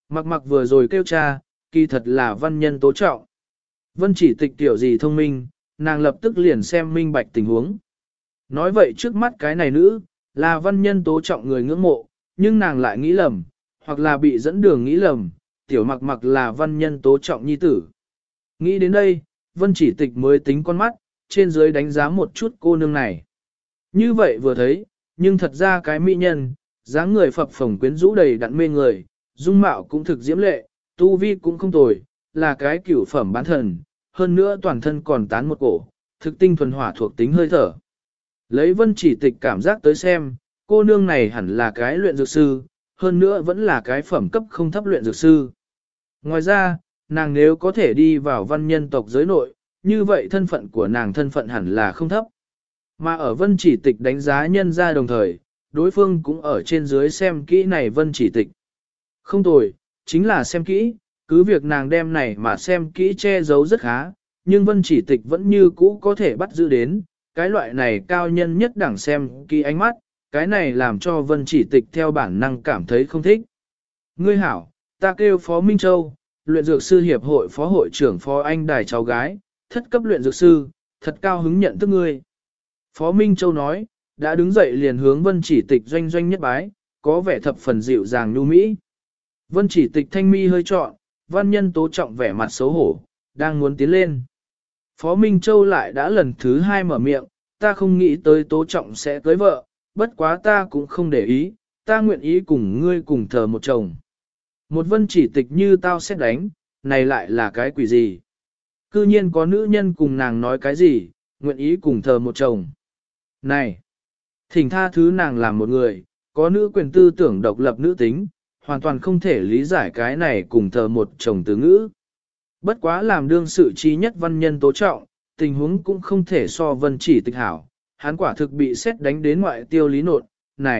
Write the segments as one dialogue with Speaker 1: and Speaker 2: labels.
Speaker 1: Mặc mặc vừa rồi kêu cha, kỳ thật là văn nhân tố trọng. Vân chỉ tịch tiểu gì thông minh, nàng lập tức liền xem minh bạch tình huống. Nói vậy trước mắt cái này nữ, là văn nhân tố trọng người ngưỡng mộ, nhưng nàng lại nghĩ lầm, hoặc là bị dẫn đường nghĩ lầm, tiểu mặc mặc là văn nhân tố trọng nhi tử. Nghĩ đến đây, vân chỉ tịch mới tính con mắt, trên dưới đánh giá một chút cô nương này. Như vậy vừa thấy, nhưng thật ra cái mỹ nhân, dáng người phập phồng quyến rũ đầy đặn mê người, dung mạo cũng thực diễm lệ, tu vi cũng không tồi, là cái cửu phẩm bán thần, hơn nữa toàn thân còn tán một cổ, thực tinh thuần hỏa thuộc tính hơi thở. Lấy vân chỉ tịch cảm giác tới xem, cô nương này hẳn là cái luyện dược sư, hơn nữa vẫn là cái phẩm cấp không thấp luyện dược sư. Ngoài ra, nàng nếu có thể đi vào văn nhân tộc giới nội, như vậy thân phận của nàng thân phận hẳn là không thấp. Mà ở vân chỉ tịch đánh giá nhân ra đồng thời, đối phương cũng ở trên dưới xem kỹ này vân chỉ tịch. Không tồi, chính là xem kỹ, cứ việc nàng đem này mà xem kỹ che giấu rất khá, nhưng vân chỉ tịch vẫn như cũ có thể bắt giữ đến, cái loại này cao nhân nhất đẳng xem kỹ ánh mắt, cái này làm cho vân chỉ tịch theo bản năng cảm thấy không thích. Ngươi hảo, ta kêu Phó Minh Châu, luyện dược sư hiệp hội phó hội trưởng Phó Anh Đài cháu gái, thất cấp luyện dược sư, thật cao hứng nhận thức ngươi. Phó Minh Châu nói, đã đứng dậy liền hướng vân chỉ tịch doanh doanh nhất bái, có vẻ thập phần dịu dàng nhu mỹ. Vân chỉ tịch thanh mi hơi trọn, văn nhân tố trọng vẻ mặt xấu hổ, đang muốn tiến lên. Phó Minh Châu lại đã lần thứ hai mở miệng, ta không nghĩ tới tố trọng sẽ cưới vợ, bất quá ta cũng không để ý, ta nguyện ý cùng ngươi cùng thờ một chồng. Một vân chỉ tịch như tao xét đánh, này lại là cái quỷ gì? Cư nhiên có nữ nhân cùng nàng nói cái gì, nguyện ý cùng thờ một chồng. Này, thỉnh tha thứ nàng làm một người, có nữ quyền tư tưởng độc lập nữ tính, hoàn toàn không thể lý giải cái này cùng thờ một chồng từ ngữ. Bất quá làm đương sự trí nhất văn nhân tố trọng, tình huống cũng không thể so vân chỉ tịch hảo, hắn quả thực bị xét đánh đến ngoại tiêu lý nột,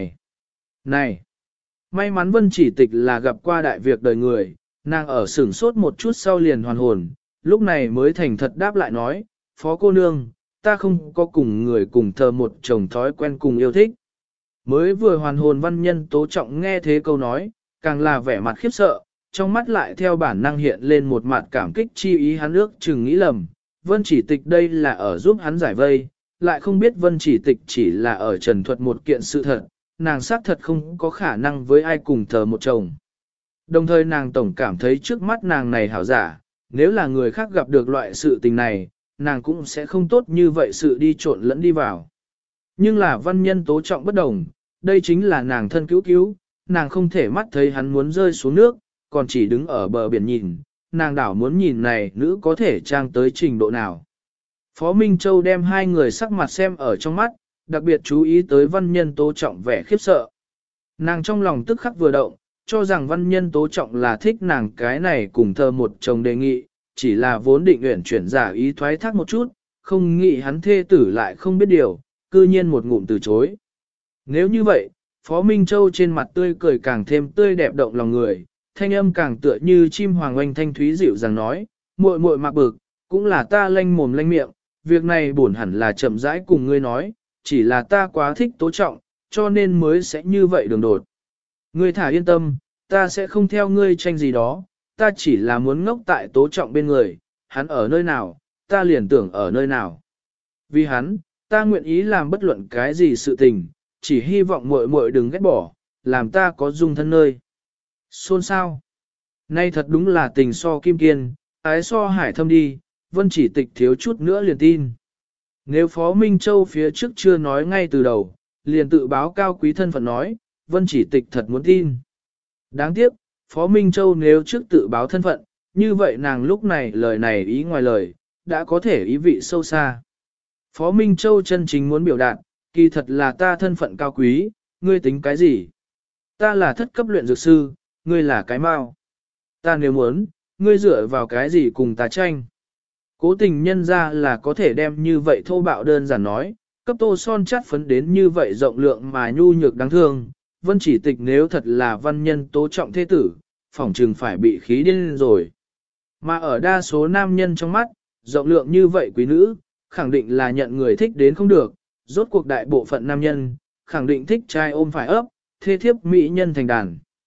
Speaker 1: này, may mắn vân chỉ tịch là gặp qua đại việc đời người, nàng ở sửng sốt một chút sau liền hoàn hồn, lúc này mới thành thật đáp lại nói, phó cô nương, ta không có cùng người cùng thờ một chồng thói quen cùng yêu thích. Mới vừa hoàn hồn văn nhân tố trọng nghe thế câu nói, càng là vẻ mặt khiếp sợ, trong mắt lại theo bản năng hiện lên một mặt cảm kích chi ý hắn ước chừng nghĩ lầm, vân chỉ tịch đây là ở giúp hắn giải vây, lại không biết vân chỉ tịch chỉ là ở trần thuật một kiện sự thật, nàng xác thật không có khả năng với ai cùng thờ một chồng. Đồng thời nàng tổng cảm thấy trước mắt nàng này hảo giả, nếu là người khác gặp được loại sự tình này, nàng cũng sẽ không tốt như vậy sự đi trộn lẫn đi vào. Nhưng là văn nhân tố trọng bất đồng, đây chính là nàng thân cứu cứu, nàng không thể mắt thấy hắn muốn rơi xuống nước, còn chỉ đứng ở bờ biển nhìn, nàng đảo muốn nhìn này nữ có thể trang tới trình độ nào. Phó Minh Châu đem hai người sắc mặt xem ở trong mắt, đặc biệt chú ý tới văn nhân tố trọng vẻ khiếp sợ. Nàng trong lòng tức khắc vừa động, cho rằng văn nhân tố trọng là thích nàng cái này cùng thơ một chồng đề nghị, chỉ là vốn định uyển chuyển giả ý thoái thác một chút, không nghĩ hắn thê tử lại không biết điều, cư nhiên một ngụm từ chối. Nếu như vậy, Phó Minh Châu trên mặt tươi cười càng thêm tươi đẹp động lòng người, thanh âm càng tựa như chim hoàng oanh thanh thúy dịu dàng nói, muội muội mặc bực, cũng là ta lanh mồm lanh miệng, việc này buồn hẳn là chậm rãi cùng ngươi nói, chỉ là ta quá thích tố trọng, cho nên mới sẽ như vậy đường đột. Ngươi thả yên tâm, ta sẽ không theo ngươi tranh gì đó, ta chỉ là muốn ngốc tại tố trọng bên người, hắn ở nơi nào, ta liền tưởng ở nơi nào. Vì hắn, ta nguyện ý làm bất luận cái gì sự tình, chỉ hy vọng muội muội đừng ghét bỏ, làm ta có dung thân nơi. Xôn sao? Nay thật đúng là tình so kim kiên, ái so hải thâm đi, vân chỉ tịch thiếu chút nữa liền tin. Nếu Phó Minh Châu phía trước chưa nói ngay từ đầu, liền tự báo cao quý thân phận nói, vân chỉ tịch thật muốn tin. Đáng tiếc, Phó Minh Châu nếu trước tự báo thân phận, như vậy nàng lúc này lời này ý ngoài lời, đã có thể ý vị sâu xa. Phó Minh Châu chân chính muốn biểu đạt, kỳ thật là ta thân phận cao quý, ngươi tính cái gì? Ta là thất cấp luyện dược sư, ngươi là cái mao. Ta nếu muốn, ngươi dựa vào cái gì cùng ta tranh? Cố tình nhân ra là có thể đem như vậy thô bạo đơn giản nói, cấp tô son chát phấn đến như vậy rộng lượng mà nhu nhược đáng thương. Vân chỉ tịch nếu thật là văn nhân tố trọng thế tử, phỏng trừng phải bị khí điên rồi. Mà ở đa số nam nhân trong mắt, rộng lượng như vậy quý nữ, khẳng định là nhận người thích đến không được, rốt cuộc đại bộ phận nam nhân, khẳng định thích trai ôm phải ấp, thê thiếp mỹ nhân thành đàn.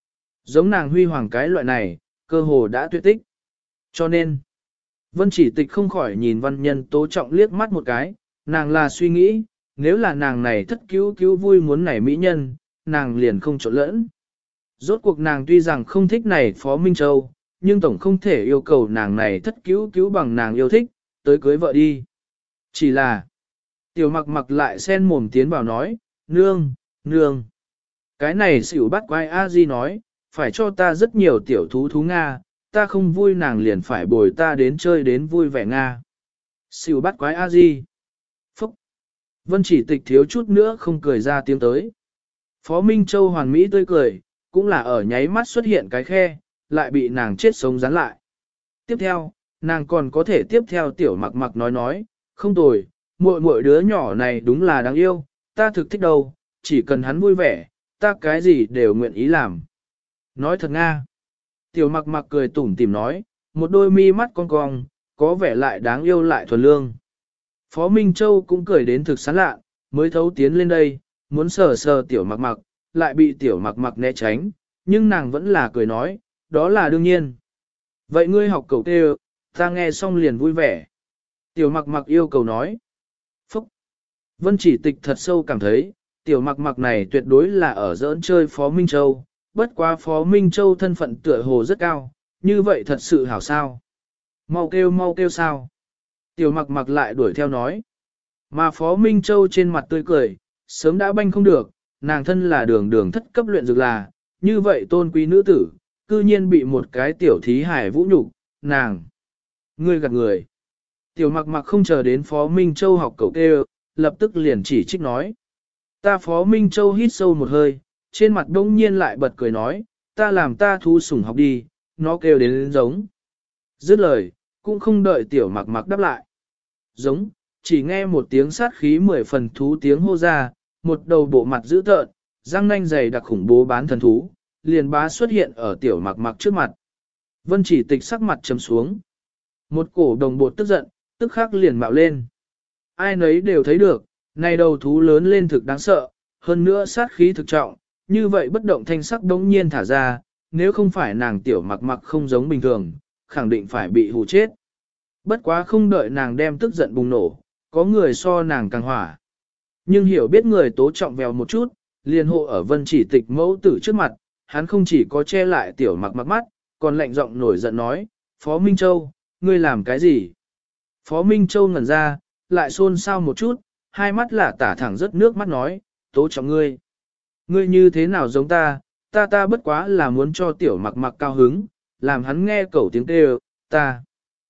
Speaker 1: giống nàng huy hoàng cái loại này, cơ hồ đã tuyệt tích. Cho nên, Vân Chỉ Tịch không khỏi nhìn Văn Nhân Tố Trọng liếc mắt một cái, nàng là suy nghĩ, nếu là nàng này thất cứu cứu vui muốn nảy mỹ nhân, nàng liền không trộn lẫn. Rốt cuộc nàng tuy rằng không thích này Phó Minh Châu, nhưng tổng không thể yêu cầu nàng này thất cứu cứu bằng nàng yêu thích, tới cưới vợ đi. Chỉ là, tiểu mặc mặc lại sen mồm tiến vào nói, nương, nương. Cái này xỉu bắt quái A-di nói, phải cho ta rất nhiều tiểu thú thú Nga, ta không vui nàng liền phải bồi ta đến chơi đến vui vẻ Nga. Xỉu bắt quái A-di. Phúc. Vân Chỉ Tịch thiếu chút nữa không cười ra tiếng tới. Phó Minh Châu hoàn mỹ tươi cười, cũng là ở nháy mắt xuất hiện cái khe, lại bị nàng chết sống dán lại. Tiếp theo, nàng còn có thể tiếp theo tiểu mặc mặc nói, không tồi, muội đứa nhỏ này đúng là đáng yêu, ta thực thích đâu, chỉ cần hắn vui vẻ, ta cái gì đều nguyện ý làm. Nói thật Nga. Tiểu mặc mặc cười tủm tỉm nói, một đôi mi mắt cong cong, có vẻ lại đáng yêu lại thuần lương. Phó Minh Châu cũng cười đến thực sán lạ, mới thấu tiến lên đây, muốn sờ sờ tiểu mặc mặc, lại bị tiểu mặc mặc né tránh, nhưng nàng vẫn là cười nói, đó là đương nhiên. Vậy ngươi học cầu kêu, ta nghe xong liền vui vẻ. Tiểu mặc mặc yêu cầu nói. Phúc! Vân Chỉ Tịch thật sâu cảm thấy, tiểu mặc mặc này tuyệt đối là ở giỡn chơi Phó Minh Châu, bất quá Phó Minh Châu thân phận tựa hồ rất cao, như vậy thật sự hảo sao. Mau kêu sao. Tiểu mặc mặc lại đuổi theo nói. Mà Phó Minh Châu trên mặt tươi cười, sớm đã banh không được, nàng thân là đường thất cấp luyện dược là, như vậy tôn quý nữ tử, cư nhiên bị một cái tiểu thí hải vũ nhục, nàng. Ngươi gạt người. Tiểu mặc mặc không chờ đến Phó Minh Châu học cầu kêu, lập tức liền chỉ trích nói. Ta Phó Minh Châu hít sâu một hơi, trên mặt đông nhiên lại bật cười nói, ta làm ta thú sủng học đi, nó kêu đến giống. Dứt lời, cũng không đợi tiểu mặc mặc đáp lại. Giống, chỉ nghe một tiếng sát khí 10 phần thú tiếng hô ra, một đầu bộ mặt dữ tợn, răng nanh dày đặc khủng bố bán thần thú, liền bá xuất hiện ở tiểu mặc mặc trước mặt. Vân Chỉ Tịch sắc mặt trầm xuống. Một cổ đồng bột tức giận, tức khắc liền mạo lên. Ai nấy đều thấy được, này đầu thú lớn lên thực đáng sợ, hơn nữa sát khí thực trọng, như vậy bất động thanh sắc đống nhiên thả ra, nếu không phải nàng tiểu mặc mặc không giống bình thường, khẳng định phải bị hù chết. Bất quá không đợi nàng đem tức giận bùng nổ, có người so nàng càng hỏa. Nhưng hiểu biết người Tố Trọng vèo một chút, liền hộ ở Vân Chỉ Tịch mẫu tử trước mặt, hắn không chỉ có che lại tiểu mặc mặc mắt, còn lạnh giọng nổi giận nói, Phó Minh Châu, ngươi làm cái gì? Phó Minh Châu ngẩn ra, lại xôn xao một chút, hai mắt là tả thẳng rất nước mắt nói, Tố Trọng ngươi. Ngươi như thế nào giống ta bất quá là muốn cho tiểu mặc mặc cao hứng, làm hắn nghe cẩu tiếng kêu, ta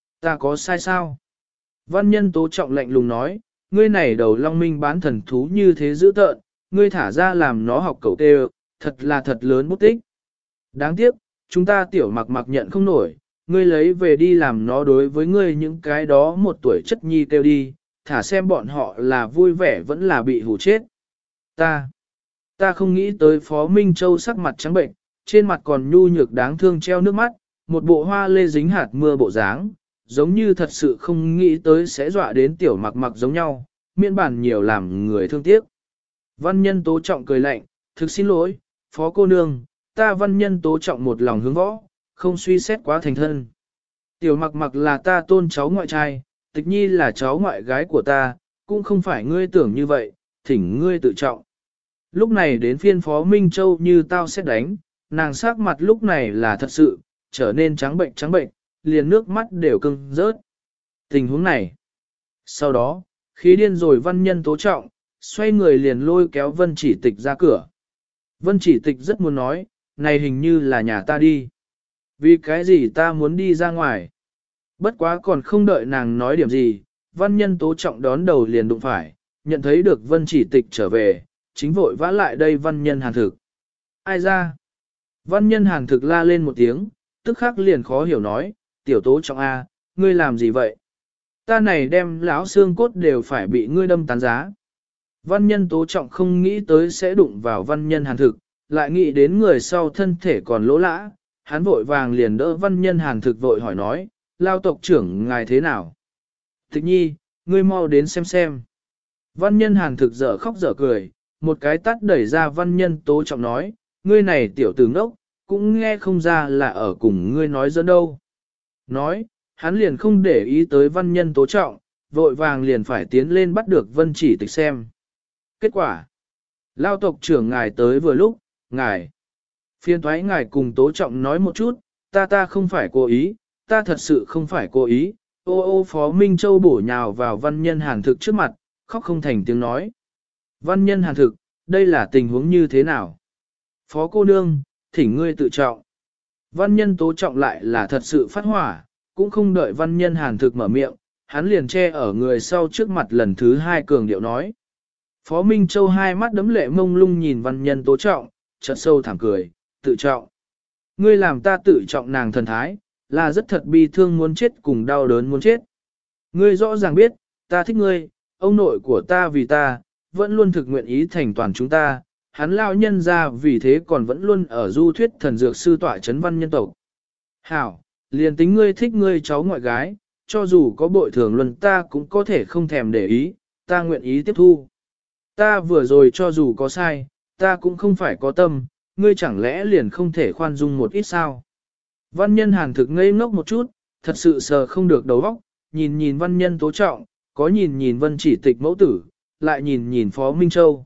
Speaker 1: có sai sao? Văn Nhân Tố Trọng lạnh lùng nói, ngươi này đầu long minh bán thần thú như thế dữ tợn, ngươi thả ra làm nó học cẩu kêu, thật là thật lớn bút tích. Đáng tiếc, chúng ta tiểu mặc mặc nhận không nổi, ngươi lấy về đi làm nó đối với ngươi những cái đó một tuổi chất nhi kêu đi, thả xem bọn họ là vui vẻ vẫn là bị hù chết. Ta không nghĩ tới Phó Minh Châu sắc mặt trắng bệnh, trên mặt còn nhu nhược đáng thương treo nước mắt, một bộ hoa lê dính hạt mưa bộ dáng, giống như thật sự không nghĩ tới sẽ dọa đến tiểu mặc mặc giống nhau, miễn bản nhiều làm người thương tiếc. Văn Nhân Tố Trọng cười lạnh, thực xin lỗi, Phó cô nương, ta Văn Nhân Tố Trọng một lòng hướng võ, không suy xét quá thành thân. Tiểu mặc mặc là ta tôn cháu ngoại trai, Tịch Nhi là cháu ngoại gái của ta, cũng không phải ngươi tưởng như vậy, thỉnh ngươi tự trọng. Lúc này đến phiên Phó Minh Châu như tao sẽ đánh, nàng sắc mặt lúc này là thật sự, trở nên trắng bệnh, liền nước mắt đều cưng rớt. Tình huống này. Sau đó, khí điên rồi Văn Nhân Tố Trọng, xoay người liền lôi kéo Vân Chỉ Tịch ra cửa. Vân Chỉ Tịch rất muốn nói, này hình như là nhà ta đi. Vì cái gì ta muốn đi ra ngoài? Bất quá còn không đợi nàng nói điểm gì, Văn Nhân Tố Trọng đón đầu liền đụng phải, nhận thấy được Vân Chỉ Tịch trở về, chính vội vã lại đây Văn Nhân Hàn Thực. Ai ra? Văn Nhân Hàn Thực la lên một tiếng, tức khắc liền khó hiểu nói, tiểu Tố Trọng A, ngươi làm gì vậy? Ta này đem lão xương cốt đều phải bị ngươi đâm tán giá. Văn Nhân Tố Trọng không nghĩ tới sẽ đụng vào Văn Nhân Hàn Thực, lại nghĩ đến người sau thân thể còn lỗ lã, hắn vội vàng liền đỡ Văn Nhân Hàn Thực vội hỏi nói, lao tộc trưởng ngài thế nào? Tịch Nhi, ngươi mau đến xem. Văn Nhân Hàn Thực dở khóc dở cười, một cái tắt đẩy ra Văn Nhân Tố Trọng nói, ngươi này tiểu tử ngốc, cũng nghe không ra là ở cùng ngươi nói dẫn đâu. Nói, hắn liền không để ý tới văn nhân tố trọng, vội vàng liền phải tiến lên bắt được Vân Chỉ Tịch xem. Kết quả, lao tộc trưởng ngài tới vừa lúc, ngài. Phiên thoái ngài cùng tố trọng nói một chút, ta không phải cố ý, ta thật sự không phải cố ý. Ô Phó Minh Châu bổ nhào vào văn nhân hàn thực trước mặt, khóc không thành tiếng nói. Văn nhân hàn thực, đây là tình huống như thế nào? Phó cô nương, thỉnh ngươi tự trọng. Văn nhân tố trọng lại là thật sự phát hỏa, cũng không đợi văn nhân hàn thực mở miệng, hắn liền che ở người sau trước mặt lần thứ hai cường điệu nói. Phó Minh Châu hai mắt đấm lệ mông lung nhìn văn nhân tố trọng, chợt sâu thảm cười, tự trọng. Ngươi làm ta tự trọng nàng thần thái, là rất thật bi thương muốn chết cùng đau đớn muốn chết. Ngươi rõ ràng biết, ta thích ngươi, ông nội của ta vì ta, vẫn luôn thực nguyện ý thành toàn chúng ta, hắn lao nhân ra vì thế còn vẫn luôn ở du thuyết thần dược sư tọa chấn văn nhân tộc. Hảo, liền tính ngươi thích ngươi cháu ngoại gái, cho dù có bội thường luân ta cũng có thể không thèm để ý, ta nguyện ý tiếp thu. Ta vừa rồi cho dù có sai, ta cũng không phải có tâm, ngươi chẳng lẽ liền không thể khoan dung một ít sao? Văn nhân hàn thực ngây ngốc một chút, thật sự sờ không được đầu óc, nhìn nhìn văn nhân tố trọng, có nhìn nhìn Vân Chỉ Tịch mẫu tử, lại nhìn nhìn Phó Minh Châu,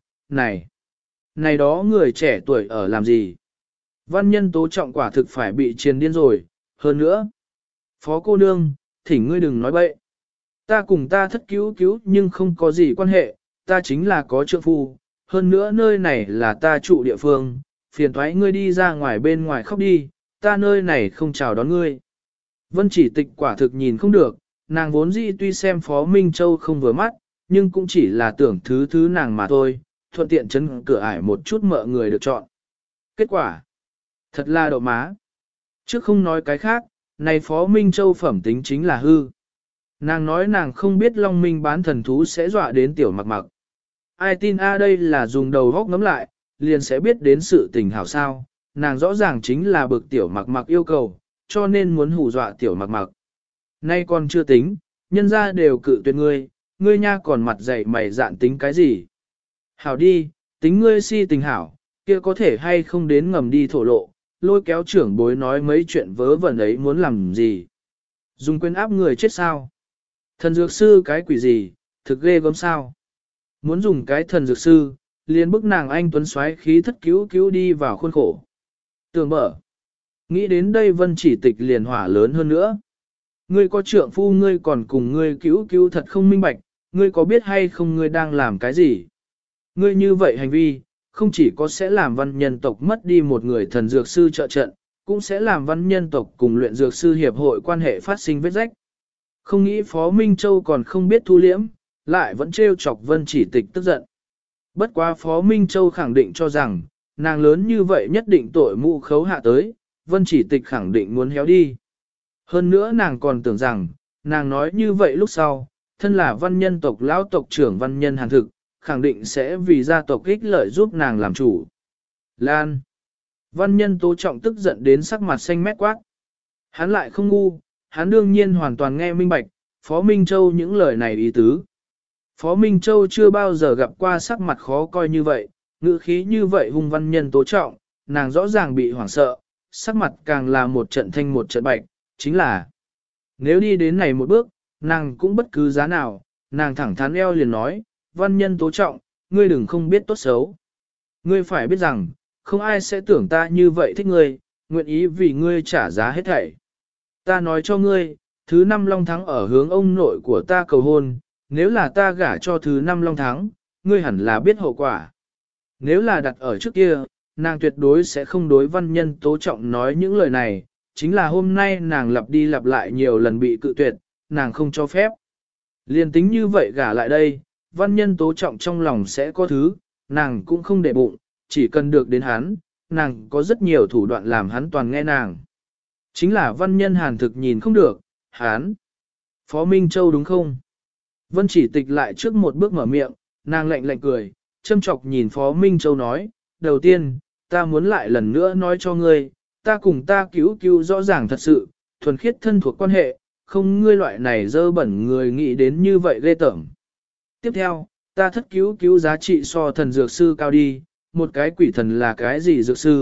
Speaker 1: này đó người trẻ tuổi ở làm gì? Văn nhân tố trọng quả thực phải bị triền điên rồi, hơn nữa. Phó cô nương, thỉnh ngươi đừng nói bậy. Ta cùng ta thất cứu nhưng không có gì quan hệ, ta chính là có trượng phu, hơn nữa nơi này là ta trụ địa phương, phiền thoái ngươi đi ra ngoài bên ngoài khóc đi, ta nơi này không chào đón ngươi. Vân Chỉ Tịch quả thực nhìn không được, nàng vốn dĩ tuy xem Phó Minh Châu không vừa mắt, nhưng cũng chỉ là tưởng thứ nàng mà thôi, thuận tiện chấn cửa ải một chút mợ người được chọn. Kết quả, thật là đậu má. Trước không nói cái khác, này Phó Minh Châu phẩm tính chính là hư. Nàng nói nàng không biết Long Minh bán thần thú sẽ dọa đến tiểu mặc mặc. Ai tin đây là dùng đầu góc ngắm lại, liền sẽ biết đến sự tình hảo sao. Nàng rõ ràng chính là bực tiểu mặc mặc yêu cầu, cho nên muốn hù dọa tiểu mặc mặc. Nay còn chưa tính, nhân ra đều cự tuyệt ngươi nha còn mặt dày mày dạn tính cái gì. Hảo đi, tính ngươi si tình hảo, kia có thể hay không đến ngầm đi thổ lộ, lôi kéo trưởng bối nói mấy chuyện vớ vẩn ấy muốn làm gì. Dùng quyền áp người chết sao? Thần dược sư cái quỷ gì, thực ghê gớm sao? Muốn dùng cái thần dược sư, liền bức nàng anh tuấn xoáy khí thất cứu đi vào khuôn khổ. Tưởng mở. Nghĩ đến đây Vân Chỉ Tịch liền hỏa lớn hơn nữa. Ngươi có trượng phu ngươi còn cùng ngươi cứu thật không minh bạch, ngươi có biết hay không ngươi đang làm cái gì? Ngươi như vậy hành vi, không chỉ có sẽ làm văn nhân tộc mất đi một người thần dược sư trợ trận, cũng sẽ làm văn nhân tộc cùng luyện dược sư hiệp hội quan hệ phát sinh vết rách. Không nghĩ Phó Minh Châu còn không biết thu liễm, lại vẫn trêu chọc Vân Chỉ Tịch tức giận. Bất quá Phó Minh Châu khẳng định cho rằng, nàng lớn như vậy nhất định tội mụ khấu hạ tới, Vân Chỉ Tịch khẳng định muốn héo đi. Hơn nữa nàng còn tưởng rằng, nàng nói như vậy lúc sau, thân là văn nhân tộc lão tộc trưởng văn nhân hàn thực, khẳng định sẽ vì gia tộc ích lợi giúp nàng làm chủ. Lan. Văn nhân tố trọng tức giận đến sắc mặt xanh mét quát. Hắn lại không ngu, hắn đương nhiên hoàn toàn nghe minh bạch, Phó Minh Châu những lời này ý tứ. Phó Minh Châu chưa bao giờ gặp qua sắc mặt khó coi như vậy, ngữ khí như vậy hung văn nhân tố trọng, nàng rõ ràng bị hoảng sợ, sắc mặt càng là một trận thanh một trận bạch, chính là nếu đi đến này một bước, nàng cũng bất cứ giá nào, nàng thẳng thắn eo liền nói, văn nhân tố trọng, ngươi đừng không biết tốt xấu. Ngươi phải biết rằng, không ai sẽ tưởng ta như vậy thích ngươi, nguyện ý vì ngươi trả giá hết thảy. Ta nói cho ngươi, thứ 5 Long Thắng ở hướng ông nội của ta cầu hôn, nếu là ta gả cho thứ 5 Long Thắng, ngươi hẳn là biết hậu quả. Nếu là đặt ở trước kia, nàng tuyệt đối sẽ không đối văn nhân tố trọng nói những lời này, chính là hôm nay nàng lặp đi lặp lại nhiều lần bị cự tuyệt, nàng không cho phép. Liên tính như vậy gả lại đây, văn nhân tố trọng trong lòng sẽ có thứ, nàng cũng không để bụng, chỉ cần được đến hắn, nàng có rất nhiều thủ đoạn làm hắn toàn nghe nàng. Chính là văn nhân hàn thực nhìn không được, hắn. Phó Minh Châu đúng không? Vân Chỉ Tịch lại trước một bước mở miệng, nàng lạnh lạnh cười, châm chọc nhìn Phó Minh Châu nói, đầu tiên, ta muốn lại lần nữa nói cho ngươi, ta cùng ta cứu rõ ràng thật sự, thuần khiết thân thuộc quan hệ, không ngươi loại này dơ bẩn người nghĩ đến như vậy ghê tởm. Tiếp theo, ta thất cứu giá trị so thần dược sư cao đi, một cái quỷ thần là cái gì dược sư,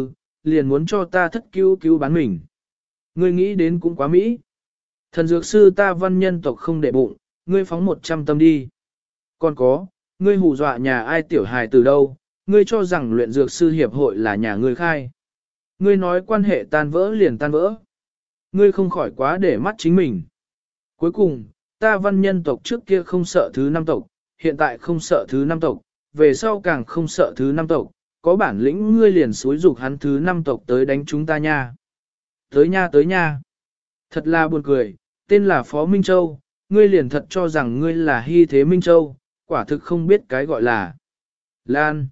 Speaker 1: liền muốn cho ta thất cứu cứu bán mình. Ngươi nghĩ đến cũng quá mỹ. Thần dược sư ta văn nhân tộc không để bụng, ngươi phóng 100 tâm đi. Còn có, ngươi hù dọa nhà ai tiểu hài từ đâu, ngươi cho rằng luyện dược sư hiệp hội là nhà ngươi khai. Ngươi nói quan hệ tan vỡ liền tan vỡ. Ngươi không khỏi quá để mắt chính mình. Cuối cùng, ta văn nhân tộc trước kia không sợ thứ 5 tộc, hiện tại không sợ thứ 5 tộc, về sau càng không sợ thứ 5 tộc, có bản lĩnh ngươi liền xúi dục hắn thứ 5 tộc tới đánh chúng ta nha. Tới nha tới nha. Thật là buồn cười, tên là Phó Minh Châu, ngươi liền thật cho rằng ngươi là Hy Thế Minh Châu, quả thực không biết cái gọi là. Lan.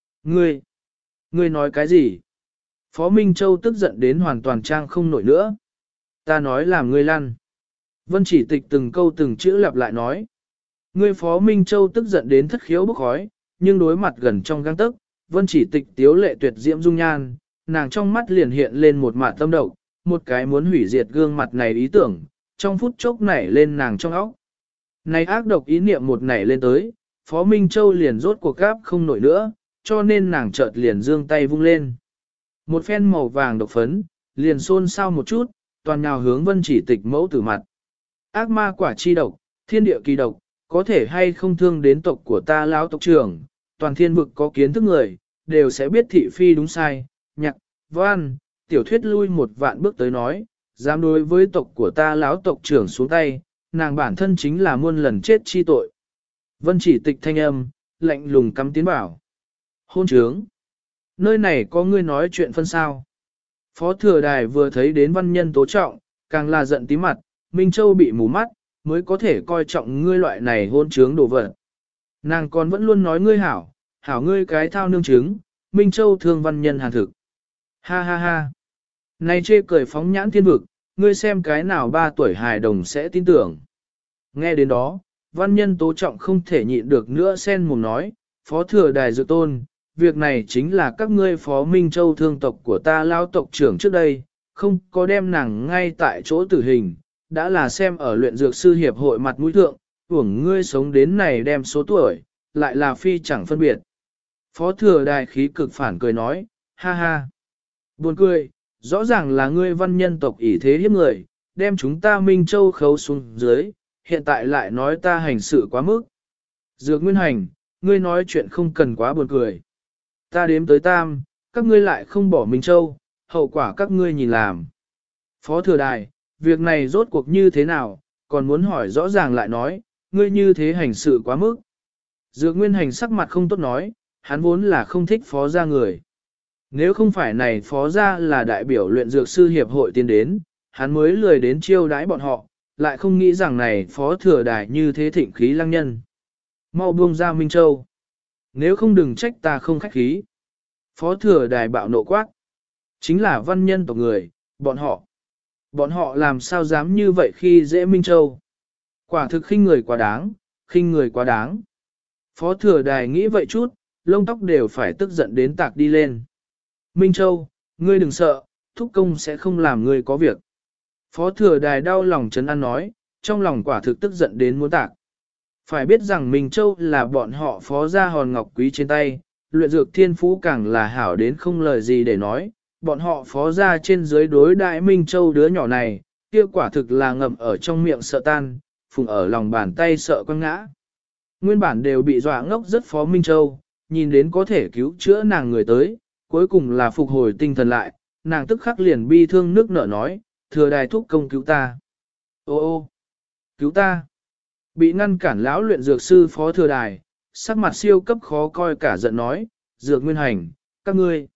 Speaker 1: Ngươi nói cái gì? Phó Minh Châu tức giận đến hoàn toàn trang không nổi nữa. Ta nói là ngươi lăn. Vân Chỉ Tịch từng câu từng chữ lặp lại nói. Ngươi Phó Minh Châu tức giận đến thất khiếu bốc khói, nhưng đối mặt gần trong gang tấc, Vân Chỉ Tịch tiếu lệ tuyệt diễm dung nhan, nàng trong mắt liền hiện lên một mạt tâm độc, một cái muốn hủy diệt gương mặt này ý tưởng, trong phút chốc nảy lên nàng trong óc. Này ác độc ý niệm một nảy lên tới, Phó Minh Châu liền rốt cuộc gáp không nổi nữa, cho nên nàng chợt liền giương tay vung lên. Một phen màu vàng độc phấn, liền xôn xao một chút, toàn nhào hướng Vân Chỉ Tịch mẫu tử mặt. Ác ma quả chi độc, thiên địa kỳ độc, có thể hay không thương đến tộc của ta lão tộc trưởng, toàn thiên vực có kiến thức người, đều sẽ biết thị phi đúng sai, nhạc, văn, tiểu thuyết lui một vạn bước tới nói, dám đối với tộc của ta lão tộc trưởng xuống tay, nàng bản thân chính là muôn lần chết chi tội. Vân Chỉ Tịch thanh âm, lạnh lùng cắm tiến bảo. Hôn trướng. Nơi này có ngươi nói chuyện phân sao. Phó thừa đài vừa thấy đến văn nhân tố trọng, càng là giận tí mặt, Minh Châu bị mù mắt, mới có thể coi trọng ngươi loại này hôn trướng đồ vật. Nàng còn vẫn luôn nói ngươi hảo, hảo ngươi cái thao nương trứng, Minh Châu thương văn nhân hàn thực. Ha ha ha. Này chê cười phóng nhãn thiên vực, ngươi xem cái nào 3 tuổi hài đồng sẽ tin tưởng. Nghe đến đó, văn nhân tố trọng không thể nhịn được nữa sen mồm nói, phó thừa đài dự tôn, việc này chính là các ngươi phó Minh Châu thương tộc của ta lao tộc trưởng trước đây, không có đem nàng ngay tại chỗ tử hình, đã là xem ở luyện dược sư hiệp hội mặt mũi thượng, uổng ngươi sống đến này đem số tuổi, lại là phi chẳng phân biệt. Phó thừa đài khí cực phản cười nói, ha ha. Buồn cười, rõ ràng là ngươi văn nhân tộc ỷ thế hiếp người, đem chúng ta Minh Châu khấu xuống dưới, hiện tại lại nói ta hành sự quá mức. Dược Nguyên Hành, ngươi nói chuyện không cần quá buồn cười. Ta đếm tới tam, các ngươi lại không bỏ Minh Châu, hậu quả các ngươi nhìn làm. Phó thừa đài, việc này rốt cuộc như thế nào, còn muốn hỏi rõ ràng lại nói, ngươi như thế hành sự quá mức. Dược Nguyên Hành sắc mặt không tốt nói, hắn vốn là không thích phó gia người. Nếu không phải này phó gia là đại biểu luyện dược sư hiệp hội tiến đến, hắn mới lười đến chiêu đãi bọn họ, lại không nghĩ rằng này phó thừa đài như thế thịnh khí lăng nhân. Mau buông ra Minh Châu. Nếu không đừng trách ta không khách khí. Phó thừa đài bạo nộ quát. Chính là văn nhân tộc người, bọn họ. Bọn họ làm sao dám như vậy khi dễ Minh Châu. Quả thực khinh người quá đáng, khinh người quá đáng. Phó thừa đài nghĩ vậy chút, lông tóc đều phải tức giận đến tạc đi lên. Minh Châu, ngươi đừng sợ, thúc công sẽ không làm ngươi có việc. Phó thừa đài đau lòng chấn an nói, trong lòng quả thực tức giận đến muốn tạc. Phải biết rằng Minh Châu là bọn họ phó gia hòn ngọc quý trên tay, luyện dược thiên phú càng là hảo đến không lời gì để nói, bọn họ phó gia trên dưới đối đại Minh Châu đứa nhỏ này, kia quả thực là ngậm ở trong miệng sợ tan, phùng ở lòng bàn tay sợ quăng ngã. Nguyên bản đều bị dọa ngốc rất phó Minh Châu, nhìn đến có thể cứu chữa nàng người tới, cuối cùng là phục hồi tinh thần lại, nàng tức khắc liền bi thương nước nở nói, thừa đài thúc công cứu ta. Ô ô, cứu ta. Bị ngăn cản lão luyện dược sư phó thừa đài, sắc mặt siêu cấp khó coi cả giận nói, dược Nguyên Hành, các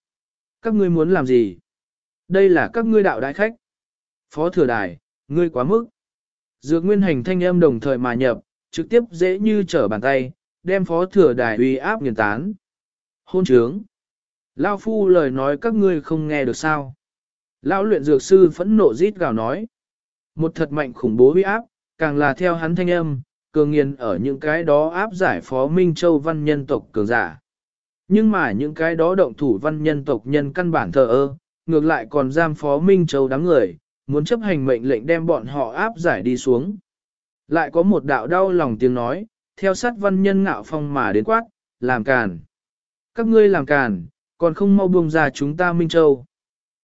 Speaker 1: ngươi muốn làm gì? Đây là các ngươi đạo đại khách. Phó thừa đài, ngươi quá mức. Dược Nguyên Hành thanh âm đồng thời mà nhập, trực tiếp dễ như trở bàn tay, đem phó thừa đài uy áp nghiền tán. Hôn trướng. Lão phu lời nói các ngươi không nghe được sao? Lão luyện dược sư phẫn nộ rít gào nói. Một thật mạnh khủng bố uy áp, càng là theo hắn thanh âm, cường nghiền ở những cái đó áp giải phó Minh Châu văn nhân tộc cường giả. Nhưng mà những cái đó động thủ văn nhân tộc nhân căn bản thờ ơ, ngược lại còn giam phó Minh Châu đám người, muốn chấp hành mệnh lệnh đem bọn họ áp giải đi xuống. Lại có một đạo đau lòng tiếng nói, theo sát văn nhân ngạo phong mà đến quát, làm càn. Các ngươi làm càn, còn không mau buông ra chúng ta Minh Châu.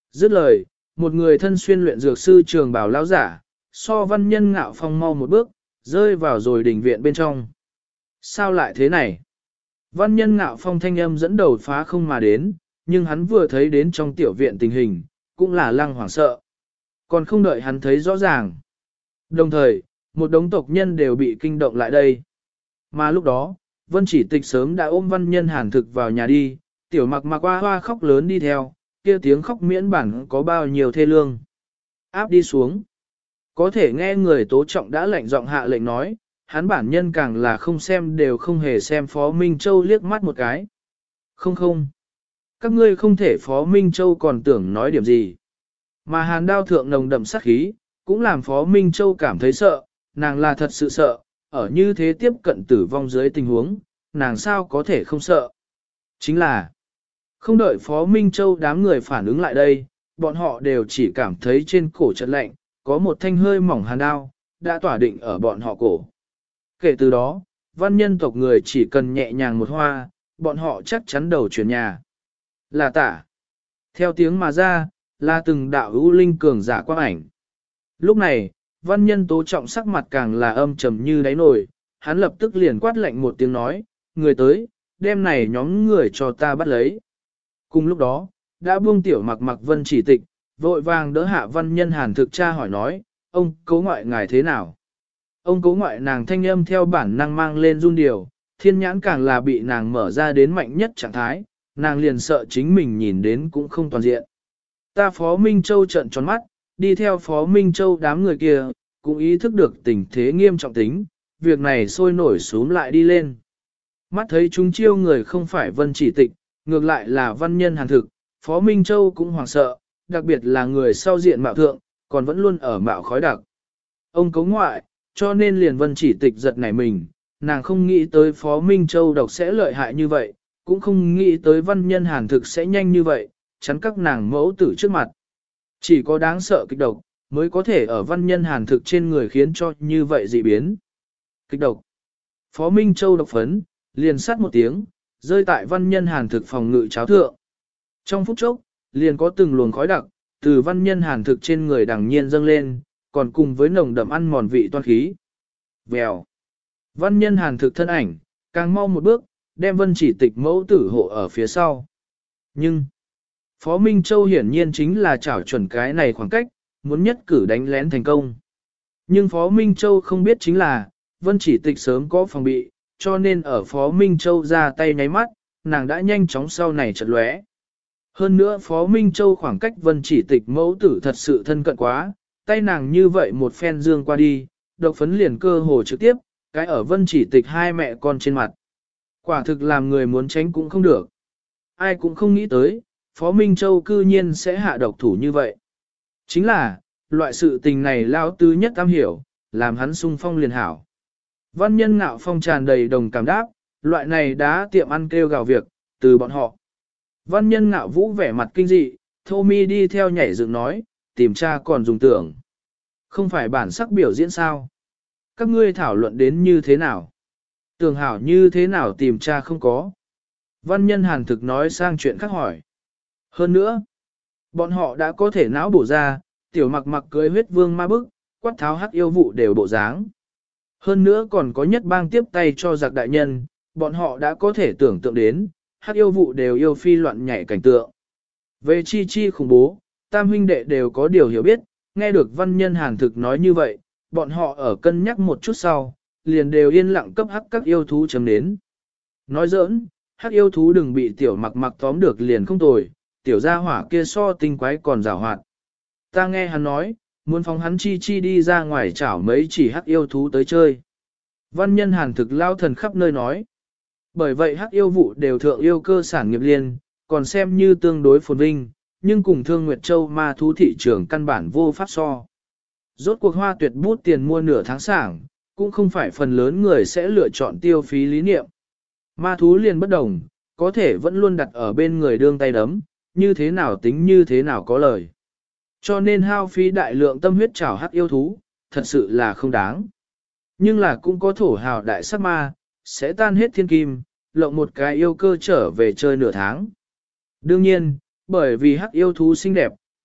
Speaker 1: Dứt lời, một người thân xuyên luyện dược sư trường bào lão giả, so Văn Nhân Ngạo Phong mau một bước, rơi vào rồi đỉnh viện bên trong. Sao lại thế này? Văn Nhân Ngạo Phong thanh âm dẫn đầu phá không mà đến, nhưng hắn vừa thấy đến trong tiểu viện tình hình, cũng là lăng hoảng sợ. Còn không đợi hắn thấy rõ ràng. Đồng thời, một đống tộc nhân đều bị kinh động lại đây. Mà lúc đó, Vân Chỉ Tịch sớm đã ôm Văn Nhân Hàn Thực vào nhà đi, tiểu mặc mặc hoa hoa khóc lớn đi theo, kia tiếng khóc miễn bản có bao nhiêu thê lương. Áp đi xuống. Có thể nghe người tố trọng đã lệnh giọng hạ lệnh nói, hắn bản nhân càng là không xem đều không hề xem Phó Minh Châu liếc mắt một cái. Không không. Các ngươi không thể Phó Minh Châu còn tưởng nói điểm gì. Mà hàn đao thượng nồng đậm sát khí, cũng làm Phó Minh Châu cảm thấy sợ, nàng là thật sự sợ, ở như thế tiếp cận tử vong dưới tình huống, nàng sao có thể không sợ. Chính là, không đợi Phó Minh Châu đám người phản ứng lại đây, bọn họ đều chỉ cảm thấy trên cổ chợt lạnh, có một thanh hơi mỏng hàn đao, đã tỏa định ở bọn họ cổ. Kể từ đó, văn nhân tộc người chỉ cần nhẹ nhàng một hoa, bọn họ chắc chắn đầu chuyển nhà. Là tả. Theo tiếng mà ra, là từng đạo ưu linh cường giả quang ảnh. Lúc này, văn nhân tố trọng sắc mặt càng là âm trầm như đáy nồi, hắn lập tức liền quát lạnh một tiếng nói, người tới, đêm này nhóm người cho ta bắt lấy. Cùng lúc đó, đã buông tiểu mặc mặc Vân Chỉ Tịch, vội vàng đỡ hạ văn nhân Hàn Thực tra hỏi nói, ông cố ngoại ngài thế nào? Ông cố ngoại nàng thanh âm theo bản năng mang lên run điều, thiên nhãn càng là bị nàng mở ra đến mạnh nhất trạng thái, nàng liền sợ chính mình nhìn đến cũng không toàn diện. Ta Phó Minh Châu trợn tròn mắt, đi theo Phó Minh Châu đám người kia, cũng ý thức được tình thế nghiêm trọng tính, việc này sôi nổi xuống lại đi lên. Mắt thấy chúng chiêu người không phải Vân Chỉ Tịch, ngược lại là văn nhân Hàn Thực, Phó Minh Châu cũng hoảng sợ, đặc biệt là người sau diện mạo thượng, còn vẫn luôn ở mạo khói đặc. Ông cấu ngoại, cho nên liền Vân Chỉ Tịch giật nảy mình, nàng không nghĩ tới Phó Minh Châu độc sẽ lợi hại như vậy, cũng không nghĩ tới văn nhân Hàn Thực sẽ nhanh như vậy, chắn các nàng mẫu tử trước mặt. Chỉ có đáng sợ kịch độc, mới có thể ở văn nhân Hàn Thực trên người khiến cho như vậy dị biến. Kịch độc. Phó Minh Châu độc phấn, liền sát một tiếng, rơi tại văn nhân Hàn Thực phòng ngự cháo thượng. Trong phút chốc, liền có từng luồng khói đặc, từ văn nhân Hàn Thực trên người đằng nhiên dâng lên, còn cùng với nồng đậm ăn mòn vị toan khí. Vèo. Văn nhân Hàn Thực thân ảnh, càng mau một bước, đem Vân Chỉ Tịch mẫu tử hộ ở phía sau. Nhưng, Phó Minh Châu hiển nhiên chính là chảo chuẩn cái này khoảng cách, muốn nhất cử đánh lén thành công. Nhưng Phó Minh Châu không biết chính là, Vân Chỉ Tịch sớm có phòng bị, cho nên ở Phó Minh Châu ra tay nháy mắt, nàng đã nhanh chóng sau này chợt lóe. Hơn nữa Phó Minh Châu khoảng cách Vân Chỉ Tịch mẫu tử thật sự thân cận quá, tay nàng như vậy một phen dương qua đi, độc phấn liền cơ hồ trực tiếp, cái ở Vân Chỉ Tịch hai mẹ con trên mặt. Quả thực làm người muốn tránh cũng không được. Ai cũng không nghĩ tới, Phó Minh Châu cư nhiên sẽ hạ độc thủ như vậy. Chính là, loại sự tình này lao tứ nhất am hiểu, làm hắn sung phong liền hảo. Văn nhân Ngạo Phong tràn đầy đồng cảm đáp, loại này đã tiệm ăn kêu gào việc, từ bọn họ. Văn nhân Ngạo Vũ vẻ mặt kinh dị, Thô Mi đi theo nhảy dựng nói, tìm tra còn dùng tưởng. Không phải bản sắc biểu diễn sao? Các ngươi thảo luận đến như thế nào? Tưởng hảo như thế nào tìm tra không có? Văn nhân Hàn Thực nói sang chuyện khác hỏi. Hơn nữa, bọn họ đã có thể não bổ ra, tiểu mặc mặc cưới huyết vương ma bức, quát tháo hắc yêu vụ đều bộ dáng. Hơn nữa còn có nhất bang tiếp tay cho giặc đại nhân, bọn họ đã có thể tưởng tượng đến, hắc yêu vụ đều yêu phi loạn nhảy cảnh tượng. Về chi chi khủng bố, tam huynh đệ đều có điều hiểu biết, nghe được văn nhân Hàn Thực nói như vậy, bọn họ ở cân nhắc một chút sau, liền đều yên lặng cấp hắc các yêu thú chấm đến. Nói giỡn, hắc yêu thú đừng bị tiểu mặc mặc tóm được liền không tồi, tiểu gia hỏa kia so tinh quái còn rào hoạt. Ta nghe hắn nói, muốn phóng hắn chi chi đi ra ngoài chảo mấy chỉ hắc yêu thú tới chơi. Văn nhân Hàn Thực lao thần khắp nơi nói. Bởi vậy hắc yêu vụ đều thượng yêu cơ sản nghiệp liên, còn xem như tương đối phồn vinh, nhưng cùng Thương Nguyệt Châu ma thú thị trường căn bản vô pháp so. Rốt cuộc hoa tuyệt bút tiền mua nửa tháng sảng, cũng không phải phần lớn người sẽ lựa chọn tiêu phí lý niệm. Ma thú liền bất đồng, có thể vẫn luôn đặt ở bên người đương tay đấm, như thế nào tính như thế nào có lời. Cho nên hao phí đại lượng tâm huyết trảo hắc yêu thú, thật sự là không đáng. Nhưng là cũng có thổ hào đại sắc ma, sẽ tan hết thiên kim, lộng một cái yêu cơ trở về chơi nửa tháng. Đương nhiên, bởi vì hắc yêu thú xinh đẹp,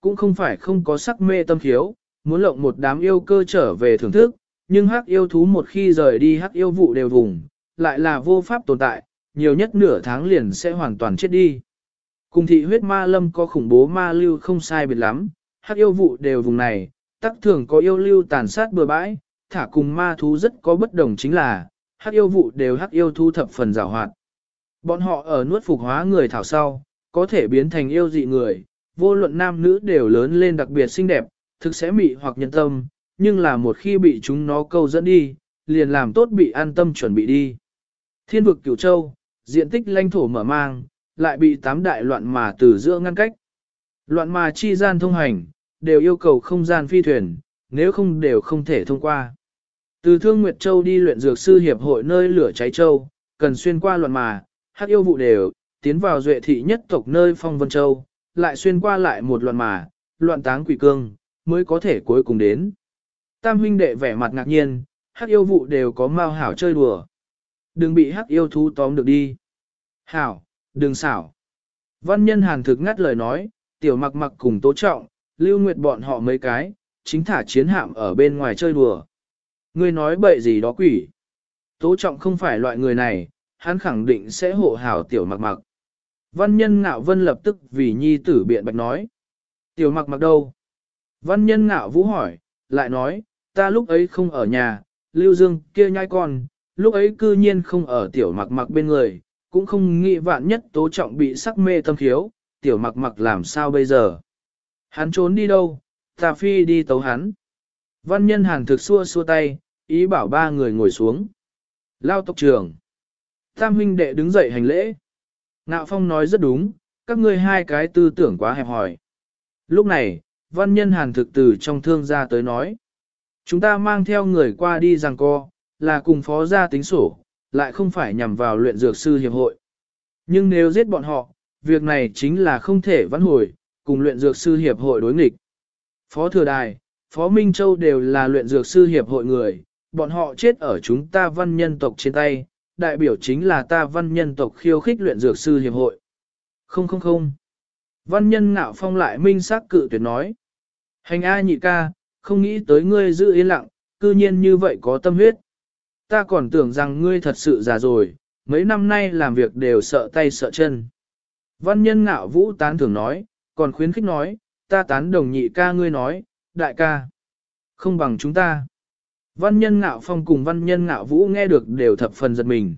Speaker 1: cũng không phải không có sắc mê tâm khiếu, muốn lộng một đám yêu cơ trở về thưởng thức, nhưng hắc yêu thú một khi rời đi hắc yêu vụ đều vùng, lại là vô pháp tồn tại, nhiều nhất nửa tháng liền sẽ hoàn toàn chết đi. Cùng thị huyết ma lâm có khủng bố ma lưu không sai biệt lắm, hắc yêu vụ đều vùng này, tắc thường có yêu lưu tàn sát bừa bãi, thả cùng ma thú rất có bất đồng chính là, hắc yêu vụ đều hắc yêu thú thập phần giàu hoạt. Bọn họ ở nuốt phục hóa người thảo sau, có thể biến thành yêu dị người, vô luận nam nữ đều lớn lên đặc biệt xinh đẹp, thực sẽ mị hoặc nhân tâm, nhưng là một khi bị chúng nó câu dẫn đi, liền làm tốt bị an tâm chuẩn bị đi. Thiên vực Cửu Châu, diện tích lãnh thổ mở mang, lại bị 8 đại loạn mà từ giữa ngăn cách. Loạn mà chi gian thông hành, đều yêu cầu không gian phi thuyền, nếu không đều không thể thông qua. Từ Thương Nguyệt Châu đi luyện dược sư hiệp hội nơi lửa cháy châu, cần xuyên qua loạn mà, hắc yêu vụ đều, tiến vào duệ thị nhất tộc nơi Phong Vân Châu, lại xuyên qua lại một loạn mà, loạn táng quỷ cương, mới có thể cuối cùng đến. Tam huynh đệ vẻ mặt ngạc nhiên, hắc yêu vụ đều có mau hảo chơi đùa. Đừng bị hắc yêu thú tóm được đi. Hảo, đừng xảo. Văn nhân hàn thực ngắt lời nói, tiểu mặc mặc cùng Tố Trọng, Lưu Nguyệt bọn họ mấy cái, chính thả chiến hạm ở bên ngoài chơi đùa. Ngươi nói bậy gì đó quỷ. Tố Trọng không phải loại người này, hắn khẳng định sẽ hộ hảo tiểu mặc mặc. Văn nhân ngạo vân lập tức vì nhi tử biện bạch nói. Tiểu mặc mặc đâu? Văn nhân ngạo vũ hỏi, lại nói, ta lúc ấy không ở nhà, Lưu Dương kia nhai con, lúc ấy cư nhiên không ở tiểu mặc mặc bên người, cũng không nghĩ vạn nhất Tố Trọng bị sắc mê tâm khiếu, tiểu mặc mặc làm sao bây giờ? Hắn trốn đi đâu? Ta phi đi tấu hắn. Văn nhân hàn thực xua xua tay, ý bảo ba người ngồi xuống. Lao tộc trưởng. Tam huynh đệ đứng dậy hành lễ. Ngạo Phong nói rất đúng, các ngươi hai cái tư tưởng quá hẹp hòi. Lúc này, văn nhân hàn thực từ trong thương gia tới nói. Chúng ta mang theo người qua đi giằng co, là cùng phó gia tính sổ, lại không phải nhằm vào luyện dược sư hiệp hội. Nhưng nếu giết bọn họ, việc này chính là không thể vãn hồi, cùng luyện dược sư hiệp hội đối nghịch. Phó Thừa Đài, Phó Minh Châu đều là luyện dược sư hiệp hội người, bọn họ chết ở chúng ta văn nhân tộc trên tay, đại biểu chính là ta văn nhân tộc khiêu khích luyện dược sư hiệp hội. Không không không. Văn nhân Ngạo Phong lại minh xác cự tuyệt nói. Hành A nhị ca, không nghĩ tới ngươi giữ yên lặng, cư nhiên như vậy có tâm huyết. Ta còn tưởng rằng ngươi thật sự già rồi, mấy năm nay làm việc đều sợ tay sợ chân. Văn nhân Ngạo Vũ tán thưởng nói, còn khuyến khích nói, ta tán đồng nhị ca ngươi nói, đại ca, không bằng chúng ta. Văn nhân Ngạo Phong cùng văn nhân Ngạo Vũ nghe được đều thập phần giật mình.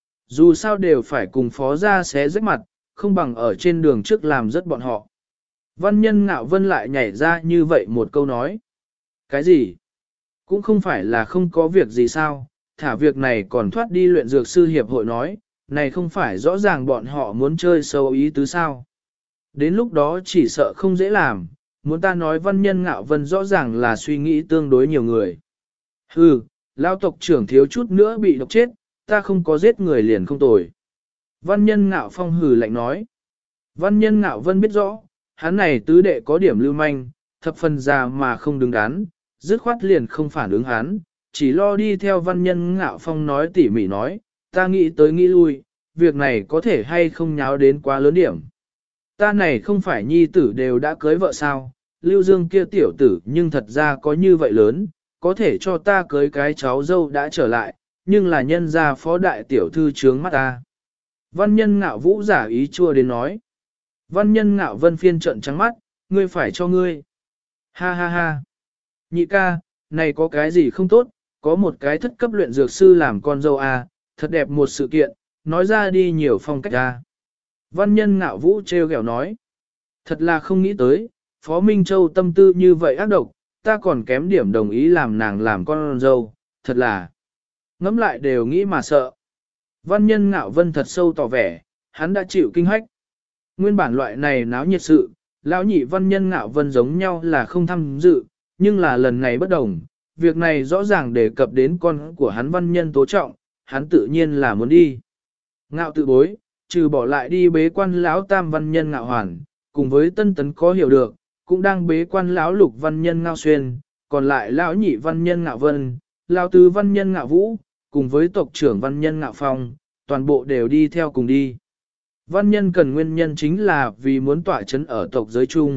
Speaker 1: Dù sao đều phải cùng phó gia xé rách mặt, không bằng ở trên đường trước làm rất bọn họ. Văn nhân Ngạo Vân lại nhảy ra như vậy một câu nói. Cái gì? Cũng không phải là không có việc gì sao, thả việc này còn thoát đi luyện dược sư hiệp hội nói, này không phải rõ ràng bọn họ muốn chơi sâu ý tứ sao. Đến lúc đó chỉ sợ không dễ làm, muốn ta nói văn nhân Ngạo Vân rõ ràng là suy nghĩ tương đối nhiều người. Hừ, lao tộc trưởng thiếu chút nữa bị độc chết, ta không có giết người liền không tồi. Văn nhân Ngạo Phong hừ lạnh nói. Văn nhân Ngạo Vân biết rõ, hắn này tứ đệ có điểm lưu manh, thập phần già mà không đứng đắn, dứt khoát liền không phản ứng hắn, chỉ lo đi theo văn nhân Ngạo Phong nói tỉ mỉ nói, ta nghĩ tới nghĩ lui, việc này có thể hay không nháo đến quá lớn điểm. Ta này không phải nhi tử đều đã cưới vợ sao, Lưu Dương kia tiểu tử nhưng thật ra có như vậy lớn, có thể cho ta cưới cái cháu dâu đã trở lại, nhưng là nhân gia phó đại tiểu thư trướng mắt ta. Văn nhân Ngạo Vũ giả ý chua đến nói. Văn nhân Ngạo Vân phiên trận trắng mắt, ngươi phải cho ngươi. Ha ha ha. Nhị ca, này có cái gì không tốt, có một cái thất cấp luyện dược sư làm con dâu à, thật đẹp một sự kiện, nói ra đi nhiều phong cách à. Văn nhân Ngạo Vũ trêu ghẹo nói. Thật là không nghĩ tới, Phó Minh Châu tâm tư như vậy ác độc, ta còn kém điểm đồng ý làm nàng làm con dâu, thật là. Ngẫm lại đều nghĩ mà sợ. Văn nhân Ngạo Vân thật sâu tỏ vẻ, hắn đã chịu kinh hách. Nguyên bản loại này náo nhiệt sự, lão nhị văn nhân Ngạo Vân giống nhau là không tham dự, nhưng là lần này bất đồng, việc này rõ ràng đề cập đến con của hắn văn nhân Tố Trọng, hắn tự nhiên là muốn đi. Ngạo tự bối, trừ bỏ lại đi bế quan lão tam văn nhân Ngạo Hoàn, cùng với tân tấn có hiểu được, cũng đang bế quan lão lục văn nhân Ngao Xuyên, còn lại lão nhị văn nhân Ngạo Vân, lão tứ văn nhân Ngạo Vũ, cùng với tộc trưởng văn nhân Ngạo Phong, toàn bộ đều đi theo cùng đi. Văn nhân cần nguyên nhân chính là vì muốn tỏa chấn ở tộc giới chung,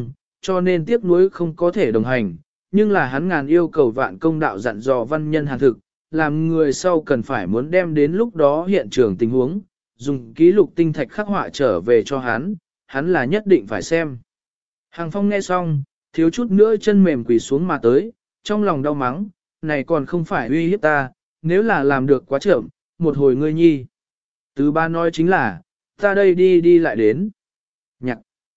Speaker 1: cho nên tiếc nuối không có thể đồng hành, nhưng là hắn ngàn yêu cầu vạn công đạo dặn dò văn nhân hàn thực, làm người sau cần phải muốn đem đến lúc đó hiện trường tình huống, dùng ký lục tinh thạch khắc họa trở về cho hắn là nhất định phải xem. Hàng Phong nghe xong, thiếu chút nữa chân mềm quỳ xuống mà tới, trong lòng đau mắng, này còn không phải uy hiếp ta, nếu là làm được quá chậm, một hồi ngươi nhi. Tứ ba nói chính là, ta đây đi lại đến. Nhạc,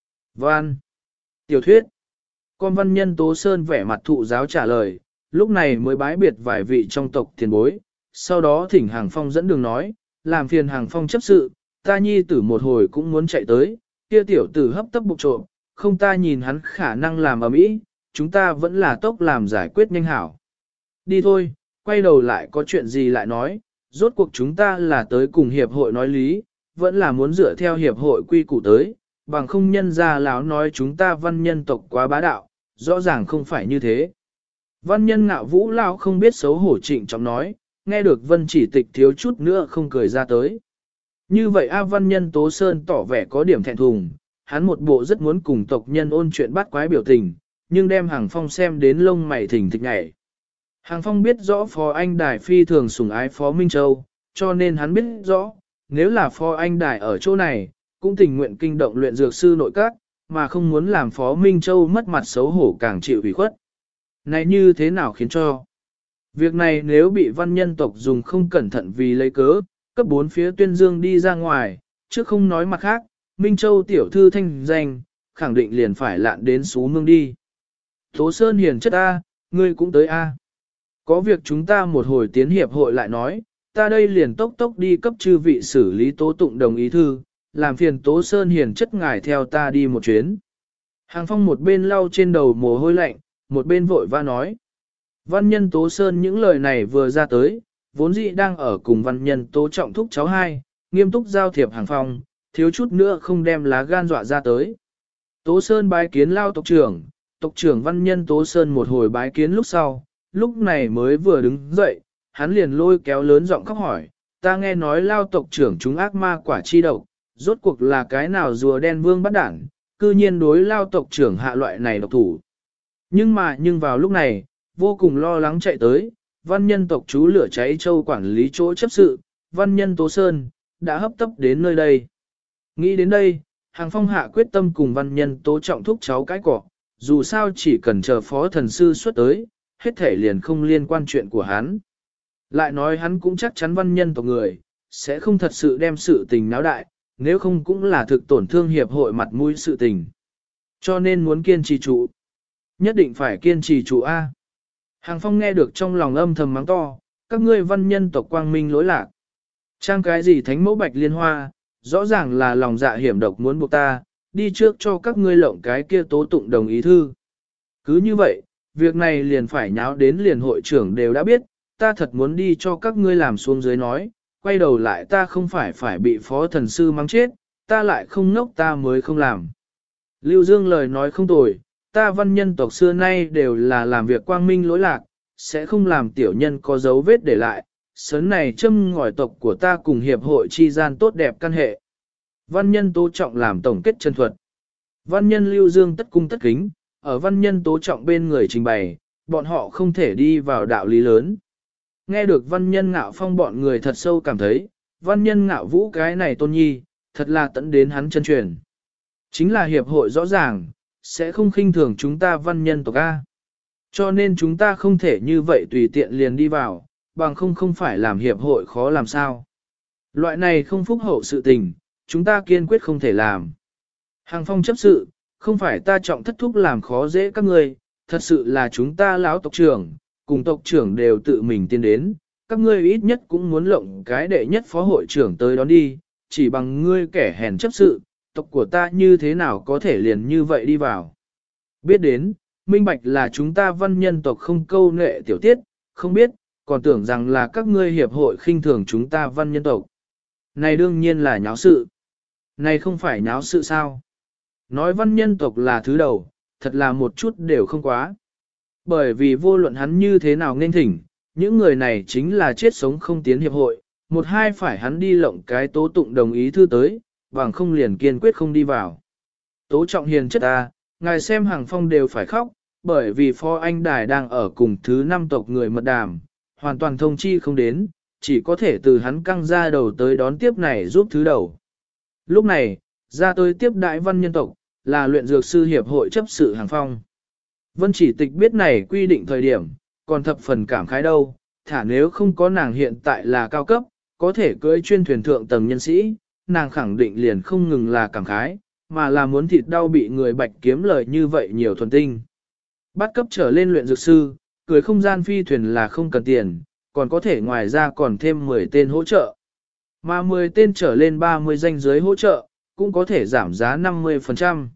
Speaker 1: văn, tiểu thuyết. Con văn nhân Tố Sơn vẻ mặt thụ giáo trả lời, lúc này mới bái biệt vài vị trong tộc tiền bối, sau đó thỉnh Hàng Phong dẫn đường nói, làm phiền Hàng Phong chấp sự, ta nhi tử một hồi cũng muốn chạy tới, kia tiểu tử hấp tấp bục trộm, không ta nhìn hắn khả năng làm ở mỹ, chúng ta vẫn là tốc làm giải quyết nhanh hảo. Đi thôi, quay đầu lại có chuyện gì lại nói, rốt cuộc chúng ta là tới cùng hiệp hội nói lý, vẫn là muốn dựa theo hiệp hội quy củ tới, bằng không nhân ra láo nói chúng ta văn nhân tộc quá bá đạo, rõ ràng không phải như thế. Văn nhân Ngạo Vũ lão không biết xấu hổ trịnh trọng nói, nghe được Vân Chỉ Tịch thiếu chút nữa không cười ra tới. Như vậy A văn nhân Tố Sơn tỏ vẻ có điểm thẹn thùng, hắn một bộ rất muốn cùng tộc nhân ôn chuyện bắt quái biểu tình, nhưng đem Hàng Phong xem đến lông mày thỉnh thịch nhảy. Hàng Phong biết rõ Phó Anh Đài phi thường sủng ái Phó Minh Châu, cho nên hắn biết rõ, nếu là Phó Anh Đài ở chỗ này, cũng tình nguyện kinh động luyện dược sư nội các, mà không muốn làm Phó Minh Châu mất mặt xấu hổ càng chịu ủy khuất. Này như thế nào khiến cho? Việc này nếu bị văn nhân tộc dùng không cẩn thận vì lấy cớ, cấp 4 phía tuyên dương đi ra ngoài, chứ không nói mặt khác, Minh Châu tiểu thư thanh danh, khẳng định liền phải lạn đến xú mương đi. Tố Sơn hiền chất A, ngươi cũng tới A. Có việc chúng ta một hồi tiến hiệp hội lại nói, ta đây liền tốc tốc đi cấp chư vị xử lý tố tụng đồng ý thư, làm phiền Tố Sơn hiền chất ngài theo ta đi một chuyến. Hàng Phong một bên lau trên đầu mồ hôi lạnh, một bên vội va nói. Văn nhân Tố Sơn những lời này vừa ra tới, vốn dĩ đang ở cùng văn nhân Tố Trọng thúc cháu hai, nghiêm túc giao thiệp Hàng Phong, thiếu chút nữa không đem lá gan dọa ra tới. Tố Sơn bái kiến lao tộc trưởng văn nhân Tố Sơn một hồi bái kiến lúc sau, lúc này mới vừa đứng dậy, hắn liền lôi kéo lớn giọng khóc hỏi, ta nghe nói lao tộc trưởng chúng ác ma quả chi độc, rốt cuộc là cái nào rùa đen vương bắt đảng, cư nhiên đối lao tộc trưởng hạ loại này độc thủ. Nhưng vào lúc này, vô cùng lo lắng chạy tới, văn nhân tộc chú lửa cháy châu quản lý chỗ chấp sự, văn nhân Tố Sơn, đã hấp tấp đến nơi đây. Nghĩ đến đây, Hàng Phong hạ quyết tâm cùng văn nhân Tố Trọng thúc cháu cái cỏ, dù sao chỉ cần chờ phó thần sư xuất tới, hết thể liền không liên quan chuyện của hắn. Lại nói hắn cũng chắc chắn văn nhân tộc người, sẽ không thật sự đem sự tình náo đại, nếu không cũng là thực tổn thương hiệp hội mặt mũi sự tình. Cho nên muốn kiên trì trụ. Nhất định phải kiên trì trụ A. Hàng Phong nghe được trong lòng âm thầm mắng to, các ngươi văn nhân tộc quang minh lỗi lạc. Trang cái gì thánh mẫu bạch liên hoa, rõ ràng là lòng dạ hiểm độc muốn buộc ta, đi trước cho các ngươi lộng cái kia tố tụng đồng ý thư. Cứ như vậy, việc này liền phải nháo đến liền hội trưởng đều đã biết, ta thật muốn đi cho các ngươi làm xuống dưới nói, quay đầu lại ta không phải bị phó thần sư mắng chết, ta lại không ngốc ta mới không làm. Lưu Dương lời nói không tồi, ta văn nhân tộc xưa nay đều là làm việc quang minh lỗi lạc, sẽ không làm tiểu nhân có dấu vết để lại, sớn này châm ngòi tộc của ta cùng hiệp hội chi gian tốt đẹp căn hệ. Văn nhân Tố Trọng làm tổng kết chân thuật. Văn nhân Lưu Dương tất cung tất kính, ở văn nhân Tố Trọng bên người trình bày, bọn họ không thể đi vào đạo lý lớn. Nghe được văn nhân Ngạo Phong bọn người thật sâu cảm thấy, văn nhân Ngạo Vũ cái này tôn nhi, thật là tận đến hắn chân truyền. Chính là hiệp hội rõ ràng, sẽ không khinh thường chúng ta văn nhân tộc A. Cho nên chúng ta không thể như vậy tùy tiện liền đi vào, bằng không phải làm hiệp hội khó làm sao. Loại này không phúc hậu sự tình, chúng ta kiên quyết không thể làm. Hàng Phong chấp sự, không phải ta trọng thất thúc làm khó dễ các ngươi, thật sự là chúng ta lão tộc trưởng, cùng tộc trưởng đều tự mình tiến đến, các ngươi ít nhất cũng muốn lộng cái đệ nhất phó hội trưởng tới đón đi, chỉ bằng ngươi kẻ hèn chấp sự, tộc của ta như thế nào có thể liền như vậy đi vào. Biết đến, minh bạch là chúng ta văn nhân tộc không câu nệ tiểu tiết, không biết, còn tưởng rằng là các ngươi hiệp hội khinh thường chúng ta văn nhân tộc. Này đương nhiên là nháo sự. Này không phải nháo sự sao? Nói văn nhân tộc là thứ đầu, thật là một chút đều không quá. Bởi vì vô luận hắn như thế nào nên thỉnh, những người này chính là chết sống không tiến hiệp hội, một hai phải hắn đi lộng cái tố tụng đồng ý thư tới, bằng không liền kiên quyết không đi vào. Tố Trọng hiền chất ta, ngài xem Hàng Phong đều phải khóc, bởi vì Phó Anh Đài đang ở cùng thứ 5 tộc người mật đàm, hoàn toàn thông chi không đến, chỉ có thể từ hắn căng ra đầu tới đón tiếp này giúp thứ đầu. Lúc này, ra tới tiếp đại văn nhân tộc, là luyện dược sư hiệp hội chấp sự Hàng Phong. Vân Chỉ Tịch biết này quy định thời điểm, còn thập phần cảm khái đâu, thả nếu không có nàng hiện tại là cao cấp, có thể cưỡi chuyên thuyền thượng tầng nhân sĩ, nàng khẳng định liền không ngừng là cảm khái, mà là muốn thịt đau bị người bạch kiếm lời như vậy nhiều thuần tinh. Bắt cấp trở lên luyện dược sư, cưới không gian phi thuyền là không cần tiền, còn có thể ngoài ra còn thêm 10 tên hỗ trợ. Mà 10 tên trở lên 30 danh giới hỗ trợ, cũng có thể giảm giá 50%.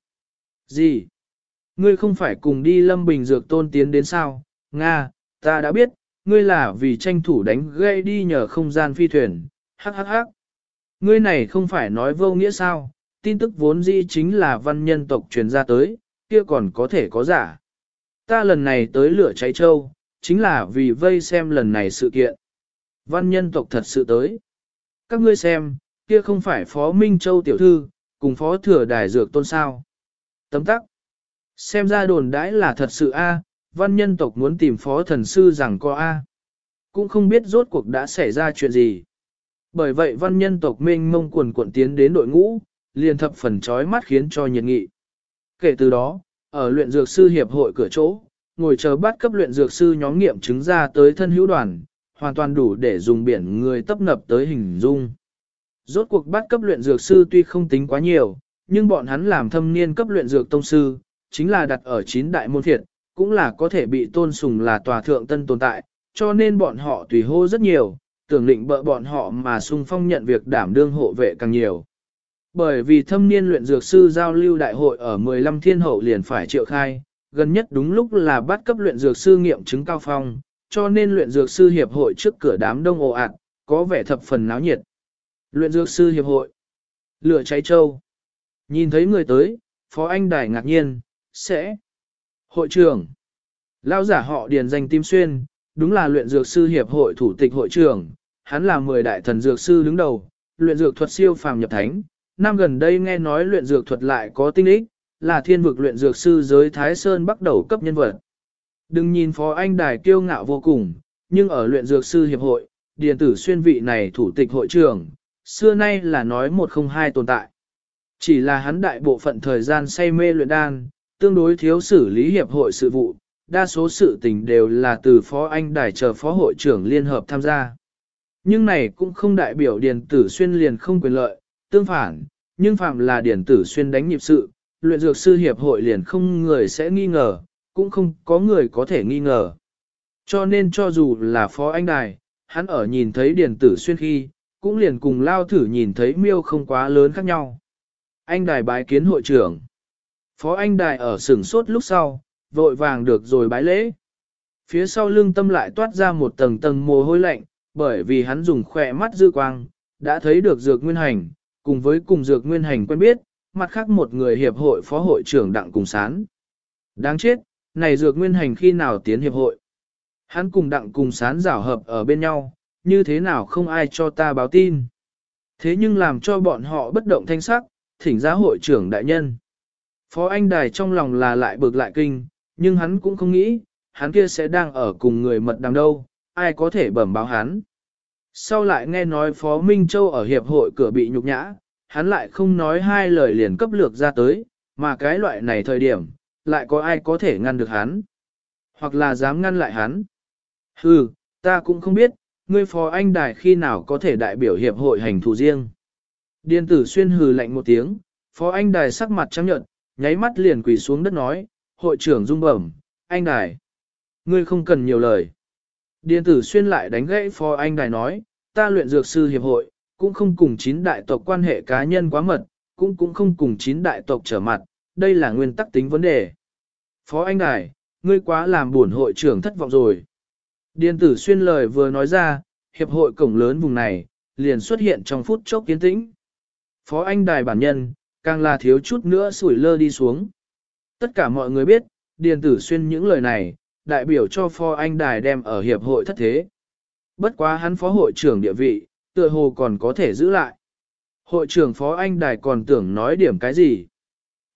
Speaker 1: Gì? Ngươi không phải cùng đi Lâm Bình Dược Tôn tiến đến sao? Nga, ta đã biết, ngươi là vì tranh thủ đánh gây đi nhờ không gian phi thuyền. Hắc hắc hắc. Ngươi này không phải nói vô nghĩa sao? Tin tức vốn dĩ chính là văn nhân tộc truyền ra tới, kia còn có thể có giả. Ta lần này tới lửa cháy châu, chính là vì vây xem lần này sự kiện. Văn nhân tộc thật sự tới. Các ngươi xem, kia không phải Phó Minh Châu tiểu thư, cùng Phó Thừa Đài Dược Tôn sao. Tấm tắc. Xem ra đồn đãi là thật sự a, văn nhân tộc muốn tìm Phó Thần Sư rằng có a. Cũng không biết rốt cuộc đã xảy ra chuyện gì. Bởi vậy văn nhân tộc mênh mông quần cuộn tiến đến đội ngũ, liền thập phần chói mắt khiến cho nhiệt nghị. Kể từ đó, ở luyện dược sư hiệp hội cửa chỗ, ngồi chờ bắt cấp luyện dược sư nhóm nghiệm chứng ra tới thân hữu đoàn, hoàn toàn đủ để dùng biển người tấp nập tới hình dung. Rốt cuộc bắt cấp luyện dược sư tuy không tính quá nhiều, nhưng bọn hắn làm thâm niên cấp luyện dược tông sư, chính là đặt ở 9 đại môn phiệt, cũng là có thể bị tôn sùng là tòa thượng tân tồn tại, cho nên bọn họ tùy hô rất nhiều, tưởng định bợ bọn họ mà sung phong nhận việc đảm đương hộ vệ càng nhiều. Bởi vì thâm niên luyện dược sư giao lưu đại hội ở 15 thiên hậu liền phải triệu khai, gần nhất đúng lúc là bắt cấp luyện dược sư nghiệm chứng cao phong, cho nên luyện dược sư hiệp hội trước cửa đám đông ồ ạt, có vẻ thập phần náo nhiệt. Luyện dược sư hiệp hội, lửa cháy châu. Nhìn thấy người tới, Phó Anh Đài ngạc nhiên, sẽ. Hội trưởng, lao giả họ điền danh Tim Xuyên, đúng là luyện dược sư hiệp hội thủ tịch hội trưởng, hắn là 10 đại thần dược sư đứng đầu, luyện dược thuật siêu phàm nhập thánh. Năm gần đây nghe nói luyện dược thuật lại có tinh ích, là thiên vực luyện dược sư giới Thái Sơn bắt đầu cấp nhân vật. Đừng nhìn Phó Anh Đài kiêu ngạo vô cùng, nhưng ở luyện dược sư hiệp hội, Điền Tử Xuyên vị này thủ tịch hội trưởng, xưa nay là nói 102 tồn tại. Chỉ là hắn đại bộ phận thời gian say mê luyện đan, tương đối thiếu xử lý hiệp hội sự vụ, đa số sự tình đều là từ Phó Anh Đài chờ Phó hội trưởng liên hợp tham gia. Nhưng này cũng không đại biểu Điền Tử Xuyên liền không quyền lợi, tương phản, nhưng phạm là Điền Tử Xuyên đánh nhịp sự, luyện dược sư hiệp hội liền không người sẽ nghi ngờ, cũng không có người có thể nghi ngờ. Cho nên cho dù là Phó Anh Đài, hắn ở nhìn thấy Điền Tử Xuyên khi, cũng liền cùng lao thử nhìn thấy miêu không quá lớn khác nhau. Anh Đài bái kiến hội trưởng. Phó Anh Đài ở sửng sốt lúc sau, vội vàng được rồi bái lễ. Phía sau lưng tâm lại toát ra một tầng tầng mồ hôi lạnh, bởi vì hắn dùng khỏe mắt dư quang, đã thấy được Dược Nguyên Hành, cùng với cùng Dược Nguyên Hành quen biết, mặt khác một người hiệp hội phó hội trưởng Đặng Cùng Sán. Đáng chết, này Dược Nguyên Hành khi nào tiến hiệp hội? Hắn cùng Đặng Cùng Sán giảo hợp ở bên nhau, như thế nào không ai cho ta báo tin? Thế nhưng làm cho bọn họ bất động thanh sắc, thỉnh ra hội trưởng đại nhân. Phó Anh Đài trong lòng là lại bực lại kinh, nhưng hắn cũng không nghĩ, hắn kia sẽ đang ở cùng người mật đằng đâu, ai có thể bẩm báo hắn. Sau lại nghe nói Phó Minh Châu ở hiệp hội cửa bị nhục nhã, hắn lại không nói hai lời liền cấp lược ra tới, mà cái loại này thời điểm, lại có ai có thể ngăn được hắn, hoặc là dám ngăn lại hắn. Hừ, ta cũng không biết, ngươi Phó Anh Đài khi nào có thể đại biểu hiệp hội hành thù riêng. Điền Tử Xuyên hừ lạnh một tiếng, Phó Anh Đài sắc mặt trắng nhợt, nháy mắt liền quỳ xuống đất nói, hội trưởng Dung Bẩm, Anh Đài, ngươi không cần nhiều lời. Điền Tử Xuyên lại đánh gãy Phó Anh Đài nói, ta luyện dược sư hiệp hội, cũng không cùng 9 đại tộc quan hệ cá nhân quá mật, cũng không cùng 9 đại tộc trở mặt, đây là nguyên tắc tính vấn đề. Phó Anh Đài, ngươi quá làm buồn hội trưởng thất vọng rồi. Điền Tử Xuyên lời vừa nói ra, hiệp hội cổng lớn vùng này, liền xuất hiện trong phút chốc kiến tĩnh. Phó Anh Đài bản nhân, càng là thiếu chút nữa sủi lơ đi xuống. Tất cả mọi người biết, Điền Tử Xuyên những lời này, đại biểu cho Phó Anh Đài đem ở hiệp hội thất thế. Bất quá hắn phó hội trưởng địa vị, tựa hồ còn có thể giữ lại. Hội trưởng Phó Anh Đài còn tưởng nói điểm cái gì.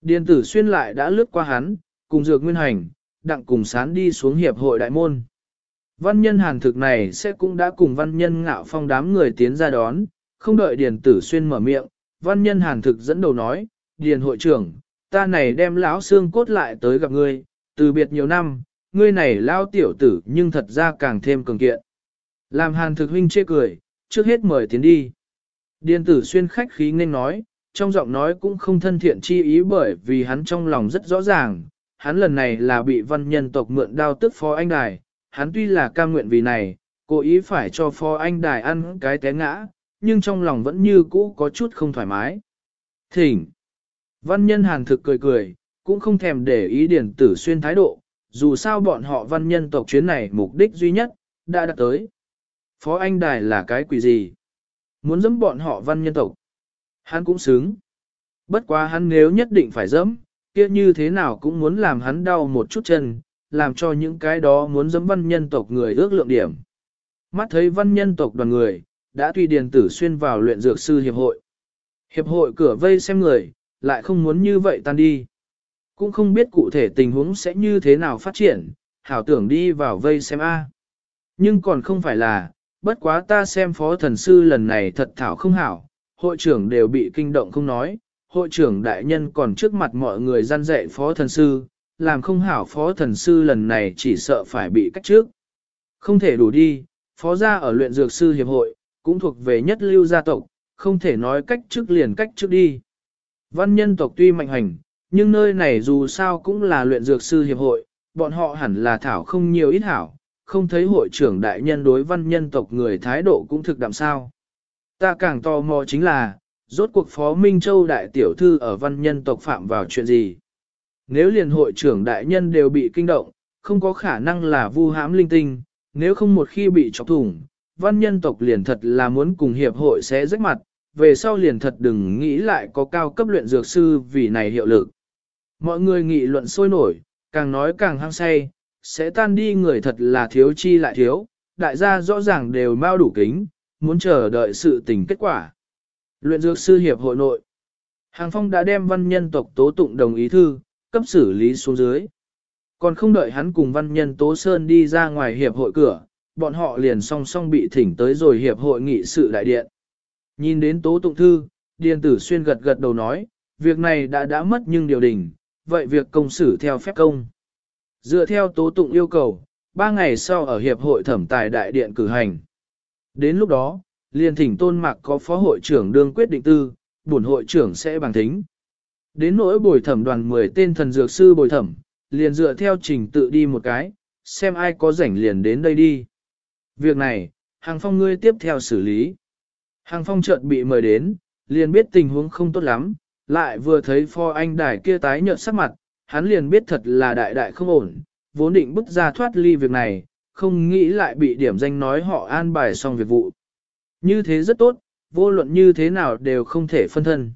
Speaker 1: Điền tử xuyên lại đã lướt qua hắn, cùng dược nguyên hành, đặng cùng sán đi xuống hiệp hội đại môn. Văn nhân hàn thực này sẽ cũng đã cùng văn nhân ngạo phong đám người tiến ra đón, không đợi điền tử xuyên mở miệng, văn nhân hàn thực dẫn đầu nói, điền hội trưởng, ta này đem lão xương cốt lại tới gặp ngươi, từ biệt nhiều năm, ngươi này lao tiểu tử nhưng thật ra càng thêm cường kiện. Làm hàn thực huynh chê cười, trước hết mời tiến đi. Điền tử xuyên khách khí nên nói, trong giọng nói cũng không thân thiện chi ý bởi vì hắn trong lòng rất rõ ràng, hắn lần này là bị văn nhân tộc mượn đao tức phó anh đài, hắn tuy là cam nguyện vì này, cố ý phải cho phó anh đài ăn cái té ngã, nhưng trong lòng vẫn như cũ có chút không thoải mái. Thỉnh! Văn nhân hàn thực cười cười, cũng không thèm để ý điển tử xuyên thái độ, dù sao bọn họ văn nhân tộc chuyến này mục đích duy nhất, đã đạt tới. Phó anh đài là cái quỷ gì? Muốn dẫm bọn họ văn nhân tộc. Hắn cũng xứng. Bất quá hắn nếu nhất định phải dẫm, kia như thế nào cũng muốn làm hắn đau một chút chân, làm cho những cái đó muốn dẫm văn nhân tộc người ước lượng điểm. Mắt thấy văn nhân tộc đoàn người, đã tùy điền tử xuyên vào luyện dược sư hiệp hội. Hiệp hội cửa vây xem người, lại không muốn như vậy tan đi. Cũng không biết cụ thể tình huống sẽ như thế nào phát triển, hảo tưởng đi vào vây xem A. Nhưng còn không phải là, bất quá ta xem phó thần sư lần này thật thảo không hảo, hội trưởng đều bị kinh động không nói, hội trưởng đại nhân còn trước mặt mọi người gian dạy phó thần sư, làm không hảo phó thần sư lần này chỉ sợ phải bị cách trước. Không thể đủ đi, phó gia ở luyện dược sư hiệp hội, cũng thuộc về nhất lưu gia tộc, không thể nói cách trước liền cách trước đi. Văn nhân tộc tuy mạnh hành, nhưng nơi này dù sao cũng là luyện dược sư hiệp hội, bọn họ hẳn là thảo không nhiều ít hảo, không thấy hội trưởng đại nhân đối văn nhân tộc người thái độ cũng thực đạm sao. Ta càng tò mò chính là, rốt cuộc Phó Minh Châu đại tiểu thư ở văn nhân tộc phạm vào chuyện gì. Nếu liền hội trưởng đại nhân đều bị kinh động, không có khả năng là vu hãm linh tinh, nếu không một khi bị chọc thủng, văn nhân tộc liền thật là muốn cùng hiệp hội sẽ rách mặt, về sau liền thật đừng nghĩ lại có cao cấp luyện dược sư vì này hiệu lực. Mọi người nghị luận sôi nổi, càng nói càng hăng say, sẽ tan đi người thật là thiếu chi lại thiếu, đại gia rõ ràng đều mau đủ kính, muốn chờ đợi sự tình kết quả. Luyện dược sư hiệp hội nội, Hàng Phong đã đem văn nhân tộc tố tụng đồng ý thư, cấp xử lý xuống dưới. Còn không đợi hắn cùng văn nhân Tố Sơn đi ra ngoài hiệp hội cửa, bọn họ liền song song bị thỉnh tới rồi hiệp hội nghị sự đại điện. Nhìn đến tố tụng thư, Điền Tử Xuyên gật gật đầu nói, việc này đã mất nhưng điều đình, vậy việc công xử theo phép công. Dựa theo tố tụng yêu cầu, 3 ngày sau ở hiệp hội thẩm tài đại điện cử hành. Đến lúc đó, liền thỉnh Tôn Mạc có phó hội trưởng đương quyết định tư, bổn hội trưởng sẽ bằng thính. Đến nỗi bồi thẩm đoàn 10 tên thần dược sư bồi thẩm, liền dựa theo trình tự đi một cái, xem ai có rảnh liền đến đây đi. Việc này, Hàng Phong ngươi tiếp theo xử lý. Hàng Phong chợt bị mời đến, liền biết tình huống không tốt lắm, lại vừa thấy Phó Anh Đài kia tái nhợt sắc mặt, hắn liền biết thật là đại đại không ổn, vốn định bức ra thoát ly việc này, không nghĩ lại bị điểm danh nói họ an bài xong việc vụ. Như thế rất tốt, vô luận như thế nào đều không thể phân thân.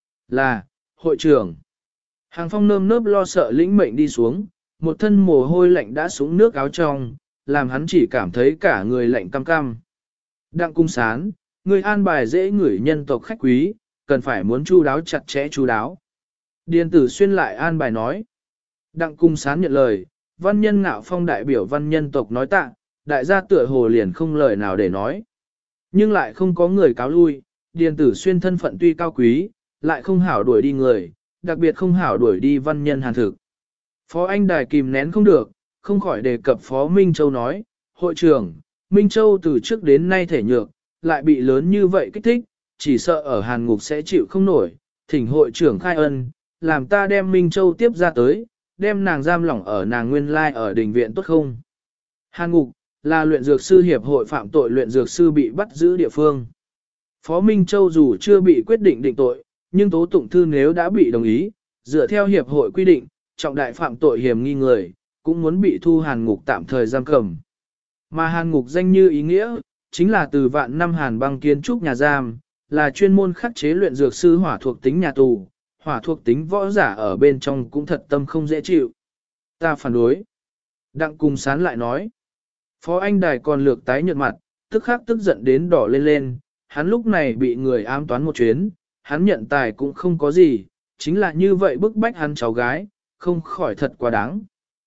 Speaker 1: Là, hội trưởng. Hàng Phong nơm nớp lo sợ lĩnh mệnh đi xuống, một thân mồ hôi lạnh đã xuống nước áo trong, làm hắn chỉ cảm thấy cả người lạnh cam cam. Đặng cung sán, người an bài dễ ngửi nhân tộc khách quý, cần phải muốn chu đáo chặt chẽ chu đáo. Điền Tử Xuyên lại an bài nói. Đặng cung sán nhận lời, văn nhân ngạo phong đại biểu văn nhân tộc nói tạ, đại gia tựa hồ liền không lời nào để nói. Nhưng lại không có người cáo lui, Điền Tử Xuyên thân phận tuy cao quý, lại không hảo đuổi đi người, đặc biệt không hảo đuổi đi văn nhân hàn thực. Phó Anh Đài kìm nén không được, không khỏi đề cập Phó Minh Châu nói, hội trưởng, Minh Châu từ trước đến nay thể nhược, lại bị lớn như vậy kích thích, chỉ sợ ở hàn ngục sẽ chịu không nổi, thỉnh hội trưởng khai ân, làm ta đem Minh Châu tiếp ra tới, đem nàng giam lỏng ở nàng nguyên lai ở đình viện tốt không. Hàn ngục, là luyện dược sư hiệp hội phạm tội luyện dược sư bị bắt giữ địa phương. Phó Minh Châu dù chưa bị quyết định định tội, nhưng tố tụng thư nếu đã bị đồng ý, dựa theo hiệp hội quy định, trọng đại phạm tội hiểm nghi người, cũng muốn bị thu hàn ngục tạm thời giam cầm. Mà hàn ngục danh như ý nghĩa, chính là từ vạn năm hàn băng kiến trúc nhà giam, là chuyên môn khắc chế luyện dược sư hỏa thuộc tính nhà tù, hỏa thuộc tính võ giả ở bên trong cũng thật tâm không dễ chịu. Ta phản đối. Đặng Cung Sán lại nói. Phó Anh Đài còn lược tái nhợt mặt, tức khắc tức giận đến đỏ lên lên, hắn lúc này bị người ám toán một chuyến, hắn nhận tài cũng không có gì, chính là như vậy bức bách hắn cháu gái, không khỏi thật quá đáng.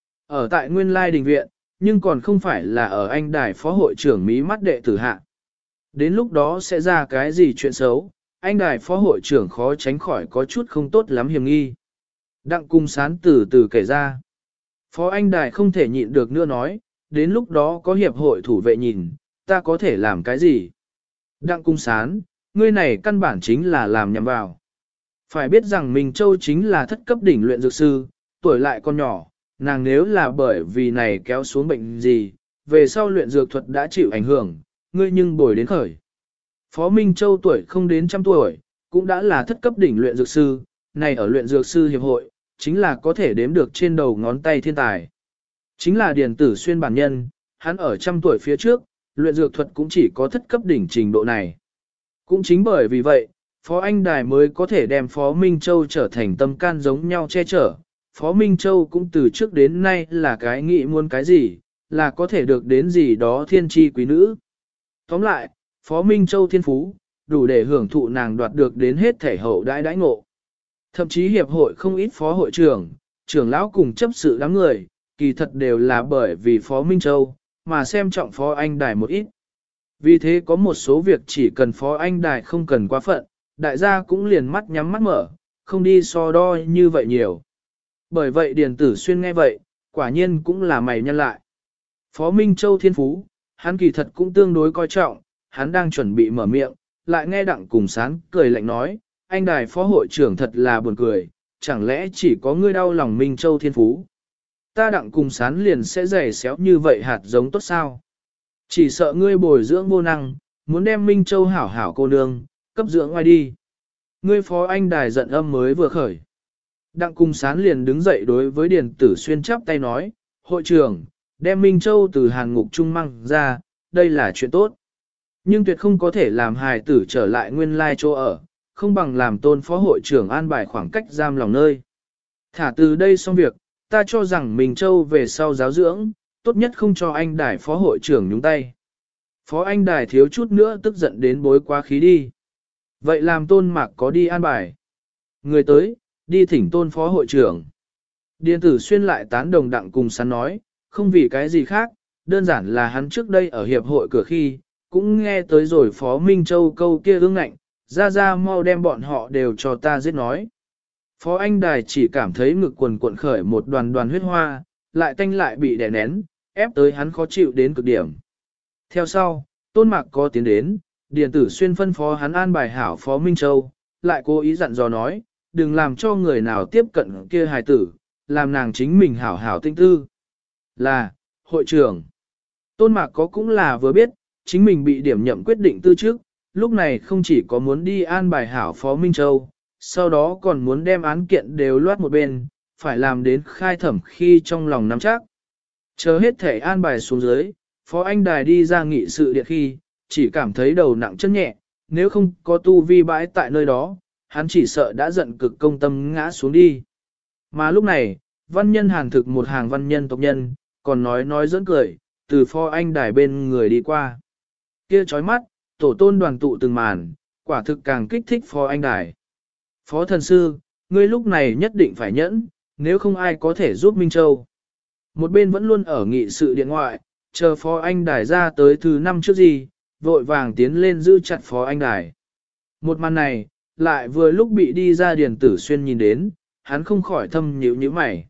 Speaker 1: Ở tại nguyên lai đình viện, nhưng còn không phải là ở anh đài phó hội trưởng mí mắt đệ tử hạ. Đến lúc đó sẽ ra cái gì chuyện xấu, anh đài phó hội trưởng khó tránh khỏi có chút không tốt lắm hiểm nghi. Đặng Cung Sán từ từ kể ra. Phó anh đài không thể nhịn được nữa nói, đến lúc đó có hiệp hội thủ vệ nhìn, ta có thể làm cái gì? Đặng Cung Sán, ngươi này căn bản chính là làm nhầm vào. Phải biết rằng Minh Châu chính là thất cấp đỉnh luyện dược sư, tuổi lại còn nhỏ, nàng nếu là bởi vì này kéo xuống bệnh gì, về sau luyện dược thuật đã chịu ảnh hưởng, ngươi nhưng bồi đến khởi. Phó Minh Châu tuổi không đến trăm tuổi, cũng đã là thất cấp đỉnh luyện dược sư, này ở luyện dược sư hiệp hội, chính là có thể đếm được trên đầu ngón tay thiên tài. Chính là Điền Tử Xuyên bản nhân, hắn ở trăm tuổi phía trước, luyện dược thuật cũng chỉ có thất cấp đỉnh trình độ này. Cũng chính bởi vì vậy, Phó Anh Đài mới có thể đem Phó Minh Châu trở thành tâm can giống nhau che chở. Phó Minh Châu cũng từ trước đến nay là cái nghĩ muốn cái gì, là có thể được đến gì đó thiên tri quý nữ. Tóm lại, Phó Minh Châu thiên phú, đủ để hưởng thụ nàng đoạt được đến hết thể hậu đãi đãi ngộ. Thậm chí hiệp hội không ít phó hội trưởng, trưởng lão cùng chấp sự đám người, kỳ thật đều là bởi vì Phó Minh Châu, mà xem trọng Phó Anh Đài một ít. Vì thế có một số việc chỉ cần Phó Anh Đài không cần quá phận, đại gia cũng liền mắt nhắm mắt mở, không đi so đo như vậy nhiều. Bởi vậy Điền Tử Xuyên nghe vậy, quả nhiên cũng là mày nhân lại. Phó Minh Châu thiên phú, hắn kỳ thật cũng tương đối coi trọng, hắn đang chuẩn bị mở miệng, lại nghe Đặng Cùng Sán cười lạnh nói, anh Đài phó hội trưởng thật là buồn cười, chẳng lẽ chỉ có ngươi đau lòng Minh Châu thiên phú. Ta Đặng Cùng Sán liền sẽ giày xéo như vậy hạt giống tốt sao. Chỉ sợ ngươi bồi dưỡng vô năng, muốn đem Minh Châu hảo hảo cô nương, cấp dưỡng ngoài đi. Ngươi phó anh Đài giận âm mới vừa khởi. Đặng Cung Sán liền đứng dậy đối với Điền Tử Xuyên chắp tay nói, hội trưởng, đem Minh Châu từ hàng ngục trung măng ra, đây là chuyện tốt. Nhưng tuyệt không có thể làm hài tử trở lại nguyên lai chỗ ở, không bằng làm tôn phó hội trưởng an bài khoảng cách giam lòng nơi. Thả từ đây xong việc, ta cho rằng Minh Châu về sau giáo dưỡng, tốt nhất không cho anh Đài phó hội trưởng nhúng tay. Phó anh Đài thiếu chút nữa tức giận đến bối quá khí đi. Vậy làm tôn mạc có đi an bài. Người tới, đi thỉnh tôn phó hội trưởng. Điền Tử Xuyên lại tán đồng Đặng Cùng Sán nói, không vì cái gì khác, đơn giản là hắn trước đây ở hiệp hội cửa khi, cũng nghe tới rồi Phó Minh Châu câu kia ương ngạnh, ra mau đem bọn họ đều cho ta giết nói. Phó Anh Đài chỉ cảm thấy ngực quần cuộn khởi một đoàn đoàn huyết hoa, lại tanh lại bị đè nén, ép tới hắn khó chịu đến cực điểm. Theo sau, tôn mạc có tiến đến, Điền Tử Xuyên phân phó hắn an bài hảo Phó Minh Châu, lại cố ý dặn dò nói, đừng làm cho người nào tiếp cận kia hài tử, làm nàng chính mình hảo hảo tinh tư. Là, hội trưởng. Tôn mạc có cũng là vừa biết, chính mình bị điểm nhậm quyết định tư trước, lúc này không chỉ có muốn đi an bài hảo Phó Minh Châu, sau đó còn muốn đem án kiện đều loát một bên, phải làm đến khai thẩm khi trong lòng nắm chắc. Chờ hết thể an bài xuống dưới, Phó Anh Đài đi ra nghị sự điện khi, chỉ cảm thấy đầu nặng chân nhẹ, nếu không có tu vi bãi tại nơi đó, hắn chỉ sợ đã giận cực công tâm ngã xuống đi. Mà lúc này, văn nhân hàng thực một hàng văn nhân tộc nhân, còn nói giỡn cười, từ Phó Anh Đài bên người đi qua. Kia chói mắt, tổ tôn đoàn tụ từng màn, quả thực càng kích thích Phó Anh Đài. Phó thần sư, ngươi lúc này nhất định phải nhẫn, nếu không ai có thể giúp Minh Châu. Một bên vẫn luôn ở nghị sự điện ngoại, chờ Phó Anh Đài ra tới thứ 5 trước gì, vội vàng tiến lên giữ chặt Phó Anh Đài. Một màn này, lại vừa lúc bị đi ra Điền Tử Xuyên nhìn đến, hắn không khỏi thâm nhíu nhíu mày.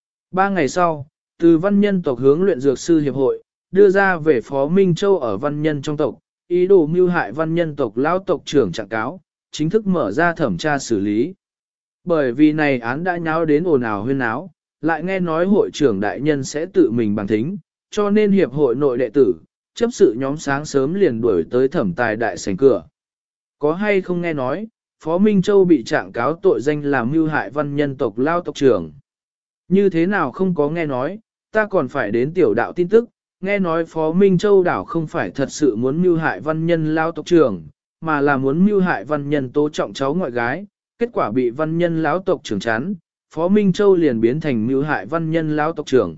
Speaker 1: 3 ngày sau, từ văn nhân tộc hướng luyện dược sư hiệp hội, đưa ra về Phó Minh Châu ở văn nhân trong tộc, ý đồ mưu hại văn nhân tộc lão tộc trưởng trạng cáo, chính thức mở ra thẩm tra xử lý. Bởi vì này án đã nháo đến ồn ào huyên náo, lại nghe nói hội trưởng đại nhân sẽ tự mình bằng thính, cho nên hiệp hội nội đệ tử, chấp sự nhóm sáng sớm liền đuổi tới thẩm tài đại sảnh cửa. Có hay không nghe nói, Phó Minh Châu bị trạng cáo tội danh làm mưu hại văn nhân tộc lao tộc trưởng. Như thế nào không có nghe nói, ta còn phải đến tiểu đạo tin tức, nghe nói Phó Minh Châu đảo không phải thật sự muốn mưu hại văn nhân lao tộc trưởng, mà là muốn mưu hại văn nhân tố trọng cháu ngoại gái, kết quả bị văn nhân lão tộc trưởng chán, Phó Minh Châu liền biến thành mưu hại văn nhân lão tộc trưởng.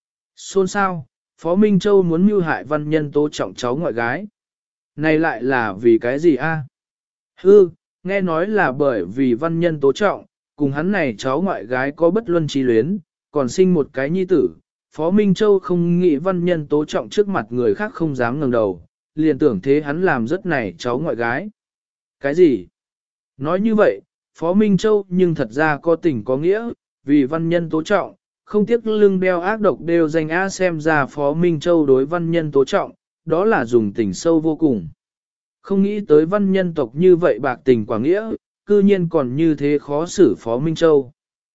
Speaker 1: Xôn sao, Phó Minh Châu muốn mưu hại văn nhân tố trọng cháu ngoại gái. Này lại là vì cái gì a? Hư, nghe nói là bởi vì văn nhân tố trọng, cùng hắn này cháu ngoại gái có bất luân trí luyến, còn sinh một cái nhi tử. Phó Minh Châu không nghĩ văn nhân tố trọng trước mặt người khác không dám ngẩng đầu, liền tưởng thế hắn làm rất này cháu ngoại gái. Cái gì? Nói như vậy, Phó Minh Châu nhưng thật ra có tình có nghĩa, vì văn nhân tố trọng, không tiếc lưng đeo ác độc đều danh á xem ra Phó Minh Châu đối văn nhân tố trọng, đó là dùng tình sâu vô cùng. Không nghĩ tới văn nhân tộc như vậy bạc tình quả nghĩa, cư nhiên còn như thế khó xử Phó Minh Châu.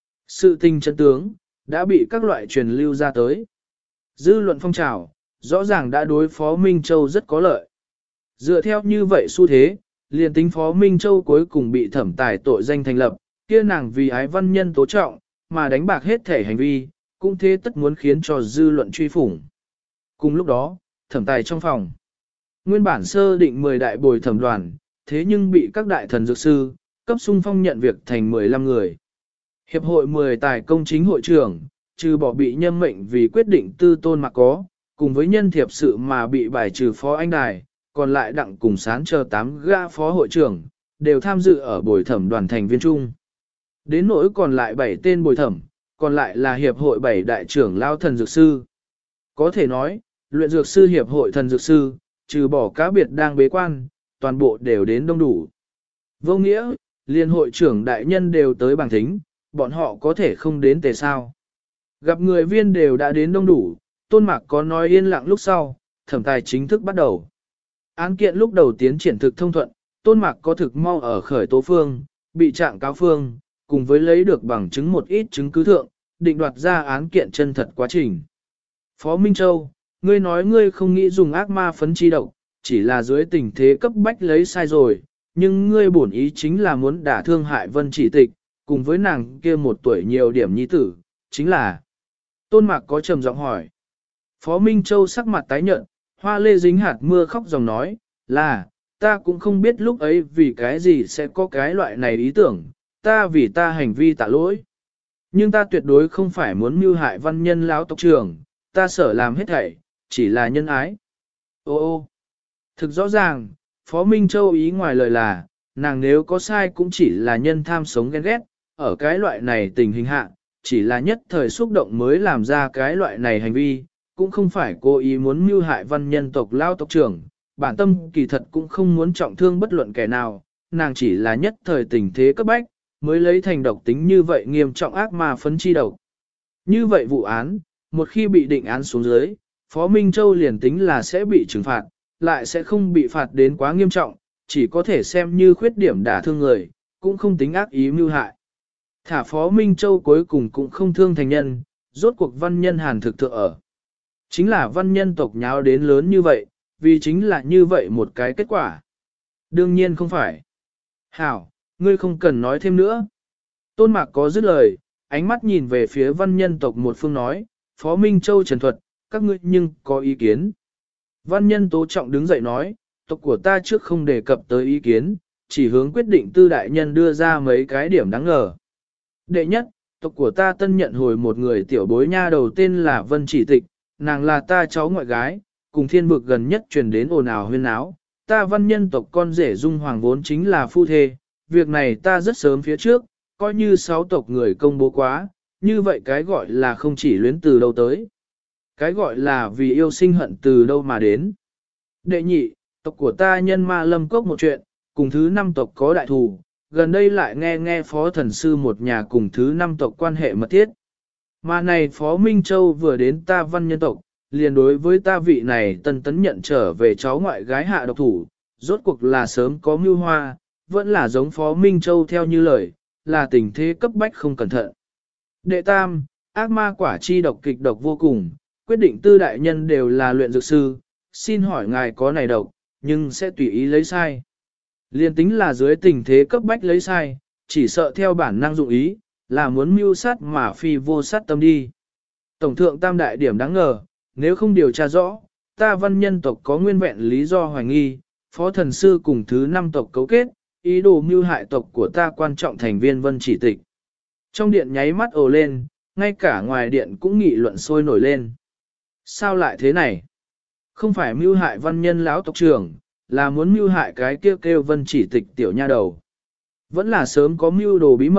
Speaker 1: Sự tình chân tướng, đã bị các loại truyền lưu ra tới. Dư luận phong trào, rõ ràng đã đối Phó Minh Châu rất có lợi. Dựa theo như vậy xu thế, liền tính Phó Minh Châu cuối cùng bị thẩm tài tội danh thành lập, kia nàng vì ái văn nhân tố trọng, mà đánh bạc hết thể hành vi, cũng thế tất muốn khiến cho dư luận truy phủng. Cùng lúc đó, thẩm tài trong phòng. Nguyên bản sơ định 10 đại bồi thẩm đoàn, thế nhưng bị các đại thần dược sư, cấp xung phong nhận việc thành 15 người. Hiệp hội 10 tài công chính hội trưởng, trừ bỏ bị nhâm mệnh vì quyết định tư tôn mà có, cùng với nhân thiệp sự mà bị bài trừ phó anh đài, còn lại đặng cùng sán chờ 8 gã phó hội trưởng, đều tham dự ở bồi thẩm đoàn thành viên chung. Đến nỗi còn lại 7 tên bồi thẩm, còn lại là hiệp hội 7 đại trưởng lao thần dược sư. Có thể nói, luyện dược sư hiệp hội thần dược sư, trừ bỏ cá biệt đang bế quan, toàn bộ đều đến đông đủ. Vô nghĩa, liên hội trưởng đại nhân đều tới bảng thính, bọn họ có thể không đến tề sao. Gặp người viên đều đã đến đông đủ, Tôn Mạc có nói yên lặng lúc sau, thẩm tài chính thức bắt đầu. Án kiện lúc đầu tiến triển thực thông thuận, Tôn Mạc có thực mau ở khởi tố phương, bị trạng cáo phương, cùng với lấy được bằng chứng một ít chứng cứ thượng, định đoạt ra án kiện chân thật quá trình. Phó Minh Châu, ngươi nói ngươi không nghĩ dùng ác ma phấn chi độc, chỉ là dưới tình thế cấp bách lấy sai rồi, nhưng ngươi bổn ý chính là muốn đả thương hại Vân Chỉ Tịch, cùng với nàng kia một tuổi nhiều điểm nhi tử, chính là. Tôn Mạc có trầm giọng hỏi. Phó Minh Châu sắc mặt tái nhợt, hoa lê dính hạt mưa khóc dòng nói, là, ta cũng không biết lúc ấy vì cái gì sẽ có cái loại này ý tưởng, ta vì ta hành vi tạ lỗi. Nhưng ta tuyệt đối không phải muốn mưu hại văn nhân lão tộc trưởng, ta sở làm hết thảy, chỉ là nhân ái. Ô ô, thực rõ ràng, Phó Minh Châu ý ngoài lời là, nàng nếu có sai cũng chỉ là nhân tham sống ghen ghét, ở cái loại này tình hình hạ, chỉ là nhất thời xúc động mới làm ra cái loại này hành vi, cũng không phải cố ý muốn mưu hại văn nhân tộc lao tộc trưởng, bản tâm kỳ thật cũng không muốn trọng thương bất luận kẻ nào, nàng chỉ là nhất thời tình thế cấp bách, mới lấy thành độc tính như vậy nghiêm trọng ác ma phấn chi độc. Như vậy vụ án, một khi bị định án xuống dưới, Phó Minh Châu liền tính là sẽ bị trừng phạt, lại sẽ không bị phạt đến quá nghiêm trọng, chỉ có thể xem như khuyết điểm đả thương người, cũng không tính ác ý mưu hại. Thả Phó Minh Châu cuối cùng cũng không thương thành nhân, rốt cuộc văn nhân hàn thực thượng ở. Chính là văn nhân tộc nháo đến lớn như vậy, vì chính là như vậy một cái kết quả. Đương nhiên không phải. Hảo, ngươi không cần nói thêm nữa. Tôn Mạc có dứt lời, ánh mắt nhìn về phía văn nhân tộc một phương nói, Phó Minh Châu trần thuật, các ngươi nhưng có ý kiến. Văn nhân tố trọng đứng dậy nói, tộc của ta trước không đề cập tới ý kiến, chỉ hướng quyết định tư đại nhân đưa ra mấy cái điểm đáng ngờ. Đệ nhất, tộc của ta tân nhận hồi một người tiểu bối nha đầu tên là Vân Chỉ Tịch, nàng là ta cháu ngoại gái, cùng thiên vực gần nhất truyền đến ồn ào huyên náo. Ta văn nhân tộc con rể dung hoàng vốn chính là phu thê, việc này ta rất sớm phía trước, coi như 6 tộc người công bố quá, như vậy cái gọi là không chỉ luyến từ đâu tới. Cái gọi là vì yêu sinh hận từ đâu mà đến. Đệ nhị, tộc của ta nhân ma lâm cốc một chuyện, cùng thứ 5 tộc có đại thù, gần đây lại nghe phó thần sư một nhà cùng thứ 5 tộc quan hệ mật thiết. Mà này Phó Minh Châu vừa đến ta văn nhân tộc, liền đối với ta vị này tân tấn nhận trở về cháu ngoại gái hạ độc thủ, rốt cuộc là sớm có mưu hoa, vẫn là giống Phó Minh Châu theo như lời, là tình thế cấp bách không cẩn thận. Đệ tam, ác ma quả chi độc kịch độc vô cùng, quyết định tư đại nhân đều là luyện dược sư, xin hỏi ngài có này độc, nhưng sẽ tùy ý lấy sai. Liên tính là dưới tình thế cấp bách lấy sai, chỉ sợ theo bản năng dụng ý, là muốn mưu sát mà phi vô sát tâm đi. Tổng thượng tam đại điểm đáng ngờ, nếu không điều tra rõ, ta văn nhân tộc có nguyên vẹn lý do hoài nghi, phó thần sư cùng thứ 5 tộc cấu kết, ý đồ mưu hại tộc của ta quan trọng thành viên Vân Chỉ Tịch. Trong điện nháy mắt ồ lên, ngay cả ngoài điện cũng nghị luận sôi nổi lên. Sao lại thế này? Không phải mưu hại văn nhân lão tộc trưởng, là muốn mưu hại cái kêu Vân Chỉ Tịch tiểu nha đầu. Vẫn là sớm có mưu đồ bí mật,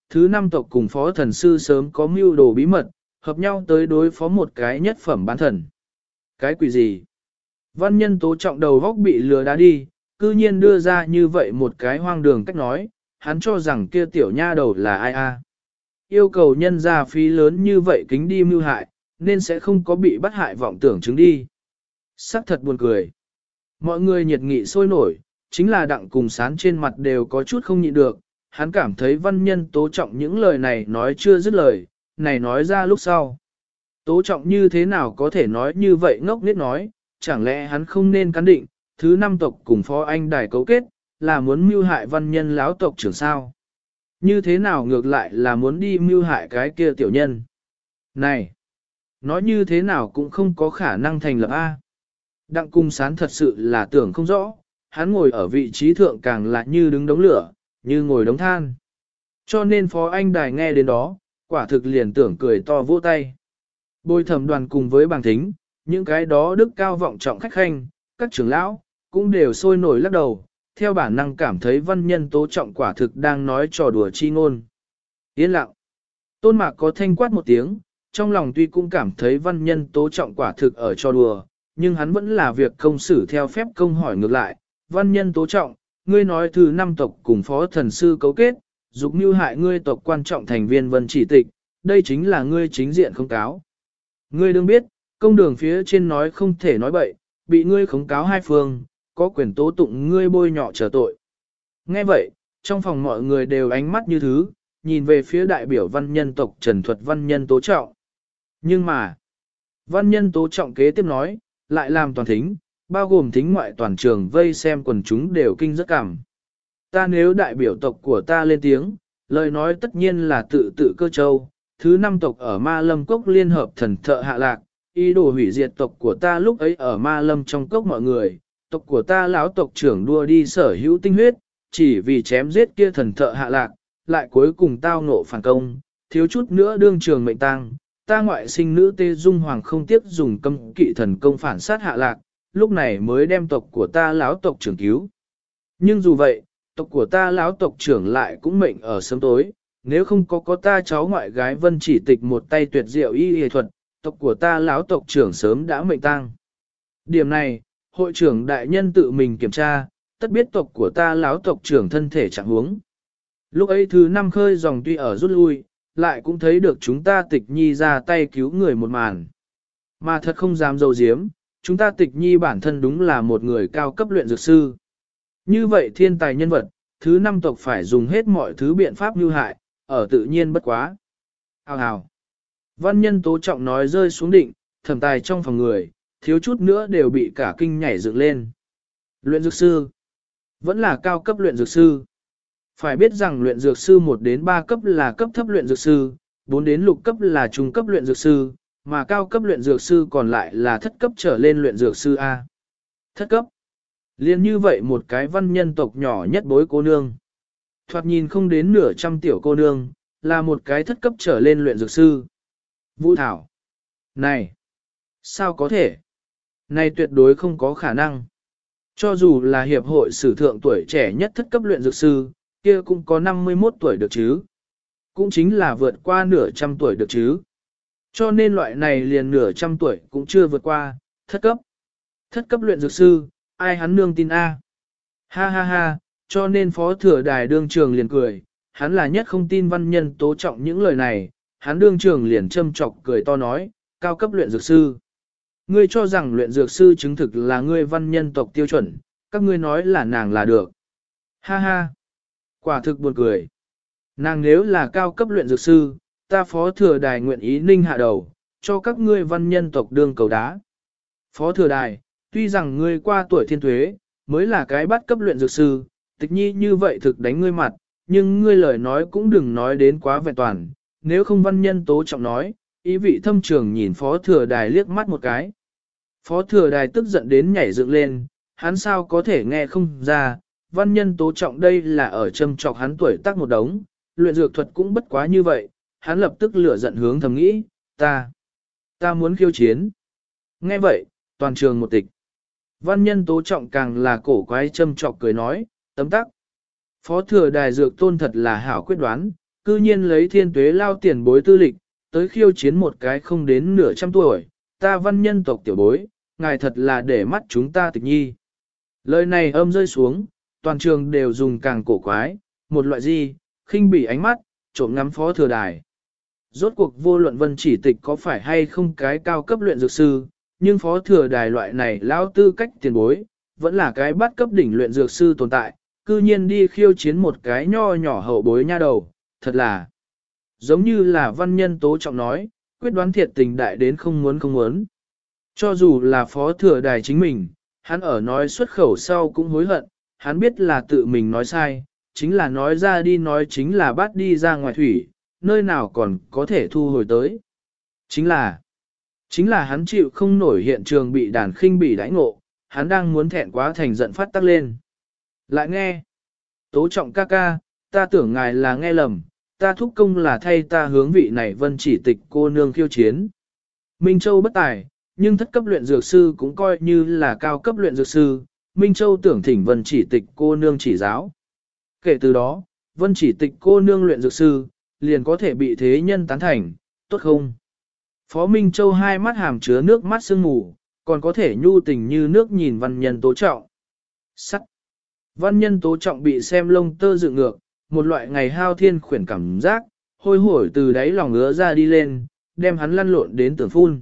Speaker 1: thứ năm tộc cùng phó thần sư sớm có mưu đồ bí mật, hợp nhau tới đối phó một cái nhất phẩm bán thần. Cái quỷ gì? Văn nhân tố trọng đầu góc bị lừa đá đi, cư nhiên đưa ra như vậy một cái hoang đường cách nói, hắn cho rằng kia tiểu nha đầu là ai a? Yêu cầu nhân ra phí lớn như vậy kính đi mưu hại, nên sẽ không có bị bắt hại vọng tưởng chứng đi. Sắc thật buồn cười. Mọi người nhiệt nghị sôi nổi, chính là đặng cùng sán trên mặt đều có chút không nhịn được, hắn cảm thấy văn nhân tố trọng những lời này nói chưa dứt lời, này nói ra lúc sau. Tố trọng như thế nào có thể nói như vậy ngốc nghếch nói, chẳng lẽ hắn không nên cắn định, thứ năm tộc cùng phó anh đài cấu kết, là muốn mưu hại văn nhân lão tộc trưởng sao? Như thế nào ngược lại là muốn đi mưu hại cái kia tiểu nhân? Này! Nói như thế nào cũng không có khả năng thành lập A. Đặng cung sán thật sự là tưởng không rõ, hắn ngồi ở vị trí thượng càng là như đứng đống lửa, như ngồi đống than. Cho nên phó anh đài nghe đến đó, quả thực liền tưởng cười to vỗ tay. Bồi thẩm đoàn cùng với bàng thính, những cái đó đức cao vọng trọng khách khanh, các trưởng lão, cũng đều sôi nổi lắc đầu, theo bản năng cảm thấy văn nhân tố trọng quả thực đang nói trò đùa chi ngôn. Yên lặng. Tôn Mạc có thanh quát một tiếng, trong lòng tuy cũng cảm thấy văn nhân tố trọng quả thực ở trò đùa, nhưng hắn vẫn là việc công xử theo phép công hỏi ngược lại. Văn nhân tố trọng, ngươi nói thứ năm tộc cùng phó thần sư cấu kết, dục mưu hại ngươi tộc quan trọng thành viên vân chỉ tịch, đây chính là ngươi chính diện không cáo. Ngươi đừng biết, công đường phía trên nói không thể nói bậy, bị ngươi khống cáo hai phương, có quyền tố tụng ngươi bôi nhọ trở tội. Nghe vậy, trong phòng mọi người đều ánh mắt như thứ, nhìn về phía đại biểu văn nhân tộc Trần Thuật văn nhân tố trọng. Nhưng mà, văn nhân tố trọng kế tiếp nói, lại làm toàn thính, bao gồm thính ngoại toàn trường vây xem quần chúng đều kinh rất cảm. Ta nếu đại biểu tộc của ta lên tiếng, lời nói tất nhiên là tự tự cơ châu, thứ năm tộc ở Ma Lâm Cốc liên hợp thần thợ hạ lạc, ý đồ hủy diệt tộc của ta lúc ấy ở Ma Lâm trong cốc mọi người, tộc của ta lão tộc trưởng đua đi sở hữu tinh huyết, chỉ vì chém giết kia thần thợ hạ lạc, lại cuối cùng tao ngộ phản công, thiếu chút nữa đương trường mệnh tang, ta ngoại sinh nữ Tê Dung Hoàng không tiếc dùng cấm kỵ thần công phản sát hạ lạc, lúc này mới đem tộc của ta lão tộc trưởng cứu. Nhưng dù vậy, tộc của ta lão tộc trưởng lại cũng mệnh ở sớm tối, nếu không có ta cháu ngoại gái Vân Chỉ Tịch một tay tuyệt diệu y y thuật, tộc của ta lão tộc trưởng sớm đã mệnh tang. Điểm này, hội trưởng đại nhân tự mình kiểm tra, tất biết tộc của ta lão tộc trưởng thân thể trạng huống. Lúc ấy thứ năm khơi dòng tuy ở rút lui, lại cũng thấy được chúng ta Tịch Nhi ra tay cứu người một màn. Mà thật không dám dầu diếm, chúng ta Tịch Nhi bản thân đúng là một người cao cấp luyện dược sư. Như vậy thiên tài nhân vật, thứ năm tộc phải dùng hết mọi thứ biện pháp mưu hại, ở tự nhiên bất quá. Hào hào. Văn nhân tố trọng nói rơi xuống định, thẩm tài trong phòng người, thiếu chút nữa đều bị cả kinh nhảy dựng lên. Luyện dược sư. Vẫn là cao cấp luyện dược sư. Phải biết rằng luyện dược sư 1 đến 3 cấp là cấp thấp luyện dược sư, 4 đến lục cấp là trung cấp luyện dược sư, mà cao cấp luyện dược sư còn lại là thất cấp trở lên luyện dược sư A. Thất cấp. Liên như vậy một cái văn nhân tộc nhỏ nhất bối cô nương. Thoạt nhìn không đến nửa trăm tiểu cô nương, là một cái thất cấp trở lên luyện dược sư. Vũ Thảo. Này! Sao có thể? Này tuyệt đối không có khả năng. Cho dù là hiệp hội sử thượng tuổi trẻ nhất thất cấp luyện dược sư, kia cũng có 51 tuổi được chứ. Cũng chính là vượt qua nửa trăm tuổi được chứ. Cho nên loại này liền nửa trăm tuổi cũng chưa vượt qua, thất cấp. Thất cấp luyện dược sư, ai hắn nương tin A. Ha ha ha, cho nên phó thừa đài đương trường liền cười, hắn là nhất không tin văn nhân tố trọng những lời này, hắn đương trường liền châm chọc cười to nói, cao cấp luyện dược sư. Ngươi cho rằng luyện dược sư chứng thực là ngươi văn nhân tộc tiêu chuẩn, các ngươi nói là nàng là được. Ha ha, quả thực buồn cười. Nàng nếu là cao cấp luyện dược sư, ta phó thừa đài nguyện ý ninh hạ đầu, cho các ngươi văn nhân tộc đương cầu đá. Phó thừa đài, tuy rằng ngươi qua tuổi thiên tuế, mới là cái bắt cấp luyện dược sư, Tịch Nhi như vậy thực đánh ngươi mặt, nhưng ngươi lời nói cũng đừng nói đến quá vẹn toàn, nếu không văn nhân tố trọng nói, ý vị thâm trường nhìn phó thừa đài liếc mắt một cái. Phó thừa đài tức giận đến nhảy dựng lên, hắn sao có thể nghe không ra, văn nhân tố trọng đây là ở châm trọc hắn tuổi tác một đống, luyện dược thuật cũng bất quá như vậy, hắn lập tức lửa giận hướng thầm nghĩ, ta muốn khiêu chiến. Nghe vậy, toàn trường một tịch. Văn nhân tố trọng càng là cổ quái châm trọc cười nói, tấm tắc. Phó thừa đài dược tôn thật là hảo quyết đoán, cư nhiên lấy thiên tuế lao tiền bối tư lịch, tới khiêu chiến một cái không đến nửa trăm tuổi, ta văn nhân tộc tiểu bối, ngài thật là để mắt chúng ta tịch nhi. Lời này âm rơi xuống, toàn trường đều dùng càng cổ quái, một loại gì, khinh bỉ ánh mắt, trộm ngắm phó thừa đài. Rốt cuộc vô luận vân chỉ tịch có phải hay không cái cao cấp luyện dược sư, nhưng phó thừa đài loại này lão tư cách tiền bối, vẫn là cái bắt cấp đỉnh luyện dược sư tồn tại, cư nhiên đi khiêu chiến một cái nho nhỏ hậu bối nha đầu, thật là giống như là văn nhân tố trọng nói, quyết đoán thiệt tình đại đến không muốn không muốn. Cho dù là phó thừa đài chính mình, hắn ở nói xuất khẩu sau cũng hối hận, hắn biết là tự mình nói sai, chính là nói ra đi nói chính là bắt đi ra ngoài thủy, nơi nào còn có thể thu hồi tới. Chính là hắn chịu không nổi hiện trường bị đàn khinh bị đãi ngộ, hắn đang muốn thẹn quá thành giận phát tắc lên. Lại nghe, tố trọng ca ca, ta tưởng ngài là nghe lầm, ta thúc công là thay ta hướng vị này vân chỉ tịch cô nương khiêu chiến. Minh Châu bất tài, nhưng thất cấp luyện dược sư cũng coi như là cao cấp luyện dược sư, Minh Châu tưởng thỉnh vân chỉ tịch cô nương chỉ giáo. Kể từ đó, vân chỉ tịch cô nương luyện dược sư, liền có thể bị thế nhân tán thành, tốt không? Phó Minh Châu hai mắt hàm chứa nước mắt sương mù, còn có thể nhu tình như nước nhìn văn nhân tố trọng. Sắc. Văn nhân tố trọng bị xem lông tơ dựng ngược, một loại ngày hao thiên khuyển cảm giác, hôi hổi từ đáy lòng ngứa ra đi lên, đem hắn lăn lộn đến tưởng phun.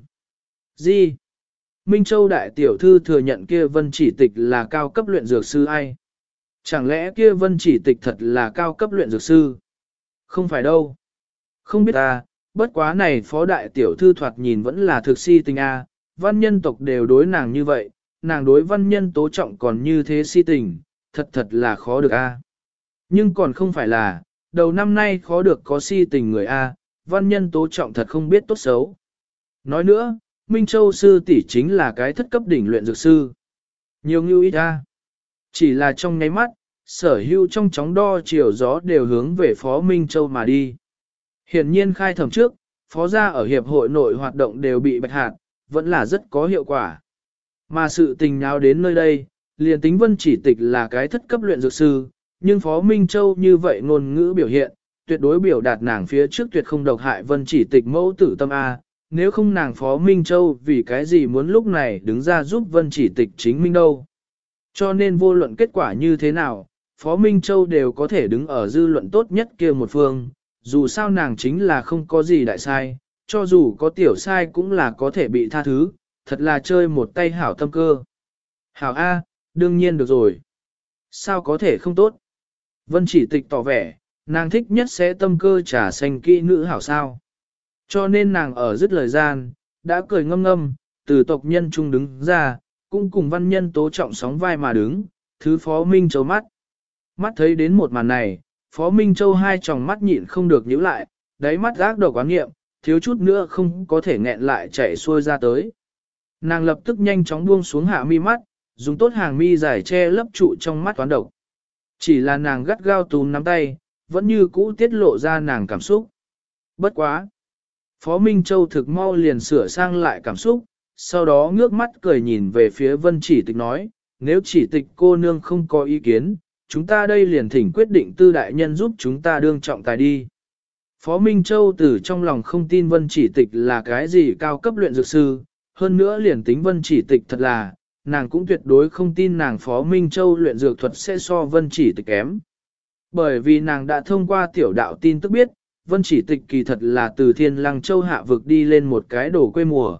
Speaker 1: Gì? Minh Châu đại tiểu thư thừa nhận kia vân chỉ tịch là cao cấp luyện dược sư ai? Chẳng lẽ kia vân chỉ tịch thật là cao cấp luyện dược sư? Không phải đâu. Không biết ta, bất quá này phó đại tiểu thư thoạt nhìn vẫn là thực si tình a, văn nhân tộc đều đối nàng như vậy, nàng đối văn nhân tố trọng còn như thế si tình, thật là khó được a. Nhưng còn không phải là, đầu năm nay khó được có si tình người a, văn nhân tố trọng thật không biết tốt xấu. Nói nữa, Minh Châu sư tỷ chính là cái thất cấp đỉnh luyện dược sư. Nhiều như ít a. Chỉ là trong nháy mắt, sở hữu trong chóng đo chiều gió đều hướng về Phó Minh Châu mà đi. Hiển nhiên khai thẩm trước, phó gia ở hiệp hội nội hoạt động đều bị bạch hạt, vẫn là rất có hiệu quả. Mà sự tình nháo đến nơi đây, liền tính vân chỉ tịch là cái thất cấp luyện dược sư, nhưng Phó Minh Châu như vậy ngôn ngữ biểu hiện, tuyệt đối biểu đạt nàng phía trước tuyệt không độc hại vân chỉ tịch mẫu tử tâm A, nếu không nàng Phó Minh Châu vì cái gì muốn lúc này đứng ra giúp vân chỉ tịch chính minh đâu. Cho nên vô luận kết quả như thế nào, Phó Minh Châu đều có thể đứng ở dư luận tốt nhất kia một phương, dù sao nàng chính là không có gì đại sai, cho dù có tiểu sai cũng là có thể bị tha thứ, thật là chơi một tay hảo tâm cơ. Hảo A, đương nhiên được rồi. Sao có thể không tốt? Vân chỉ tịch tỏ vẻ, nàng thích nhất sẽ tâm cơ trà xanh kỹ nữ hảo sao. Cho nên nàng ở dứt lời gian, đã cười ngâm ngâm, từ tộc nhân trung đứng ra, cũng cùng văn nhân tố trọng sóng vai mà đứng, thứ Phó Minh Châu mắt. Mắt thấy đến một màn này, Phó Minh Châu hai tròng mắt nhịn không được nhíu lại, đáy mắt ác độc quán nghiệm, thiếu chút nữa không có thể nghẹn lại chảy xuôi ra tới. Nàng lập tức nhanh chóng buông xuống hạ mi mắt, dùng tốt hàng mi dài che lấp trụ trong mắt toán độc. Chỉ là nàng gắt gao túm nắm tay, vẫn như cũ tiết lộ ra nàng cảm xúc. Bất quá. Phó Minh Châu thực mau liền sửa sang lại cảm xúc, sau đó ngước mắt cười nhìn về phía Vân Chỉ Tịch nói, nếu Chỉ Tịch cô nương không có ý kiến, chúng ta đây liền thỉnh quyết định tư đại nhân giúp chúng ta đương trọng tài đi. Phó Minh Châu từ trong lòng không tin Vân Chỉ Tịch là cái gì cao cấp luyện dược sư, hơn nữa liền tính Vân Chỉ Tịch thật là, nàng cũng tuyệt đối không tin nàng Phó Minh Châu luyện dược thuật sẽ so Vân Chỉ Tịch kém. Bởi vì nàng đã thông qua tiểu đạo tin tức biết, Vân Chỉ Tịch kỳ thật là từ Thiên Lăng Châu hạ vực đi lên một cái đồ quê mùa.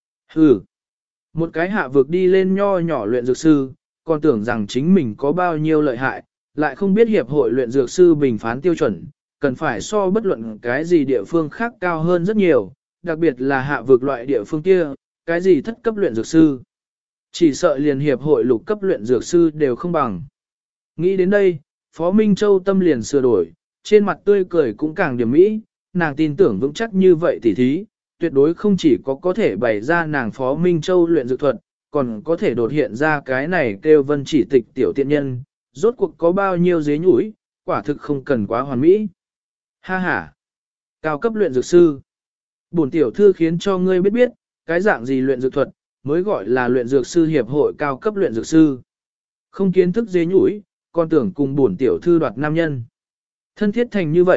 Speaker 1: Một cái hạ vực đi lên nho nhỏ luyện dược sư, còn tưởng rằng chính mình có bao nhiêu lợi hại, lại không biết hiệp hội luyện dược sư bình phán tiêu chuẩn, cần phải so bất luận cái gì địa phương khác cao hơn rất nhiều, đặc biệt là hạ vực loại địa phương kia, cái gì thất cấp luyện dược sư. Chỉ sợ liền hiệp hội lục cấp luyện dược sư đều không bằng. Nghĩ đến đây, Phó Minh Châu tâm liền sửa đổi, trên mặt tươi cười cũng càng điểm mỹ, nàng tin tưởng vững chắc như vậy tỉ thí, tuyệt đối không chỉ có thể bày ra nàng Phó Minh Châu luyện dược thuật, còn có thể đột hiện ra cái này kêu Vân Chỉ Tịch tiểu tiện nhân, rốt cuộc có bao nhiêu dế nhũi, quả thực không cần quá hoàn mỹ. Ha ha! Cao cấp luyện dược sư. Bổn tiểu thư khiến cho ngươi biết biết, cái dạng gì luyện dược thuật, mới gọi là luyện dược sư hiệp hội cao cấp luyện dược sư. Không kiến thức dế nhũi, còn tưởng cùng bổn tiểu thư đoạt nam nhân. Thân thiết thành như vậy,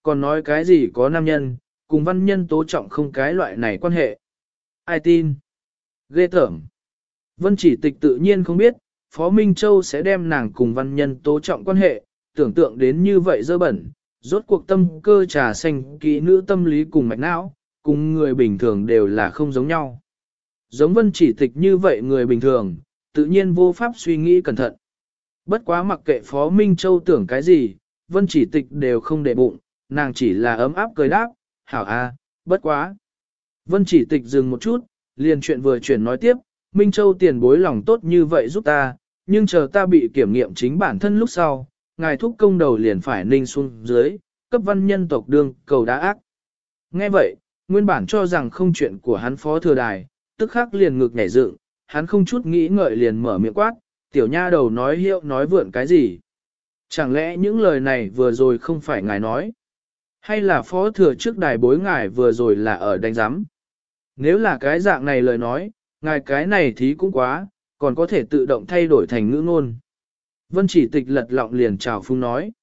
Speaker 1: còn nói cái gì có nam nhân, cùng văn nhân tố trọng không cái loại này quan hệ. Ai tin? Ghê tởm. Vân Chỉ Tịch tự nhiên không biết, Phó Minh Châu sẽ đem nàng cùng văn nhân tố trọng quan hệ, tưởng tượng đến như vậy dơ bẩn, rốt cuộc tâm cơ trà xanh kỹ nữ tâm lý cùng mạch não, cùng người bình thường đều là không giống nhau. Giống Vân Chỉ Tịch như vậy người bình thường, tự nhiên vô pháp suy nghĩ cẩn thận. Bất quá mặc kệ Phó Minh Châu tưởng cái gì, Vân Chỉ Tịch đều không để bụng, nàng chỉ là ấm áp cười đáp, hảo a, bất quá. Vân Chỉ Tịch dừng một chút, liền chuyện vừa chuyển nói tiếp, Minh Châu tiền bối lòng tốt như vậy giúp ta, nhưng chờ ta bị kiểm nghiệm chính bản thân lúc sau, ngài thúc công đầu liền phải ninh xuống dưới, cấp văn nhân tộc đương cầu đá ác. Nghe vậy, nguyên bản cho rằng không chuyện của hắn phó thừa đài, tức khắc liền ngực nhảy dựng, hắn không chút nghĩ ngợi liền mở miệng quát, tiểu nha đầu nói hiệu nói vượn cái gì. Chẳng lẽ những lời này vừa rồi không phải ngài nói? Hay là phó thừa trước đài bối ngài vừa rồi là ở đánh giám? Nếu là cái dạng này lời nói, ngài cái này thì cũng quá, còn có thể tự động thay đổi thành ngữ ngôn. Vân Chỉ Tịch lật lọng liền chào phung nói.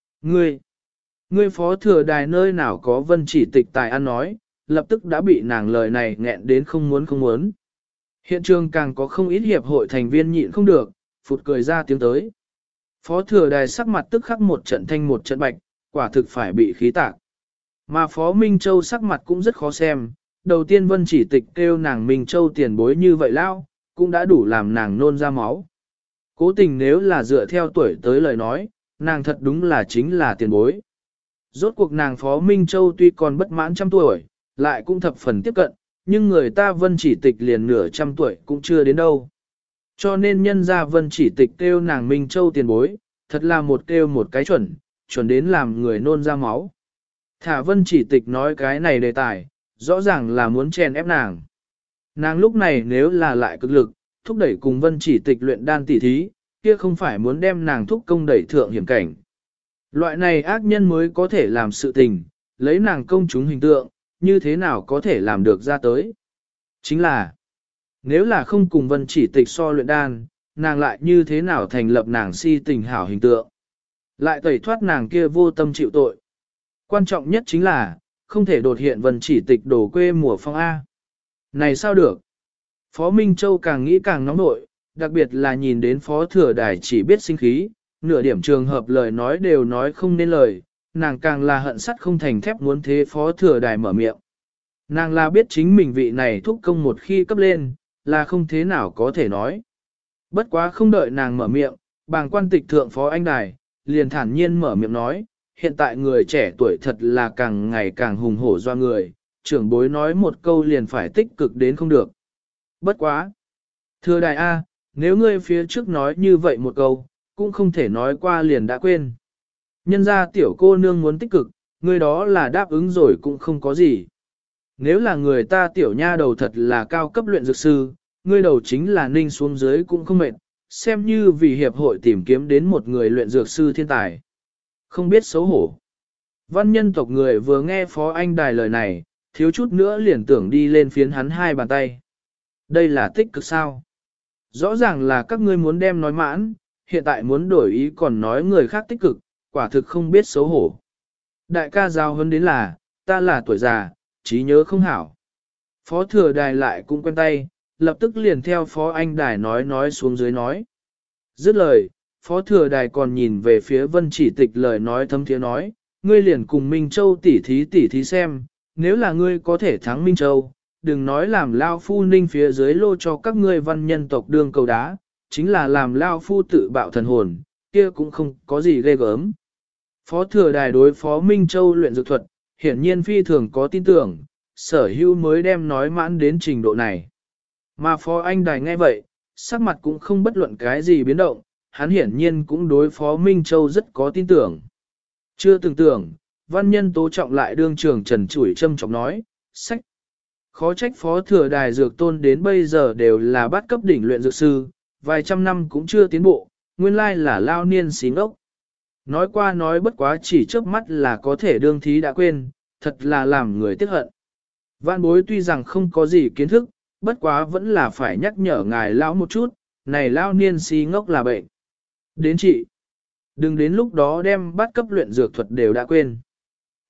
Speaker 1: Ngươi phó thừa đài nơi nào có Vân Chỉ Tịch tài ăn nói, lập tức đã bị nàng lời này nghẹn đến không muốn. Hiện trường càng có không ít hiệp hội thành viên nhịn không được, phụt cười ra tiếng tới. Phó thừa đài sắc mặt tức khắc một trận thanh một trận bạch, quả thực phải bị khí tạc. Mà Phó Minh Châu sắc mặt cũng rất khó xem, đầu tiên Vân Chỉ Tịch kêu nàng Minh Châu tiền bối như vậy lao, cũng đã đủ làm nàng nôn ra máu. Cố tình nếu là dựa theo tuổi tới lời nói, nàng thật đúng là chính là tiền bối. Rốt cuộc nàng Phó Minh Châu tuy còn bất mãn trăm tuổi, lại cũng thập phần tiếp cận, nhưng người ta Vân Chỉ Tịch liền nửa trăm tuổi cũng chưa đến đâu. Cho nên nhân ra Vân Chỉ Tịch kêu nàng Minh Châu tiền bối, thật là một kêu một cái chuẩn đến làm người nôn ra máu. Thả Vân Chỉ Tịch nói cái này đề tài, rõ ràng là muốn chèn ép nàng. Nàng lúc này nếu là lại cực lực, thúc đẩy cùng Vân Chỉ Tịch luyện đan tỉ thí, kia không phải muốn đem nàng thúc công đẩy thượng hiểm cảnh. Loại này ác nhân mới có thể làm sự tình, lấy nàng công chúng hình tượng, như thế nào có thể làm được ra tới. Chính là, nếu là không cùng Vân Chỉ Tịch so luyện đan, nàng lại như thế nào thành lập nàng si tình hảo hình tượng. Lại tẩy thoát nàng kia vô tâm chịu tội. Quan trọng nhất chính là, không thể đột hiện Vân Chỉ Tịch đổ quê mùa phong A. Này sao được? Phó Minh Châu càng nghĩ càng nóng nội, đặc biệt là nhìn đến Phó Thừa Đài chỉ biết sinh khí, nửa điểm trường hợp lời nói đều nói không nên lời, nàng càng là hận sắt không thành thép muốn thế Phó Thừa Đài mở miệng. Nàng là biết chính mình vị này thúc công một khi cấp lên, là không thế nào có thể nói. Bất quá không đợi nàng mở miệng, bàng quan tịch thượng Phó Anh Đài, liền thản nhiên mở miệng nói, hiện tại người trẻ tuổi thật là càng ngày càng hùng hổ doa người, trưởng bối nói một câu liền phải tích cực đến không được. Bất quá. Thưa Đài A, nếu ngươi phía trước nói như vậy một câu, cũng không thể nói qua liền đã quên. Nhân ra tiểu cô nương muốn tích cực, ngươi đó là đáp ứng rồi cũng không có gì. Nếu là người ta tiểu nha đầu thật là cao cấp luyện dược sư, ngươi đầu chính là ninh xuống dưới cũng không mệt, xem như vì hiệp hội tìm kiếm đến một người luyện dược sư thiên tài. Không biết xấu hổ. Văn nhân tộc người vừa nghe Phó Anh Đài lời này, thiếu chút nữa liền tưởng đi lên phiến hắn hai bàn tay. Đây là tích cực sao? Rõ ràng là các ngươi muốn đem nói mãn, hiện tại muốn đổi ý còn nói người khác tích cực, quả thực không biết xấu hổ. Đại ca giao hơn đến là, ta là tuổi già, trí nhớ không hảo. Phó Thừa Đài lại cũng quen tay, lập tức liền theo Phó Anh Đài nói xuống dưới nói. Dứt lời, Phó Thừa Đài còn nhìn về phía Vân Chỉ Tịch lời nói thâm thiế nói, ngươi liền cùng Minh Châu tỉ thí xem, nếu là ngươi có thể thắng Minh Châu, đừng nói làm Lao Phu ninh phía dưới lô cho các ngươi văn nhân tộc đương cầu đá, chính là làm Lao Phu tự bạo thần hồn, kia cũng không có gì ghê gớm. Phó Thừa Đài đối Phó Minh Châu luyện dược thuật, hiển nhiên phi thường có tin tưởng, sở hữu mới đem nói mãn đến trình độ này. Mà Phó Anh Đài nghe vậy, sắc mặt cũng không bất luận cái gì biến động, hắn hiển nhiên cũng đối Phó Minh Châu rất có tin tưởng. Chưa từng tưởng, văn nhân tố trọng lại đương trường trần chủi châm trọng nói, sách. Khó trách Phó Thừa Đài dược tôn đến bây giờ đều là bát cấp đỉnh luyện dược sư, vài trăm năm cũng chưa tiến bộ, nguyên lai là lao niên xí ngốc. Nói qua nói bất quá chỉ trước mắt là có thể đương thí đã quên, thật là làm người tiếc hận. Vạn bối tuy rằng không có gì kiến thức, bất quá vẫn là phải nhắc nhở ngài lão một chút, này lao niên si ngốc là bệnh. Đến chị, đừng đến lúc đó đem bắt cấp luyện dược thuật đều đã quên.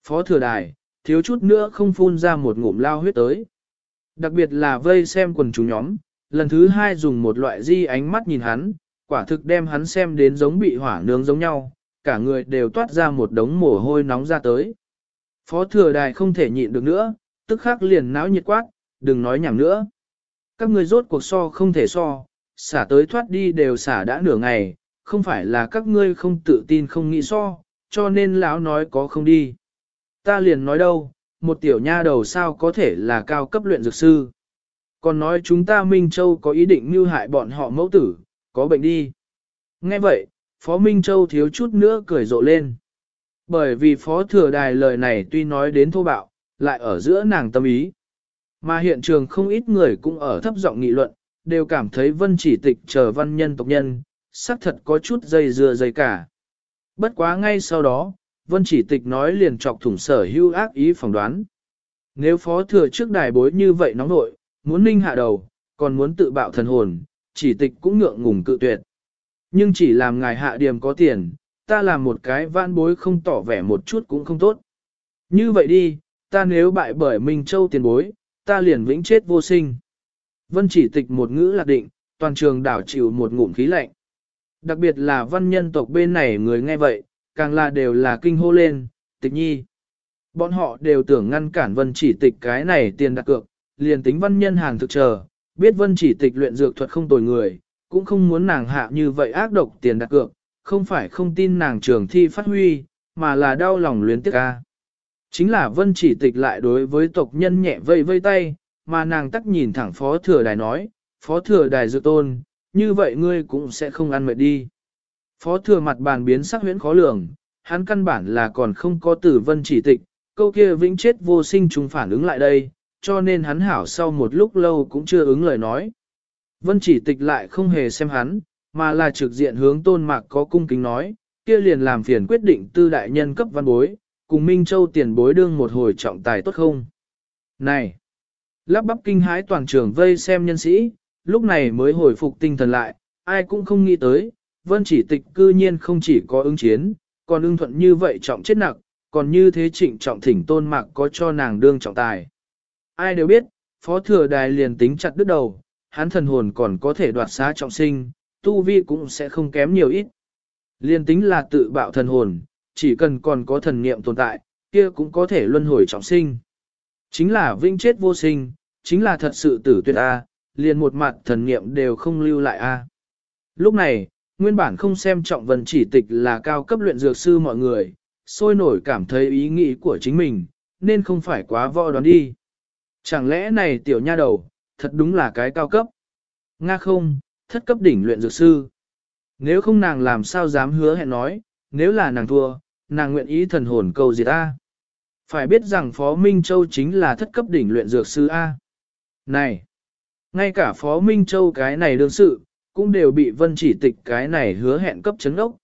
Speaker 1: Phó thừa đài, thiếu chút nữa không phun ra một ngụm lao huyết tới. Đặc biệt là vây xem quần chúng nhóm, lần thứ hai dùng một loại di ánh mắt nhìn hắn, quả thực đem hắn xem đến giống bị hỏa nướng giống nhau, cả người đều toát ra một đống mồ hôi nóng ra tới. Phó thừa đài không thể nhịn được nữa, tức khắc liền náo nhiệt quát, đừng nói nhảm nữa. Các ngươi rốt cuộc so không thể so, xả tới thoát đi đều xả đã nửa ngày, không phải là các ngươi không tự tin không nghĩ so, cho nên lão nói có không đi. Ta liền nói đâu, một tiểu nha đầu sao có thể là cao cấp luyện dược sư. Còn nói chúng ta Minh Châu có ý định mưu hại bọn họ mẫu tử, có bệnh đi. Nghe vậy, Phó Minh Châu thiếu chút nữa cười rộ lên. Bởi vì Phó Thừa Đài lời này tuy nói đến thô bạo, lại ở giữa nàng tâm ý. Mà hiện trường không ít người cũng ở thấp giọng nghị luận, đều cảm thấy Vân Chỉ Tịch chờ văn nhân tộc nhân, xác thật có chút dây dưa dây cả. Bất quá ngay sau đó, Vân Chỉ Tịch nói liền chọc thủng sở hưu ác ý phỏng đoán. Nếu Phó Thừa trước đài bối như vậy nóng nội, muốn ninh hạ đầu, còn muốn tự bạo thần hồn, Chỉ Tịch cũng ngượng ngùng cự tuyệt. Nhưng chỉ làm ngài hạ điểm có tiền, ta làm một cái vãn bối không tỏ vẻ một chút cũng không tốt. Như vậy đi, ta nếu bại bởi Minh Châu tiền bối, ta liền vĩnh chết vô sinh. Vân Chỉ Tịch một ngữ lạc định, toàn trường đảo chịu một ngụm khí lạnh. Đặc biệt là văn nhân tộc bên này người nghe vậy, càng là đều là kinh hô lên, Tịch nhi. Bọn họ đều tưởng ngăn cản Vân Chỉ Tịch cái này tiền đặt cược, liền tính văn nhân hàng thực chờ, biết Vân Chỉ Tịch luyện dược thuật không tồi người, cũng không muốn nàng hạ như vậy ác độc tiền đặt cược, không phải không tin nàng trường thi phát huy, mà là đau lòng luyến tiếc ca. Chính là Vân Chỉ Tịch lại đối với tộc nhân nhẹ vây vây tay, mà nàng tắc nhìn thẳng Phó Thừa Đài nói, Phó Thừa Đài dự tôn, như vậy ngươi cũng sẽ không ăn mệt đi. Phó Thừa mặt bàn biến sắc huyễn khó lường, hắn căn bản là còn không có từ Vân Chỉ Tịch, câu kia vĩnh chết vô sinh trùng phản ứng lại đây, cho nên hắn hảo sau một lúc lâu cũng chưa ứng lời nói. Vân Chỉ Tịch lại không hề xem hắn, mà là trực diện hướng Tôn Mạc có cung kính nói, kia liền làm phiền quyết định tư đại nhân cấp văn bối, cùng Minh Châu tiền bối đương một hồi trọng tài tốt không? Này! Lắp bắp kinh hãi toàn trường vây xem nhân sĩ, lúc này mới hồi phục tinh thần lại, ai cũng không nghĩ tới, Vân Chỉ Tịch cư nhiên không chỉ có ứng chiến, còn ưng thuận như vậy trọng chết nặng, còn như thế trịnh trọng thỉnh Tôn Mạc có cho nàng đương trọng tài. Ai đều biết, Phó Thừa Đài liền tính chặt đứt đầu, hắn thần hồn còn có thể đoạt xá trọng sinh, tu vi cũng sẽ không kém nhiều ít. Liên tính là tự bạo thần hồn, chỉ cần còn có thần niệm tồn tại, kia cũng có thể luân hồi trọng sinh. Chính là vĩnh chết vô sinh, chính là thật sự tử tuyệt A, liền một mặt thần niệm đều không lưu lại A. Lúc này, nguyên bản không xem trọng Vân Chỉ Tịch là cao cấp luyện dược sư mọi người, sôi nổi cảm thấy ý nghĩ của chính mình, nên không phải quá võ đoán đi. Chẳng lẽ này tiểu nha đầu, thật đúng là cái cao cấp. Nga không, thất cấp đỉnh luyện dược sư. Nếu không nàng làm sao dám hứa hẹn nói, nếu là nàng thua, nàng nguyện ý thần hồn cầu diệt A. Phải biết rằng Phó Minh Châu chính là thất cấp đỉnh luyện dược sư A. Này, ngay cả Phó Minh Châu cái này đương sự, cũng đều bị Vân Chỉ Tịch cái này hứa hẹn cấp chấn ốc.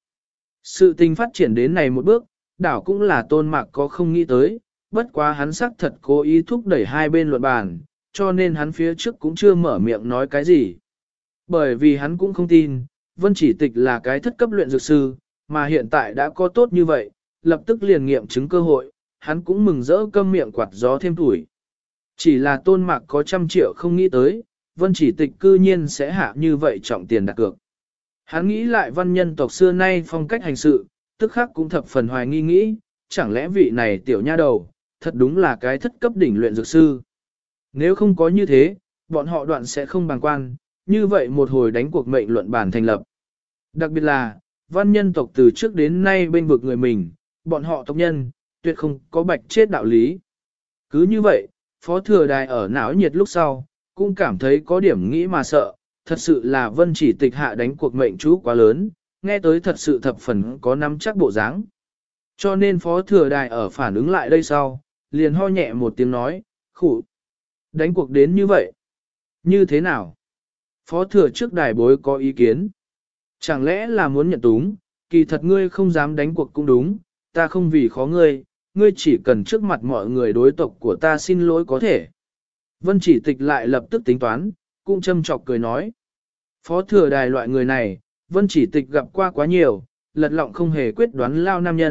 Speaker 1: Sự tình phát triển đến này một bước, đảo cũng là Tôn Mạc có không nghĩ tới, bất quá hắn xác thật cố ý thúc đẩy hai bên luận bàn, cho nên hắn phía trước cũng chưa mở miệng nói cái gì. Bởi vì hắn cũng không tin, Vân Chỉ Tịch là cái thất cấp luyện dược sư, mà hiện tại đã có tốt như vậy, lập tức liền nghiệm chứng cơ hội, hắn cũng mừng rỡ câm miệng quạt gió thêm tuổi. Chỉ là Tôn Mạc có 100 triệu không nghĩ tới, Vân Chỉ Tịch cư nhiên sẽ hạ như vậy trọng tiền đặt cược. Hắn nghĩ lại văn nhân tộc xưa nay phong cách hành sự, tức khắc cũng thập phần hoài nghi nghĩ, chẳng lẽ vị này tiểu nha đầu, thật đúng là cái thất cấp đỉnh luyện dược sư. Nếu không có như thế, bọn họ đoạn sẽ không bàng quan, như vậy một hồi đánh cuộc mệnh luận bản thành lập. Đặc biệt là, văn nhân tộc từ trước đến nay bên vực người mình, bọn họ tộc nhân, tuyệt không có bạch chết đạo lý. Cứ như vậy, Phó Thừa Đài ở não nhiệt lúc sau, cũng cảm thấy có điểm nghĩ mà sợ, thật sự là Vân Chỉ Tịch hạ đánh cuộc mệnh chú quá lớn, nghe tới thật sự thập phần có nắm chắc bộ dáng. Cho nên Phó Thừa Đài ở phản ứng lại đây sau, liền ho nhẹ một tiếng nói, khủ, đánh cuộc đến như vậy. Như thế nào? Phó Thừa trước đài bối có ý kiến. Chẳng lẽ là muốn nhận túng, kỳ thật ngươi không dám đánh cuộc cũng đúng, ta không vì khó ngươi, ngươi chỉ cần trước mặt mọi người đối tộc của ta xin lỗi có thể. Vân Chỉ Tịch lại lập tức tính toán, cũng châm chọc cười nói. Phó Thừa Đài loại người này, Vân Chỉ Tịch gặp qua quá nhiều, lật lọng không hề quyết đoán lao nam nhân,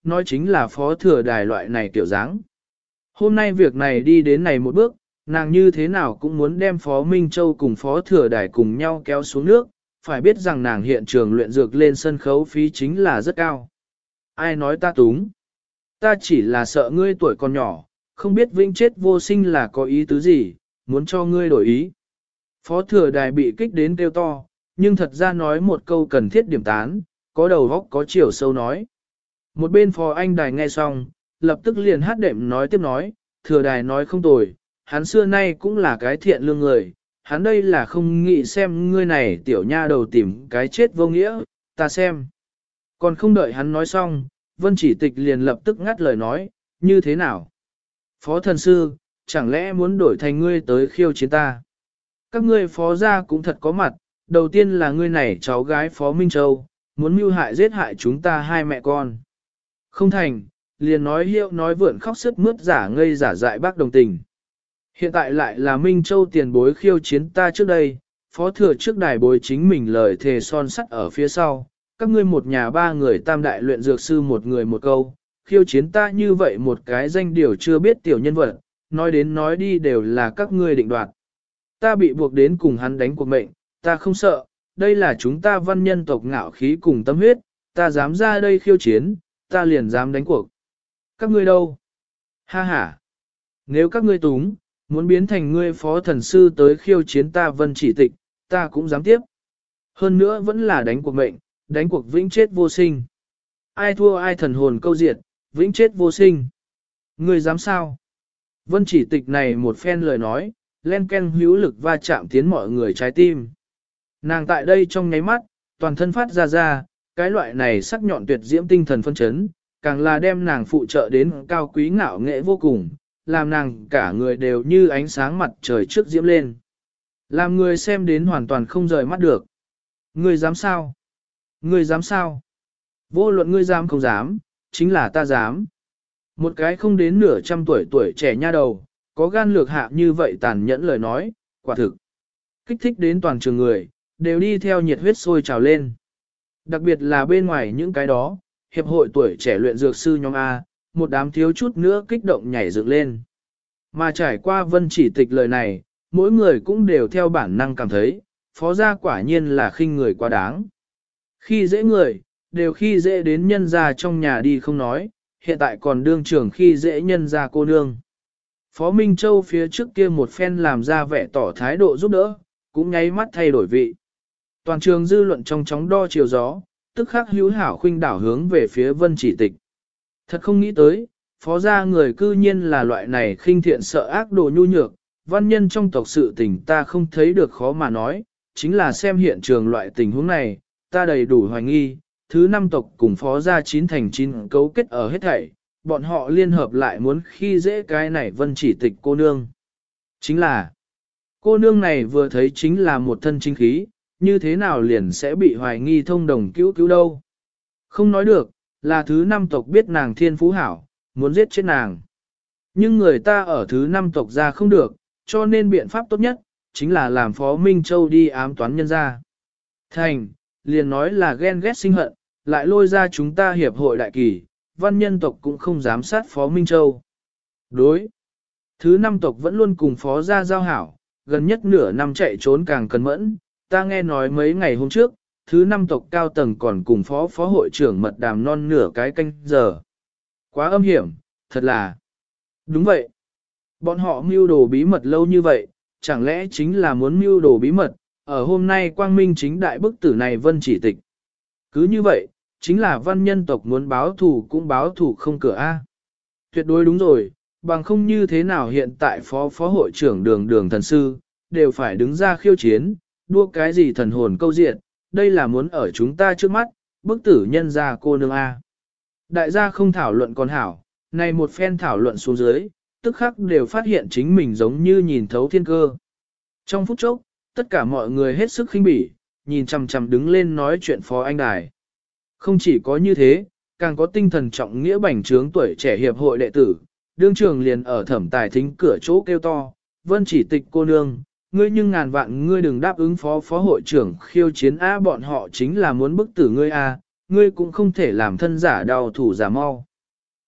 Speaker 1: nói chính là phó thừa đài loại này tiểu dáng. Hôm nay việc này đi đến này một bước, nàng như thế nào cũng muốn đem Phó Minh Châu cùng Phó Thừa Đài cùng nhau kéo xuống nước, phải biết rằng nàng hiện trường luyện dược lên sân khấu phí chính là rất cao. Ai nói ta túng? Ta chỉ là sợ ngươi tuổi còn nhỏ, không biết vĩnh chết vô sinh là có ý tứ gì, muốn cho ngươi đổi ý. Phó Thừa Đài bị kích đến kêu to, nhưng thật ra nói một câu cần thiết điểm tán, có đầu góc có chiều sâu nói. Một bên Phó Anh Đài nghe xong, lập tức liền hát đệm nói tiếp nói, Thừa Đài nói không tồi, hắn xưa nay cũng là cái thiện lương người, hắn đây là không nghĩ xem ngươi này tiểu nha đầu tìm cái chết vô nghĩa, ta xem. Còn không đợi hắn nói xong, Vân Chỉ Tịch liền lập tức ngắt lời nói, như thế nào? Phó thần sư, chẳng lẽ muốn đổi thành ngươi tới khiêu chiến ta? Các ngươi phó gia cũng thật có mặt, đầu tiên là ngươi này cháu gái Phó Minh Châu, muốn mưu hại giết hại chúng ta hai mẹ con. Không thành, liền nói hiệu nói vượn khóc sướt mướt giả ngây giả dại bác đồng tình. Hiện tại lại là Minh Châu tiền bối khiêu chiến ta trước đây, phó thừa trước đài bối chính mình lời thề son sắt ở phía sau, các ngươi một nhà ba người tam đại luyện dược sư một người một câu, khiêu chiến ta như vậy một cái danh điều chưa biết tiểu nhân vật, nói đến nói đi đều là các ngươi định đoạt. Ta bị buộc đến cùng hắn đánh cuộc mệnh, ta không sợ, đây là chúng ta văn nhân tộc ngạo khí cùng tâm huyết, ta dám ra đây khiêu chiến, ta liền dám đánh cuộc. Các ngươi đâu? Ha ha! Nếu các ngươi túng, muốn biến thành ngươi phó thần sư tới khiêu chiến ta Vân Chỉ Tịch, ta cũng dám tiếp. Hơn nữa vẫn là đánh cuộc mệnh, đánh cuộc vĩnh chết vô sinh. Ai thua ai thần hồn câu diệt, vĩnh chết vô sinh. Ngươi dám sao? Vân Chỉ Tịch này một phen lời nói, len ken hữu lực va chạm tiến mọi người trái tim. Nàng tại đây trong nháy mắt, toàn thân phát ra, cái loại này sắc nhọn tuyệt diễm tinh thần phân chấn, càng là đem nàng phụ trợ đến cao quý ngạo nghệ vô cùng, làm nàng cả người đều như ánh sáng mặt trời trước diễm lên. Làm người xem đến hoàn toàn không rời mắt được. Ngươi dám sao? Ngươi dám sao? Vô luận ngươi dám không dám, chính là ta dám. Một cái không đến nửa trăm tuổi trẻ nha đầu, có gan lược hạ như vậy tàn nhẫn lời nói, quả thực. Kích thích đến toàn trường người, đều đi theo nhiệt huyết sôi trào lên. Đặc biệt là bên ngoài những cái đó, hiệp hội tuổi trẻ luyện dược sư nhóm A, một đám thiếu chút nữa kích động nhảy dựng lên. Mà trải qua Vân Chỉ Tịch lời này, mỗi người cũng đều theo bản năng cảm thấy, phó gia quả nhiên là khinh người quá đáng. Khi dễ người, đều khi dễ đến nhân gia trong nhà đi không nói, hiện tại còn đương trưởng khi dễ nhân gia cô nương. Phó Minh Châu phía trước kia một phen làm ra vẻ tỏ thái độ giúp đỡ, cũng nháy mắt thay đổi vị. Toàn trường dư luận trong chóng đo chiều gió, tức khắc hữu hảo khuynh đảo hướng về phía Vân Chỉ Tịch. Thật không nghĩ tới, phó gia người cư nhiên là loại này khinh thiện sợ ác đồ nhu nhược, văn nhân trong tộc sự tình ta không thấy được khó mà nói, chính là xem hiện trường loại tình huống này, ta đầy đủ hoài nghi, thứ năm tộc cùng phó gia 9 thành 9 cấu kết ở hết thảy, bọn họ liên hợp lại muốn khi dễ cái này Vân Chỉ Tịch cô nương. Chính là, cô nương này vừa thấy chính là một thân chính khí, như thế nào liền sẽ bị hoài nghi thông đồng cứu đâu. Không nói được, là thứ năm tộc biết nàng thiên phú hảo, muốn giết chết nàng. Nhưng người ta ở thứ năm tộc ra không được, cho nên biện pháp tốt nhất, chính là làm Phó Minh Châu đi ám toán nhân ra. Thành, liền nói là ghen ghét sinh hận, lại lôi ra chúng ta hiệp hội đại kỳ, văn nhân tộc cũng không dám sát Phó Minh Châu. Đối, thứ năm tộc vẫn luôn cùng Phó gia giao hảo, gần nhất nửa năm chạy trốn càng cẩn mẫn, ta nghe nói mấy ngày hôm trước, thứ năm tộc cao tầng còn cùng phó hội trưởng mật đàm non nửa cái canh giờ. Quá âm hiểm, thật là. Đúng vậy. Bọn họ mưu đồ bí mật lâu như vậy, chẳng lẽ chính là muốn mưu đồ bí mật, ở hôm nay quang minh chính đại bức tử này Vân Chỉ Tịch. Cứ như vậy, chính là văn nhân tộc muốn báo thù cũng báo thù không cửa A. Tuyệt đối đúng rồi, bằng không như thế nào hiện tại phó hội trưởng đường thần sư, đều phải đứng ra khiêu chiến, đua cái gì thần hồn câu diện, đây là muốn ở chúng ta trước mắt, bức tử nhân ra cô nương A. Đại gia không thảo luận còn hảo, này một phen thảo luận xuống dưới, tức khắc đều phát hiện chính mình giống như nhìn thấu thiên cơ. Trong phút chốc, tất cả mọi người hết sức khinh bỉ, nhìn chằm chằm đứng lên nói chuyện Phó Anh Đài. Không chỉ có như thế, càng có tinh thần trọng nghĩa bành trướng tuổi trẻ hiệp hội đệ tử, đương trường liền ở thẩm tài thính cửa chỗ kêu to, Vân Chỉ Tịch cô nương, ngươi nhưng ngàn vạn ngươi đừng đáp ứng phó hội trưởng khiêu chiến A, bọn họ chính là muốn bức tử ngươi A, ngươi cũng không thể làm thân giả đau thủ giả mau.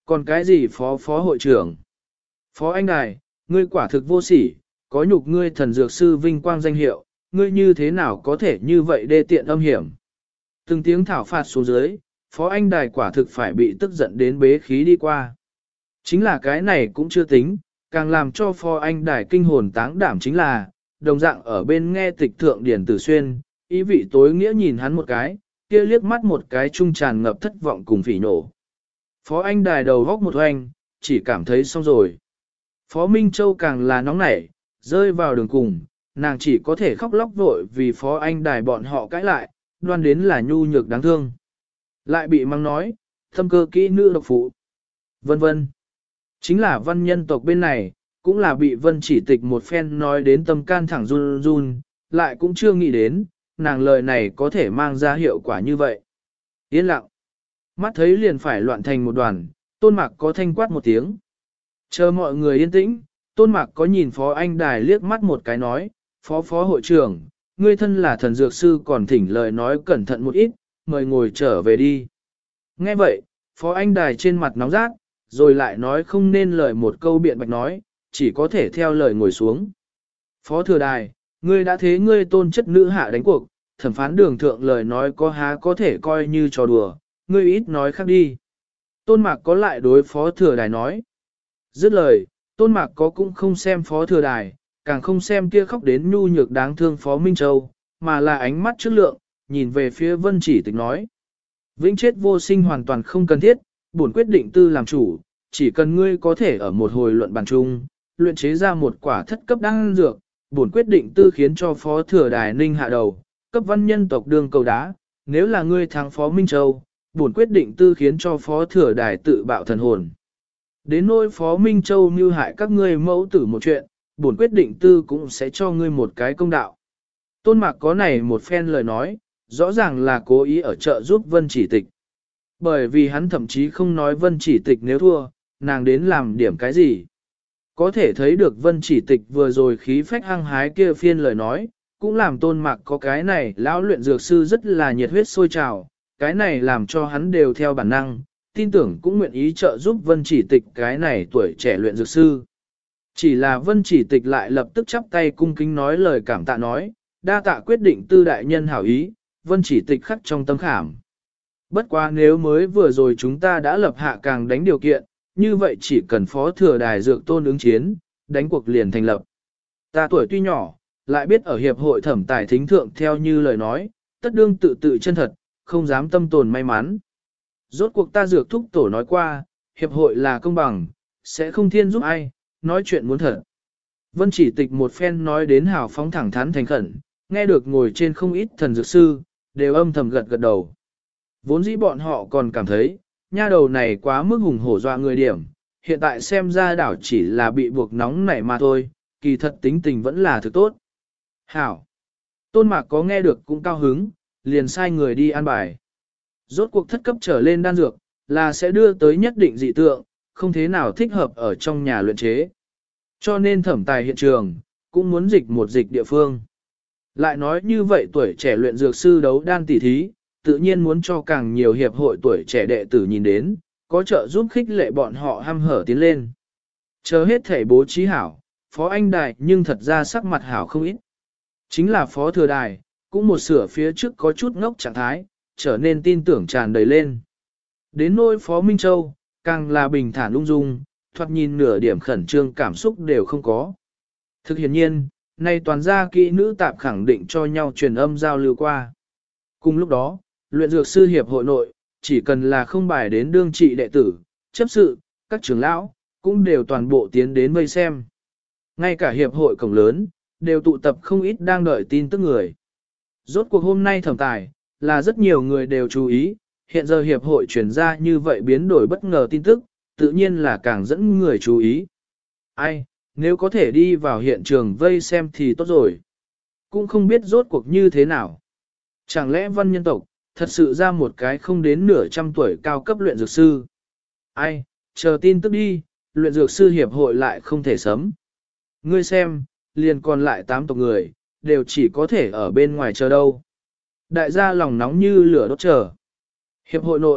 Speaker 1: Còn cái gì phó hội trưởng? Phó anh đài, ngươi quả thực vô sỉ, có nhục ngươi thần dược sư vinh quang danh hiệu, ngươi như thế nào có thể như vậy đê tiện âm hiểm. Từng tiếng thảo phạt xuống dưới, phó anh đài quả thực phải bị tức giận đến bế khí đi qua. Chính là cái này cũng chưa tính, càng làm cho phó anh đài kinh hồn táng đảm chính là, đồng dạng ở bên nghe tịch thượng điển tử xuyên, ý vị tối nghĩa nhìn hắn một cái, kia liếc mắt một cái trung tràn ngập thất vọng cùng phỉ nổ. Phó anh đài đầu góc một hoành, chỉ cảm thấy xong rồi. Phó Minh Châu càng là nóng nảy, rơi vào đường cùng, nàng chỉ có thể khóc lóc vội vì phó anh đài bọn họ cãi lại, đoan đến là nhu nhược đáng thương. Lại bị mắng nói, thâm cơ kỹ nữ độc phụ, vân vân. Chính là văn nhân tộc bên này, cũng là bị vân chỉ tịch một phen nói đến tâm can thẳng run run, lại cũng chưa nghĩ đến, nàng lời này có thể mang ra hiệu quả như vậy. Yên lặng, mắt thấy liền phải loạn thành một đoàn, Tôn Mạc có thanh quát một tiếng. Chờ mọi người yên tĩnh, Tôn Mạc có nhìn Phó Anh Đài liếc mắt một cái nói, Phó hội trưởng, ngươi thân là thần dược sư còn thỉnh lời nói cẩn thận một ít, mời ngồi trở về đi. Nghe vậy, Phó Anh Đài trên mặt nóng rát, rồi lại nói không nên lời một câu biện bạch nói, chỉ có thể theo lời ngồi xuống. Phó Thừa Đài, ngươi đã thế ngươi tôn chất nữ hạ đánh cuộc, thẩm phán đường thượng lời nói có há có thể coi như trò đùa, ngươi ít nói khác đi. Tôn Mạc có lại đối Phó Thừa Đài nói. Dứt lời, Tôn Mạc có cũng không xem Phó Thừa Đài, càng không xem kia khóc đến nhu nhược đáng thương Phó Minh Châu, mà là ánh mắt trước lượng, nhìn về phía Vân Chỉ Tịch nói. Vĩnh chết vô sinh hoàn toàn không cần thiết, bổn quyết định tư làm chủ, chỉ cần ngươi có thể ở một hồi luận bàn chung, luyện chế ra một quả thất cấp đan dược, bổn quyết định tư khiến cho Phó Thừa Đài ninh hạ đầu, cấp văn nhân tộc đương cầu đá, nếu là ngươi thắng Phó Minh Châu, bổn quyết định tư khiến cho Phó Thừa Đài tự bạo thần hồn. Đến nỗi Phó Minh Châu mưu hại các ngươi mẫu tử một chuyện, bổn quyết định tư cũng sẽ cho ngươi một cái công đạo. Tôn Mạc có này một phen lời nói, rõ ràng là cố ý ở trợ giúp Vân Chỉ Tịch. Bởi vì hắn thậm chí không nói Vân Chỉ Tịch nếu thua, nàng đến làm điểm cái gì. Có thể thấy được Vân Chỉ Tịch vừa rồi khí phách hăng hái kia phiên lời nói, cũng làm Tôn Mạc có cái này lão luyện dược sư rất là nhiệt huyết sôi trào, cái này làm cho hắn đều theo bản năng, tin tưởng cũng nguyện ý trợ giúp Vân Chỉ Tịch cái này tuổi trẻ luyện dược sư. Chỉ là Vân Chỉ Tịch lại lập tức chắp tay cung kính nói lời cảm tạ nói, đa tạ quyết định tư đại nhân hảo ý, Vân Chỉ Tịch khắc trong tâm khảm. Bất quá nếu mới vừa rồi chúng ta đã lập hạ càng đánh điều kiện, như vậy chỉ cần Phó Thừa Đài dược tôn ứng chiến, đánh cuộc liền thành lập. Ta tuổi tuy nhỏ, lại biết ở hiệp hội thẩm tài thính thượng theo như lời nói, tất đương tự tự chân thật, không dám tâm tồn may mắn. Rốt cuộc ta dược thúc tổ nói qua, hiệp hội là công bằng, sẽ không thiên giúp ai, nói chuyện muốn thật. Vân Chỉ Tịch một phen nói đến hào phóng thẳng thắn thành khẩn, nghe được ngồi trên không ít thần dược sư, đều âm thầm gật gật đầu. Vốn dĩ bọn họ còn cảm thấy, nha đầu này quá mức hùng hổ dọa người điểm, hiện tại xem ra đảo chỉ là bị buộc nóng nảy mà thôi, kỳ thật tính tình vẫn là thực tốt. Hảo! Tôn Mạc có nghe được cũng cao hứng, liền sai người đi an bài. Rốt cuộc thất cấp trở lên đan dược, là sẽ đưa tới nhất định dị tượng, không thế nào thích hợp ở trong nhà luyện chế. Cho nên thẩm tài hiện trường, cũng muốn dịch một dịch địa phương. Lại nói như vậy tuổi trẻ luyện dược sư đấu đan tỉ thí, tự nhiên muốn cho càng nhiều hiệp hội tuổi trẻ đệ tử nhìn đến, có trợ giúp khích lệ bọn họ hăm hở tiến lên. Chờ hết thể bố trí hảo, Phó Anh Đài nhưng thật ra sắc mặt hảo không ít. Chính là Phó Thừa Đài, cũng một sửa phía trước có chút ngốc trạng thái, trở nên tin tưởng tràn đầy lên. Đến nỗi Phó Minh Châu, càng là bình thản ung dung, thoạt nhìn nửa điểm khẩn trương cảm xúc đều không có. Thực hiện nhiên, nay toàn gia kỹ nữ tạp khẳng định cho nhau truyền âm giao lưu qua. Cùng lúc đó, luyện dược sư hiệp hội nội, chỉ cần là không bài đến đương trị đệ tử, chấp sự, các trưởng lão, cũng đều toàn bộ tiến đến vây xem. Ngay cả hiệp hội cổng lớn, đều tụ tập không ít đang đợi tin tức người. Rốt cuộc hôm nay thẩm tài, là rất nhiều người đều chú ý, hiện giờ hiệp hội truyền ra như vậy biến đổi bất ngờ tin tức, tự nhiên là càng dẫn người chú ý. Ai, nếu có thể đi vào hiện trường vây xem thì tốt rồi. Cũng không biết rốt cuộc như thế nào. Chẳng lẽ văn nhân tộc, thật sự ra một cái không đến nửa trăm tuổi cao cấp luyện dược sư. Ai, chờ tin tức đi, luyện dược sư hiệp hội lại không thể sớm. Ngươi xem, liền còn lại 8 tộc người, đều chỉ có thể ở bên ngoài chờ đâu. Đại gia lòng nóng như lửa đốt chờ. Hiệp hội nội,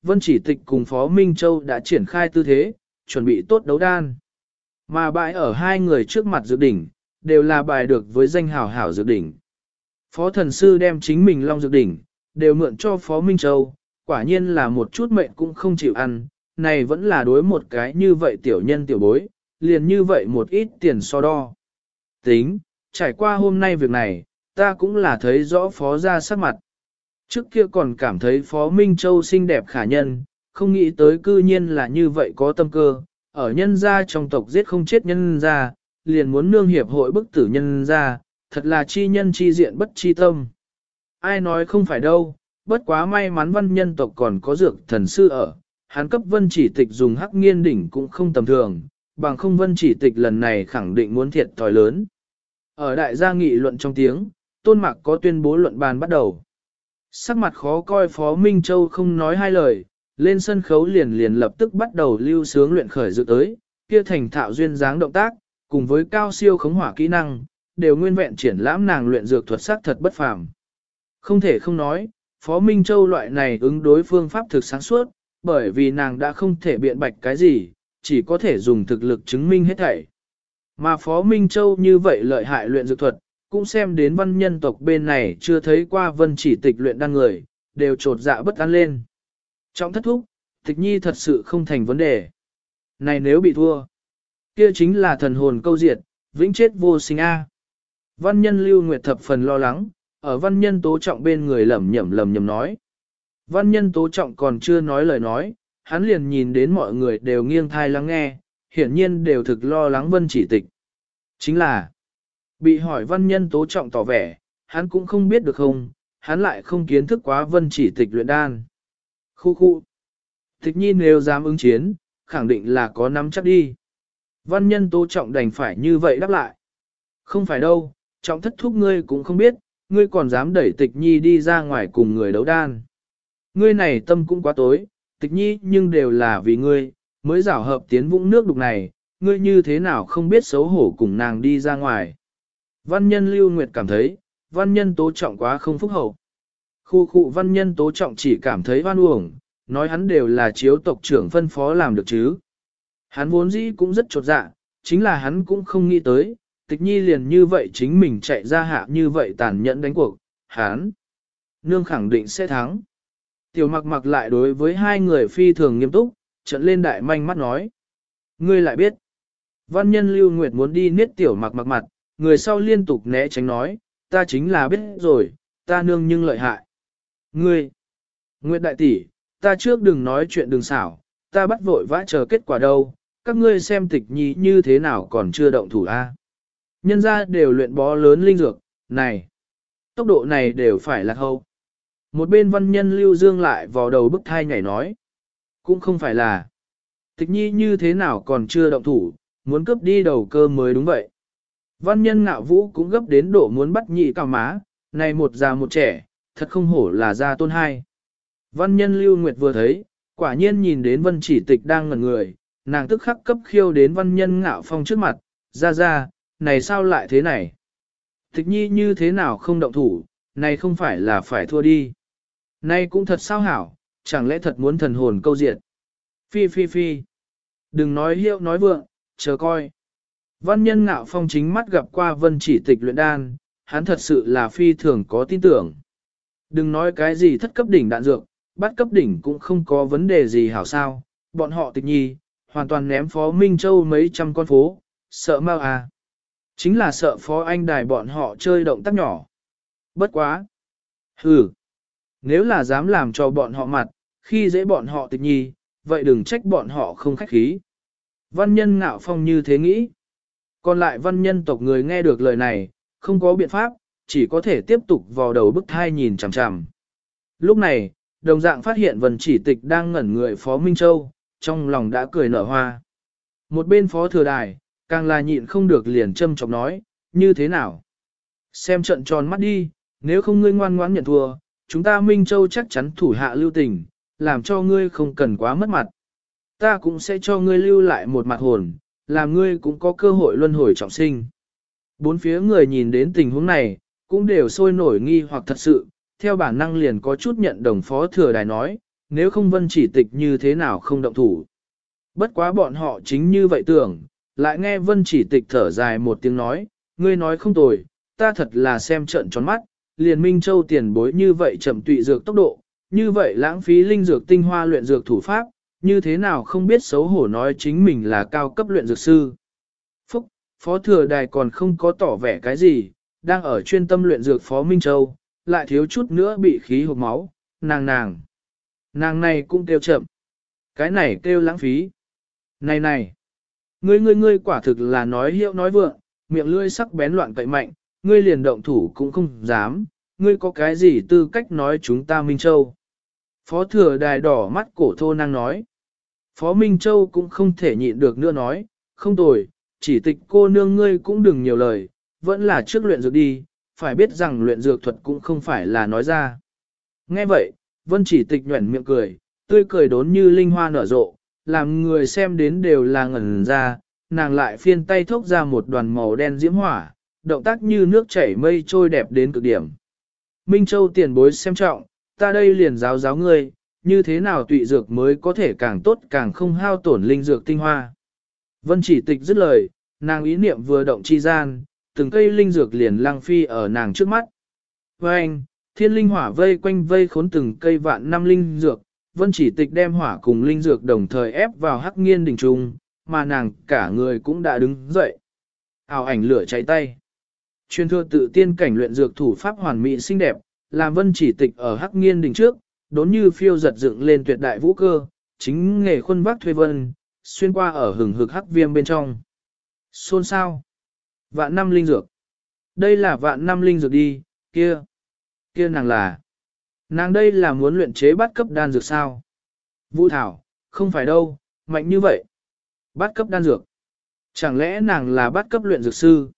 Speaker 1: Vân Chỉ Tịch cùng Phó Minh Châu đã triển khai tư thế, chuẩn bị tốt đấu đan. Mà bại ở hai người trước mặt dược đỉnh, đều là bài được với danh hảo hảo dược đỉnh. Phó thần sư đem chính mình long dược đỉnh, đều mượn cho Phó Minh Châu, quả nhiên là một chút mệnh cũng không chịu ăn, này vẫn là đối một cái như vậy tiểu nhân tiểu bối, liền như vậy một ít tiền so đo. Tính, trải qua hôm nay việc này, ta cũng là thấy rõ Phó ra sắc mặt. Trước kia còn cảm thấy Phó Minh Châu xinh đẹp khả nhân, không nghĩ tới cư nhiên là như vậy có tâm cơ, ở nhân gia trong tộc giết không chết nhân gia, liền muốn nương hiệp hội bức tử nhân gia, thật là chi nhân chi diện bất chi tâm. Ai nói không phải đâu, bất quá may mắn văn nhân tộc còn có dược thần sư ở, hắn cấp Vân Chỉ Tịch dùng hắc nghiên đỉnh cũng không tầm thường, bằng không Vân Chỉ Tịch lần này khẳng định muốn thiệt thòi lớn. Ở đại gia nghị luận trong tiếng, Tôn Mạc có tuyên bố luận bàn bắt đầu. Sắc mặt khó coi Phó Minh Châu không nói hai lời, lên sân khấu liền lập tức bắt đầu lưu sướng luyện khởi dự tới, kia thành thạo duyên dáng động tác, cùng với cao siêu khống hỏa kỹ năng, đều nguyên vẹn triển lãm nàng luyện dược thuật sắc thật bất phàm. Không thể không nói, Phó Minh Châu loại này ứng đối phương pháp thực sáng suốt, bởi vì nàng đã không thể biện bạch cái gì, chỉ có thể dùng thực lực chứng minh hết thảy. Mà Phó Minh Châu như vậy lợi hại luyện dược thuật, cũng xem đến văn nhân tộc bên này chưa thấy qua Vân Chỉ Tịch luyện đan người, đều trột dạ bất an lên. Trong thất thúc, Tịch Nhi thật sự không thành vấn đề. Này nếu bị thua, kia chính là thần hồn câu diệt, vĩnh chết vô sinh a. Văn nhân Lưu Nguyệt thập phần lo lắng, ở văn nhân Tố Trọng bên người lẩm nhẩm nói. Văn nhân Tố Trọng còn chưa nói lời nói, hắn liền nhìn đến mọi người đều nghiêng thai lắng nghe, hiển nhiên đều thực lo lắng Vân Chỉ Tịch. Chính là, bị hỏi văn nhân Tố Trọng tỏ vẻ, hắn cũng không biết được không, hắn lại không kiến thức quá Vân Chỉ Tịch luyện đan. Khu. Tịch Nhi nếu dám ứng chiến, khẳng định là có nắm chắc đi. Văn nhân Tố Trọng đành phải như vậy đáp lại. Không phải đâu, Trọng thất thúc ngươi cũng không biết, ngươi còn dám đẩy Tịch Nhi đi ra ngoài cùng người đấu đan. Ngươi này tâm cũng quá tối, Tịch Nhi nhưng đều là vì ngươi, mới giảo hợp tiến vũng nước đục này, ngươi như thế nào không biết xấu hổ cùng nàng đi ra ngoài. Văn nhân Lưu Nguyệt cảm thấy, văn nhân Tố Trọng quá không phúc hậu. Khu văn nhân Tố Trọng chỉ cảm thấy oan uổng, nói hắn đều là chiếu tộc trưởng phân phó làm được chứ. Hắn vốn dĩ cũng rất chột dạ, chính là hắn cũng không nghĩ tới, Tịch Nhi liền như vậy chính mình chạy ra hạ như vậy tàn nhẫn đánh cuộc, hắn nương khẳng định sẽ thắng. Tiểu Mặc lại đối với hai người phi thường nghiêm túc, trận lên đại manh mắt nói. Ngươi lại biết. Văn nhân Lưu Nguyệt muốn đi niết Tiểu Mặc mặt, người sau liên tục né tránh nói, ta chính là biết rồi, ta nương nhưng lợi hại. Ngươi, Nguyệt đại tỷ, ta trước đừng nói chuyện đừng xảo, ta bắt vội vã chờ kết quả đâu, các ngươi xem Tịch Nhi như thế nào còn chưa động thủ a? Nhân ra đều luyện bó lớn linh dược, này, tốc độ này đều phải lạc hậu. Một bên văn nhân Lưu Dương lại vào đầu bức thai nhảy nói, cũng không phải là, Tịch Nhi như thế nào còn chưa động thủ, muốn cướp đi đầu cơ mới đúng vậy. Văn nhân Ngạo Vũ cũng gấp đến độ muốn bắt nhị cao má, này một già một trẻ, thật không hổ là gia tôn hai. Văn nhân Lưu Nguyệt vừa thấy, quả nhiên nhìn đến Vân Chỉ Tịch đang ngẩn người, nàng tức khắc cấp khiêu đến văn nhân Ngạo Phong trước mặt, ra, này sao lại thế này? Tịch Nhi như thế nào không động thủ, này không phải là phải thua đi. Này cũng thật sao hảo, chẳng lẽ thật muốn thần hồn câu diệt. Phi. Đừng nói hiệu nói vượng, chờ coi. Văn nhân Ngạo Phong chính mắt gặp qua Vân Chỉ Tịch luyện đan, hắn thật sự là phi thường có tin tưởng. Đừng nói cái gì thất cấp đỉnh đạn dược, bắt cấp đỉnh cũng không có vấn đề gì hảo sao, bọn họ Tịch Nhi, hoàn toàn ném Phó Minh Châu mấy trăm con phố, sợ mau à. Chính là sợ Phó Anh Đài bọn họ chơi động tác nhỏ. Bất quá. Nếu là dám làm cho bọn họ mặt, khi dễ bọn họ Tịch Nhi, vậy đừng trách bọn họ không khách khí. Văn nhân Ngạo Phong như thế nghĩ. Còn lại văn nhân tộc người nghe được lời này, không có biện pháp, chỉ có thể tiếp tục vào đầu bức thai nhìn chằm chằm. Lúc này, đồng dạng phát hiện Vân Chỉ Tịch đang ngẩn người Phó Minh Châu, trong lòng đã cười nở hoa. Một bên Phó Thừa Đài, càng là nhịn không được liền châm chọc nói, như thế nào? Xem trận tròn mắt đi, nếu không ngươi ngoan ngoãn nhận thua, chúng ta Minh Châu chắc chắn thủ hạ lưu tình, làm cho ngươi không cần quá mất mặt. Ta cũng sẽ cho ngươi lưu lại một mặt hồn, làm ngươi cũng có cơ hội luân hồi trọng sinh. Bốn phía người nhìn đến tình huống này, cũng đều sôi nổi nghi hoặc thật sự, theo bản năng liền có chút nhận đồng Phó Thừa Đài nói, nếu không Vân Chỉ Tịch như thế nào không động thủ. Bất quá bọn họ chính như vậy tưởng, lại nghe Vân Chỉ Tịch thở dài một tiếng nói, ngươi nói không tồi, ta thật là xem trận tròn mắt, liền Minh Châu tiền bối như vậy chậm tụy dược tốc độ, như vậy lãng phí linh dược tinh hoa luyện dược thủ pháp, như thế nào không biết xấu hổ nói chính mình là cao cấp luyện dược sư. Phúc, Phó Thừa Đài còn không có tỏ vẻ cái gì, đang ở chuyên tâm luyện dược Phó Minh Châu, lại thiếu chút nữa bị khí hộp máu, nàng này cũng kêu chậm, cái này kêu lãng phí. Này, ngươi quả thực là nói hiệu nói vượng, miệng lưỡi sắc bén loạn cậy mạnh, ngươi liền động thủ cũng không dám, ngươi có cái gì tư cách nói chúng ta Minh Châu. Phó Thừa Đài đỏ mắt cổ thô năng nói. Phó Minh Châu cũng không thể nhịn được nữa nói, không tồi, chỉ tịch cô nương ngươi cũng đừng nhiều lời, vẫn là trước luyện dược đi, phải biết rằng luyện dược thuật cũng không phải là nói ra. Nghe vậy, Vân Chỉ Tịch nhuẩn miệng cười, tươi cười đốn như linh hoa nở rộ, làm người xem đến đều là ngẩn ra, nàng lại phiên tay thốc ra một đoàn màu đen diễm hỏa, động tác như nước chảy mây trôi đẹp đến cực điểm. Minh Châu tiền bối xem trọng, ta đây liền giáo giáo ngươi, như thế nào tụy dược mới có thể càng tốt càng không hao tổn linh dược tinh hoa. Vân Chỉ Tịch dứt lời, nàng ý niệm vừa động chi gian, từng cây linh dược liền lăng phi ở nàng trước mắt. Với anh, thiên linh hỏa vây quanh vây khốn từng cây vạn năm linh dược, Vân Chỉ Tịch đem hỏa cùng linh dược đồng thời ép vào hắc nghiên đỉnh trung, mà nàng cả người cũng đã đứng dậy. Ảo ảnh lửa cháy tay. Chuyên thừa tự tiên cảnh luyện dược thủ pháp hoàn mỹ xinh đẹp, làm Vân Chỉ Tịch ở hắc nghiên đỉnh trước, đốn như phiêu giật dựng lên tuyệt đại vũ cơ, chính nghề khuân vác thuê vân, xuyên qua ở hừng hực hắc viêm bên trong. Xôn sao? Vạn năm linh dược. Đây là vạn năm linh dược đi, kia nàng là. Nàng đây là muốn luyện chế bát cấp đan dược sao? Vũ Thảo, không phải đâu, mạnh như vậy. Bát cấp đan dược. Chẳng lẽ nàng là bát cấp luyện dược sư?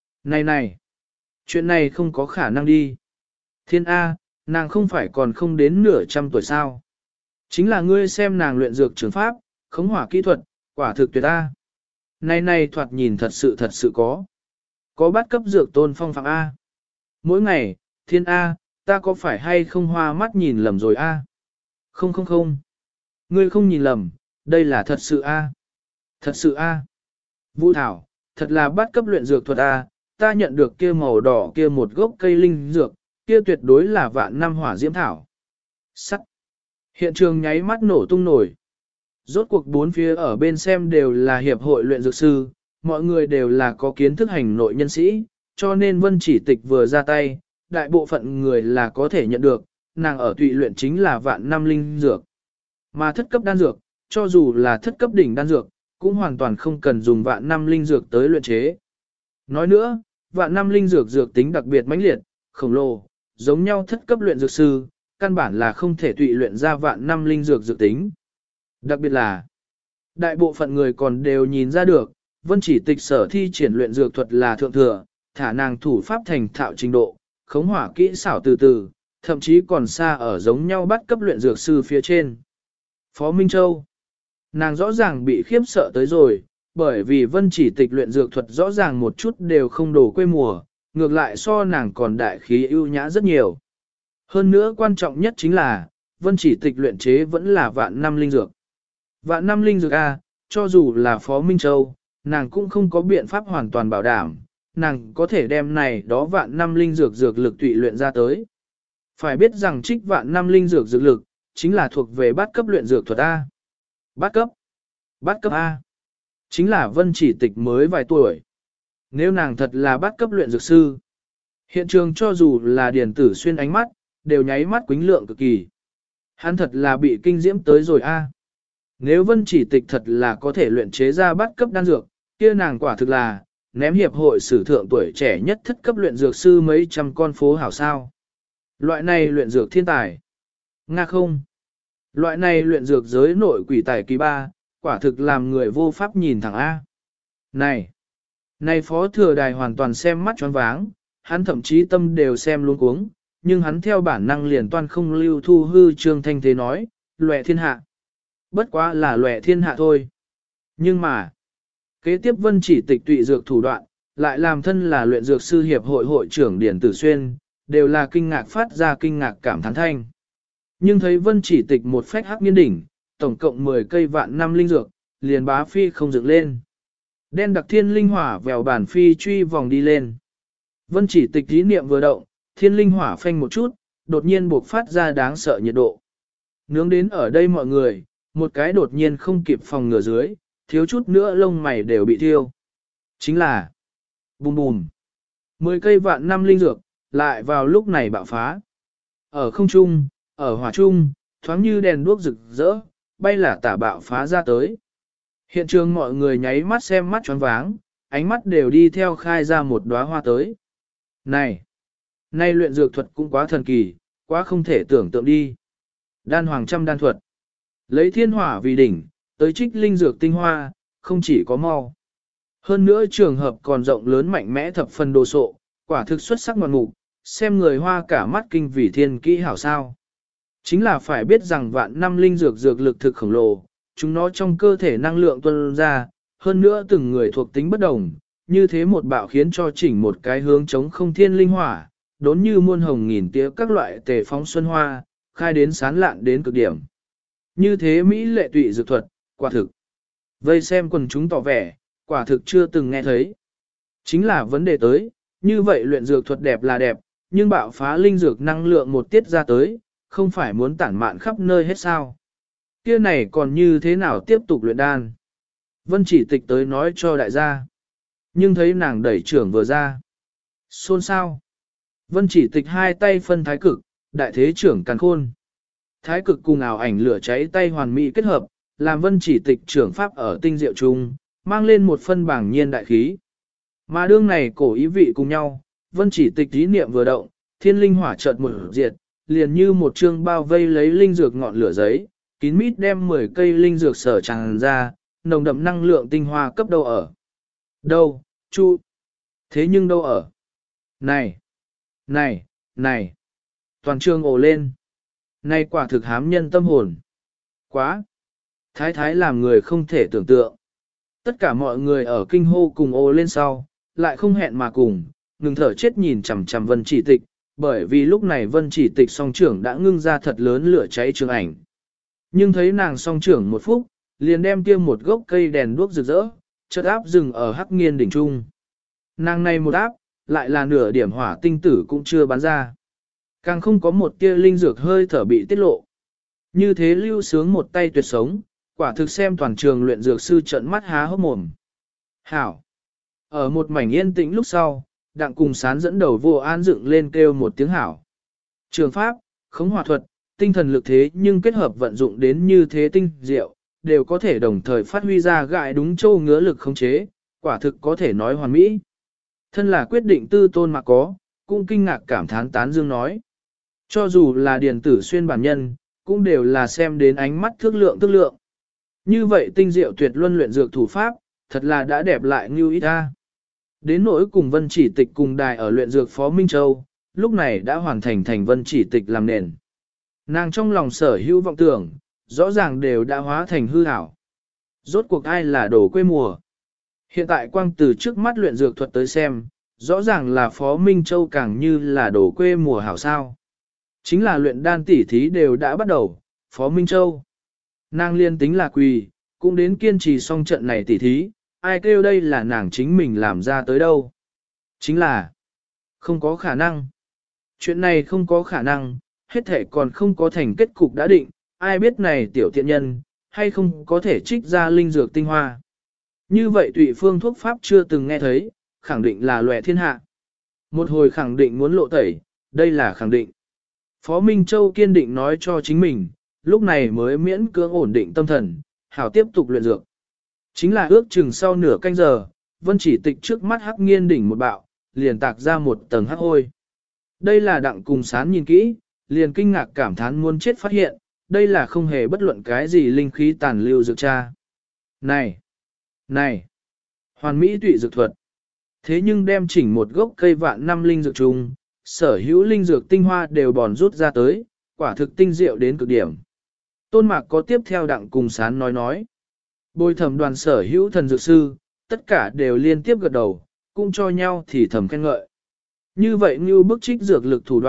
Speaker 1: Này, chuyện này không có khả năng đi. Thiên A, nàng không phải còn không đến nửa trăm tuổi sao? Chính là ngươi xem nàng luyện dược trường pháp, khống hỏa kỹ thuật, quả thực tuyệt A. Này thoạt nhìn thật sự có bát cấp dược tôn phong phạm A. Mỗi ngày, Thiên A, ta có phải hay không hoa mắt nhìn lầm rồi A? Không. Ngươi không nhìn lầm, đây là thật sự A. Thật sự A. Vũ Thảo, thật là bát cấp luyện dược thuật A, ta nhận được kia màu đỏ kia một gốc cây linh dược, kia tuyệt đối là vạn năm hỏa diễm thảo. Sắt. Hiện trường nháy mắt nổ tung nổi. Rốt cuộc bốn phía ở bên xem đều là hiệp hội luyện dược sư, mọi người đều là có kiến thức hành nội nhân sĩ, cho nên Vân Chỉ Tịch vừa ra tay, đại bộ phận người là có thể nhận được, nàng ở tụy luyện chính là vạn năm linh dược. Mà thất cấp đan dược, cho dù là thất cấp đỉnh đan dược, cũng hoàn toàn không cần dùng vạn năm linh dược tới luyện chế. Nói nữa, vạn năm linh dược dược tính đặc biệt mãnh liệt, khổng lồ, giống nhau thất cấp luyện dược sư, căn bản là không thể tụy luyện ra vạn năm linh dược dược tính. Đặc biệt là, đại bộ phận người còn đều nhìn ra được, Vân Chỉ Tịch sở thi triển luyện dược thuật là thượng thừa, thả nàng thủ pháp thành thạo trình độ, khống hỏa kỹ xảo từ từ, thậm chí còn xa ở giống nhau bắt cấp luyện dược sư phía trên. Phó Minh Châu, nàng rõ ràng bị khiếp sợ tới rồi, bởi vì Vân Chỉ Tịch luyện dược thuật rõ ràng một chút đều không đổ quê mùa, ngược lại so nàng còn đại khí ưu nhã rất nhiều. Hơn nữa quan trọng nhất chính là, Vân Chỉ Tịch luyện chế vẫn là vạn năm linh dược. Vạn năm linh dược A, cho dù là Phó Minh Châu, nàng cũng không có biện pháp hoàn toàn bảo đảm, nàng có thể đem này đó vạn năm linh dược dược lực tụy luyện ra tới. Phải biết rằng trích vạn năm linh dược dược lực, chính là thuộc về bát cấp luyện dược thuật A. Bát cấp A. Chính là Vân Chỉ Tịch mới vài tuổi. Nếu nàng thật là bát cấp luyện dược sư, hiện trường cho dù là Điền Tử Xuyên ánh mắt, đều nháy mắt quính lượng cực kỳ. Hắn thật là bị kinh diễm tới rồi A. Nếu Vân Chỉ Tịch thật là có thể luyện chế ra bát cấp đan dược, kia nàng quả thực là ném hiệp hội sử thượng tuổi trẻ nhất thất cấp luyện dược sư mấy trăm con phố hảo sao. Loại này luyện dược thiên tài. Nga không. Loại này luyện dược giới nội quỷ tài kỳ ba, quả thực làm người vô pháp nhìn thẳng A. Này Phó Thừa Đài hoàn toàn xem mắt choáng váng, hắn thậm chí tâm đều xem luống cuống, nhưng hắn theo bản năng liền toan không lưu thu hư trương thanh thế nói, lòe thiên hạ. Bất quá là lòe thiên hạ thôi. Nhưng mà, kế tiếp Vân Chỉ Tịch tụy dược thủ đoạn, lại làm thân là luyện dược sư hiệp hội hội trưởng Điển Tử Xuyên, đều là kinh ngạc phát ra kinh ngạc cảm thán thanh. Nhưng thấy Vân Chỉ Tịch một phách hắc nghiên đỉnh, tổng cộng 10 cây vạn năm linh dược, liền bá phi không dựng lên. Đen đặc thiên linh hỏa vèo bản phi truy vòng đi lên. Vân Chỉ Tịch ý niệm vừa động, thiên linh hỏa phanh một chút, đột nhiên buộc phát ra đáng sợ nhiệt độ. Nướng đến ở đây mọi người, một cái đột nhiên không kịp phòng ngừa dưới, thiếu chút nữa lông mày đều bị thiêu. Chính là bùm bùm. 10 cây vạn năm linh dược, lại vào lúc này bạo phá. Ở không trung, ở hỏa trung, thoáng như đèn đuốc rực rỡ, bay là tả bạo phá ra tới. Hiện trường mọi người nháy mắt xem mắt choáng váng, ánh mắt đều đi theo khai ra một đóa hoa tới. Này! Nay luyện dược thuật cũng quá thần kỳ, quá không thể tưởng tượng đi. Đan hoàng trăm đan thuật. Lấy thiên hỏa vì đỉnh, tới trích linh dược tinh hoa, không chỉ có mau. Hơn nữa trường hợp còn rộng lớn mạnh mẽ thập phần đồ sộ, quả thực xuất sắc ngoạn mục, xem người hoa cả mắt kinh vì thiên kỹ hảo sao. Chính là phải biết rằng vạn năm linh dược dược lực thực khổng lồ, chúng nó trong cơ thể năng lượng tuôn ra, hơn nữa từng người thuộc tính bất đồng, như thế một bạo khiến cho chỉnh một cái hướng chống không thiên linh hỏa, đốn như muôn hồng nghìn tía các loại tề phóng xuân hoa, khai đến sán lạn đến cực điểm. Như thế Mỹ lệ tụy dược thuật, quả thực. Vây xem quần chúng tỏ vẻ, quả thực chưa từng nghe thấy. Chính là vấn đề tới, như vậy luyện dược thuật đẹp là đẹp, nhưng bạo phá linh dược năng lượng một tiết ra tới, không phải muốn tản mạn khắp nơi hết sao. Kia này còn như thế nào tiếp tục luyện đan? Vân Chỉ Tịch tới nói cho đại gia. Nhưng thấy nàng đẩy trưởng vừa ra. Xôn sao? Vân Chỉ Tịch hai tay phân thái cực, đại thế trưởng càn khôn. Thái cực cùng ảo ảnh lửa cháy tay hoàn mỹ kết hợp, làm Vân Chỉ Tịch trưởng pháp ở tinh diệu trung, mang lên một phân bảng nhiên đại khí. Mà đương này cổ ý vị cùng nhau, Vân Chỉ Tịch ý niệm vừa động, thiên linh hỏa chợt một diệt, liền như một chương bao vây lấy linh dược ngọn lửa giấy, kín mít đem 10 cây linh dược sở tràn ra, nồng đậm năng lượng tinh hoa cấp đâu ở. Đâu, chu. Thế nhưng đâu ở. Này, này, này. Toàn trường ồ lên. Này quả thực hám nhân tâm hồn. Quá. Thái thái làm người không thể tưởng tượng. Tất cả mọi người ở kinh hô cùng ồ lên sau, lại không hẹn mà cùng, ngừng thở chết nhìn chằm chằm Vân Chỉ Tịch, bởi vì lúc này Vân Chỉ Tịch song trưởng đã ngưng ra thật lớn lửa cháy trường ảnh. Nhưng thấy nàng song trưởng một phút, liền đem kia một gốc cây đèn đuốc rực rỡ, chợt áp dừng ở hắc nghiên đỉnh trung. Nàng này một áp, lại là nửa điểm hỏa tinh tử cũng chưa bắn ra. Càng không có một tia linh dược hơi thở bị tiết lộ. Như thế lưu sướng một tay tuyệt sống, quả thực xem toàn trường luyện dược sư trợn mắt há hốc mồm. Hảo! Ở một mảnh yên tĩnh lúc sau, Đặng Cùng Sán dẫn đầu vô an dựng lên kêu một tiếng hảo. Trường pháp, khống hỏa thuật, tinh thần lực thế nhưng kết hợp vận dụng đến như thế tinh diệu, đều có thể đồng thời phát huy ra gại đúng châu ngứa lực khống chế, quả thực có thể nói hoàn mỹ. Thân là quyết định tư tôn mà có, cũng kinh ngạc cảm thán tán dương nói. Cho dù là điển tử xuyên bản nhân, cũng đều là xem đến ánh mắt thước lượng. Như vậy tinh diệu tuyệt luân luyện dược thủ pháp, thật là đã đẹp lại như ít ta. Đến nỗi cùng Vân Chỉ Tịch cùng đài ở luyện dược Phó Minh Châu, lúc này đã hoàn thành Vân Chỉ Tịch làm nền. Nàng trong lòng sở hữu vọng tưởng, rõ ràng đều đã hóa thành hư ảo. Rốt cuộc ai là đồ quê mùa? Hiện tại quang từ trước mắt luyện dược thuật tới xem, rõ ràng là Phó Minh Châu càng như là đồ quê mùa hảo sao. Chính là luyện đan tỉ thí đều đã bắt đầu, Phó Minh Châu. Nàng liên tính là quỳ, cũng đến kiên trì xong trận này tỉ thí, ai kêu đây là nàng chính mình làm ra tới đâu. Chính là, không có khả năng. Chuyện này không có khả năng, hết thể còn không có thành kết cục đã định, ai biết này tiểu tiện nhân, hay không có thể trích ra linh dược tinh hoa. Như vậy tùy phương thuốc pháp chưa từng nghe thấy, khẳng định là lòe thiên hạ. Một hồi khẳng định muốn lộ tẩy, đây là khẳng định. Phó Minh Châu kiên định nói cho chính mình, lúc này mới miễn cưỡng ổn định tâm thần, hảo tiếp tục luyện dược. Chính là ước chừng sau nửa canh giờ, Vân Chỉ Tịch trước mắt hắc nghiên đỉnh một bạo, liền tạc ra một tầng hắc hôi. Đây là Đặng Cùng Sán nhìn kỹ, liền kinh ngạc cảm thán muốn chết phát hiện, đây là không hề bất luận cái gì linh khí tàn lưu dược tra. Này! Này! Hoàn mỹ tụy dược thuật. Thế nhưng đem chỉnh một gốc cây vạn năm linh dược trùng, sở hữu linh dược tinh hoa đều bòn rút ra tới, quả thực tinh diệu đến cực điểm. Tôn Mạc có tiếp theo Đặng Cùng Sán nói. Bồi thẩm đoàn sở hữu thần dược sư, tất cả đều liên tiếp gật đầu, cũng cho nhau thì thầm khen ngợi. Như vậy như bức trích dược lực thủ đoạn,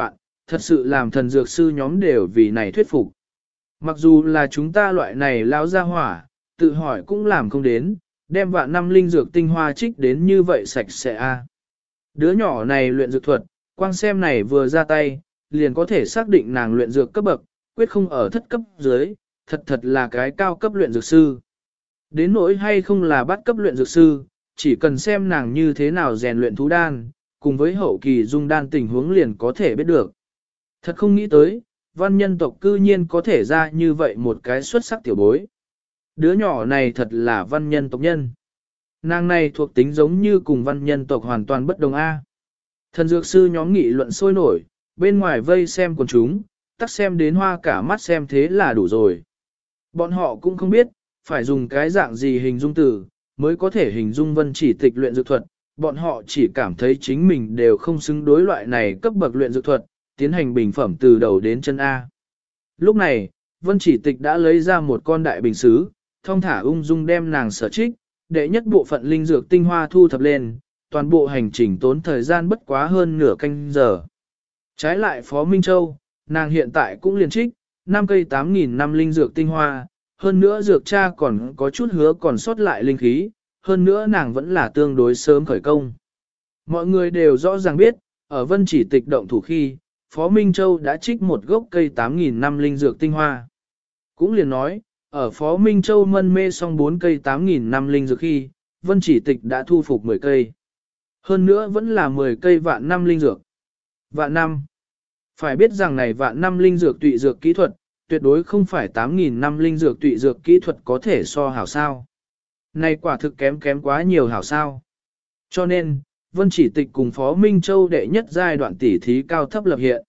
Speaker 1: thật sự làm thần dược sư nhóm đều vì này thuyết phục. Mặc dù là chúng ta loại này lao ra hỏa, tự hỏi cũng làm không đến, đem vạn năm linh dược tinh hoa trích đến như vậy sạch sẽ a. Đứa nhỏ này luyện dược thuật, quang xem này vừa ra tay, liền có thể xác định nàng luyện dược cấp bậc, quyết không ở thất cấp dưới, thật là cái cao cấp luyện dược sư. Đến nỗi hay không là bắt cấp luyện dược sư, chỉ cần xem nàng như thế nào rèn luyện thú đan, cùng với hậu kỳ dung đan tình huống liền có thể biết được. Thật không nghĩ tới, văn nhân tộc cư nhiên có thể ra như vậy một cái xuất sắc tiểu bối. Đứa nhỏ này thật là văn nhân tộc nhân. Nàng này thuộc tính giống như cùng văn nhân tộc hoàn toàn bất đồng A. Thần dược sư nhóm nghị luận sôi nổi, bên ngoài vây xem quần chúng, tắc xem đến hoa cả mắt xem thế là đủ rồi. Bọn họ cũng không biết, phải dùng cái dạng gì hình dung từ, mới có thể hình dung Vân Chỉ Tịch luyện dược thuật, bọn họ chỉ cảm thấy chính mình đều không xứng đối loại này cấp bậc luyện dược thuật, tiến hành bình phẩm từ đầu đến chân A. Lúc này, Vân Chỉ Tịch đã lấy ra một con đại bình sứ, thong thả ung dung đem nàng sở trích, đệ nhất bộ phận linh dược tinh hoa thu thập lên, toàn bộ hành trình tốn thời gian bất quá hơn nửa canh giờ. Trái lại Phó Minh Châu, nàng hiện tại cũng liền trích, 5 cây 8.000 năm linh dược tinh hoa, hơn nữa dược cha còn có chút hứa còn sót lại linh khí, hơn nữa nàng vẫn là tương đối sớm khởi công. Mọi người đều rõ ràng biết, ở Vân Chỉ Tịch động thủ khi, Phó Minh Châu đã trích một gốc cây 8.000 năm linh dược tinh hoa. Cũng liền nói, ở Phó Minh Châu mân mê xong 4 cây 8.000 năm linh dược khi, Vân Chỉ Tịch đã thu phục 10 cây. Hơn nữa vẫn là 10 cây vạn năm linh dược. Vạn năm. Phải biết rằng này vạn năm linh dược tụy dược kỹ thuật, tuyệt đối không phải 8.000 năm linh dược tụy dược kỹ thuật có thể so hảo sao. Này quả thực kém quá nhiều hảo sao. Cho nên, Vân Chỉ Tịch cùng Phó Minh Châu đệ nhất giai đoạn tỉ thí cao thấp lập hiện.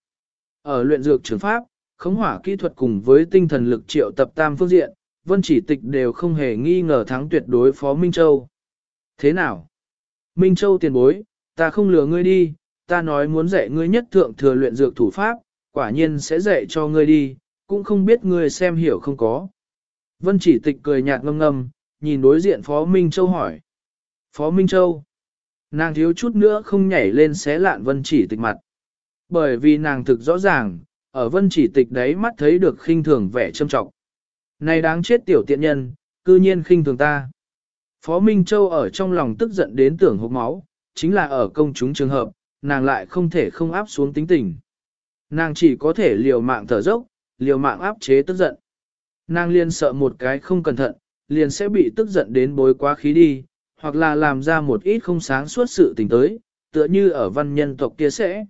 Speaker 1: Ở luyện dược trường pháp, khống hỏa kỹ thuật cùng với tinh thần lực triệu tập tam phương diện, Vân Chỉ Tịch đều không hề nghi ngờ thắng tuyệt đối Phó Minh Châu. Thế nào? Minh Châu tiền bối, ta không lừa ngươi đi, ta nói muốn dạy ngươi nhất thượng thừa luyện dược thủ pháp, quả nhiên sẽ dạy cho ngươi đi, cũng không biết ngươi xem hiểu không có. Vân Chỉ Tịch cười nhạt ngâm ngâm, nhìn đối diện Phó Minh Châu hỏi. Phó Minh Châu. Nàng thiếu chút nữa không nhảy lên xé lạn Vân Chỉ Tịch mặt. Bởi vì nàng thực rõ ràng, ở Vân Chỉ Tịch đấy mắt thấy được khinh thường vẻ châm trọng. Này đáng chết tiểu tiện nhân, cư nhiên khinh thường ta. Phó Minh Châu ở trong lòng tức giận đến tưởng hộc máu, chính là ở công chúng trường hợp, nàng lại không thể không áp xuống tính tình. Nàng chỉ có thể liều mạng thở dốc, liều mạng áp chế tức giận. Nàng liền sợ một cái không cẩn thận, liền sẽ bị tức giận đến bối quá khí đi, hoặc là làm ra một ít không sáng suốt sự tình tới, tựa như ở văn nhân tộc kia sẽ.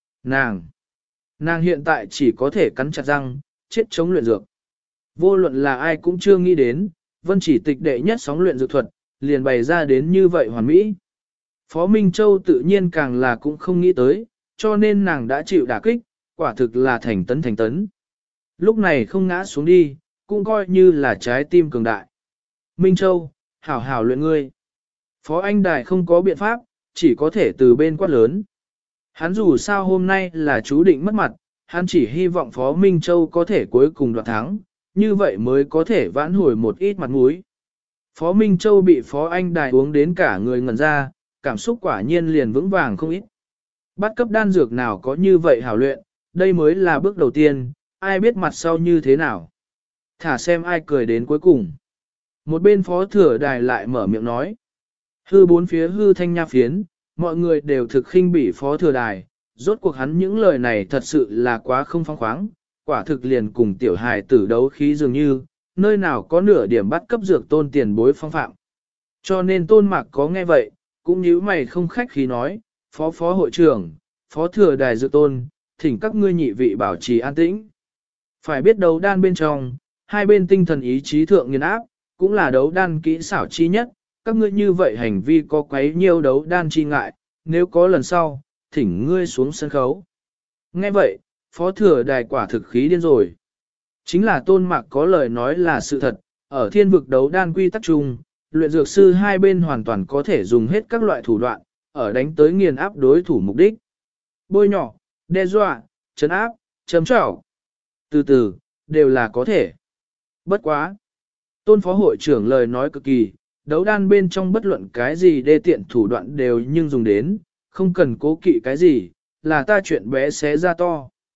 Speaker 1: Nàng hiện tại chỉ có thể cắn chặt răng, chết chống luyện dược. Vô luận là ai cũng chưa nghĩ đến, Vân Chỉ Tịch đệ nhất sóng luyện dược thuật, liền bày ra đến như vậy hoàn mỹ. Phó Minh Châu tự nhiên càng là cũng không nghĩ tới, cho nên nàng đã chịu đả kích, quả thực là thành tấn. Lúc này không ngã xuống đi, cũng coi như là trái tim cường đại. Minh Châu, hảo hảo luyện ngươi. Phó Anh Đài không có biện pháp, chỉ có thể từ bên quát lớn. Hắn dù sao hôm nay là chú định mất mặt, hắn chỉ hy vọng Phó Minh Châu có thể cuối cùng đoạt thắng, như vậy mới có thể vãn hồi một ít mặt mũi. Phó Minh Châu bị Phó Anh Đài uống đến cả người ngẩn ra, cảm xúc quả nhiên liền vững vàng không ít. Bắt cấp đan dược nào có như vậy hảo luyện, đây mới là bước đầu tiên, ai biết mặt sau như thế nào. Thả xem ai cười đến cuối cùng. Một bên Phó Thừa Đài lại mở miệng nói. Hư bốn phía hư thanh nha phiến, mọi người đều thực khinh bỉ Phó Thừa Đài, rốt cuộc hắn những lời này thật sự là quá không phóng khoáng, quả thực liền cùng tiểu hài tử đấu khí dường như, nơi nào có nửa điểm bắt cấp dược tôn tiền bối phong phạm. Cho nên Tôn Mạc có nghe vậy, cũng nhíu mày không khách khí nói, Phó hội trưởng, Phó Thừa Đài dược tôn, thỉnh các ngươi nhị vị bảo trì an tĩnh. Phải biết đấu đan bên trong, hai bên tinh thần ý chí thượng nghiền áp, cũng là đấu đan kỹ xảo chi nhất, các ngươi như vậy hành vi có quấy nhiều đấu đan chi ngại, nếu có lần sau, thỉnh ngươi xuống sân khấu. Nghe vậy, Phó Thừa Đài quả thực khí điên rồi. Chính là Tôn Mạc có lời nói là sự thật, ở thiên vực đấu đan quy tắc chung, luyện dược sư hai bên hoàn toàn có thể dùng hết các loại thủ đoạn, ở đánh tới nghiền áp đối thủ mục đích. Bôi nhỏ, đe dọa, trấn áp, chấm trảo. Từ từ, đều là có thể. Bất quá. Tôn Phó hội trưởng lời nói cực kỳ, đấu đan bên trong bất luận cái gì đê tiện thủ đoạn đều nhưng dùng đến, không cần cố kỵ cái gì, là ta chuyện bé xé ra to.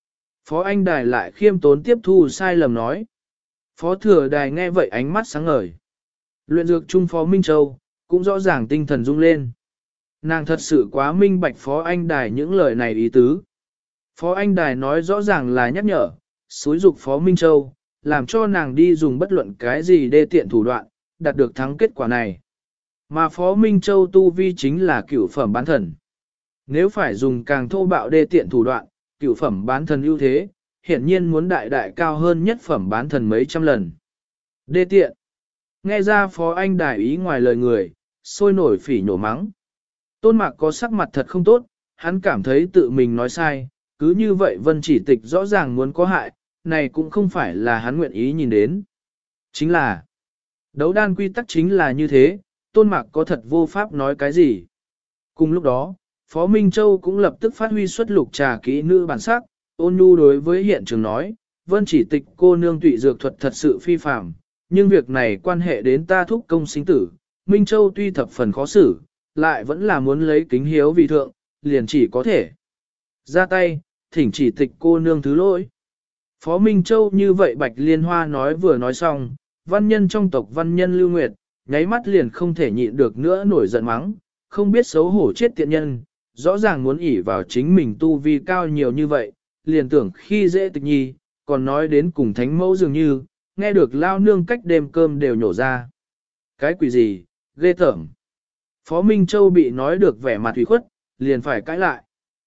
Speaker 1: Phó Anh Đài lại khiêm tốn tiếp thu sai lầm nói. Phó Thừa Đài nghe vậy ánh mắt sáng ngời. Luyện dược trung Phó Minh Châu, cũng rõ ràng tinh thần rung lên. Nàng thật sự quá minh bạch Phó Anh Đài những lời này ý tứ. Phó Anh Đài nói rõ ràng là nhắc nhở, xúi dục Phó Minh Châu, làm cho nàng đi dùng bất luận cái gì đê tiện thủ đoạn, đạt được thắng kết quả này. Mà Phó Minh Châu tu vi chính là cửu phẩm bán thần. Nếu phải dùng càng thô bạo đê tiện thủ đoạn, cửu phẩm bán thần ưu thế, hiển nhiên muốn đại đại cao hơn nhất phẩm bán thần mấy trăm lần. Đê tiện. Nghe ra Phó Anh Đài ý ngoài lời người, sôi nổi phỉ nhổ mắng. Tôn Mạc có sắc mặt thật không tốt, hắn cảm thấy tự mình nói sai, cứ như vậy Vân Chỉ Tịch rõ ràng muốn có hại, này cũng không phải là hắn nguyện ý nhìn đến. Chính là, đấu đan quy tắc chính là như thế, Tôn Mạc có thật vô pháp nói cái gì. Cùng lúc đó, Phó Minh Châu cũng lập tức phát huy xuất lục trà kỹ nữ bản sắc, ôn nhu đối với hiện trường nói, Vân Chỉ Tịch cô nương tụy dược thuật thật sự phi phàm, nhưng việc này quan hệ đến ta thúc công sinh tử, Minh Châu tuy thập phần khó xử, lại vẫn là muốn lấy kính hiếu vì thượng, liền chỉ có thể ra tay, thỉnh Chỉ Tịch cô nương thứ lỗi. Phó Minh Châu như vậy Bạch Liên Hoa nói vừa nói xong, văn nhân trong tộc văn nhân Lưu Nguyệt, nháy mắt liền không thể nhịn được nữa nổi giận mắng, không biết xấu hổ chết tiện nhân, rõ ràng muốn ỷ vào chính mình tu vi cao nhiều như vậy, liền tưởng khi dễ Tịch Nhi, còn nói đến cùng thánh mẫu dường như, nghe được lao nương cách đêm cơm đều nhổ ra. Cái quỷ gì, ghê tởm. Phó Minh Châu bị nói được vẻ mặt ủy khuất, liền phải cãi lại.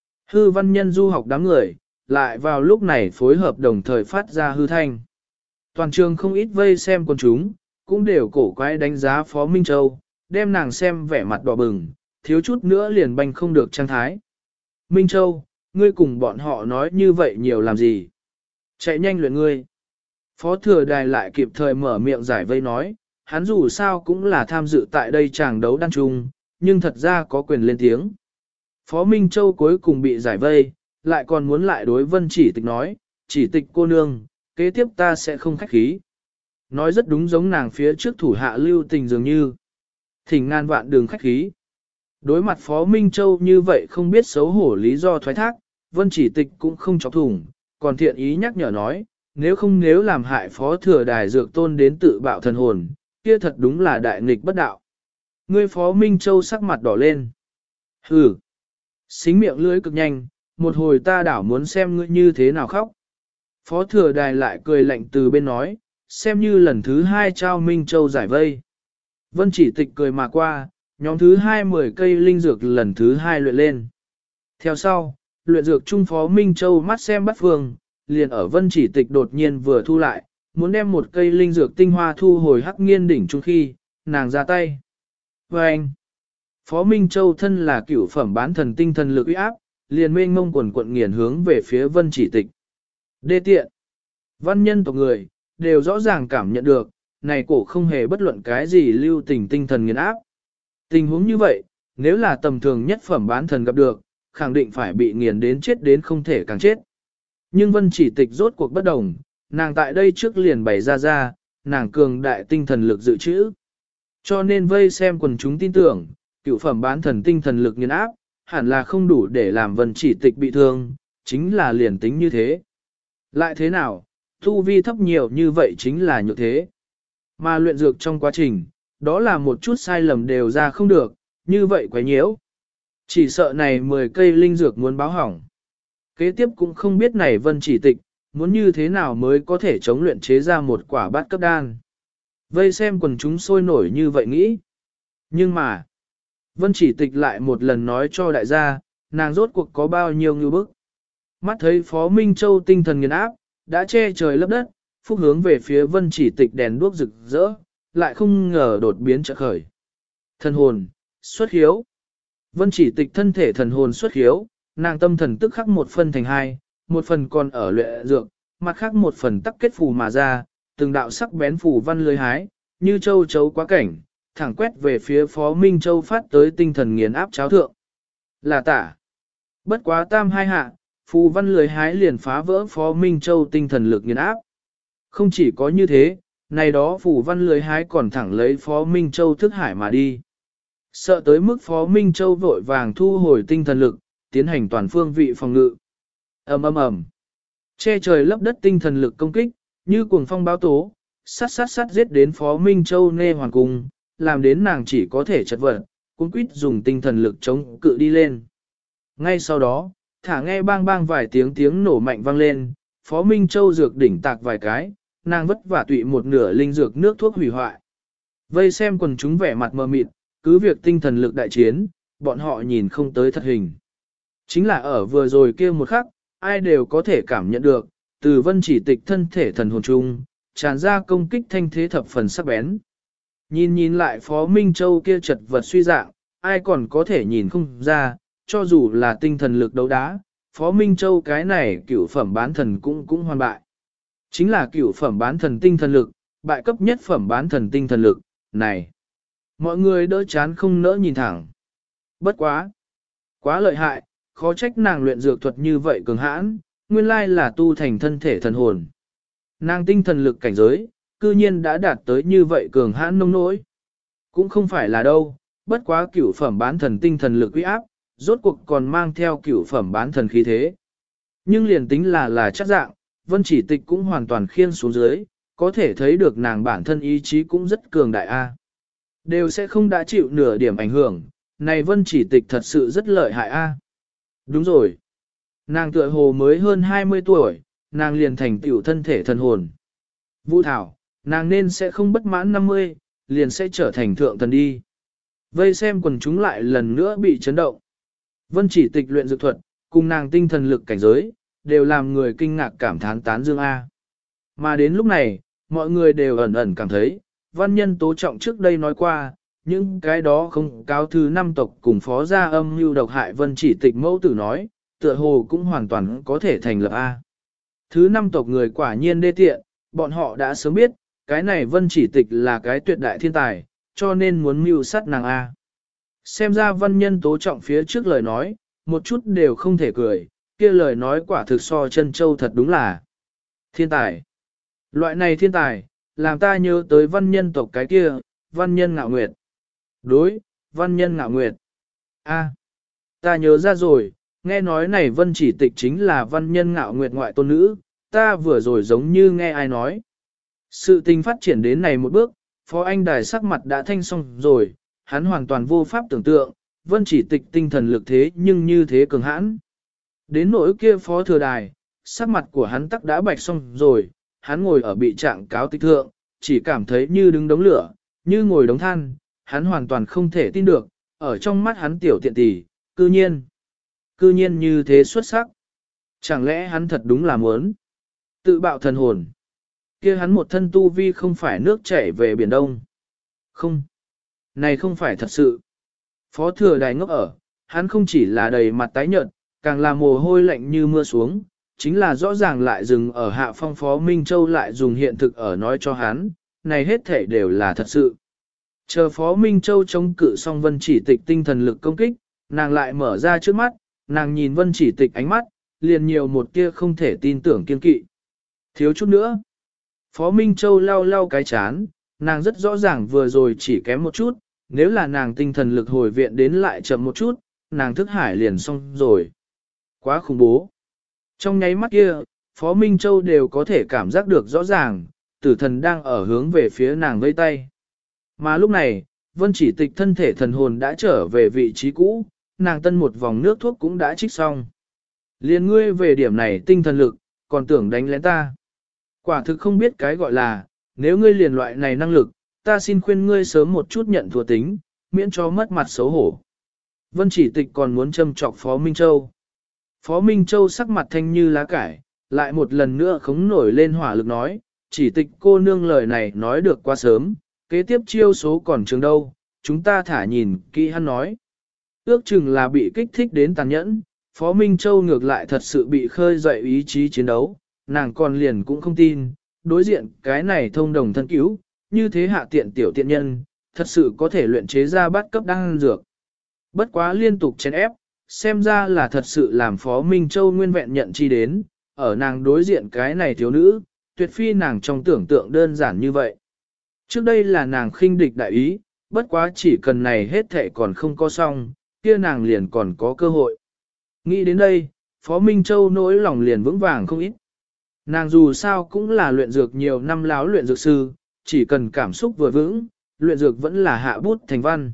Speaker 1: Hư văn nhân du học đám người, lại vào lúc này phối hợp đồng thời phát ra hư thanh. Toàn trường không ít vây xem con chúng, cũng đều cổ quái đánh giá Phó Minh Châu, đem nàng xem vẻ mặt đỏ bừng, thiếu chút nữa liền banh không được trang thái. Minh Châu, ngươi cùng bọn họ nói như vậy nhiều làm gì? Chạy nhanh luyện ngươi. Phó Thừa Đài lại kịp thời mở miệng giải vây nói, hắn dù sao cũng là tham dự tại đây chàng đấu đan chung, nhưng thật ra có quyền lên tiếng. Phó Minh Châu cuối cùng bị giải vây, lại còn muốn lại đối Vân Chỉ Tịch nói, Chỉ Tịch cô nương, kế tiếp ta sẽ không khách khí. Nói rất đúng giống nàng phía trước thủ hạ Lưu Tình dường như. Thỉnh ngàn vạn đường khách khí. Đối mặt Phó Minh Châu như vậy không biết xấu hổ lý do thoái thác, Vân Chỉ Tịch cũng không chọc thủng, còn thiện ý nhắc nhở nói, nếu làm hại Phó Thừa Đài Dược Tôn đến tự bạo thần hồn, kia thật đúng là đại nghịch bất đạo. Ngươi Phó Minh Châu sắc mặt đỏ lên. Hừ. Xính miệng lưỡi cực nhanh, một hồi ta đảo muốn xem ngươi như thế nào khóc. Phó Thừa Đài lại cười lạnh từ bên nói, xem như lần thứ hai trao Minh Châu giải vây. Vân Chỉ Tịch cười mà qua, nhóm thứ 20 cây linh dược lần thứ 2 luyện lên. Theo sau, luyện dược trung Phó Minh Châu mắt xem bắt phương, liền ở Vân Chỉ Tịch đột nhiên vừa thu lại, muốn đem một cây linh dược tinh hoa thu hồi hắc nghiên đỉnh trung khi, nàng ra tay. Và anh, Phó Minh Châu thân là cửu phẩm bán thần tinh thần lực uy áp, liền mênh mông quần quận nghiền hướng về phía Vân Chỉ Tịch. Đê tiện, văn nhân tộc người, đều rõ ràng cảm nhận được, này cổ không hề bất luận cái gì lưu tình tinh thần nghiền áp. Tình huống như vậy, nếu là tầm thường nhất phẩm bán thần gặp được, khẳng định phải bị nghiền đến chết đến không thể càng chết. Nhưng Vân Chỉ Tịch rốt cuộc bất đồng, nàng tại đây trước liền bày ra, nàng cường đại tinh thần lực dự trữ. Cho nên vây xem quần chúng tin tưởng, cựu phẩm bán thần tinh thần lực nghiền áp, hẳn là không đủ để làm Vân Chỉ Tịch bị thương, chính là liền tính như thế. Lại thế nào, tu vi thấp nhiều như vậy chính là như thế. Mà luyện dược trong quá trình, đó là một chút sai lầm đều ra không được, như vậy quấy nhiễu. Chỉ sợ này 10 cây linh dược muốn báo hỏng. Kế tiếp cũng không biết này Vân Chỉ Tịch, muốn như thế nào mới có thể chống luyện chế ra một quả bát cấp đan. Vây xem quần chúng sôi nổi như vậy nghĩ. Nhưng mà, Vân Chỉ Tịch lại một lần nói cho đại gia, nàng rốt cuộc có bao nhiêu ngư bức. Mắt thấy Phó Minh Châu tinh thần nghiền áp, đã che trời lấp đất, phúc hướng về phía Vân Chỉ Tịch đèn đuốc rực rỡ, lại không ngờ đột biến trợ khởi. Thần hồn, xuất hiếu. Vân Chỉ Tịch thân thể thần hồn xuất hiếu, nàng tâm thần tức khắc một phân thành hai, một phần còn ở luyện dược, mặt khác một phần tắc kết phù mà ra, từng đạo sắc bén phù văn lưới hái, như châu chấu quá cảnh, thẳng quét về phía Phó Minh Châu phát tới tinh thần nghiền áp cháo thượng. Là tả. Bất quá tam hai hạ, phù văn lưới hái liền phá vỡ Phó Minh Châu tinh thần lực nghiền áp. Không chỉ có như thế, này đó phù văn lưới hái còn thẳng lấy Phó Minh Châu thức hải mà đi. Sợ tới mức Phó Minh Châu vội vàng thu hồi tinh thần lực, tiến hành toàn phương vị phòng ngự. Ầm ầm ầm. Che trời lấp đất tinh thần lực công kích, như cuồng phong báo tố, sát giết đến Phó Minh Châu nê hoàng cung, làm đến nàng chỉ có thể chật vật, cũng quýt dùng tinh thần lực chống cự đi lên. Ngay sau đó, thả nghe bang bang vài tiếng nổ mạnh vang lên, Phó Minh Châu dược đỉnh tạc vài cái, nàng vất vả tụy một nửa linh dược nước thuốc hủy hoại. Vây xem quần chúng vẻ mặt mờ mịt, cứ việc tinh thần lực đại chiến, bọn họ nhìn không tới thật hình. Chính là ở vừa rồi kia một khắc, ai đều có thể cảm nhận được, từ Vân Chỉ Tịch thân thể thần hồn trung, tràn ra công kích thanh thế thập phần sắc bén. Nhìn lại Phó Minh Châu kia chật vật suy dạng, ai còn có thể nhìn không ra, cho dù là tinh thần lực đấu đá, Phó Minh Châu cái này cửu phẩm bán thần cũng hoàn bại. Chính là cửu phẩm bán thần tinh thần lực, bại cấp nhất phẩm bán thần tinh thần lực, này. Mọi người đỡ chán không nỡ nhìn thẳng. Bất quá lợi hại, khó trách nàng luyện dược thuật như vậy cường hãn, nguyên lai là tu thành thân thể thần hồn. Nàng tinh thần lực cảnh giới, cư nhiên đã đạt tới như vậy cường hãn nông nỗi. Cũng không phải là đâu, bất quá cửu phẩm bán thần tinh thần lực uy áp, rốt cuộc còn mang theo cửu phẩm bán thần khí thế. Nhưng liền tính là chắc dạng, Vân Chỉ Tịch cũng hoàn toàn khiên xuống dưới, có thể thấy được nàng bản thân ý chí cũng rất cường đại a. Đều sẽ không đã chịu nửa điểm ảnh hưởng, này Vân Chỉ Tịch thật sự rất lợi hại a. Đúng rồi. Nàng tựa hồ mới hơn 20 tuổi, nàng liền thành tiểu thân thể thần hồn. Vũ Thảo, nàng nên sẽ không bất mãn 50, liền sẽ trở thành thượng thần đi. Vây xem quần chúng lại lần nữa bị chấn động. Vân Chỉ Tịch luyện dược thuật, cùng nàng tinh thần lực cảnh giới, đều làm người kinh ngạc cảm thán tán dương A. Mà đến lúc này, mọi người đều ẩn ẩn cảm thấy, văn nhân tố trọng trước đây nói qua, những cái đó không cáo thứ năm tộc cùng phó gia âm mưu độc hại Vân Chỉ Tịch mẫu tử nói, tựa hồ cũng hoàn toàn có thể thành lập A. Thứ năm tộc người quả nhiên đê tiện, bọn họ đã sớm biết, cái này Vân Chỉ Tịch là cái tuyệt đại thiên tài, cho nên muốn mưu sát nàng A. Xem ra văn nhân tố trọng phía trước lời nói, một chút đều không thể cười, kia lời nói quả thực so chân châu thật đúng là thiên tài. Loại này thiên tài, làm ta nhớ tới văn nhân tộc cái kia, văn nhân ngạo nguyệt. Đối, văn nhân ngạo nguyệt. A, ta nhớ ra rồi, nghe nói này Vân Chỉ Tịch chính là văn nhân ngạo nguyệt ngoại tôn nữ, ta vừa rồi giống như nghe ai nói. Sự tình phát triển đến này một bước, Phó Anh Đài sắc mặt đã thanh xong rồi, hắn hoàn toàn vô pháp tưởng tượng, Vân Chỉ Tịch tinh thần lực thế nhưng như thế cường hãn. Đến nỗi kia Phó Thừa Đài, sắc mặt của hắn tắc đã bạch xong rồi, hắn ngồi ở bị trạng cáo tịch thượng, chỉ cảm thấy như đứng đống lửa, như ngồi đống than, hắn hoàn toàn không thể tin được, ở trong mắt hắn tiểu tiện tỷ, cư nhiên như thế xuất sắc. Chẳng lẽ hắn thật đúng là muốn tự bạo thần hồn? Kia hắn một thân tu vi không phải nước chảy về biển đông. Không, này không phải thật sự. Phó Thừa Đài ngốc ở, hắn không chỉ là đầy mặt tái nhợt, càng là mồ hôi lạnh như mưa xuống, chính là rõ ràng lại dừng ở hạ phong Phó Minh Châu lại dùng hiện thực ở nói cho hắn, này hết thể đều là thật sự. Chờ Phó Minh Châu chống cự xong Vân Chỉ Tịch tinh thần lực công kích, nàng lại mở ra trước mắt, nàng nhìn Vân Chỉ Tịch ánh mắt, liền nhiều một tia không thể tin tưởng kiên kỵ. Thiếu chút nữa. Phó Minh Châu lau lau cái chán, nàng rất rõ ràng vừa rồi chỉ kém một chút, nếu là nàng tinh thần lực hồi viện đến lại chậm một chút, nàng thức hải liền xong rồi. Quá khủng bố. Trong nháy mắt kia, Phó Minh Châu đều có thể cảm giác được rõ ràng, tử thần đang ở hướng về phía nàng vây tay. Mà lúc này, Vân Chỉ Tịch thân thể thần hồn đã trở về vị trí cũ, nàng tân một vòng nước thuốc cũng đã trích xong. Liên ngươi về điểm này tinh thần lực, còn tưởng đánh lén ta. Quả thực không biết cái gọi là, nếu ngươi liền loại này năng lực, ta xin khuyên ngươi sớm một chút nhận thua tính, miễn cho mất mặt xấu hổ. Vân Chỉ Tịch còn muốn châm chọc Phó Minh Châu. Phó Minh Châu sắc mặt thanh như lá cải, lại một lần nữa khống nổi lên hỏa lực nói, Chỉ Tịch cô nương lời này nói được quá sớm, kế tiếp chiêu số còn trường đâu, chúng ta thả nhìn kỹ hắn nói. Ước chừng là bị kích thích đến tàn nhẫn, Phó Minh Châu ngược lại thật sự bị khơi dậy ý chí chiến đấu, nàng còn liền cũng không tin, đối diện cái này thông đồng thân cứu, như thế hạ tiện tiểu tiện nhân, thật sự có thể luyện chế ra bát cấp đan dược. Bất quá liên tục chèn ép, xem ra là thật sự làm Phó Minh Châu nguyên vẹn nhận chi đến, ở nàng đối diện cái này thiếu nữ, tuyệt phi nàng trong tưởng tượng đơn giản như vậy. Trước đây là nàng khinh địch đại ý, bất quá chỉ cần này hết thệ còn không có xong, kia nàng liền còn có cơ hội. Nghĩ đến đây, Phó Minh Châu nỗi lòng liền vững vàng không ít. Nàng dù sao cũng là luyện dược nhiều năm láo luyện dược sư, chỉ cần cảm xúc vừa vững, luyện dược vẫn là hạ bút thành văn.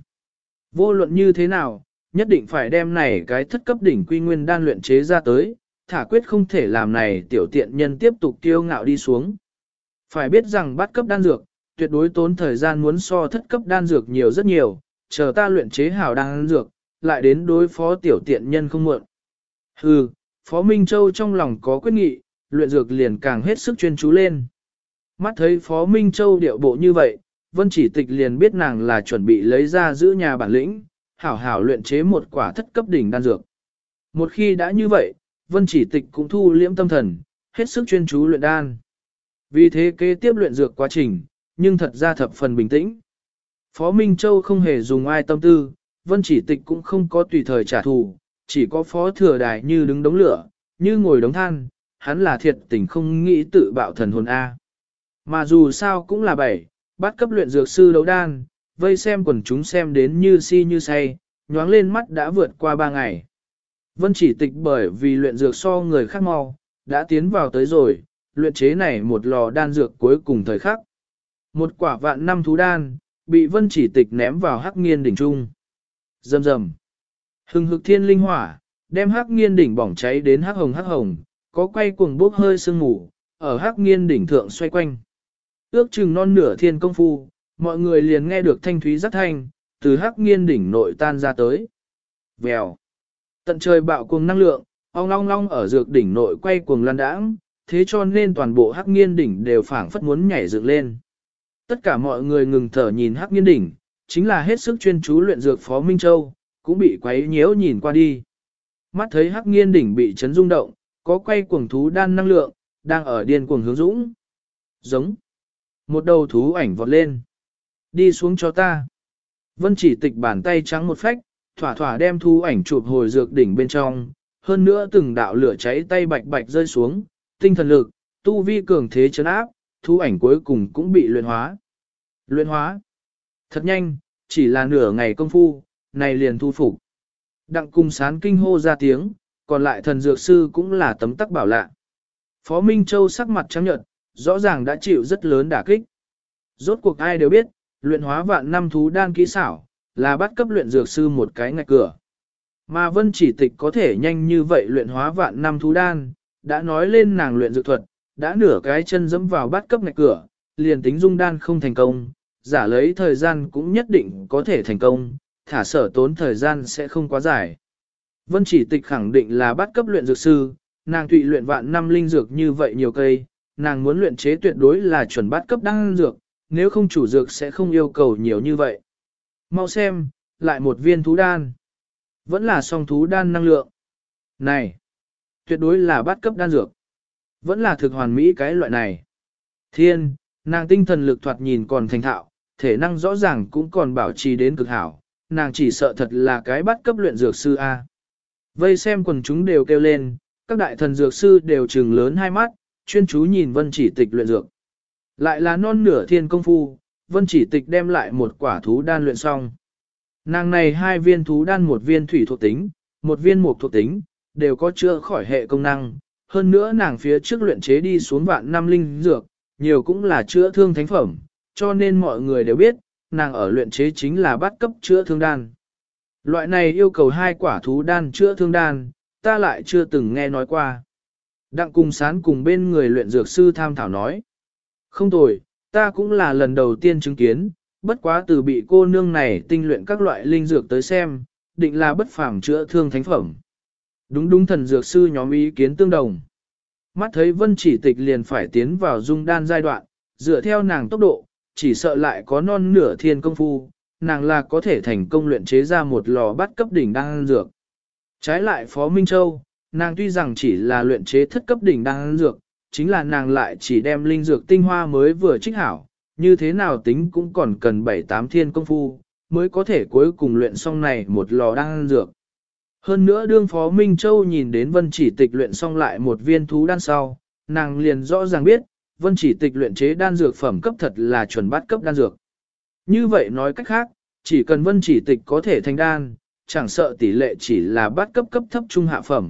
Speaker 1: Vô luận như thế nào, nhất định phải đem này cái thất cấp đỉnh quy nguyên đan luyện chế ra tới, thả quyết không thể làm này tiểu tiện nhân tiếp tục kiêu ngạo đi xuống. Phải biết rằng bắt cấp đan dược, tuyệt đối tốn thời gian muốn so thất cấp đan dược nhiều rất nhiều, chờ ta luyện chế hảo đan dược, lại đến đối phó tiểu tiện nhân không muộn. Hừ, Phó Minh Châu trong lòng có quyết nghị, luyện dược liền càng hết sức chuyên chú lên. Mắt thấy Phó Minh Châu điệu bộ như vậy, Vân Chỉ Tịch liền biết nàng là chuẩn bị lấy ra giữ nhà bản lĩnh, hảo hảo luyện chế một quả thất cấp đỉnh đan dược. Một khi đã như vậy, Vân Chỉ Tịch cũng thu liễm tâm thần, hết sức chuyên chú luyện đan. Vì thế kế tiếp luyện dược quá trình, nhưng thật ra thập phần bình tĩnh. Phó Minh Châu không hề dùng ai tâm tư, Vân Chỉ Tịch cũng không có tùy thời trả thù, chỉ có Phó Thừa Đài như đứng đống lửa, như ngồi đống than, hắn là thiệt tình không nghĩ tự bạo thần hồn A. Mà dù sao cũng là bắt cấp luyện dược sư đấu đan, vây xem quần chúng xem đến như si như say, nhoáng lên mắt đã vượt qua 3 ngày. Vân Chỉ Tịch bởi vì luyện dược so người khác mau, đã tiến vào tới rồi, luyện chế này một lò đan dược cuối cùng thời khắc. Một quả vạn năm thú đan, bị Vân Chỉ Tịch ném vào Hắc Nghiên đỉnh trung. Rầm rầm. Hừng hực thiên linh hỏa, đem Hắc Nghiên đỉnh bỏng cháy đến hắc hồng, có quay cuồng bốc hơi sương mù, ở Hắc Nghiên đỉnh thượng xoay quanh. Ước chừng non nửa thiên công phu, mọi người liền nghe được thanh thúy rất thanh, từ Hắc Nghiên đỉnh nội tan ra tới. Vèo. Tận trời bạo cuồng năng lượng, ong long long ở dược đỉnh nội quay cuồng lan đãng, thế cho nên toàn bộ Hắc Nghiên đỉnh đều phảng phất muốn nhảy dựng lên. Tất cả mọi người ngừng thở nhìn Hắc Nghiên đỉnh, chính là hết sức chuyên chú luyện dược Phó Minh Châu, cũng bị quấy nhiễu nhìn qua đi. Mắt thấy Hắc Nghiên đỉnh bị chấn rung động, có quay cuồng thú đan năng lượng, đang ở điên cuồng hướng dũng. Giống. Một đầu thú ảnh vọt lên. Đi xuống cho ta. Vân Chỉ Tịch bàn tay trắng một phách, thỏa thỏa đem thú ảnh chụp hồi dược đỉnh bên trong, hơn nữa từng đạo lửa cháy tay bạch bạch rơi xuống, tinh thần lực, tu vi cường thế chấn áp, thú ảnh cuối cùng cũng bị luyện hóa. Luyện hóa. Thật nhanh, chỉ là nửa ngày công phu, này liền thu phục. Đặng Cung Sán kinh hô ra tiếng, còn lại thần dược sư cũng là tấm tắc bảo lạ. Phó Minh Châu sắc mặt trắng nhợt, rõ ràng đã chịu rất lớn đả kích. Rốt cuộc ai đều biết, luyện hóa vạn năm thú đan kỹ xảo, là bắt cấp luyện dược sư một cái ngạch cửa. Mà Vân Chỉ Tịch có thể nhanh như vậy luyện hóa vạn năm thú đan, đã nói lên nàng luyện dược thuật, đã nửa cái chân dẫm vào bắt cấp ngạch cửa, liền tính dung đan không thành công, giả lấy thời gian cũng nhất định có thể thành công, thả sở tốn thời gian sẽ không quá dài. Vân Chỉ Tịch khẳng định là bắt cấp luyện dược sư, nàng tụy luyện vạn năm linh dược như vậy nhiều cây, nàng muốn luyện chế tuyệt đối là chuẩn bắt cấp đan dược, nếu không chủ dược sẽ không yêu cầu nhiều như vậy. Mau xem, lại một viên thú đan. Vẫn là song thú đan năng lượng. Này, tuyệt đối là bắt cấp đan dược. Vẫn là thực hoàn mỹ cái loại này. Thiên, nàng tinh thần lực thoạt nhìn còn thành thạo, thể năng rõ ràng cũng còn bảo trì đến cực hảo, nàng chỉ sợ thật là cái bắt cấp luyện dược sư A. Vây xem quần chúng đều kêu lên, các đại thần dược sư đều trừng lớn hai mắt, chuyên chú nhìn Vân Chỉ Tịch luyện dược. Lại là non nửa thiên công phu, Vân Chỉ Tịch đem lại một quả thú đan luyện xong. Nàng này 2 viên thú đan, một viên thủy thuộc tính, một viên mộc thuộc tính, đều có chữa khỏi hệ công năng. Hơn nữa nàng phía trước luyện chế đi xuống vạn năm linh dược, nhiều cũng là chữa thương thánh phẩm, cho nên mọi người đều biết, nàng ở luyện chế chính là bát cấp chữa thương đan. Loại này yêu cầu 2 quả thú đan chữa thương đan, ta lại chưa từng nghe nói qua. Đặng Cung Sán cùng bên người luyện dược sư tham thảo nói. Không tồi, ta cũng là lần đầu tiên chứng kiến, bất quá từ bị cô nương này tinh luyện các loại linh dược tới xem, định là bất phàm chữa thương thánh phẩm. Đúng thần dược sư nhóm ý kiến tương đồng. Mắt thấy Vân Chỉ Tịch liền phải tiến vào dung đan giai đoạn, dựa theo nàng tốc độ, chỉ sợ lại có non nửa thiên công phu, nàng là có thể thành công luyện chế ra một lò bát cấp đỉnh đan dược. Trái lại Phó Minh Châu, nàng tuy rằng chỉ là luyện chế thất cấp đỉnh đan dược, chính là nàng lại chỉ đem linh dược tinh hoa mới vừa trích hảo, như thế nào tính cũng còn cần 7-8 thiên công phu, mới có thể cuối cùng luyện xong này một lò đan dược. Hơn nữa đương Phó Minh Châu nhìn đến Vân Chỉ Tịch luyện xong lại một viên thú đan sau, nàng liền rõ ràng biết, Vân Chỉ Tịch luyện chế đan dược phẩm cấp thật là chuẩn bát cấp đan dược. Như vậy nói cách khác, chỉ cần Vân Chỉ Tịch có thể thành đan, chẳng sợ tỷ lệ chỉ là bát cấp cấp thấp trung hạ phẩm,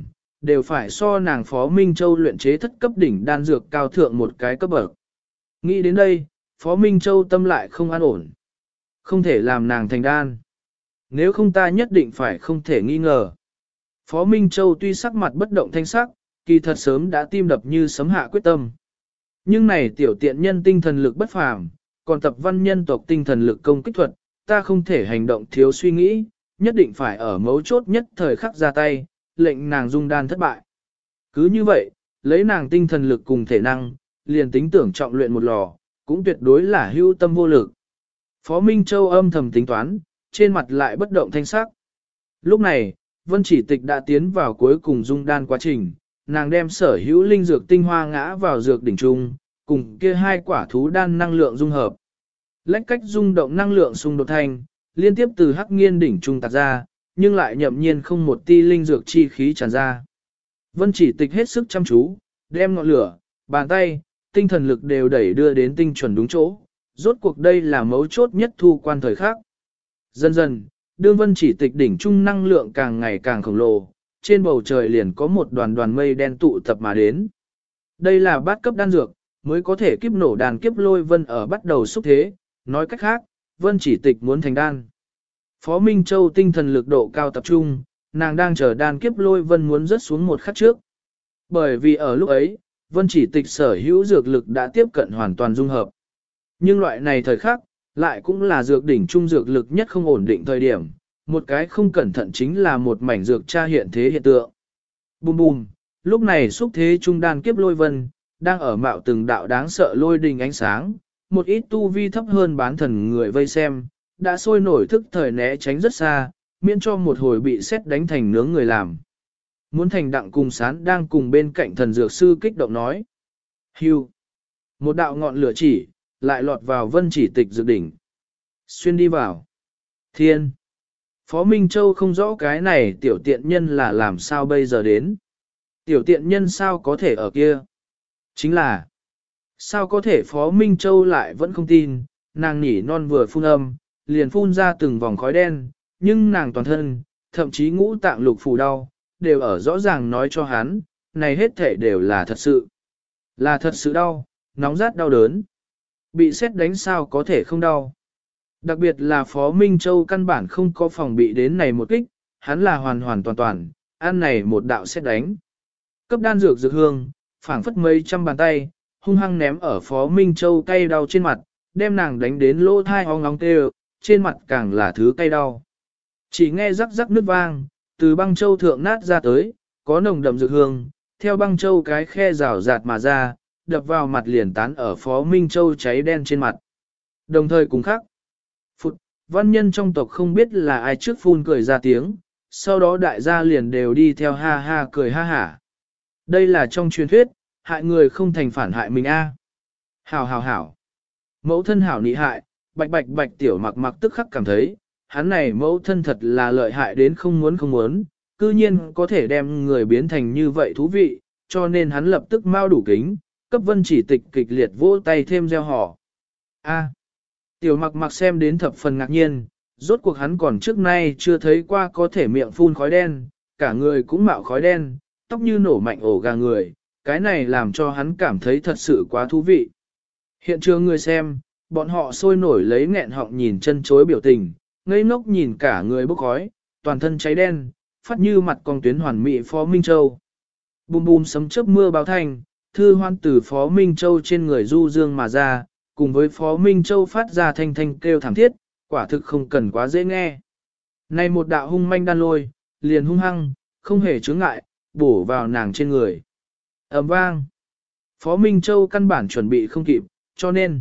Speaker 1: đều phải so nàng Phó Minh Châu luyện chế thất cấp đỉnh đan dược cao thượng một cái cấp bậc. Nghĩ đến đây, Phó Minh Châu tâm lại không an ổn. Không thể làm nàng thành đan. Nếu không ta nhất định phải không thể nghi ngờ. Phó Minh Châu tuy sắc mặt bất động thanh sắc, kỳ thật sớm đã tim đập như sấm hạ quyết tâm. Nhưng này tiểu tiện nhân tinh thần lực bất phàm, còn tập văn nhân tộc tinh thần lực công kích thuật, ta không thể hành động thiếu suy nghĩ, nhất định phải ở mấu chốt nhất thời khắc ra tay, lệnh nàng dung đan thất bại. Cứ như vậy, lấy nàng tinh thần lực cùng thể năng, liền tính tưởng trọng luyện một lò, cũng tuyệt đối là hưu tâm vô lực. Phó Minh Châu âm thầm tính toán, trên mặt lại bất động thanh sắc. Lúc này, Vân Chỉ Tịch đã tiến vào cuối cùng dung đan quá trình, nàng đem sở hữu linh dược tinh hoa ngã vào dược đỉnh trung, cùng kia hai quả thú đan năng lượng dung hợp. Lách cách rung động năng lượng xung đột thành, liên tiếp từ hắc nghiên đỉnh trung tạt ra, nhưng lại nhậm nhiên không một ti linh dược chi khí tràn ra. Vân Chỉ Tịch hết sức chăm chú, đem ngọn lửa, bàn tay, tinh thần lực đều đẩy đưa đến tinh chuẩn đúng chỗ. Rốt cuộc đây là mấu chốt nhất thu quan thời khắc. Dần dần, đương Vân Chỉ Tịch đỉnh trung năng lượng càng ngày càng khổng lồ, trên bầu trời liền có một đoàn đoàn mây đen tụ tập mà đến. Đây là bát cấp đan dược, mới có thể kiếp nổ đàn kiếp lôi vân ở bắt đầu xúc thế, nói cách khác, Vân Chỉ Tịch muốn thành đan. Phó Minh Châu tinh thần lực độ cao tập trung, nàng đang chờ đan kiếp lôi vân muốn rớt xuống một khắc trước. Bởi vì ở lúc ấy, Vân Chỉ Tịch sở hữu dược lực đã tiếp cận hoàn toàn dung hợp. Nhưng loại này thời khắc, lại cũng là dược đỉnh trung dược lực nhất không ổn định thời điểm, một cái không cẩn thận chính là một mảnh dược tra hiện thế hiện tượng. Bùm bùm, lúc này xúc thế trung đan kiếp lôi vân, đang ở mạo từng đạo đáng sợ lôi đình ánh sáng, một ít tu vi thấp hơn bán thần người vây xem, đã sôi nổi thức thời né tránh rất xa, miễn cho một hồi bị xét đánh thành nướng người làm. Muốn thành đặng cùng sán đang cùng bên cạnh thần dược sư kích động nói. Hưu. Một đạo ngọn lửa chỉ, lại lọt vào Vân Chỉ Tịch dược đỉnh. Xuyên đi vào. Thiên. Phó Minh Châu không rõ cái này tiểu tiện nhân là làm sao bây giờ đến. Tiểu tiện nhân sao có thể ở kia? Chính là, sao có thể Phó Minh Châu lại vẫn không tin, nàng nhỉ non vừa phun âm, liền phun ra từng vòng khói đen, nhưng nàng toàn thân, thậm chí ngũ tạng lục phủ đau, đều ở rõ ràng nói cho hắn, này hết thể đều là thật sự. Là thật sự đau, nóng rát đau đớn. Bị xét đánh sao có thể không đau. Đặc biệt là Phó Minh Châu căn bản không có phòng bị đến này một kích, hắn là hoàn hoàn toàn toàn, ăn này một đạo xét đánh. Cấp đan dược dược hương, phảng phất mấy trăm bàn tay, hung hăng ném ở Phó Minh Châu cay đau trên mặt, đem nàng đánh đến lỗ thai ong ong tê, trên mặt càng là thứ cay đau. Chỉ nghe rắc rắc nứt vang, từ băng châu thượng nát ra tới, có nồng đậm dược hương, theo băng châu cái khe rào rạt mà ra, đập vào mặt liền tán ở Phó Minh Châu cháy đen trên mặt. Đồng thời cùng khắc, phụt, văn nhân trong tộc không biết là ai trước phun cười ra tiếng, sau đó đại gia liền đều đi theo ha ha cười ha hả. Đây là trong truyền thuyết, hại người không thành phản hại mình a. Hảo hảo hảo. Mẫu thân hảo nị hại, bạch bạch bạch tiểu mặc mặc tức khắc cảm thấy, hắn này mẫu thân thật là lợi hại đến không muốn, cư nhiên có thể đem người biến thành như vậy thú vị, cho nên hắn lập tức mau đủ kính, cấp Vân Chỉ Tịch kịch liệt vỗ tay thêm gieo họ. A. Tiểu mặc mặc xem đến thập phần ngạc nhiên, rốt cuộc hắn còn trước nay chưa thấy qua có thể miệng phun khói đen, cả người cũng mạo khói đen, tóc như nổ mạnh ổ gà người, cái này làm cho hắn cảm thấy thật sự quá thú vị. Hiện trường người xem, bọn họ sôi nổi lấy nghẹn họng nhìn chân chối biểu tình, ngây ngốc nhìn cả người bốc khói, toàn thân cháy đen, phát như mặt con tuyến hoàn mỹ Phó Minh Châu. Bùm bùm sấm chớp mưa báo thành, thư hoan từ Phó Minh Châu trên người du dương mà ra, cùng với Phó Minh Châu phát ra thanh thanh kêu thảm thiết, quả thực không cần quá dễ nghe. Này một đạo hung manh đan lôi, liền hung hăng, không hề chướng ngại, bổ vào nàng trên người. Ầm vang. Phó Minh Châu căn bản chuẩn bị không kịp, cho nên,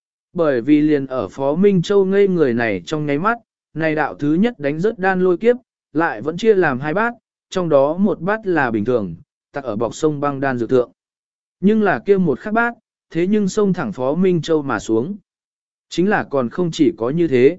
Speaker 1: bởi vì liền ở Phó Minh Châu ngây người này trong nháy mắt, này đạo thứ nhất đánh rớt đan lôi kiếp, lại vẫn chia làm hai bát, trong đó một bát là bình thường, tặc ở bọc sông băng đan dược thượng. Nhưng là kia một khác bát, thế nhưng xông thẳng Phó Minh Châu mà xuống. Chính là còn không chỉ có như thế.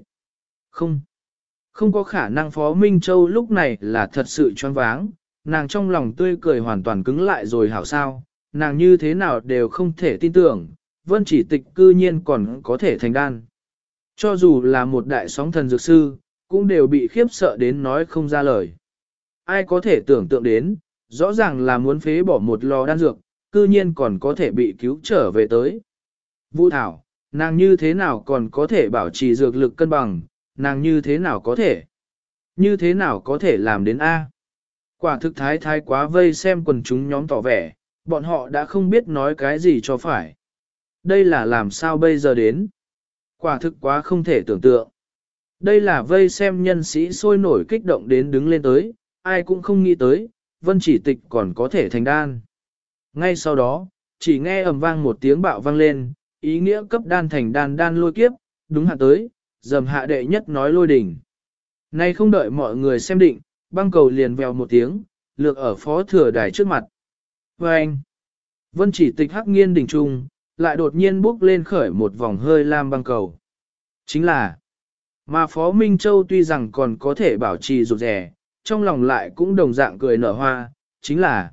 Speaker 1: Không có khả năng Phó Minh Châu lúc này là thật sự choáng váng, nàng trong lòng tươi cười hoàn toàn cứng lại rồi hảo sao, nàng như thế nào đều không thể tin tưởng, Vân Chỉ Tịch cư nhiên còn có thể thành đan. Cho dù là một đại sóng thần dược sư, cũng đều bị khiếp sợ đến nói không ra lời. Ai có thể tưởng tượng đến, Rõ ràng là muốn phế bỏ một lò đan dược, cư nhiên còn có thể bị cứu trở về tới. Vũ Thảo, nàng như thế nào còn có thể bảo trì dược lực cân bằng, nàng như thế nào có thể? Như thế nào có thể làm đến A? Quả thực thái quá vây xem quần chúng nhóm tỏ vẻ, bọn họ đã không biết nói cái gì cho phải. Đây là làm sao bây giờ đến? Quả thực quá không thể tưởng tượng. Đây là vây xem nhân sĩ sôi nổi kích động đến đứng lên tới, ai cũng không nghĩ tới, Vân Chỉ Tịch còn có thể thành đan. Ngay sau đó, chỉ nghe ầm vang một tiếng bạo vang lên, ý nghĩa cấp đan thành đan lôi kiếp, đúng hạ tới, dầm hạ đệ nhất nói lôi đỉnh. Nay không đợi mọi người xem định, băng cầu liền vèo một tiếng, lược ở phó thừa đài trước mặt. Và anh, Vân Chỉ Tịch hắc nghiên đỉnh trung, lại đột nhiên bốc lên khởi một vòng hơi lam băng cầu. Chính là, mà Phó Minh Châu tuy rằng còn có thể bảo trì rụt rẻ, trong lòng lại cũng đồng dạng cười nở hoa, chính là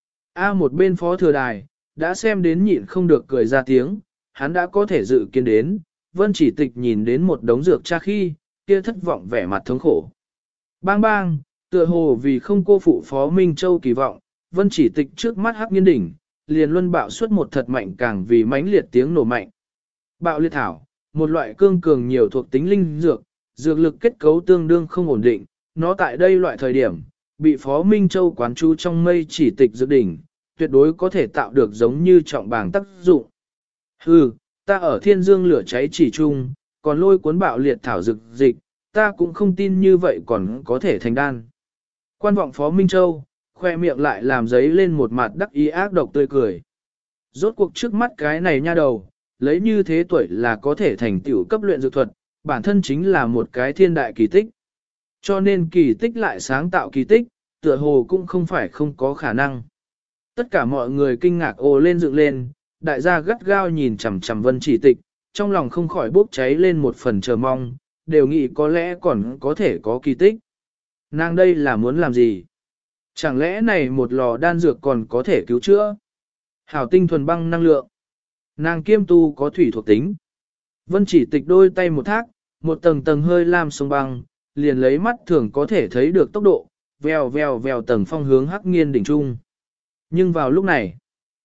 Speaker 1: một bên phó thừa đài, đã xem đến nhịn không được cười ra tiếng, hắn đã có thể dự kiến đến, Vân Chỉ Tịch nhìn đến một đống dược cha khi, kia thất vọng vẻ mặt thống khổ. Bang bang, tựa hồ vì không cô phụ Phó Minh Châu kỳ vọng, Vân Chỉ Tịch trước mắt hắc nghiên đỉnh, liền luân bạo xuất một thật mạnh càng vì mãnh liệt tiếng nổ mạnh. Bạo liệt thảo, một loại cương cường nhiều thuộc tính linh dược, dược lực kết cấu tương đương không ổn định, nó tại đây loại thời điểm, bị Phó Minh Châu quán chú trong mây chỉ tịch dược đỉnh, tuyệt đối có thể tạo được giống như trọng bảng tác dụng. Hừ, ta ở thiên dương lửa cháy chỉ chung, còn lôi cuốn bạo liệt thảo dược dịch, ta cũng không tin như vậy còn có thể thành đan. Quan vọng Phó Minh Châu, khoe miệng lại làm giấy lên một mặt đắc ý ác độc tươi cười. Rốt cuộc trước mắt cái này nha đầu, lấy như thế tuổi là có thể thành tựu cấp luyện dược thuật, bản thân chính là một cái thiên đại kỳ tích. Cho nên kỳ tích lại sáng tạo kỳ tích, tựa hồ cũng không phải không có khả năng. Tất cả mọi người kinh ngạc ồ lên dựng lên, đại gia gắt gao nhìn chằm chằm Vân Chỉ Tịch, trong lòng không khỏi bốc cháy lên một phần chờ mong, đều nghĩ có lẽ còn có thể có kỳ tích. Nàng đây là muốn làm gì? Chẳng lẽ này một lò đan dược còn có thể cứu chữa? Hảo tinh thuần băng năng lượng. Nàng kiêm tu có thủy thuộc tính. Vân Chỉ Tịch đôi tay một thác, một tầng tầng hơi lam sông băng, liền lấy mắt thường có thể thấy được tốc độ, vèo vèo vèo tầng phong hướng hắc nghiên đỉnh trung. Nhưng vào lúc này,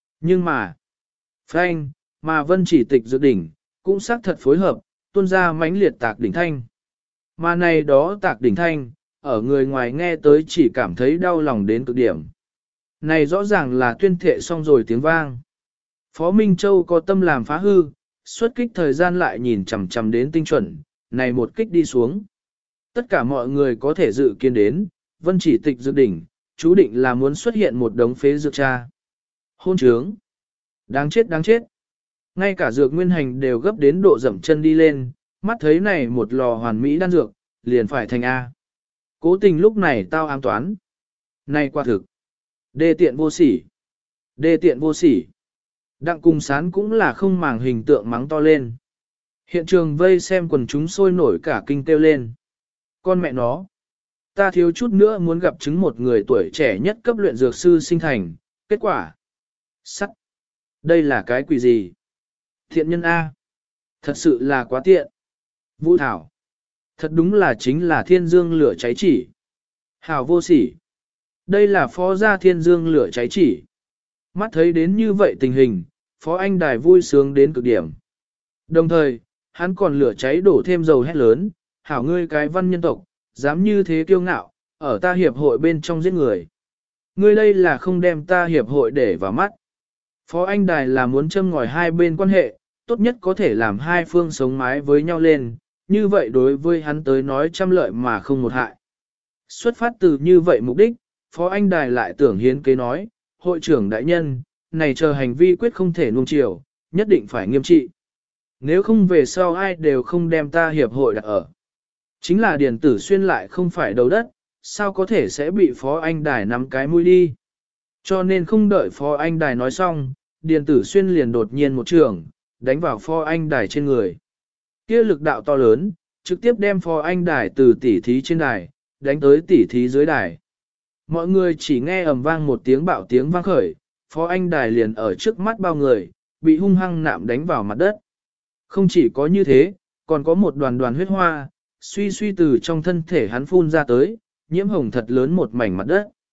Speaker 1: phanh, mà Vân Chỉ Tịch dự đỉnh, cũng xác thật phối hợp, tuôn ra mãnh liệt tạc đỉnh thanh. Mà này đó tạc đỉnh thanh, ở người ngoài nghe tới chỉ cảm thấy đau lòng đến cực điểm. Này rõ ràng là tuyên thệ xong rồi tiếng vang. Phó Minh Châu có tâm làm phá hư, xuất kích thời gian lại nhìn chằm chằm đến tinh chuẩn, này một kích đi xuống. Tất cả mọi người có thể dự kiến đến, Vân Chỉ Tịch dự đỉnh, chú định là muốn xuất hiện một đống phế dược cha. Hôn trướng. Đáng chết đáng chết. Ngay cả dược nguyên hành đều gấp đến độ dậm chân đi lên, mắt thấy này một lò hoàn mỹ đan dược, liền phải thành A. Cố tình lúc này tao ám toán. Này quả thực. Đê tiện vô sỉ. Đê tiện vô sỉ. Đặng Cùng Sán cũng là không màng hình tượng mắng to lên. Hiện trường vây xem quần chúng sôi nổi cả kinh kêu lên. Con mẹ nó. Ta thiếu chút nữa muốn gặp chứng một người tuổi trẻ nhất cấp luyện dược sư sinh thành. Kết quả. Sắt. Đây là cái quỷ gì? Thiện nhân A. Thật sự là quá tiện. Vũ Thảo. Thật đúng là chính là thiên dương lửa cháy chỉ. Hảo vô sỉ. Đây là phó gia thiên dương lửa cháy chỉ. Mắt thấy đến như vậy tình hình, Phó Anh Đài vui sướng đến cực điểm. Đồng thời, hắn còn lửa cháy đổ thêm dầu hét lớn, hảo ngươi cái văn nhân tộc, dám như thế kiêu ngạo, ở ta hiệp hội bên trong giết người. Ngươi đây là không đem ta hiệp hội để vào mắt. Phó Anh Đài là muốn châm ngòi hai bên quan hệ, tốt nhất có thể làm hai phương sống mái với nhau lên, như vậy đối với hắn tới nói trăm lợi mà không một hại. Xuất phát từ như vậy mục đích, Phó Anh Đài lại tưởng hiến kế nói, hội trưởng đại nhân, này chờ hành vi quyết không thể nuông chiều, nhất định phải nghiêm trị. Nếu không về sau ai đều không đem ta hiệp hội đặt ở. Chính là Điền Tử Xuyên lại không phải đầu đất, sao có thể sẽ bị Phó Anh Đài nắm cái mũi đi. Cho nên không đợi Phó Anh Đài nói xong, Điền Tử Xuyên liền đột nhiên một trường, đánh vào Phó Anh Đài trên người. Kia lực đạo to lớn, trực tiếp đem Phó Anh Đài từ tỉ thí trên đài, đánh tới tỉ thí dưới đài. Mọi người chỉ nghe ầm vang một tiếng bạo tiếng vang khởi, Phó Anh Đài liền ở trước mắt bao người, bị hung hăng nạm đánh vào mặt đất. Không chỉ có như thế, còn có một đoàn đoàn huyết hoa, suy suy từ trong thân thể hắn phun ra tới, nhiễm hồng thật lớn một mảnh mặt đất.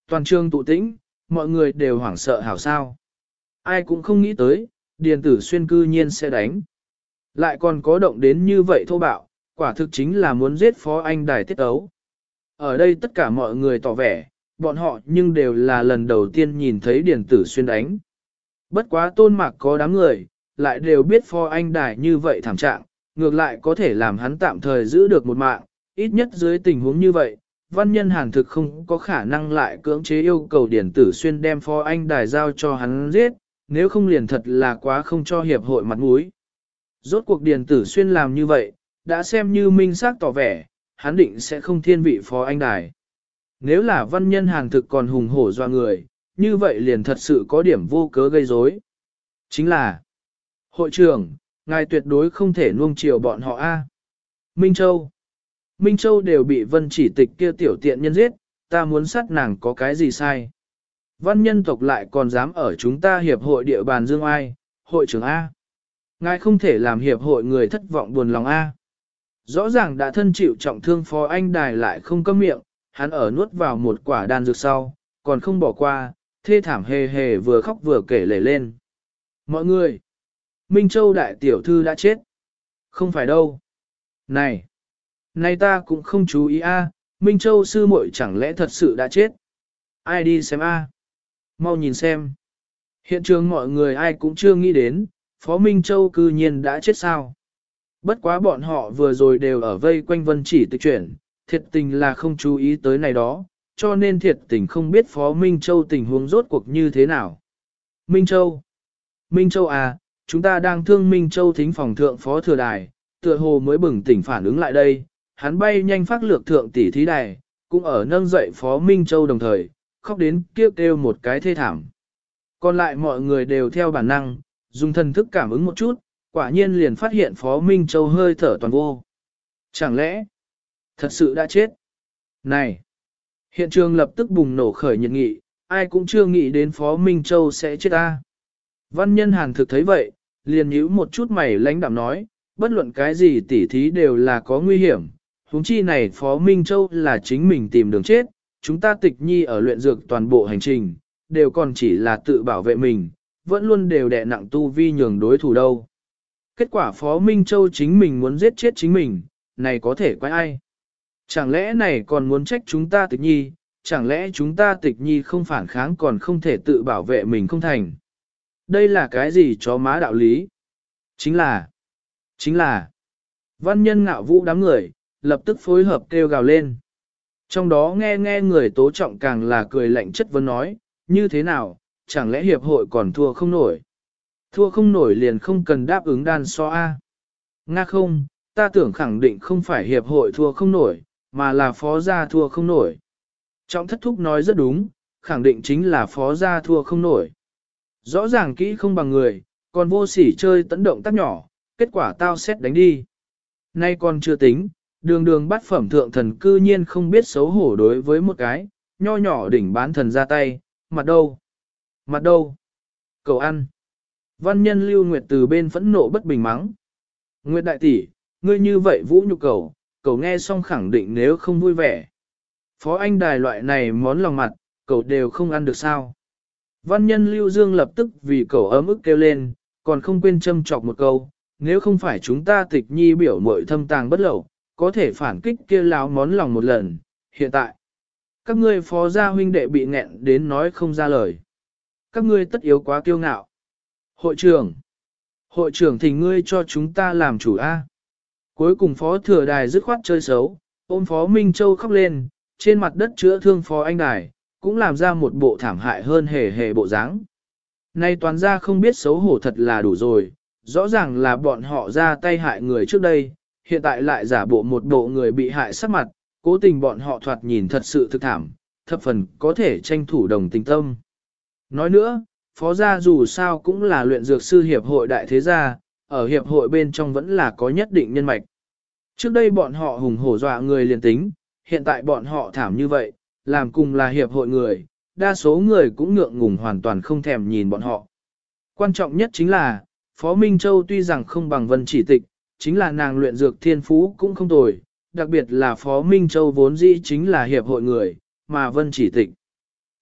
Speaker 1: Toàn trường tụ tĩnh, mọi người đều hoảng sợ hảo sao. Ai cũng không nghĩ tới, Điền Tử Xuyên cư nhiên sẽ đánh. Lại còn có động đến như vậy thô bạo, quả thực chính là muốn giết Phó Anh Đài tiết ấu. Ở đây tất cả mọi người tỏ vẻ, bọn họ nhưng đều là lần đầu tiên nhìn thấy Điền Tử Xuyên đánh. Bất quá Tôn Mạc có đám người, lại đều biết Phó Anh Đài như vậy thảm trạng, ngược lại có thể làm hắn tạm thời giữ được một mạng, ít nhất dưới tình huống như vậy, Văn Nhân Hàn thực không có khả năng lại cưỡng chế yêu cầu Điền Tử Xuyên đem Phó Anh Đài giao cho hắn giết, nếu không liền thật là quá không cho hiệp hội mặt mũi. Rốt cuộc Điền Tử Xuyên làm như vậy, đã xem như minh xác tỏ vẻ, hắn định sẽ không thiên vị Phó Anh Đài. Nếu là Văn Nhân Hàn thực còn hùng hổ doa người, như vậy liền thật sự có điểm vô cớ gây rối. Chính là, hội trưởng, ngài tuyệt đối không thể nuông chiều bọn họ a. Minh Châu. Minh Châu đều bị Vân Chỉ Tịch kia tiểu tiện nhân giết, ta muốn sát nàng có cái gì sai. Văn nhân tộc lại còn dám ở chúng ta hiệp hội địa bàn dương ai, hội trưởng A. Ngài không thể làm hiệp hội người thất vọng buồn lòng A. Rõ ràng đã thân chịu trọng thương Phó Anh Đài lại không cấm miệng, hắn ở nuốt vào một quả đan dược sau, còn không bỏ qua, thê thảm hề hề vừa khóc vừa kể lể lên. Mọi người, Minh Châu đại tiểu thư đã chết. Không phải đâu. Này ta cũng không chú ý a, Minh Châu sư muội chẳng lẽ thật sự đã chết. Ai đi xem a? Mau nhìn xem. Hiện trường mọi người ai cũng chưa nghĩ đến, Phó Minh Châu cư nhiên đã chết sao. Bất quá bọn họ vừa rồi đều ở vây quanh Vân Chỉ Tịch chuyển, thiệt tình là không chú ý tới này đó, cho nên thiệt tình không biết Phó Minh Châu tình huống rốt cuộc như thế nào. Minh Châu à, chúng ta đang thương Minh Châu thính phòng thượng Phó Thừa Đài, tựa hồ mới bừng tỉnh phản ứng lại đây, hắn bay nhanh phát lược thượng tỷ thí đài, cũng ở nâng dậy Phó Minh Châu đồng thời, khóc đến kêu một cái thê thảm. Còn lại mọi người đều theo bản năng, dùng thần thức cảm ứng một chút, quả nhiên liền phát hiện Phó Minh Châu hơi thở toàn vô. Chẳng lẽ, thật sự đã chết? Này! Hiện trường lập tức bùng nổ khởi nhiệt nghị, ai cũng chưa nghĩ đến Phó Minh Châu sẽ chết ta. Văn Nhân Hàn thực thấy vậy, liền nhíu một chút mày lãnh đạm nói, bất luận cái gì tỉ thí đều là có nguy hiểm, huống chi này Phó Minh Châu là chính mình tìm đường chết, chúng ta Tịch Nhi ở luyện dược toàn bộ hành trình, đều còn chỉ là tự bảo vệ mình, vẫn luôn đều đè nặng tu vi nhường đối thủ đâu. Kết quả Phó Minh Châu chính mình muốn giết chết chính mình, này có thể quái ai? Chẳng lẽ này còn muốn trách chúng ta Tịch Nhi, chẳng lẽ chúng ta Tịch Nhi không phản kháng còn không thể tự bảo vệ mình không thành? Đây là cái gì chó má đạo lý? Chính là, văn nhân ngạo vũ đám người, lập tức phối hợp kêu gào lên. Trong đó nghe người tố trọng càng là cười lạnh chất vấn nói, như thế nào, chẳng lẽ hiệp hội còn thua không nổi? Thua không nổi liền không cần đáp ứng đan so A. Nga không, ta tưởng khẳng định không phải hiệp hội thua không nổi, mà là phó gia thua không nổi. Trọng thất thúc nói rất đúng, khẳng định chính là phó gia thua không nổi. Rõ ràng kỹ không bằng người, còn vô sỉ chơi tấn động tác nhỏ, kết quả tao xét đánh đi. Nay còn chưa tính, đường bắt phẩm thượng thần cư nhiên không biết xấu hổ đối với một cái, nho nhỏ đỉnh bán thần ra tay, mặt đâu, cầu ăn. Văn nhân Lưu Nguyệt từ bên phẫn nộ bất bình mắng. Nguyệt đại tỷ, ngươi như vậy vũ nhục cầu nghe xong khẳng định nếu không vui vẻ. Phó Anh Đài loại này món lòng mặt, cậu đều không ăn được sao. Văn nhân Lưu Dương lập tức vì cậu ấm ức kêu lên, còn không quên châm chọc một câu, nếu không phải chúng ta Tịch Nhi biểu muội thâm tàng bất lậu, có thể phản kích kia láo món lòng một lần, hiện tại. Các ngươi phó gia huynh đệ bị nghẹn đến nói không ra lời. Các ngươi tất yếu quá kiêu ngạo. Hội trưởng thì ngươi cho chúng ta làm chủ A. Cuối cùng Phó Thừa Đài dứt khoát chơi xấu, ôm Phó Minh Châu khóc lên, trên mặt đất chữa thương Phó Anh Đài, cũng làm ra một bộ thảm hại hơn hề bộ dáng. Nay toàn ra không biết xấu hổ thật là đủ rồi, rõ ràng là bọn họ ra tay hại người trước đây, hiện tại lại giả bộ một bộ người bị hại sắc mặt, cố tình bọn họ thoạt nhìn thật sự thực thảm, thập phần có thể tranh thủ đồng tình tâm. Nói nữa, phó gia dù sao cũng là luyện dược sư hiệp hội đại thế gia, ở hiệp hội bên trong vẫn là có nhất định nhân mạch. Trước đây bọn họ hùng hổ dọa người liền tính, hiện tại bọn họ thảm như vậy, làm cùng là hiệp hội người, đa số người cũng ngượng ngùng hoàn toàn không thèm nhìn bọn họ. Quan trọng nhất chính là, Phó Minh Châu tuy rằng không bằng Vân Chỉ Tịch, chính là nàng luyện dược thiên phú cũng không tồi, đặc biệt là Phó Minh Châu vốn dĩ chính là hiệp hội người, mà Vân Chỉ Tịch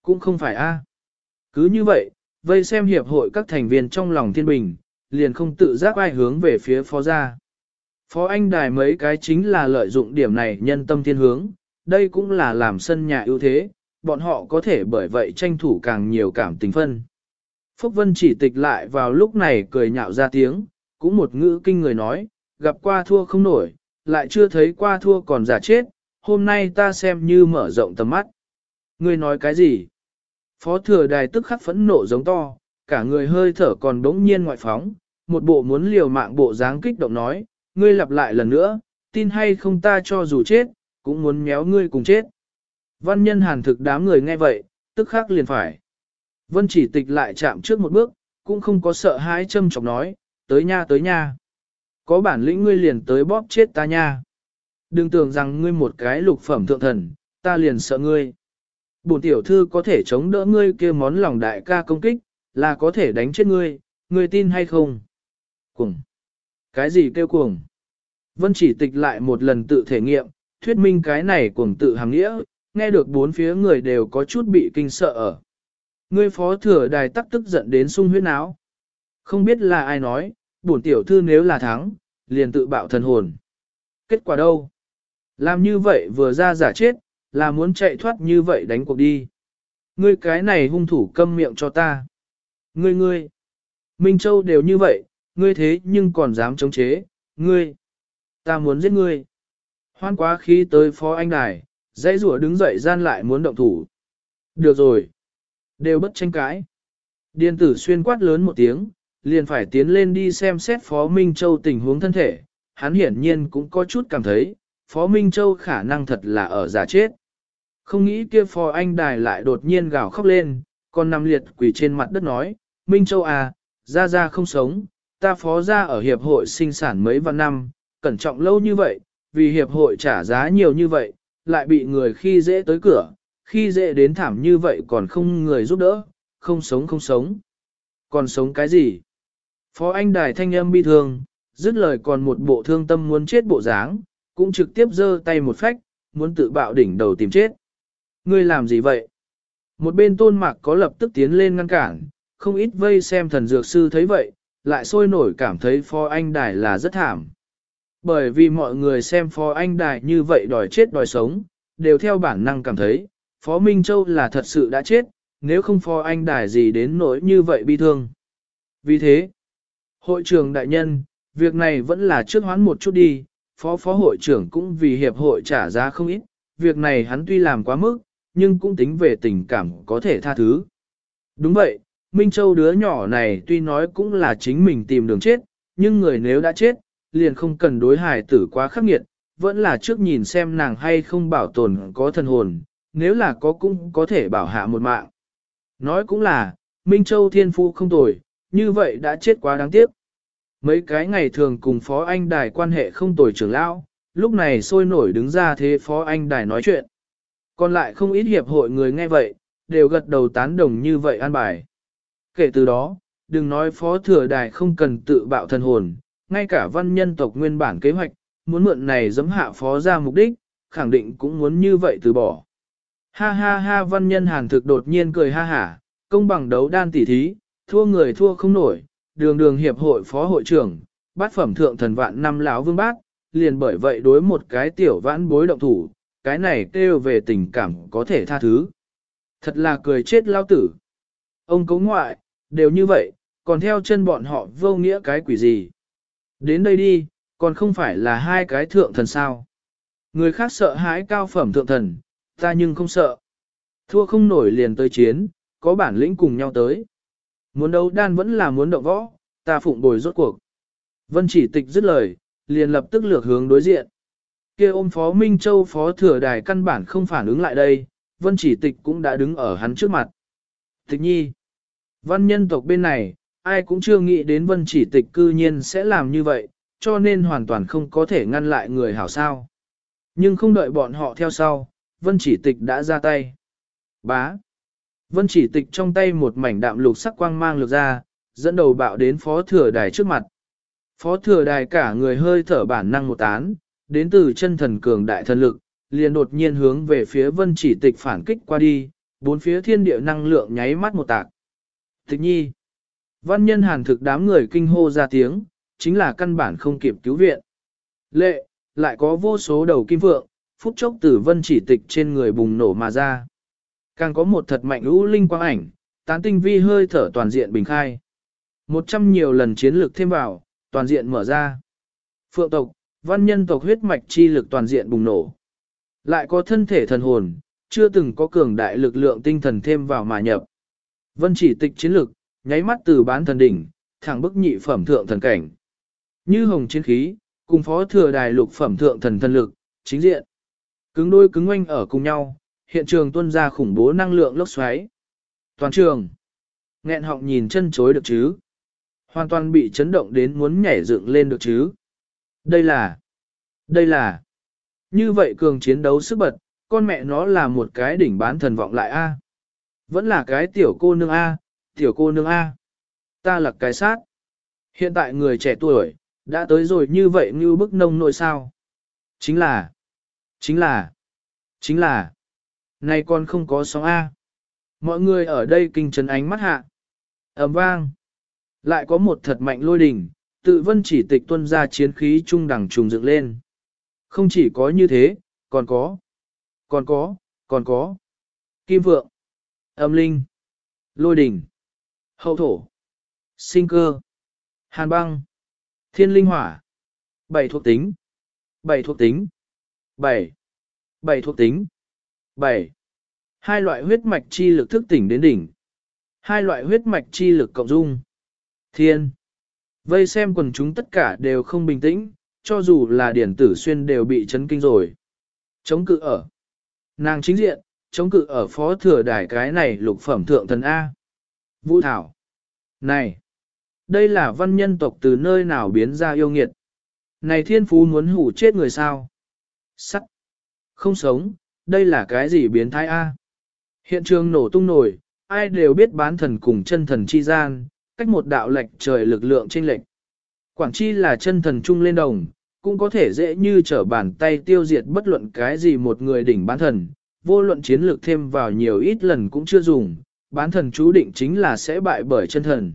Speaker 1: Cũng không phải a. Cứ như vậy, vây xem hiệp hội các thành viên trong lòng thiên bình, liền không tự giác ai hướng về phía phó gia. Phó Anh Đài mấy cái chính là lợi dụng điểm này nhân tâm thiên hướng, đây cũng là làm sân nhà ưu thế, bọn họ có thể bởi vậy tranh thủ càng nhiều cảm tình phân. Phúc Vân chỉ tịch lại vào lúc này cười nhạo ra tiếng, cũng một ngữ kinh người nói, gặp qua thua không nổi, lại chưa thấy qua thua còn giả chết, hôm nay ta xem như mở rộng tầm mắt. Ngươi nói cái gì? Phó thừa đài tức khắc phẫn nộ giống to, cả người hơi thở còn đống nhiên ngoại phóng, một bộ muốn liều mạng bộ dáng kích động nói, ngươi lặp lại lần nữa, tin hay không ta cho dù chết, cũng muốn méo ngươi cùng chết. Văn nhân hàn thực đám người nghe vậy, tức khắc liền phải. Vân chỉ tịch lại chạm trước một bước, cũng không có sợ hãi châm chọc nói, tới nha. Có bản lĩnh ngươi liền tới bóp chết ta nha. Đừng tưởng rằng ngươi một cái lục phẩm thượng thần, ta liền sợ ngươi. Bổn tiểu thư có thể chống đỡ ngươi kia món lòng đại ca công kích, là có thể đánh chết ngươi, ngươi tin hay không? Cuồng. Cái gì kêu cuồng? Vân chỉ tịch lại một lần tự thể nghiệm, thuyết minh cái này cuồng tự hàng nghĩa, nghe được bốn phía người đều có chút bị kinh sợ ở. Ngươi phó thừa đài tắc tức giận đến sung huyết áo. Không biết là ai nói, bổn tiểu thư nếu là thắng, liền tự bạo thần hồn. Kết quả đâu? Làm như vậy vừa ra giả chết, là muốn chạy thoát như vậy đánh cuộc đi. Ngươi cái này hung thủ câm miệng cho ta. Ngươi. Minh Châu đều như vậy, ngươi thế nhưng còn dám chống chế, ngươi. Ta muốn giết ngươi. Hoan quá khí tới phó anh đài, dãy rủa đứng dậy gian lại muốn động thủ. Được rồi. Đều bất tranh cãi. Điền tử xuyên quát lớn một tiếng, liền phải tiến lên đi xem xét Phó Minh Châu tình huống thân thể. Hắn hiển nhiên cũng có chút cảm thấy, Phó Minh Châu khả năng thật là ở giả chết. Không nghĩ kia Phó Anh Đài lại đột nhiên gào khóc lên, còn nằm liệt quỳ trên mặt đất nói, Minh Châu à, ra không sống, ta Phó gia ở hiệp hội sinh sản mấy vạn năm, cẩn trọng lâu như vậy, vì hiệp hội trả giá nhiều như vậy, lại bị người khi dễ tới cửa, khi dễ đến thảm như vậy còn không người giúp đỡ, không sống. Còn sống cái gì? Phó Anh Đài thanh âm bi thương, dứt lời còn một bộ thương tâm muốn chết bộ dáng, cũng trực tiếp giơ tay một phách, muốn tự bạo đỉnh đầu tìm chết. Ngươi làm gì vậy? Một bên Tôn Mạc có lập tức tiến lên ngăn cản, không ít vây xem thần dược sư thấy vậy, lại sôi nổi cảm thấy Phó Anh Đài là rất thảm. Bởi vì mọi người xem Phó Anh Đài như vậy đòi chết đòi sống, đều theo bản năng cảm thấy, Phó Minh Châu là thật sự đã chết, nếu không Phó Anh Đài gì đến nỗi như vậy bi thương. Vì thế, hội trưởng đại nhân, việc này vẫn là trước hoãn một chút đi, phó hội trưởng cũng vì hiệp hội trả giá không ít, việc này hắn tuy làm quá mức, nhưng cũng tính về tình cảm có thể tha thứ. Đúng vậy, Minh Châu đứa nhỏ này tuy nói cũng là chính mình tìm đường chết, nhưng người nếu đã chết, liền không cần đối hài tử quá khắc nghiệt, vẫn là trước nhìn xem nàng hay không bảo tồn có thần hồn, nếu là có cũng có thể bảo hạ một mạng. Nói cũng là, Minh Châu thiên phu không tồi, như vậy đã chết quá đáng tiếc. Mấy cái ngày thường cùng Phó Anh Đài quan hệ không tồi trưởng lão, lúc này sôi nổi đứng ra thế Phó Anh Đài nói chuyện. Còn lại không ít hiệp hội người nghe vậy, đều gật đầu tán đồng như vậy an bài. Kể từ đó, đừng nói Phó Thừa Đài không cần tự bạo thần hồn, ngay cả văn nhân tộc nguyên bản kế hoạch, muốn mượn này giẫm hạ Phó ra mục đích, khẳng định cũng muốn như vậy từ bỏ. Ha văn nhân hàn thực đột nhiên cười ha hả, công bằng đấu đan tỉ thí, thua người thua không nổi, đường hiệp hội phó hội trưởng, bát phẩm thượng thần vạn năm lão vương bát, liền bởi vậy đối một cái tiểu vãn bối động thủ, cái này kêu về tình cảm có thể tha thứ. Thật là cười chết lao tử. Ông cấu ngoại, đều như vậy, còn theo chân bọn họ vô nghĩa cái quỷ gì. Đến đây đi, còn không phải là hai cái thượng thần sao. Người khác sợ hãi cao phẩm thượng thần, ta nhưng không sợ. Thua không nổi liền tới chiến, có bản lĩnh cùng nhau tới. Muốn đấu đan vẫn là muốn động võ, ta phụng bồi rốt cuộc. Vân chỉ tịch dứt lời, liền lập tức lược hướng đối diện. Kia ôm Phó Minh Châu Phó Thừa Đài căn bản không phản ứng lại đây, Vân chỉ tịch cũng đã đứng ở hắn trước mặt. Tịch nhi, văn nhân tộc bên này, ai cũng chưa nghĩ đến Vân chỉ tịch cư nhiên sẽ làm như vậy, cho nên hoàn toàn không có thể ngăn lại người hảo sao. Nhưng không đợi bọn họ theo sau, Vân chỉ tịch đã ra tay. Bá. Vân chỉ tịch trong tay một mảnh đạm lục sắc quang mang lược ra, dẫn đầu bạo đến Phó Thừa Đài trước mặt. Phó Thừa Đài cả người hơi thở bản năng một tán, đến từ chân thần cường đại thần lực, liền đột nhiên hướng về phía Vân chỉ tịch phản kích qua đi, bốn phía thiên địa năng lượng nháy mắt một tạc. Tịch nhi. Văn nhân hàn thực đám người kinh hô ra tiếng, chính là căn bản không kịp cứu viện. Lệ, lại có vô số đầu kim vượng, phút chốc từ vân chỉ tịch trên người bùng nổ mà ra. Càng có một thật mạnh lũ linh quang ảnh, tán tinh vi hơi thở toàn diện bình khai. 100 nhiều lần chiến lược thêm vào, toàn diện mở ra. Phượng tộc, văn nhân tộc huyết mạch chi lực toàn diện bùng nổ. Lại có thân thể thần hồn, chưa từng có cường đại lực lượng tinh thần thêm vào mà nhập. Vân chỉ tịch chiến lực, nháy mắt từ bán thần đỉnh, thẳng bức nhị phẩm thượng thần cảnh. Như hồng chiến khí, cùng phó thừa đài lục phẩm thượng thần thần lực, chính diện. Cứng đôi cứng oanh ở cùng nhau, hiện trường tuôn ra khủng bố năng lượng lốc xoáy. Toàn trường, nghẹn họng nhìn chân chối được chứ. Hoàn toàn bị chấn động đến muốn nhảy dựng lên được chứ. Đây là, như vậy cường chiến đấu sức bật, con mẹ nó là một cái đỉnh bán thần vọng lại A. Vẫn là cái tiểu cô nương A, tiểu cô nương A. Ta là cái sát. Hiện tại người trẻ tuổi, đã tới rồi như vậy như bức nông nội sao. Chính là, này còn không có sóng A. Mọi người ở đây kinh chấn ánh mắt hạ. Ầm vang. Lại có một thật mạnh lôi đỉnh, tự vân chỉ tịch tuân ra chiến khí trung đẳng trùng dựng lên. Không chỉ có như thế, còn có. Kim vượng, âm linh, lôi đỉnh, hậu thổ, sinh cơ, hàn băng, thiên linh hỏa, 7 thuộc tính, 7 thuộc tính, 7 thuộc tính, 7. Hai loại huyết mạch chi lực thức tỉnh đến đỉnh. Hai loại huyết mạch chi lực cộng dung. Thiên. Vây xem quần chúng tất cả đều không bình tĩnh, cho dù là điển tử xuyên đều bị chấn kinh rồi. Chống cự ở. Nàng chính diện, chống cự ở phó thừa đài cái này lục phẩm thượng thần A. Vũ Thảo. Này. Đây là văn nhân tộc từ nơi nào biến ra yêu nghiệt. Này thiên phú muốn hủ chết người sao. Sắc. Không sống, đây là cái gì biến thái A. Hiện trường nổ tung nổi, ai đều biết bán thần cùng chân thần chi gian, cách một đạo lệch trời lực lượng chênh lệch. Quảng chi là chân thần chung lên đồng, cũng có thể dễ như trở bàn tay tiêu diệt bất luận cái gì một người đỉnh bán thần, vô luận chiến lược thêm vào nhiều ít lần cũng chưa dùng, bán thần chú định chính là sẽ bại bởi chân thần.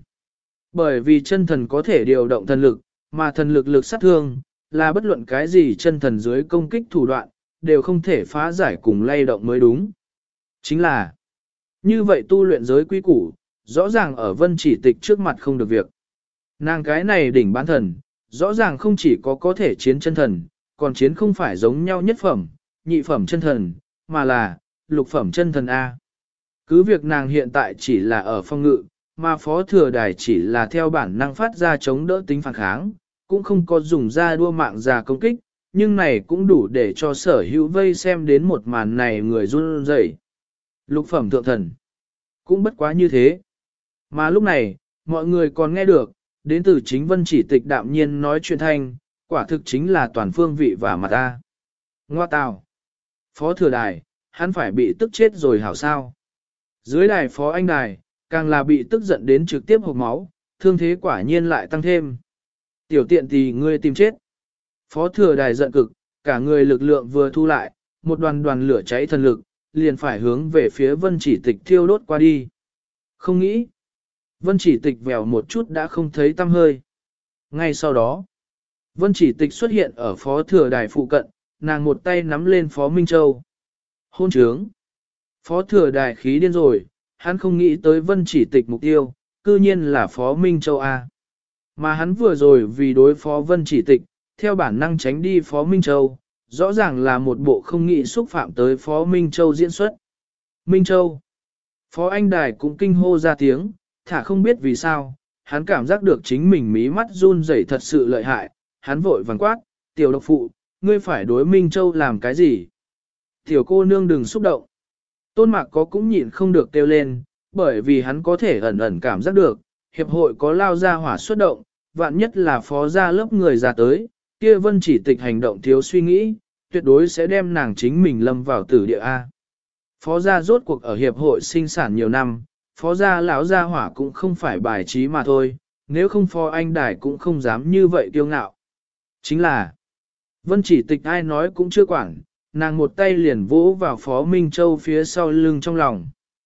Speaker 1: Bởi vì chân thần có thể điều động thần lực, mà thần lực lực sát thương, là bất luận cái gì chân thần dưới công kích thủ đoạn, đều không thể phá giải cùng lay động mới đúng. Chính là, như vậy tu luyện giới quy củ, rõ ràng ở vân chỉ tịch trước mặt không được việc. Nàng cái này đỉnh bán thần, rõ ràng không chỉ có thể chiến chân thần, còn chiến không phải giống nhau nhất phẩm, nhị phẩm chân thần, mà là lục phẩm chân thần A. Cứ việc nàng hiện tại chỉ là ở phong ngự, mà phó thừa đài chỉ là theo bản năng phát ra chống đỡ tính phản kháng, cũng không có dùng ra đua mạng già công kích, nhưng này cũng đủ để cho sở hữu vây xem đến một màn này người run rẩy. Lục phẩm thượng thần, cũng bất quá như thế. Mà lúc này, mọi người còn nghe được, đến từ chính vân chỉ tịch đạm nhiên nói chuyện thanh, quả thực chính là toàn phương vị và mặt ta. Ngoa tào. Phó thừa đài, hắn phải bị tức chết rồi hảo sao. Dưới đài phó anh đài, càng là bị tức giận đến trực tiếp hộc máu, thương thế quả nhiên lại tăng thêm. Tiểu tiện thì ngươi tìm chết. Phó thừa đài giận cực, cả người lực lượng vừa thu lại, một đoàn lửa cháy thần lực, liền phải hướng về phía vân chỉ tịch thiêu đốt qua đi. Không nghĩ. Vân chỉ tịch vèo một chút đã không thấy tăm hơi. Ngay sau đó, vân chỉ tịch xuất hiện ở phó thừa đài phụ cận, nàng một tay nắm lên phó Minh Châu. Hôn trướng. Phó thừa đài khí điên rồi, hắn không nghĩ tới vân chỉ tịch mục tiêu, cư nhiên là phó Minh Châu A. Mà hắn vừa rồi vì đối phó vân chỉ tịch, theo bản năng tránh đi phó Minh Châu, rõ ràng là một bộ không nghĩ xúc phạm tới phó Minh Châu diễn xuất. Minh Châu. Phó anh đài cũng kinh hô ra tiếng, thả không biết vì sao, hắn cảm giác được chính mình mí mắt run rẩy thật sự lợi hại, hắn vội vàng quát, tiểu độc phụ, ngươi phải đối Minh Châu làm cái gì? Tiểu cô nương đừng xúc động. Tôn Mạc có cũng nhịn không được kêu lên, bởi vì hắn có thể ẩn ẩn cảm giác được, hiệp hội có lao ra hỏa xuất động, vạn nhất là phó gia lớp người ra tới, kia vân chỉ tịch hành động thiếu suy nghĩ, tuyệt đối sẽ đem nàng chính mình lâm vào tử địa A. Phó gia rốt cuộc ở hiệp hội sinh sản nhiều năm, phó gia lão gia hỏa cũng không phải bài trí mà thôi, nếu không phó anh đài cũng không dám như vậy kiêu ngạo. Chính là, vân chỉ tịch ai nói cũng chưa quản, nàng một tay liền vỗ vào phó Minh Châu phía sau lưng trong lòng.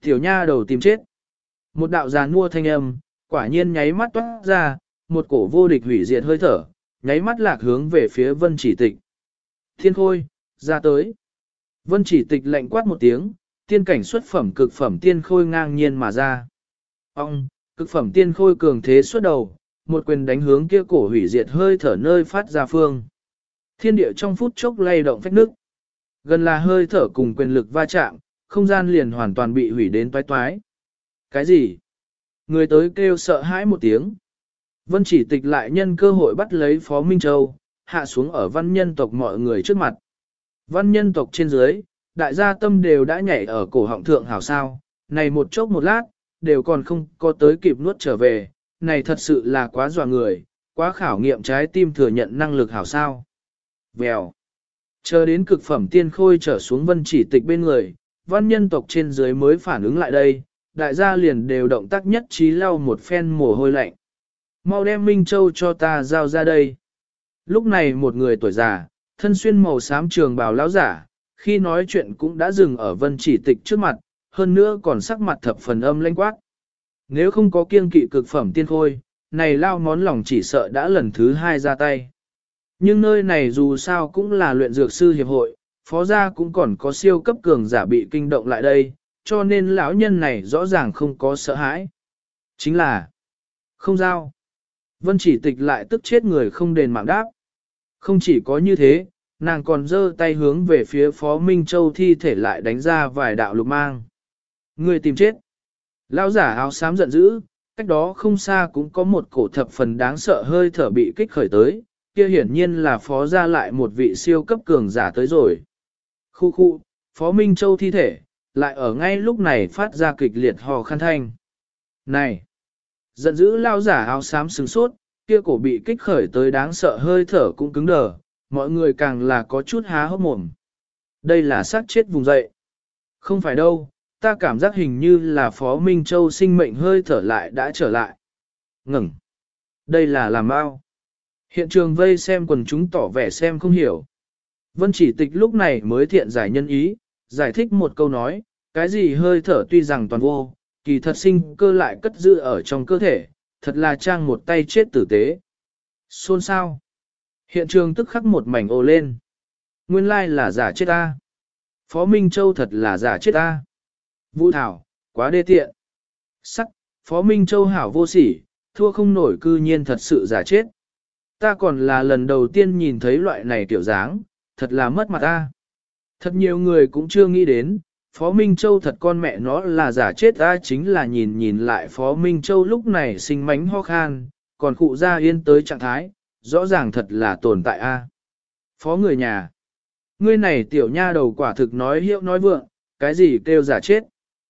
Speaker 1: Tiểu nha đầu tìm chết. Một đạo giàn mua thanh âm, quả nhiên nháy mắt toát ra, một cổ vô địch hủy diệt hơi thở, nháy mắt lạc hướng về phía Vân Chỉ Tịch. Thiên Khôi, ra tới. Vân Chỉ Tịch lạnh quát một tiếng, tiên cảnh xuất phẩm cực phẩm tiên khôi ngang nhiên mà ra. Ông, cực phẩm tiên khôi cường thế xuất đầu, một quyền đánh hướng kia cổ hủy diệt hơi thở nơi phát ra phương. Thiên địa trong phút chốc lay động phách nước. Gần là hơi thở cùng quyền lực va chạm, không gian liền hoàn toàn bị hủy đến toái toái. Cái gì? Người tới kêu sợ hãi một tiếng. Vân Chỉ Tịch lại nhân cơ hội bắt lấy Phó Minh Châu, hạ xuống ở văn nhân tộc mọi người trước mặt. Văn nhân tộc trên dưới, đại gia tâm đều đã nhảy ở cổ họng thượng hảo sao, này một chốc một lát, đều còn không có tới kịp nuốt trở về, này thật sự là quá dọa người, quá khảo nghiệm trái tim thừa nhận năng lực hảo sao. Vèo. Chờ đến cực phẩm tiên khôi trở xuống Vân Chỉ Tịch bên người, văn nhân tộc trên dưới mới phản ứng lại đây, đại gia liền đều động tác nhất trí lau một phen mồ hôi lạnh. Mau đem Minh Châu cho ta giao ra đây. Lúc này một người tuổi già, thân xuyên màu xám trường bào lão giả, khi nói chuyện cũng đã dừng ở Vân Chỉ Tịch trước mặt, hơn nữa còn sắc mặt thập phần âm lãnh quát. Nếu không có kiêng kỵ cực phẩm tiên khôi, này lao món lòng chỉ sợ đã lần thứ hai ra tay. Nhưng nơi này dù sao cũng là luyện dược sư hiệp hội, phó gia cũng còn có siêu cấp cường giả bị kinh động lại đây, cho nên lão nhân này rõ ràng không có sợ hãi. Chính là không giao. Vân Chỉ Tịch lại tức chết người không đền mạng đáp. Không chỉ có như thế, nàng còn giơ tay hướng về phía Phó Minh Châu thi thể lại đánh ra vài đạo lục mang. Người tìm chết. Lão giả áo xám giận dữ, cách đó không xa cũng có một cổ thập phần đáng sợ hơi thở bị kích khởi tới, kia hiển nhiên là phó ra lại một vị siêu cấp cường giả tới rồi. Khu, Phó Minh Châu thi thể, lại ở ngay lúc này phát ra kịch liệt hò khan thanh. Này! Giận dữ lao giả áo xám sừng sốt, kia cổ bị kích khởi tới đáng sợ hơi thở cũng cứng đờ, mọi người càng là có chút há hốc mồm. Đây là xác chết vùng dậy. Không phải đâu, ta cảm giác hình như là Phó Minh Châu sinh mệnh hơi thở lại đã trở lại. Ngừng! Đây là làm bao. Hiện trường vây xem quần chúng tỏ vẻ xem không hiểu. Vân Chỉ Tịch lúc này mới thiện giải nhân ý, giải thích một câu nói, cái gì hơi thở tuy rằng toàn vô, kỳ thật sinh cơ lại cất giữ ở trong cơ thể, thật là trang một tay chết tử tế. Xôn sao? Hiện trường tức khắc một mảnh ồ lên. Nguyên lai là giả chết ta. Phó Minh Châu thật là giả chết ta. Vũ Thảo, quá đê tiện. Sắc, Phó Minh Châu hảo vô sỉ, thua không nổi cư nhiên thật sự giả chết. Ta còn là lần đầu tiên nhìn thấy loại này tiểu dáng, thật là mất mặt ta. Thật nhiều người cũng chưa nghĩ đến, Phó Minh Châu thật con mẹ nó là giả chết ta, chính là nhìn lại Phó Minh Châu lúc này sinh mánh ho khan, còn cụ ra yên tới trạng thái, rõ ràng thật là tồn tại a. Phó người nhà, ngươi này tiểu nha đầu quả thực nói hiệu nói vượng, cái gì kêu giả chết.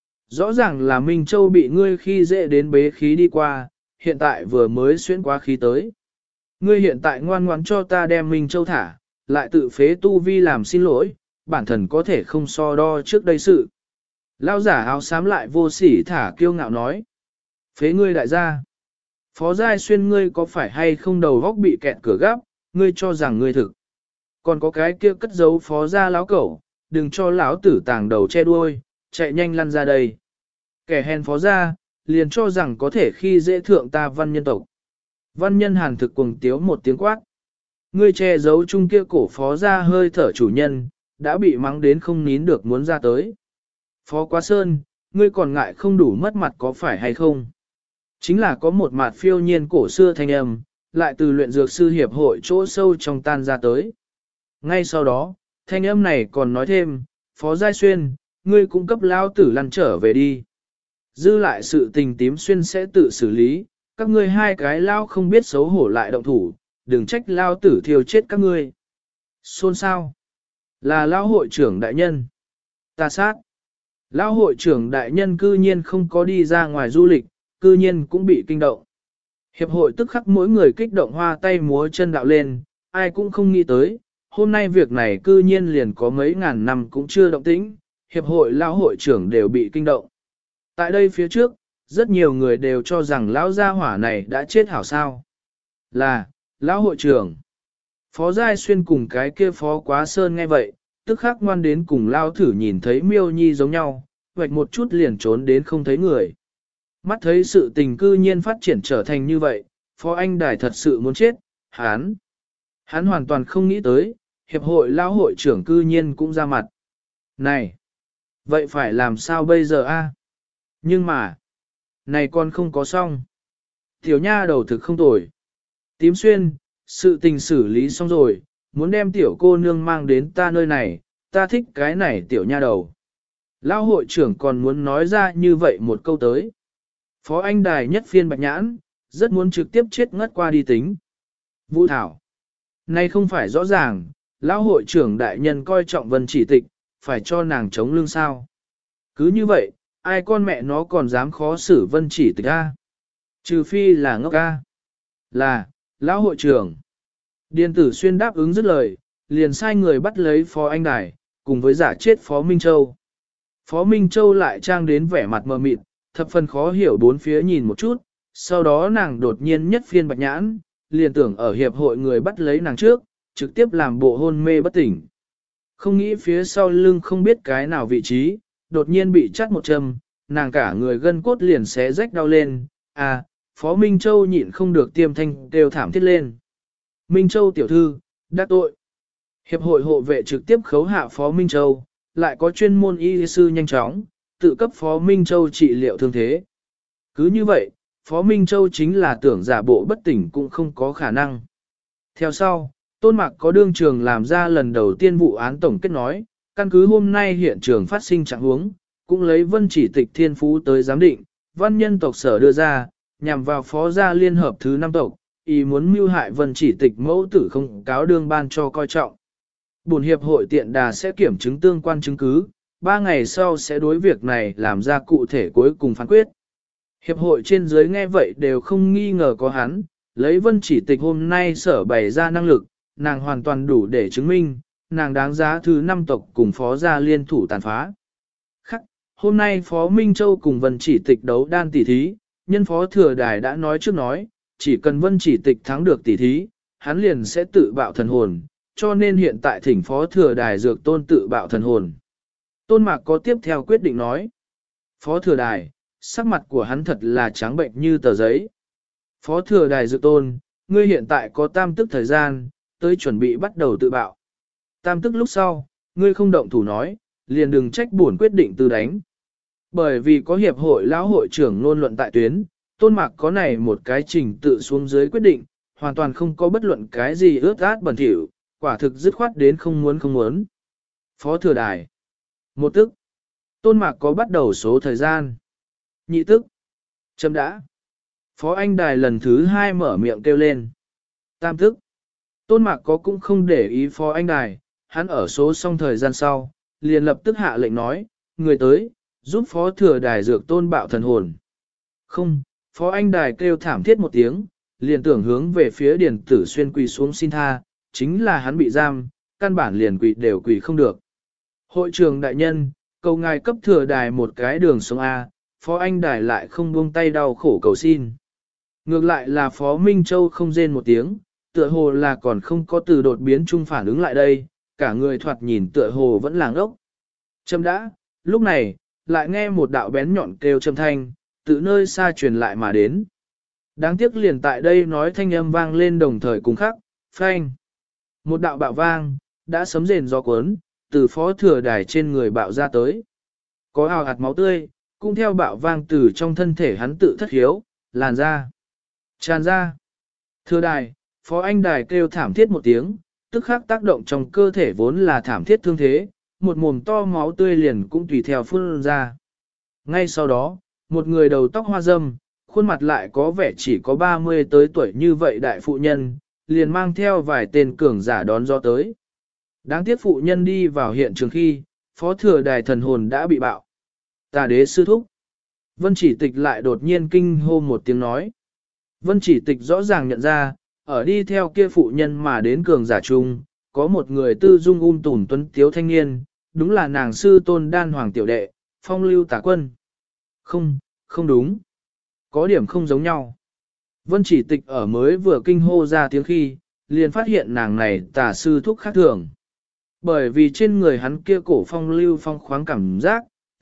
Speaker 1: Rõ ràng là Minh Châu bị ngươi khi dễ đến bế khí đi qua, hiện tại vừa mới xuyên qua khí tới. Ngươi hiện tại ngoan ngoãn cho ta đem Minh Châu thả, lại tự phế tu vi làm xin lỗi, bản thân có thể không so đo trước đây sự. Lao giả áo xám lại vô sỉ thả kiêu ngạo nói. Phế ngươi đại gia. Phó Giai Xuyên ngươi có phải hay không đầu góc bị kẹt cửa gấp, ngươi cho rằng ngươi thực. Còn có cái kia cất giấu phó gia láo cẩu, đừng cho lão tử tàng đầu che đuôi, chạy nhanh lăn ra đây. Kẻ hèn phó gia, liền cho rằng có thể khi dễ thượng ta văn nhân tộc. Văn nhân hàn thực cuồng tiếu một tiếng quát. Ngươi che giấu chung kia cổ phó gia hơi thở chủ nhân, đã bị mắng đến không nín được muốn ra tới. Phó Quá Sơn, ngươi còn ngại không đủ mất mặt có phải hay không? Chính là có một mặt phiêu nhiên cổ xưa thanh âm, lại từ luyện dược sư hiệp hội chỗ sâu trong tan ra tới. Ngay sau đó, thanh âm này còn nói thêm, Phó Giai Xuyên, ngươi cung cấp lao tử lăn trở về đi. Dư lại sự tình tím xuyên sẽ tự xử lý, các ngươi hai cái lao không biết xấu hổ lại động thủ, đừng trách lao tử thiêu chết các ngươi. Xôn sao? Là lao hội trưởng đại nhân. Ta sát. Lao hội trưởng đại nhân cư nhiên không có đi ra ngoài du lịch, cư nhiên cũng bị kinh động. Hiệp hội tức khắc mỗi người kích động hoa tay múa chân đạo lên, ai cũng không nghĩ tới, hôm nay việc này cư nhiên liền có mấy ngàn năm cũng chưa động tĩnh, hiệp hội lao hội trưởng đều bị kinh động. Tại đây phía trước, rất nhiều người đều cho rằng lão gia hỏa này đã chết hảo sao. Là, lão hội trưởng. Phó Giai Xuyên cùng cái kia Phó Quá Sơn nghe vậy, tức khắc ngoan đến cùng lao thử nhìn thấy miêu nhi giống nhau, vạch một chút liền trốn đến không thấy người. Mắt thấy sự tình cư nhiên phát triển trở thành như vậy, Phó Anh Đài thật sự muốn chết, hắn hoàn toàn không nghĩ tới, hiệp hội lão hội trưởng cư nhiên cũng ra mặt. Này, vậy phải làm sao bây giờ a? Nhưng mà, này con không có xong. Tiểu nha đầu thực không tồi. Tím xuyên, sự tình xử lý xong rồi, muốn đem tiểu cô nương mang đến ta nơi này, ta thích cái này tiểu nha đầu. Lão hội trưởng còn muốn nói ra như vậy một câu tới. Phó Anh Đài nhất phiên bạch nhãn, rất muốn trực tiếp chết ngất qua đi tính. Vũ Thảo. Nay không phải rõ ràng, lão hội trưởng đại nhân coi trọng Vân Chỉ Tịch, phải cho nàng chống lưng sao. Cứ như vậy, ai con mẹ nó còn dám khó xử Vân Chỉ Tịch a? Trừ phi là ngốc a. Là, lão hội trưởng. Điền Tử Xuyên đáp ứng dứt lời, liền sai người bắt lấy Phó Anh Đài, cùng với giả chết Phó Minh Châu. Phó Minh Châu lại trang đến vẻ mặt mờ mịt, thập phần khó hiểu bốn phía nhìn một chút, sau đó nàng đột nhiên nhất phiên bạch nhãn, liền tưởng ở hiệp hội người bắt lấy nàng trước, trực tiếp làm bộ hôn mê bất tỉnh. Không nghĩ phía sau lưng không biết cái nào vị trí, đột nhiên bị chắt một châm, nàng cả người gân cốt liền xé rách đau lên, à, Phó Minh Châu nhịn không được tiêm thanh kêu thảm thiết lên. Minh Châu tiểu thư, đắc tội. Hiệp hội hộ vệ trực tiếp khấu hạ Phó Minh Châu, lại có chuyên môn y sư nhanh chóng, tự cấp Phó Minh Châu trị liệu thương thế. Cứ như vậy, Phó Minh Châu chính là tưởng giả bộ bất tỉnh cũng không có khả năng. Theo sau, Tôn Mạc có đương trường làm ra lần đầu tiên vụ án tổng kết nói, căn cứ hôm nay hiện trường phát sinh trạng huống, cũng lấy Vân Chỉ Tịch thiên phú tới giám định, văn nhân tộc sở đưa ra, nhằm vào phó gia liên hợp thứ 5 tộc, ý muốn mưu hại Vân Chỉ Tịch mẫu tử không cáo đương ban cho coi trọng. Bổn hiệp hội tiện đà sẽ kiểm chứng tương quan chứng cứ, 3 ngày sau sẽ đối việc này làm ra cụ thể cuối cùng phán quyết. Hiệp hội trên dưới nghe vậy đều không nghi ngờ có hắn, lấy Vân Chỉ Tịch hôm nay sở bày ra năng lực, nàng hoàn toàn đủ để chứng minh, nàng đáng giá thứ 5 tộc cùng phó gia liên thủ tàn phá. Khắc, hôm nay Phó Minh Châu cùng Vân Chỉ Tịch đấu đan tỷ thí, nhân Phó Thừa Đài đã nói trước nói, chỉ cần Vân Chỉ Tịch thắng được tỷ thí, hắn liền sẽ tự bạo thần hồn, cho nên hiện tại thỉnh Phó Thừa Đài Dược Tôn tự bạo thần hồn. Tôn Mạc có tiếp theo quyết định nói, Phó Thừa Đài, sắc mặt của hắn thật là trắng bệnh như tờ giấy. Phó Thừa Đài Dược Tôn, ngươi hiện tại có tam tức thời gian, tới chuẩn bị bắt đầu tự bạo. Tam tức lúc sau, ngươi không động thủ nói, liền đừng trách bổn quyết định từ đánh. Bởi vì có hiệp hội lão hội trưởng luôn luận tại tuyến, Tôn Mạc có này một cái trình tự xuống dưới quyết định, hoàn toàn không có bất luận cái gì ướt át bẩn thỉu, quả thực dứt khoát đến không muốn. Phó Thừa Đài. Một tức. Tôn Mạc có bắt đầu số thời gian. Nhị tức. Chấm đã. Phó Anh Đài lần thứ 2 mở miệng kêu lên. Tam tức. Tôn Mạc có cũng không để ý Phó Anh Đài, hắn ở số xong thời gian sau, liền lập tức hạ lệnh nói, người tới, giúp Phó Thừa Đài Dược Tôn bạo thần hồn. Không, Phó Anh Đài kêu thảm thiết một tiếng, liền tưởng hướng về phía Điền Tử Xuyên quỳ xuống xin tha, chính là hắn bị giam, căn bản liền quỳ đều quỳ không được. Hội trường đại nhân, cầu ngài cấp Thừa Đài một cái đường sống A, Phó Anh Đài lại không buông tay đau khổ cầu xin. Ngược lại là Phó Minh Châu không rên một tiếng, tựa hồ là còn không có từ đột biến chung phản ứng lại đây, cả người thoạt nhìn tựa hồ vẫn làng ốc. Châm đã, lúc này, lại nghe một đạo bén nhọn kêu châm thanh, từ nơi xa truyền lại mà đến. Đáng tiếc liền tại đây nói thanh âm vang lên đồng thời cùng khắc, phanh. Một đạo bạo vang, đã sấm rền gió cuốn, từ Phó Thừa Đài trên người bạo ra tới. Có ào hạt máu tươi, cũng theo bạo vang từ trong thân thể hắn tự thất hiếu, làn ra, tràn ra. Thừa Đài, Phó Anh Đài kêu thảm thiết một tiếng, tức khắc tác động trong cơ thể vốn là thảm thiết thương thế, một mồm to máu tươi liền cũng tùy theo phun ra. Ngay sau đó, một người đầu tóc hoa râm, khuôn mặt lại có vẻ chỉ có 30 tới tuổi như vậy đại phụ nhân, liền mang theo vài tên cường giả đón gió tới. Đáng tiếc phụ nhân đi vào hiện trường khi, Phó Thừa Đài thần hồn đã bị bạo. Tà đế sư thúc. Vân Chỉ Tịch lại đột nhiên kinh hô một tiếng nói. Vân Chỉ Tịch rõ ràng nhận ra, ở đi theo kia phụ nhân mà đến cường giả chung, có một người tư dung tùn tuấn tiếu thanh niên, đúng là nàng sư tôn đan hoàng tiểu đệ, Phong Lưu Tả Quân. Không đúng. Có điểm không giống nhau. Vân Chỉ Tịch ở mới vừa kinh hô ra tiếng khi, liền phát hiện nàng này tả sư thúc khác thường. Bởi vì trên người hắn kia cổ phong lưu phong khoáng cảm giác,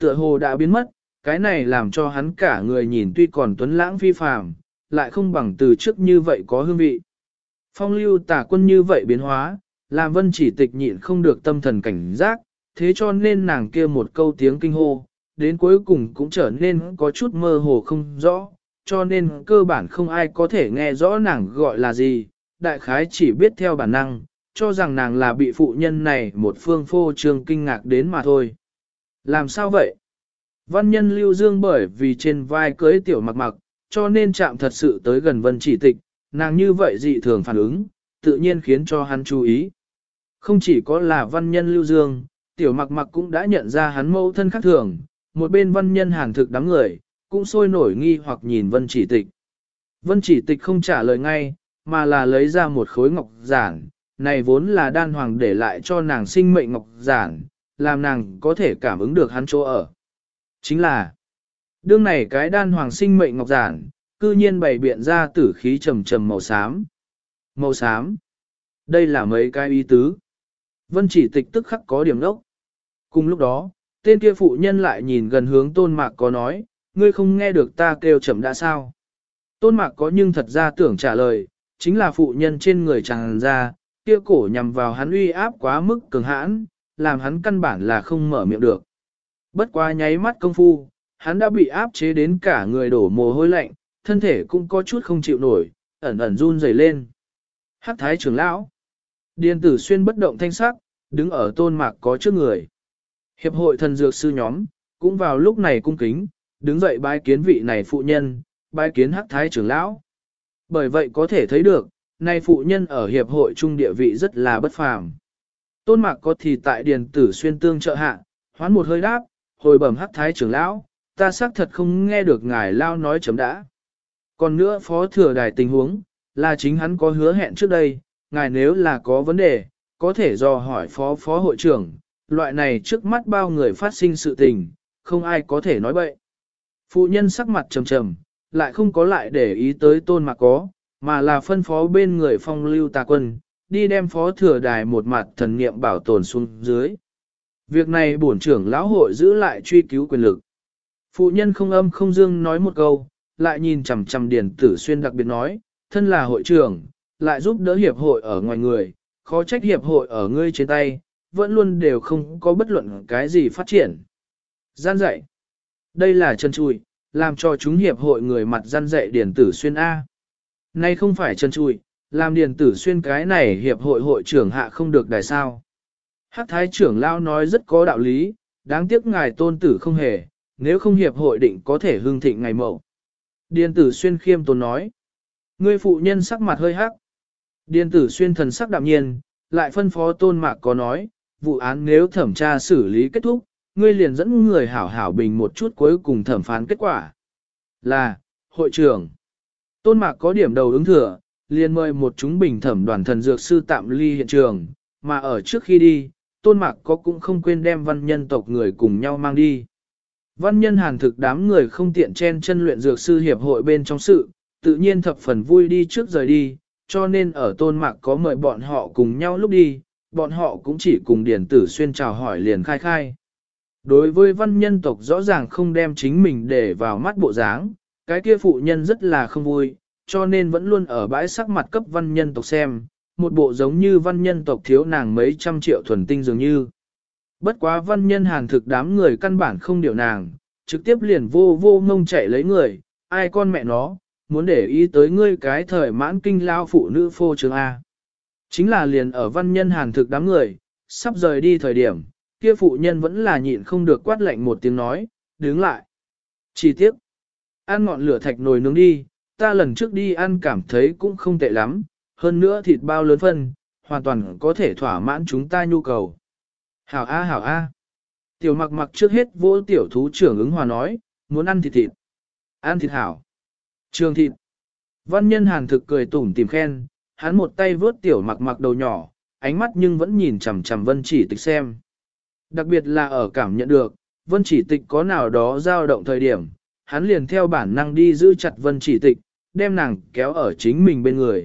Speaker 1: tựa hồ đã biến mất, cái này làm cho hắn cả người nhìn tuy còn tuấn lãng phi phàm, lại không bằng từ trước như vậy có hương vị. Phong lưu tả quân như vậy biến hóa, làm Vân Chỉ Tịch nhịn không được tâm thần cảnh giác, thế cho nên nàng kia một câu tiếng kinh hô, đến cuối cùng cũng trở nên có chút mơ hồ không rõ, cho nên cơ bản không ai có thể nghe rõ nàng gọi là gì, đại khái chỉ biết theo bản năng, cho rằng nàng là bị phụ nhân này một phương phô trương kinh ngạc đến mà thôi. Làm sao vậy? Văn nhân Lưu Dương bởi vì trên vai cưới tiểu mặc mặc, cho nên chạm thật sự tới gần Vân Chỉ Tịch, nàng như vậy dị thường phản ứng, tự nhiên khiến cho hắn chú ý. Không chỉ có là văn nhân Lưu Dương, tiểu mặc mặc cũng đã nhận ra hắn mẫu thân khác thường, một bên văn nhân Hàn Thực đám người, cũng sôi nổi nghi hoặc nhìn Vân Chỉ Tịch. Vân Chỉ Tịch không trả lời ngay, mà là lấy ra một khối ngọc giản, này vốn là đan hoàng để lại cho nàng sinh mệnh ngọc giản, làm nàng có thể cảm ứng được hắn chỗ ở. Chính là, đương này cái đan hoàng sinh mệnh ngọc giản, cư nhiên bày biện ra tử khí trầm trầm màu xám. Màu xám. Đây là mấy cái ý tứ. Vân Chỉ Tịch tức khắc có điểm đốc. Cùng lúc đó, tên kia phụ nhân lại nhìn gần hướng Tôn Mạc có nói, ngươi không nghe được ta kêu chậm đã sao? Tôn Mạc có nhưng thật ra tưởng trả lời, chính là phụ nhân trên người tràn ra, kia cổ nhằm vào hắn uy áp quá mức cường hãn, làm hắn căn bản là không mở miệng được. Bất quá nháy mắt công phu, hắn đã bị áp chế đến cả người đổ mồ hôi lạnh, thân thể cũng có chút không chịu nổi, ẩn ẩn run rẩy lên. Hắc Thái trưởng lão, Điền Tử Xuyên bất động thanh sắc, đứng ở Tôn Mạc có trước người. Hiệp hội thần dược sư nhóm, cũng vào lúc này cung kính, đứng dậy bái kiến vị này phụ nhân, bái kiến Hắc Thái trưởng lão. Bởi vậy có thể thấy được, này phụ nhân ở hiệp hội trung địa vị rất là bất phàm. Tôn Mạc có thì tại Điền Tử Xuyên tương trợ hạ, hoán một hơi đáp, hồi bẩm Hắc Thái trưởng lão, ta xác thật không nghe được ngài lao nói chấm đã. Còn nữa phó thừa đài tình huống, là chính hắn có hứa hẹn trước đây, ngài nếu là có vấn đề, có thể dò hỏi phó hội trưởng, loại này trước mắt bao người phát sinh sự tình, không ai có thể nói bậy. Phụ nhân sắc mặt trầm trầm, lại không có lại để ý tới Tôn Mạc có, mà là phân phó bên người Phong Lưu Tà Quân, đi đem phó thừa đài một mặt thần niệm bảo tồn xuống dưới. Việc này bổn trưởng lão hội giữ lại truy cứu quyền lực. Phụ nhân không âm không dương nói một câu, lại nhìn chằm chằm Điền Tử Xuyên đặc biệt nói, thân là hội trưởng, lại giúp đỡ hiệp hội ở ngoài người, khó trách hiệp hội ở ngươi trên tay, vẫn luôn đều không có bất luận cái gì phát triển. Gian dạy. Đây là chân chui, làm cho chúng hiệp hội người mặt gian dạy Điền Tử Xuyên A. Nay không phải chân chui, làm Điền Tử Xuyên cái này hiệp hội hội trưởng hạ không được đài sao. Hắc Thái trưởng lão nói rất có đạo lý, đáng tiếc ngài tôn tử không hề, nếu không hiệp hội định có thể hưng thịnh ngày mậu. Điền Tử Xuyên khiêm tốn nói. Ngươi phụ nhân sắc mặt hơi hắc. Điền Tử Xuyên thần sắc đạm nhiên, lại phân phó Tôn Mạc có nói, vụ án nếu thẩm tra xử lý kết thúc, ngươi liền dẫn người hảo hảo bình một chút cuối cùng thẩm phán kết quả. Là, hội trưởng. Tôn Mạc có điểm đầu ứng thừa, liền mời một chúng bình thẩm đoàn thần dược sư tạm ly hiện trường, mà ở trước khi đi, Tôn Mạc có cũng không quên đem văn nhân tộc người cùng nhau mang đi. Văn nhân Hàn Thực đám người không tiện chen chân luyện dược sư hiệp hội bên trong sự, tự nhiên thập phần vui đi trước rời đi, cho nên ở Tôn Mạc có mời bọn họ cùng nhau lúc đi, bọn họ cũng chỉ cùng Điền Tử Xuyên chào hỏi liền khai khai. Đối với văn nhân tộc rõ ràng không đem chính mình để vào mắt bộ dáng, cái kia phụ nhân rất là không vui, cho nên vẫn luôn ở bãi sắc mặt cấp văn nhân tộc xem, một bộ giống như văn nhân tộc thiếu nàng mấy trăm triệu thuần tinh dường như. Bất quá văn nhân Hàn Thực đám người căn bản không điều nàng, trực tiếp liền vô ngông chạy lấy người, ai con mẹ nó, muốn để ý tới ngươi cái thời mãn kinh lao phụ nữ phô trương A. Chính là liền ở văn nhân Hàn Thực đám người, sắp rời đi thời điểm, kia phụ nhân vẫn là nhịn không được quát lạnh một tiếng nói, đứng lại. Chỉ tiếc, ăn ngọn lửa thạch nồi nướng đi, ta lần trước đi ăn cảm thấy cũng không tệ lắm, hơn nữa thịt bao lớn phân, hoàn toàn có thể thỏa mãn chúng ta nhu cầu. Hảo A hảo A. Tiểu mặc mặc trước hết vỗ tiểu thú trưởng ứng hòa nói, muốn ăn thịt thịt. Ăn thịt hảo. Trường thịt. Văn nhân Hàn Thực cười tủm tìm khen, hắn một tay vớt tiểu mặc mặc đầu nhỏ, ánh mắt nhưng vẫn nhìn chằm chằm Vân Chỉ Tịch xem. Đặc biệt là ở cảm nhận được, Vân Chỉ Tịch có nào đó dao động thời điểm, hắn liền theo bản năng đi giữ chặt Vân Chỉ Tịch, đem nàng kéo ở chính mình bên người.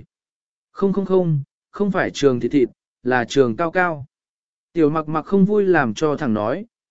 Speaker 1: Không phải trường thịt thịt, là trường cao cao. Tiểu mặc mặc không vui làm cho thằng nói,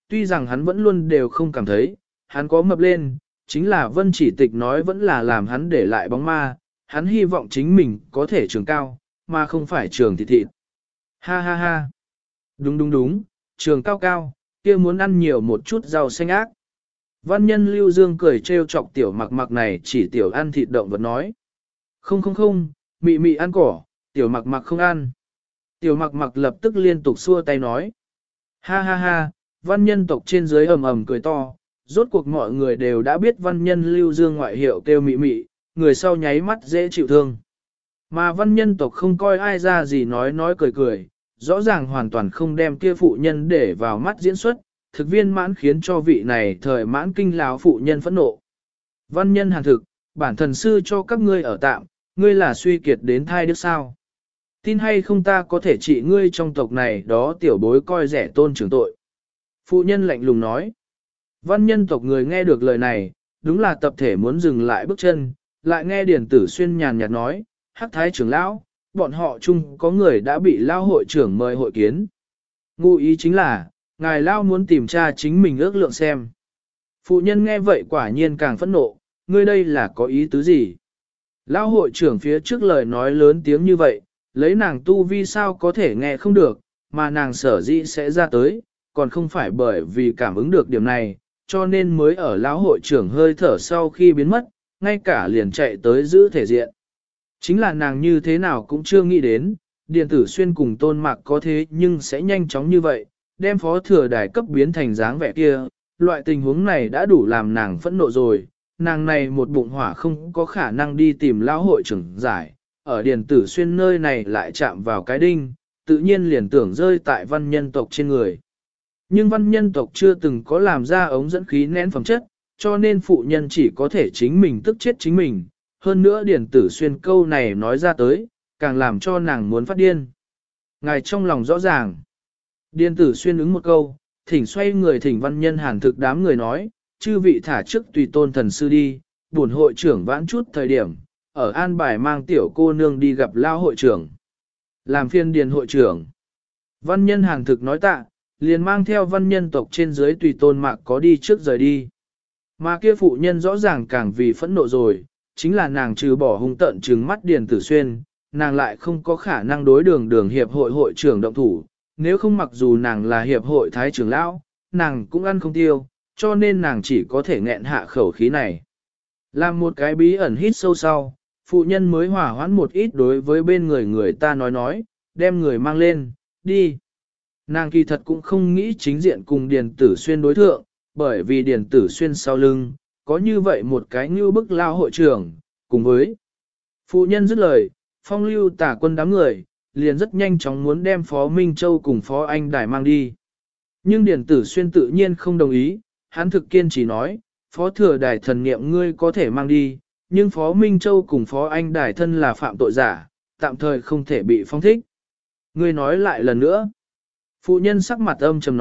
Speaker 1: tuy rằng hắn vẫn luôn đều không cảm thấy, hắn có mập lên, chính là Vân Chỉ Tịch nói vẫn là làm hắn để lại bóng ma, hắn hy vọng chính mình có thể trường cao, mà không phải trường thịt thịt. Ha ha ha. Đúng đúng đúng, trường cao cao, kia muốn ăn nhiều một chút rau xanh ác. Văn nhân Lưu Dương cười trêu chọc tiểu mặc mặc này chỉ tiểu ăn thịt động vật nói. Không không không, mị mị ăn cỏ, tiểu mặc mặc không ăn. Tiểu mặc mặc lập tức liên tục xua tay nói. Ha ha ha, văn nhân tộc trên dưới ầm ầm cười to, rốt cuộc mọi người đều đã biết văn nhân Lưu Dương ngoại hiệu kêu mị mị, người sau nháy mắt dễ chịu thương. Mà văn nhân tộc không coi ai ra gì nói cười cười, rõ ràng hoàn toàn không đem kia phụ nhân để vào mắt diễn xuất, thực viên mãn khiến cho vị này thời mãn kinh lão phụ nhân phẫn nộ. Văn nhân hàn thực, bản thần sư cho các ngươi ở tạm, ngươi là suy kiệt đến thai đức sao. Tin hay không ta có thể trị ngươi trong tộc này đó tiểu bối coi rẻ tôn trưởng tội. Phụ nhân lạnh lùng nói. Văn nhân tộc người nghe được lời này, đúng là tập thể muốn dừng lại bước chân, lại nghe Điền Tử Xuyên nhàn nhạt nói, Hắc Thái trưởng lão, bọn họ chung có người đã bị lao hội trưởng mời hội kiến. Ngụ ý chính là, ngài lao muốn tìm tra chính mình ước lượng xem. Phụ nhân nghe vậy quả nhiên càng phẫn nộ, ngươi đây là có ý tứ gì? Lao hội trưởng phía trước lời nói lớn tiếng như vậy, lấy nàng tu vi sao có thể nghe không được, mà nàng sở dĩ sẽ ra tới, còn không phải bởi vì cảm ứng được điểm này, cho nên mới ở lão hội trưởng hơi thở sau khi biến mất, ngay cả liền chạy tới giữ thể diện. Chính là nàng như thế nào cũng chưa nghĩ đến, Điền Tử Xuyên cùng Tôn Mạc có thế nhưng sẽ nhanh chóng như vậy, đem phó thừa đài cấp biến thành dáng vẻ kia, loại tình huống này đã đủ làm nàng phẫn nộ rồi, nàng này một bụng hỏa không có khả năng đi tìm lão hội trưởng giải, ở Điền Tử Xuyên nơi này lại chạm vào cái đinh, tự nhiên liền tưởng rơi tại văn nhân tộc trên người. Nhưng văn nhân tộc chưa từng có làm ra ống dẫn khí nén phẩm chất, cho nên phụ nhân chỉ có thể chính mình tức chết chính mình. Hơn nữa Điền Tử Xuyên câu này nói ra tới, càng làm cho nàng muốn phát điên. Ngài trong lòng rõ ràng. Điền Tử Xuyên ứng một câu, thỉnh xoay người thỉnh văn nhân hàn thực đám người nói, chư vị thả trước tùy tôn thần sư đi, buồn hội trưởng vãn chút thời điểm, ở an bài mang tiểu cô nương đi gặp lao hội trưởng. Làm phiên Điền hội trưởng. Văn nhân hàn thực nói tạ, liền mang theo văn nhân tộc trên dưới tùy tôn mạc có đi trước rời đi. Mà kia phụ nhân rõ ràng càng vì phẫn nộ rồi, chính là nàng trừ bỏ hung tận trừng mắt Điền Tử Xuyên, nàng lại không có khả năng đối đường hiệp hội hội trưởng động thủ, nếu không mặc dù nàng là hiệp hội thái trưởng lão, nàng cũng ăn không tiêu, cho nên nàng chỉ có thể nghẹn hạ khẩu khí này. Làm một cái bí ẩn hít sâu sau, phụ nhân mới hỏa hoãn một ít đối với bên người ta nói, đem người mang lên, đi. Nàng kỳ thật cũng không nghĩ chính diện cùng Điền Tử Xuyên đối thượng, bởi vì Điền Tử Xuyên sau lưng, có như vậy một cái như bức lao hội trưởng, cùng với phụ nhân dứt lời, phong lưu tả quân đám người, liền rất nhanh chóng muốn đem Phó Minh Châu cùng Phó Anh Đài mang đi. Nhưng Điền Tử Xuyên tự nhiên không đồng ý, hắn thực kiên chỉ nói, Phó Thừa Đài thần niệm ngươi có thể mang đi, nhưng Phó Minh Châu cùng Phó Anh Đài thân là phạm tội giả, tạm thời không thể bị phong thích. Ngươi nói lại lần nữa. Phụ nhân sắc mặt âm trầm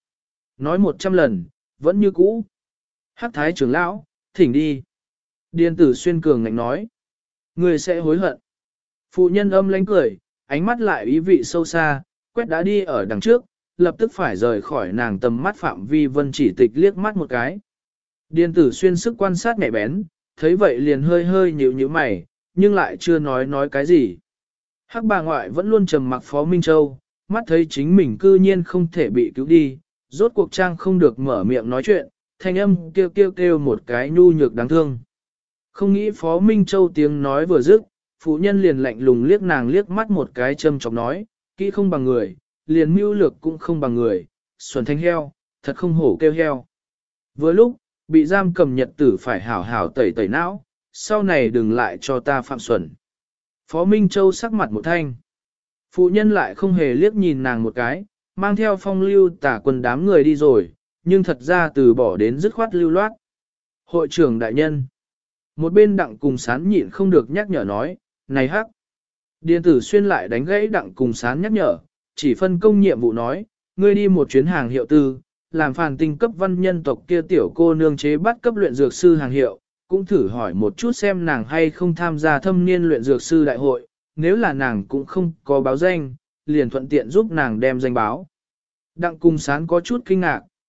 Speaker 1: nói 100 lần, vẫn như cũ. Hắc Thái trưởng lão, thỉnh đi. Điền Tử Xuyên cường ngạnh nói. Ngươi sẽ hối hận. Phụ nhân âm lánh cười, ánh mắt lại ý vị sâu xa, quét đã đi ở đằng trước, lập tức phải rời khỏi nàng tầm mắt phạm vi Vân Chỉ Tịch liếc mắt một cái. Điền Tử Xuyên sức quan sát nhạy bén, thấy vậy liền hơi nhíu mày, nhưng lại chưa nói cái gì. Hắc bà ngoại vẫn luôn trầm mặc Phó Minh Châu, mắt thấy chính mình cư nhiên không thể bị cứu đi, rốt cuộc trang không được mở miệng nói chuyện, thanh âm kêu một cái nhu nhược đáng thương. Không nghĩ Phó Minh Châu tiếng nói vừa dứt, phụ nhân liền lạnh lùng liếc nàng liếc mắt một cái châm chọc nói, kỹ không bằng người, liền mưu lược cũng không bằng người, xuẩn thanh heo, thật không hổ kêu heo. Vừa lúc, bị giam cầm nhật tử phải hảo hảo tẩy não, sau này đừng lại cho ta phạm xuẩn. Phó Minh Châu sắc mặt một thanh. Phụ nhân lại không hề liếc nhìn nàng một cái, mang theo phong lưu tả quân đám người đi rồi, nhưng thật ra từ bỏ đến dứt khoát lưu loát. Hội trưởng đại nhân. Một bên Đặng Cùng Sán nhịn không được nhắc nhở nói, này hắc. Điền Tử Xuyên lại đánh gãy Đặng Cùng Sán nhắc nhở, chỉ phân công nhiệm vụ nói, ngươi đi một chuyến hàng hiệu tư, làm phản tinh cấp văn nhân tộc kia tiểu cô nương chế bắt cấp luyện dược sư hàng hiệu, cũng thử hỏi một chút xem nàng hay không tham gia thâm niên luyện dược sư đại hội, nếu là nàng cũng không có báo danh, liền thuận tiện giúp nàng đem danh báo. Đặng Cùng Sán có chút kinh ngạc,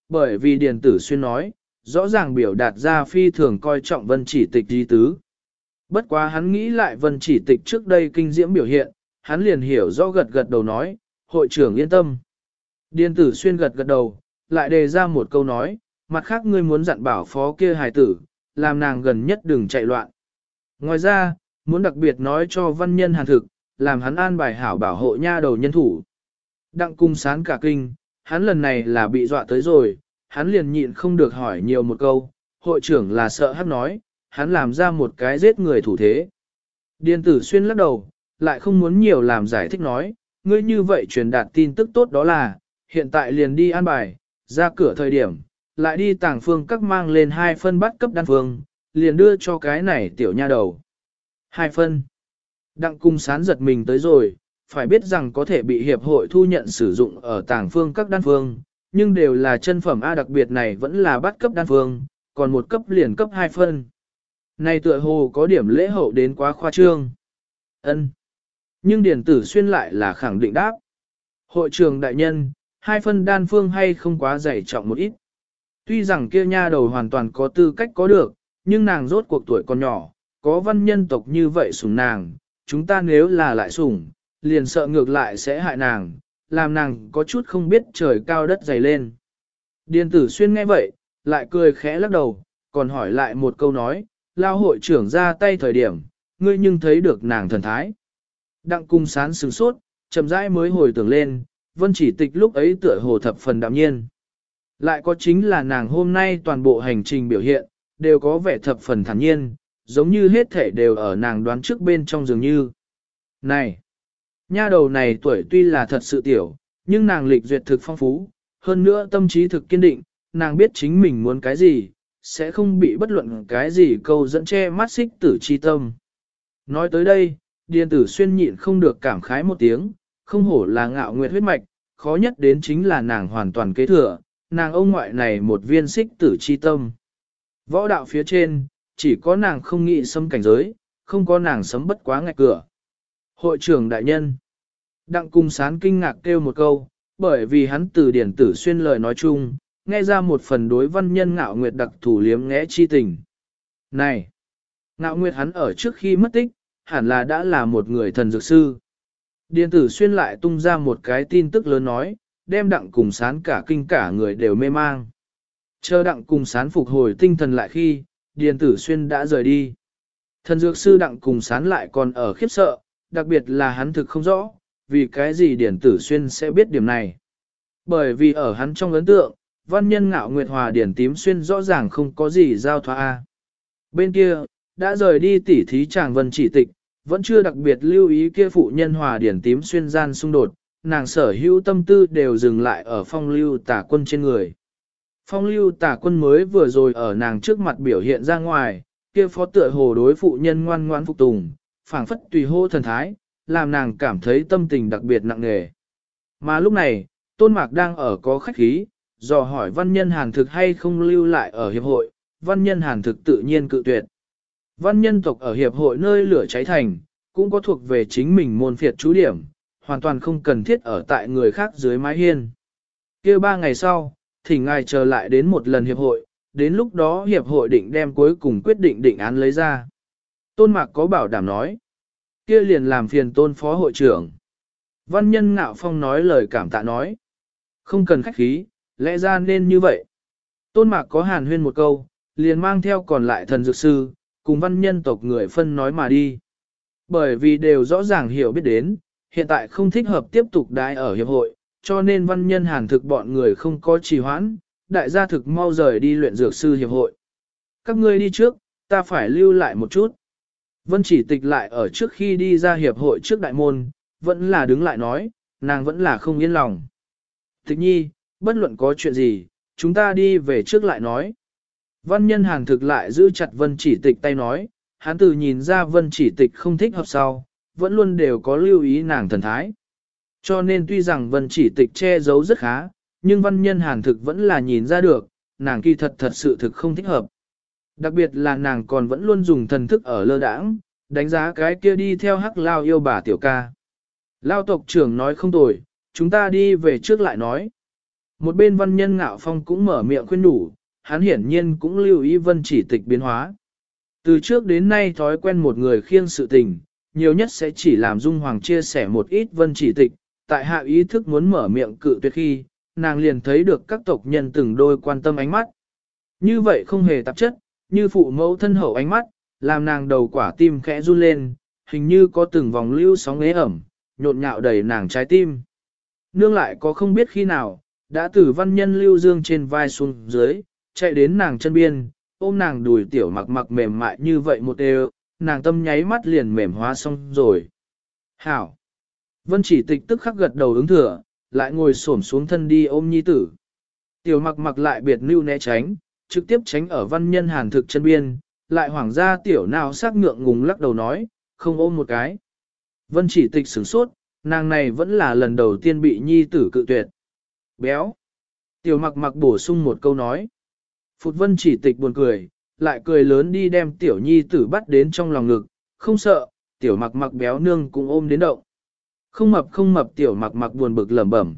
Speaker 1: bởi vì Điền Tử Xuyên nói, rõ ràng biểu đạt ra phi thường coi trọng Vân Chỉ Tịch ý tứ. Bất quá hắn nghĩ lại Vân Chỉ Tịch trước đây kinh diễm biểu hiện, hắn liền hiểu rõ gật gật đầu nói, hội trưởng yên tâm. Điền Tử Xuyên gật gật đầu, lại đề ra một câu nói, mặt khác ngươi muốn dặn bảo phó kia hài tử, làm nàng gần nhất đừng chạy loạn. Ngoài ra, muốn đặc biệt nói cho văn nhân hàn thực, làm hắn an bài hảo bảo hộ nha đầu nhân thủ. Đặng cung sán cả kinh, hắn lần này là bị dọa tới rồi, hắn liền nhịn không được hỏi nhiều một câu, hội trưởng là sợ hắn nói, hắn làm ra một cái giết người thủ thế. Điền Tử Xuyên lắc đầu, lại không muốn nhiều làm giải thích nói, ngươi như vậy truyền đạt tin tức tốt đó là, hiện tại liền đi an bài, ra cửa thời điểm, lại đi tàng phương các mang lên 2 phân bắt cấp đan phương, liền đưa cho cái này tiểu nha đầu. 2 phân. Đặng cung sán giật mình tới rồi, phải biết rằng có thể bị hiệp hội thu nhận sử dụng ở tàng phương các đan phương, nhưng đều là chân phẩm A, đặc biệt này vẫn là bắt cấp đan phương, còn một cấp liền cấp 2 phân. Này tựa hồ có điểm lễ hậu đến quá khoa trương. Ân. Nhưng Điền Tử Xuyên lại là khẳng định đáp. Hội trưởng đại nhân, 2 phân đan phương hay không quá dày trọng một ít. Tuy rằng kia nha đầu hoàn toàn có tư cách có được, nhưng nàng rốt cuộc tuổi còn nhỏ, có văn nhân tộc như vậy sủng nàng, chúng ta nếu là lại sủng, liền sợ ngược lại sẽ hại nàng, làm nàng có chút không biết trời cao đất dày lên. Điền Tử Xuyên nghe vậy, lại cười khẽ lắc đầu, còn hỏi lại một câu nói, lao hội trưởng ra tay thời điểm, ngươi nhưng thấy được nàng thần thái. Đặng cung sán sửng sốt, chậm rãi mới hồi tưởng lên, Vân Chỉ Tịch lúc ấy tựa hồ thập phần đạm nhiên. Lại có chính là nàng hôm nay toàn bộ hành trình biểu hiện, đều có vẻ thập phần thản nhiên, giống như hết thể đều ở nàng đoán trước bên trong dường như. Này! Nha đầu này tuổi tuy là thật sự tiểu, nhưng nàng lịch duyệt thực phong phú, hơn nữa tâm trí thực kiên định, nàng biết chính mình muốn cái gì, sẽ không bị bất luận cái gì câu dẫn che mắt xích tử chi tâm. Nói tới đây, Điền Tử Xuyên nhịn không được cảm khái một tiếng, không hổ là ngạo nguyệt huyết mạch, khó nhất đến chính là nàng hoàn toàn kế thừa, nàng ông ngoại này một viên xích tử chi tâm. Võ đạo phía trên, chỉ có nàng không nghĩ xâm cảnh giới, không có nàng sấm bất quá ngạch cửa. Hội trưởng đại nhân. Đặng cung sán kinh ngạc kêu một câu, bởi vì hắn từ Điền Tử Xuyên lời nói chung, nghe ra một phần đối văn nhân ngạo nguyệt đặc thủ liếm ngẽ chi tình. Này! Ngạo nguyệt hắn ở trước khi mất tích, hẳn là đã là một người thần dược sư. Điền Tử Xuyên lại tung ra một cái tin tức lớn nói, đem đặng cùng sán cả kinh cả người đều mê mang. Chờ đặng cùng sán phục hồi tinh thần lại khi, Điền Tử Xuyên đã rời đi. Thần dược sư đặng cùng sán lại còn ở khiếp sợ, đặc biệt là hắn thực không rõ, vì cái gì Điền Tử Xuyên sẽ biết điểm này. Bởi vì ở hắn trong ấn tượng, văn nhân ngạo nguyệt hòa Điền Tím Xuyên rõ ràng không có gì giao thoa a. Bên kia, đã rời đi tỉ thí chàng Vân Chỉ Tịch, vẫn chưa đặc biệt lưu ý kia phụ nhân hòa Điền Tím Xuyên gian xung đột, nàng sở hữu tâm tư đều dừng lại ở phong lưu tả quân trên người. Phong lưu tả quân mới vừa rồi ở nàng trước mặt biểu hiện ra ngoài, kia phó tựa hồ đối phụ nhân ngoan ngoan phục tùng, phảng phất tùy hô thần thái, làm nàng cảm thấy tâm tình đặc biệt nặng nề. Mà lúc này, Tôn Mạc đang ở có khách khí, dò hỏi văn nhân hàn thực hay không lưu lại ở hiệp hội, văn nhân hàn thực tự nhiên cự tuyệt. Văn nhân tộc ở hiệp hội nơi lửa cháy thành, cũng có thuộc về chính mình môn phiệt chú điểm, hoàn toàn không cần thiết ở tại người khác dưới mái hiên. Kia 3 ngày sau, thỉnh ngài chờ lại đến một lần hiệp hội, đến lúc đó hiệp hội định đem cuối cùng quyết định định án lấy ra. Tôn Mạc có bảo đảm nói, kia liền làm phiền Tôn phó hội trưởng. Văn nhân Ngạo Phong nói lời cảm tạ nói, không cần khách khí, lẽ ra nên như vậy. Tôn Mạc có hàn huyên một câu, liền mang theo còn lại thần dược sư, cùng văn nhân tộc người phân nói mà đi. Bởi vì đều rõ ràng hiểu biết đến, hiện tại không thích hợp tiếp tục đái ở hiệp hội, cho nên văn nhân hàn thực bọn người không có trì hoãn, đại gia thực mau rời đi luyện dược sư hiệp hội. Các ngươi đi trước, ta phải lưu lại một chút. Vân Chỉ Tịch lại ở trước khi đi ra hiệp hội trước đại môn, vẫn là đứng lại nói, nàng vẫn là không yên lòng. Tịch nhi, bất luận có chuyện gì, chúng ta đi về trước lại nói. Văn nhân hàn thực lại giữ chặt Vân Chỉ Tịch tay nói, hắn từ nhìn ra Vân Chỉ Tịch không thích hợp sau, vẫn luôn đều có lưu ý nàng thần thái. Cho nên tuy rằng Vân Chỉ Tịch che giấu rất khá, nhưng văn nhân hàn thực vẫn là nhìn ra được, nàng kỳ thật sự thực không thích hợp. Đặc biệt là nàng còn vẫn luôn dùng thần thức ở lơ đãng, đánh giá cái kia đi theo hắc lao yêu bà tiểu ca. Lao tộc trưởng nói không tồi, chúng ta đi về trước lại nói. Một bên văn nhân Ngạo Phong cũng mở miệng khuyên nhủ, hắn hiển nhiên cũng lưu ý Vân Chỉ Tịch biến hóa. Từ trước đến nay thói quen một người khiêng sự tình, nhiều nhất sẽ chỉ làm Dung Hoàng chia sẻ một ít Vân Chỉ Tịch, tại hạ ý thức muốn mở miệng cự tuyệt khi, nàng liền thấy được các tộc nhân từng đôi quan tâm ánh mắt. Như vậy không hề tạp chất, như phụ mẫu thân hậu ánh mắt, làm nàng đầu quả tim khẽ run lên, hình như có từng vòng lưu sóng ế ẩm, nhộn nhạo đầy nàng trái tim. Nương lại có không biết khi nào, đã từ văn nhân lưu dương trên vai xuống dưới, chạy đến nàng chân biên, ôm nàng đùi tiểu mặc mặc mềm mại như vậy một đều, nàng tâm nháy mắt liền mềm hóa xong rồi. Hảo! Vân Chỉ Tịch tức khắc gật đầu ứng thừa, lại ngồi xổm xuống thân đi ôm nhi tử. Tiểu mặc mặc lại biệt lưu né tránh, trực tiếp tránh ở văn nhân hàn thực chân biên, lại hoảng ra tiểu nào sắc ngượng ngùng lắc đầu nói, không ôm một cái. Vân Chỉ Tịch sửng sốt, nàng này vẫn là lần đầu tiên bị nhi tử cự tuyệt. Béo. Tiểu mặc mặc bổ sung một câu nói. Phụt Vân Chỉ Tịch buồn cười, lại cười lớn đi đem tiểu nhi tử bắt đến trong lòng ngực, không sợ, tiểu mặc mặc béo nương cũng ôm đến động. Không mập tiểu mặc mặc buồn bực lẩm bẩm.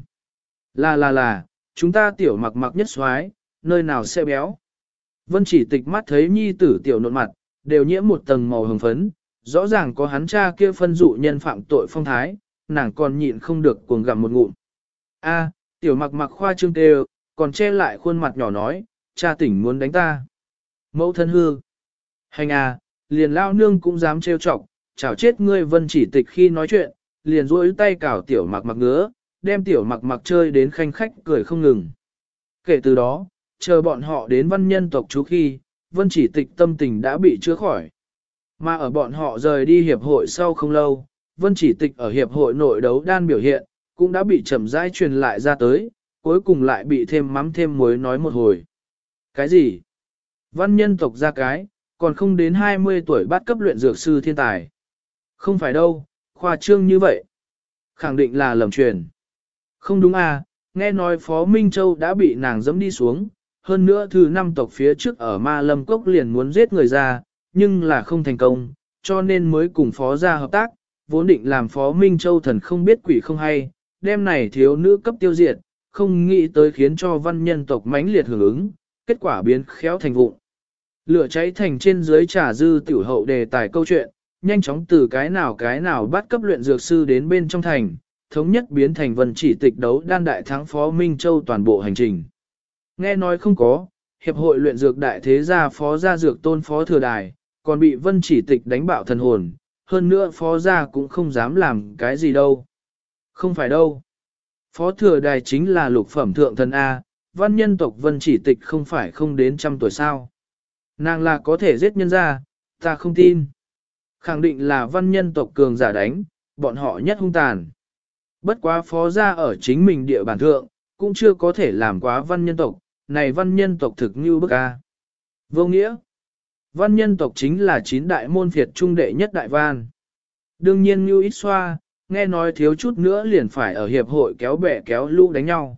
Speaker 1: Là, chúng ta tiểu mặc mặc nhất xoái, nơi nào sẽ béo. Vân Chỉ Tịch mắt thấy nhi tử tiểu nộn mặt, đều nhiễm một tầng màu hồng phấn, rõ ràng có hắn cha kia phân dụ nhân phạm tội phong thái, nàng còn nhịn không được cuồng gặm một ngụm. A, tiểu mặc mặc khoa trương kêu, còn che lại khuôn mặt nhỏ nói, cha tỉnh muốn đánh ta. Mẫu thân hư. Hành à, liền lao nương cũng dám trêu chọc, chảo chết ngươi. Vân Chỉ Tịch khi nói chuyện, liền duỗi tay cào tiểu mặc mặc ngứa, đem tiểu mặc mặc chơi đến khanh khách cười không ngừng. Kể từ đó, chờ bọn họ đến văn nhân tộc chú khi, Vân Chỉ Tịch tâm tình đã bị chữa khỏi. Mà ở bọn họ rời đi hiệp hội sau không lâu, Vân Chỉ Tịch ở hiệp hội nội đấu đan biểu hiện, cũng đã bị chậm rãi truyền lại ra tới, cuối cùng lại bị thêm mắm thêm muối nói một hồi. Cái gì? Văn nhân tộc ra cái, còn không đến 20 tuổi bắt cấp luyện dược sư thiên tài. Không phải đâu, khoa trương như vậy. Khẳng định là lầm truyền. Không đúng à, nghe nói Phó Minh Châu đã bị nàng dẫm đi xuống, hơn nữa thứ 5 tộc phía trước ở Ma Lâm Cốc liền muốn giết người ra, nhưng là không thành công, cho nên mới cùng Phó gia hợp tác, vốn định làm Phó Minh Châu thần không biết quỷ không hay, đêm này thiếu nữ cấp tiêu diệt, không nghĩ tới khiến cho văn nhân tộc mãnh liệt hưởng ứng, kết quả biến khéo thành vụng. Lửa cháy thành trên dưới trà dư tiểu hậu đề tài câu chuyện, nhanh chóng từ cái nào bắt cấp luyện dược sư đến bên trong thành, thống nhất biến thành Vân Chỉ Tịch đấu đan đại thắng Phó Minh Châu toàn bộ hành trình. Nghe nói không có, hiệp hội luyện dược đại thế gia Phó gia dược tôn Phó Thừa Đài, còn bị Vân Chỉ Tịch đánh bạo thần hồn, hơn nữa Phó gia cũng không dám làm cái gì đâu. Không phải đâu. Phó Thừa Đài chính là lục phẩm thượng thần A, văn nhân tộc Vân Chỉ Tịch không phải không đến 100 tuổi sao. Nàng là có thể giết nhân ra, ta không tin. Khẳng định là văn nhân tộc cường giả đánh, bọn họ nhất hung tàn. Bất quá Phó gia ở chính mình địa bản thượng, cũng chưa có thể làm quá văn nhân tộc, này văn nhân tộc thực như bức A. Vô nghĩa. Văn nhân tộc chính là 9 đại môn phiệt trung đệ nhất đại văn. Đương nhiên như ít xoa, nghe nói thiếu chút nữa liền phải ở hiệp hội kéo bè kéo lũ đánh nhau.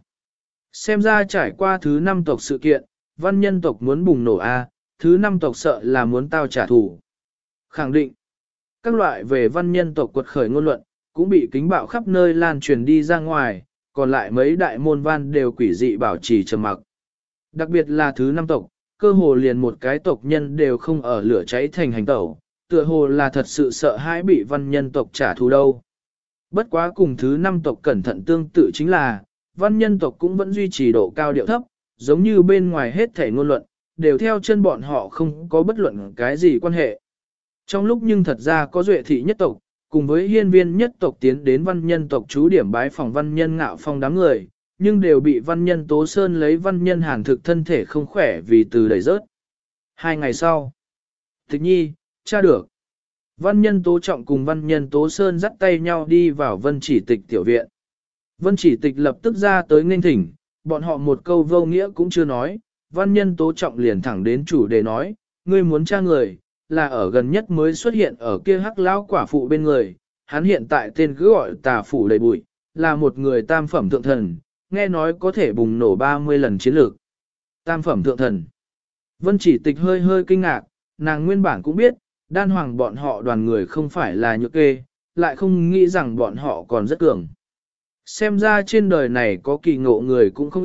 Speaker 1: Xem ra trải qua thứ 5 tộc sự kiện, văn nhân tộc muốn bùng nổ A, thứ 5 tộc sợ là muốn tao trả thù. Khẳng định, các loại về văn nhân tộc quật khởi ngôn luận, cũng bị kính bạo khắp nơi lan truyền đi ra ngoài, còn lại mấy đại môn văn đều quỷ dị bảo trì trầm mặc. Đặc biệt là thứ 5 tộc, cơ hồ liền một cái tộc nhân đều không ở lửa cháy thành hành tẩu, tựa hồ là thật sự sợ hãi bị văn nhân tộc trả thù đâu. Bất quá cùng thứ 5 tộc cẩn thận tương tự chính là, văn nhân tộc cũng vẫn duy trì độ cao điệu thấp, giống như bên ngoài hết thể ngôn luận, đều theo chân bọn họ không có bất luận cái gì quan hệ. Trong lúc nhưng thật ra có duệ thị nhất tộc, cùng với hiên viên nhất tộc tiến đến văn nhân tộc chú điểm bái phòng văn nhân Ngạo Phong đám người, nhưng đều bị văn nhân Tố Sơn lấy văn nhân hàn thực thân thể không khỏe vì từ đẩy rớt. 2 ngày sau, Tịch Nhi, tra được. Văn nhân Tố Trọng cùng văn nhân Tố Sơn dắt tay nhau đi vào Vân Chỉ Tịch tiểu viện. Vân Chỉ Tịch lập tức ra tới nghênh thỉnh, bọn họ một câu vô nghĩa cũng chưa nói, văn nhân Tố Trọng liền thẳng đến chủ đề nói, ngươi muốn tra người, là ở gần nhất mới xuất hiện ở kia hắc lão quả phụ bên người, hắn hiện tại tên cứ gọi Tà Phủ Đầy Bụi, là một người tam phẩm thượng thần, nghe nói có thể bùng nổ 30 lần chiến lược. Tam phẩm thượng thần. Vân Chỉ Tịch hơi hơi kinh ngạc, nàng nguyên bản cũng biết, đan hoàng bọn họ đoàn người không phải là nhược kê, lại không nghĩ rằng bọn họ còn rất cường. Xem ra trên đời này có kỳ ngộ người cũng không ít,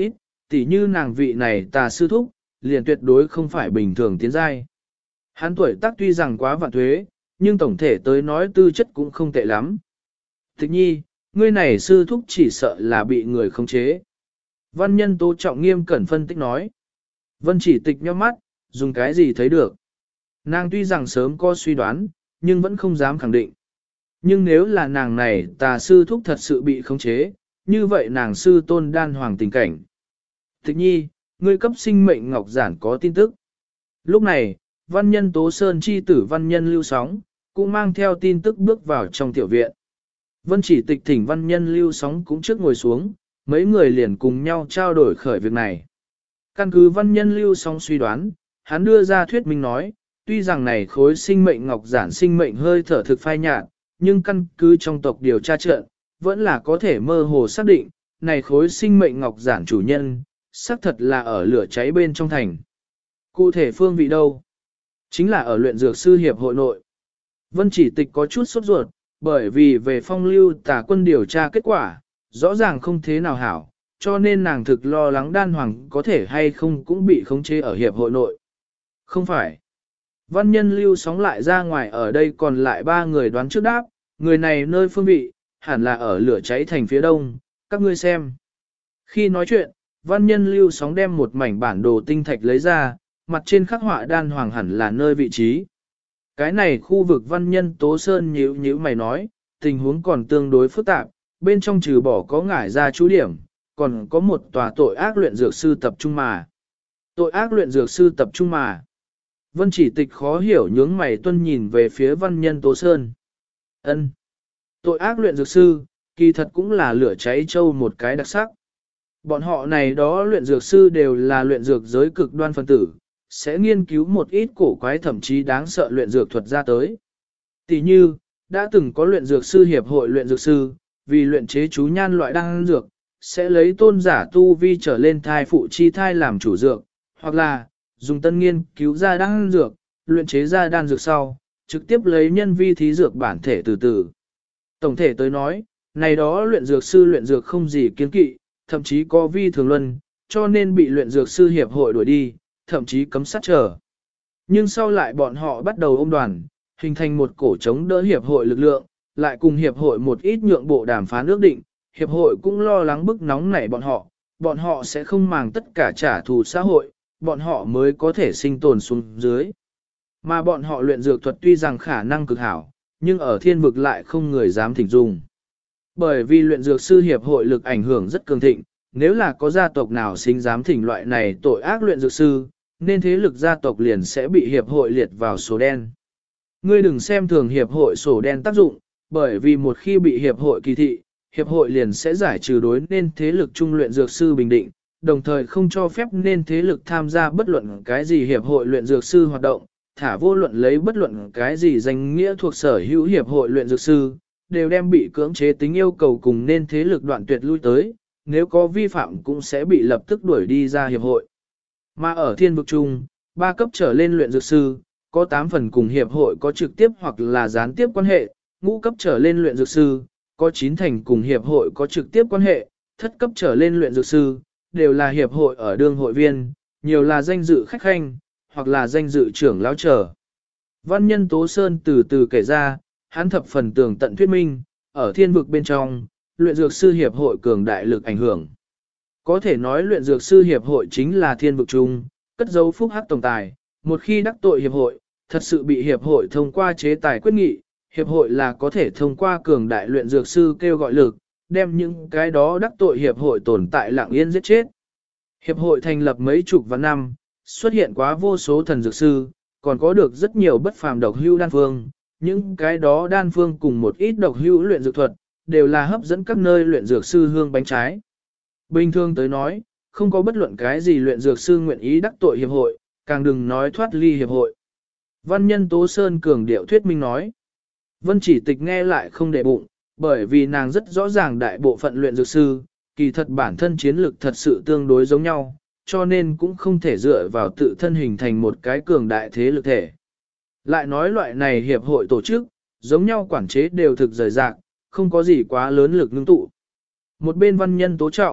Speaker 1: tỉ như nàng vị này tà sư thúc, liền tuyệt đối không phải bình thường tiến giai. Hắn tuổi tác tuy rằng quá vạn thuế, nhưng tổng thể tới nói tư chất cũng không tệ lắm. Tịch nhi, ngươi này sư thúc chỉ sợ là bị người khống chế. Văn nhân Tố Trọng nghiêm cẩn phân tích nói. Vân Chỉ Tịch nhíu mắt, dùng cái gì thấy được. Nàng tuy rằng sớm có suy đoán, nhưng vẫn không dám khẳng định. Nhưng nếu là nàng này tà sư thúc thật sự bị khống chế, như vậy nàng sư tôn đan hoàng tình cảnh. Tịch nhi, ngươi cấp sinh mệnh ngọc giản có tin tức. Lúc này, văn nhân Tố Sơn chi tử văn nhân Lưu Sóng, cũng mang theo tin tức bước vào trong tiểu viện. Vân Chỉ Tịch thỉnh văn nhân Lưu Sóng cũng trước ngồi xuống, mấy người liền cùng nhau trao đổi khởi việc này. Căn cứ văn nhân Lưu Sóng suy đoán, hắn đưa ra thuyết minh nói, tuy rằng này khối sinh mệnh ngọc giản sinh mệnh hơi thở thực phai nhạt, nhưng căn cứ trong tộc điều tra trận, vẫn là có thể mơ hồ xác định, này khối sinh mệnh ngọc giản chủ nhân, xác thật là ở lửa cháy bên trong thành. Cụ thể phương vị đâu? Chính là ở luyện dược sư hiệp hội nội. Vân Chỉ Tịch có chút sốt ruột, bởi vì về phong lưu tà quân điều tra kết quả, rõ ràng không thế nào hảo, cho nên nàng thực lo lắng đan hoàng có thể hay không cũng bị khống chế ở hiệp hội nội. Không phải. Văn nhân Lưu Sóng lại ra ngoài, ở đây còn lại 3 người đoán trước đáp, người này nơi phương vị, hẳn là ở lửa cháy thành phía đông, các ngươi xem. Khi nói chuyện, văn nhân Lưu Sóng đem một mảnh bản đồ tinh thạch lấy ra, mặt trên khắc họa đan hoàng hẳn là nơi vị trí. Cái này khu vực văn nhân Tố Sơn nhíu mày nói, tình huống còn tương đối phức tạp, bên trong trừ bỏ có ngải ra chú điểm, còn có một tòa tội ác luyện dược sư tập trung mà. Tội ác luyện dược sư tập trung mà. Vân Chỉ Tịch khó hiểu nhướng mày tuân nhìn về phía văn nhân Tố Sơn. Ân, tội ác luyện dược sư, kỳ thật cũng là lửa cháy châu một cái đặc sắc. Bọn họ này đó luyện dược sư đều là luyện dược giới cực đoan phân tử, sẽ nghiên cứu một ít cổ quái thậm chí đáng sợ luyện dược thuật ra tới. Tỷ như, đã từng có luyện dược sư hiệp hội luyện dược sư, vì luyện chế chú nhan loại đan dược, sẽ lấy tôn giả tu vi trở lên thai phụ chi thai làm chủ dược, hoặc là dùng tân nghiên cứu ra đan dược, luyện chế ra đan dược sau, trực tiếp lấy nhân vi thí dược bản thể từ từ. Tổng thể tới nói, này đó luyện dược sư luyện dược không gì kiên kỵ, thậm chí có vi thường luân, cho nên bị luyện dược sư hiệp hội đuổi đi, thậm chí cấm sát trở. Nhưng sau lại bọn họ bắt đầu ôm đoàn, hình thành một cổ chống đỡ hiệp hội lực lượng, lại cùng hiệp hội một ít nhượng bộ đàm phán ước định, hiệp hội cũng lo lắng bức nóng nảy bọn họ sẽ không màng tất cả trả thù xã hội, bọn họ mới có thể sinh tồn xuống dưới. Mà bọn họ luyện dược thuật tuy rằng khả năng cực hảo, nhưng ở thiên vực lại không người dám thỉnh dùng. Bởi vì luyện dược sư hiệp hội lực ảnh hưởng rất cường thịnh, nếu là có gia tộc nào sinh dám thỉnh loại này tội ác luyện dược sư, nên thế lực gia tộc liền sẽ bị hiệp hội liệt vào sổ đen. Ngươi đừng xem thường hiệp hội sổ đen tác dụng, bởi vì một khi bị hiệp hội kỳ thị, hiệp hội liền sẽ giải trừ đối nên thế lực trung luyện dược sư bình định, đồng thời không cho phép nên thế lực tham gia bất luận cái gì hiệp hội luyện dược sư hoạt động, thả vô luận lấy bất luận cái gì danh nghĩa thuộc sở hữu hiệp hội luyện dược sư, đều đem bị cưỡng chế tính yêu cầu cùng nên thế lực đoạn tuyệt lui tới, nếu có vi phạm cũng sẽ bị lập tức đuổi đi ra hiệp hội. Mà ở thiên vực chung, 3 cấp trở lên luyện dược sư, có 8 phần cùng hiệp hội có trực tiếp hoặc là gián tiếp quan hệ, ngũ cấp trở lên luyện dược sư, có 9 thành cùng hiệp hội có trực tiếp quan hệ, thất cấp trở lên luyện dược sư, đều là hiệp hội ở đương hội viên, nhiều là danh dự khách khanh, hoặc là danh dự trưởng lão trở. Văn nhân Tố Sơn từ từ kể ra, hắn thập phần tường tận thuyết minh, ở thiên vực bên trong, luyện dược sư hiệp hội cường đại lực ảnh hưởng. Có thể nói luyện dược sư hiệp hội chính là thiên vực chung, cất dấu phúc hắc tổng tài, một khi đắc tội hiệp hội, thật sự bị hiệp hội thông qua chế tài quyết nghị, hiệp hội là có thể thông qua cường đại luyện dược sư kêu gọi lực, đem những cái đó đắc tội hiệp hội tồn tại lặng yên giết chết. Hiệp hội thành lập mấy chục vạn năm, xuất hiện quá vô số thần dược sư, còn có được rất nhiều bất phàm độc hữu đan phương, những cái đó đan phương cùng một ít độc hữu luyện dược thuật, đều là hấp dẫn các nơi luyện dược sư hương bánh trái. Bình thường tới nói, không có bất luận cái gì luyện dược sư nguyện ý đắc tội hiệp hội, càng đừng nói thoát ly hiệp hội. Văn nhân Tố Sơn cường điệu thuyết minh nói. Vân Chỉ Tịch nghe lại không để bụng, bởi vì nàng rất rõ ràng đại bộ phận luyện dược sư, kỳ thật bản thân chiến lực thật sự tương đối giống nhau, cho nên cũng không thể dựa vào tự thân hình thành một cái cường đại thế lực thể. Lại nói loại này hiệp hội tổ chức, giống nhau quản chế đều thực rời rạc, không có gì quá lớn lực ngưng tụ. Một bên văn nhân Tố Trọng,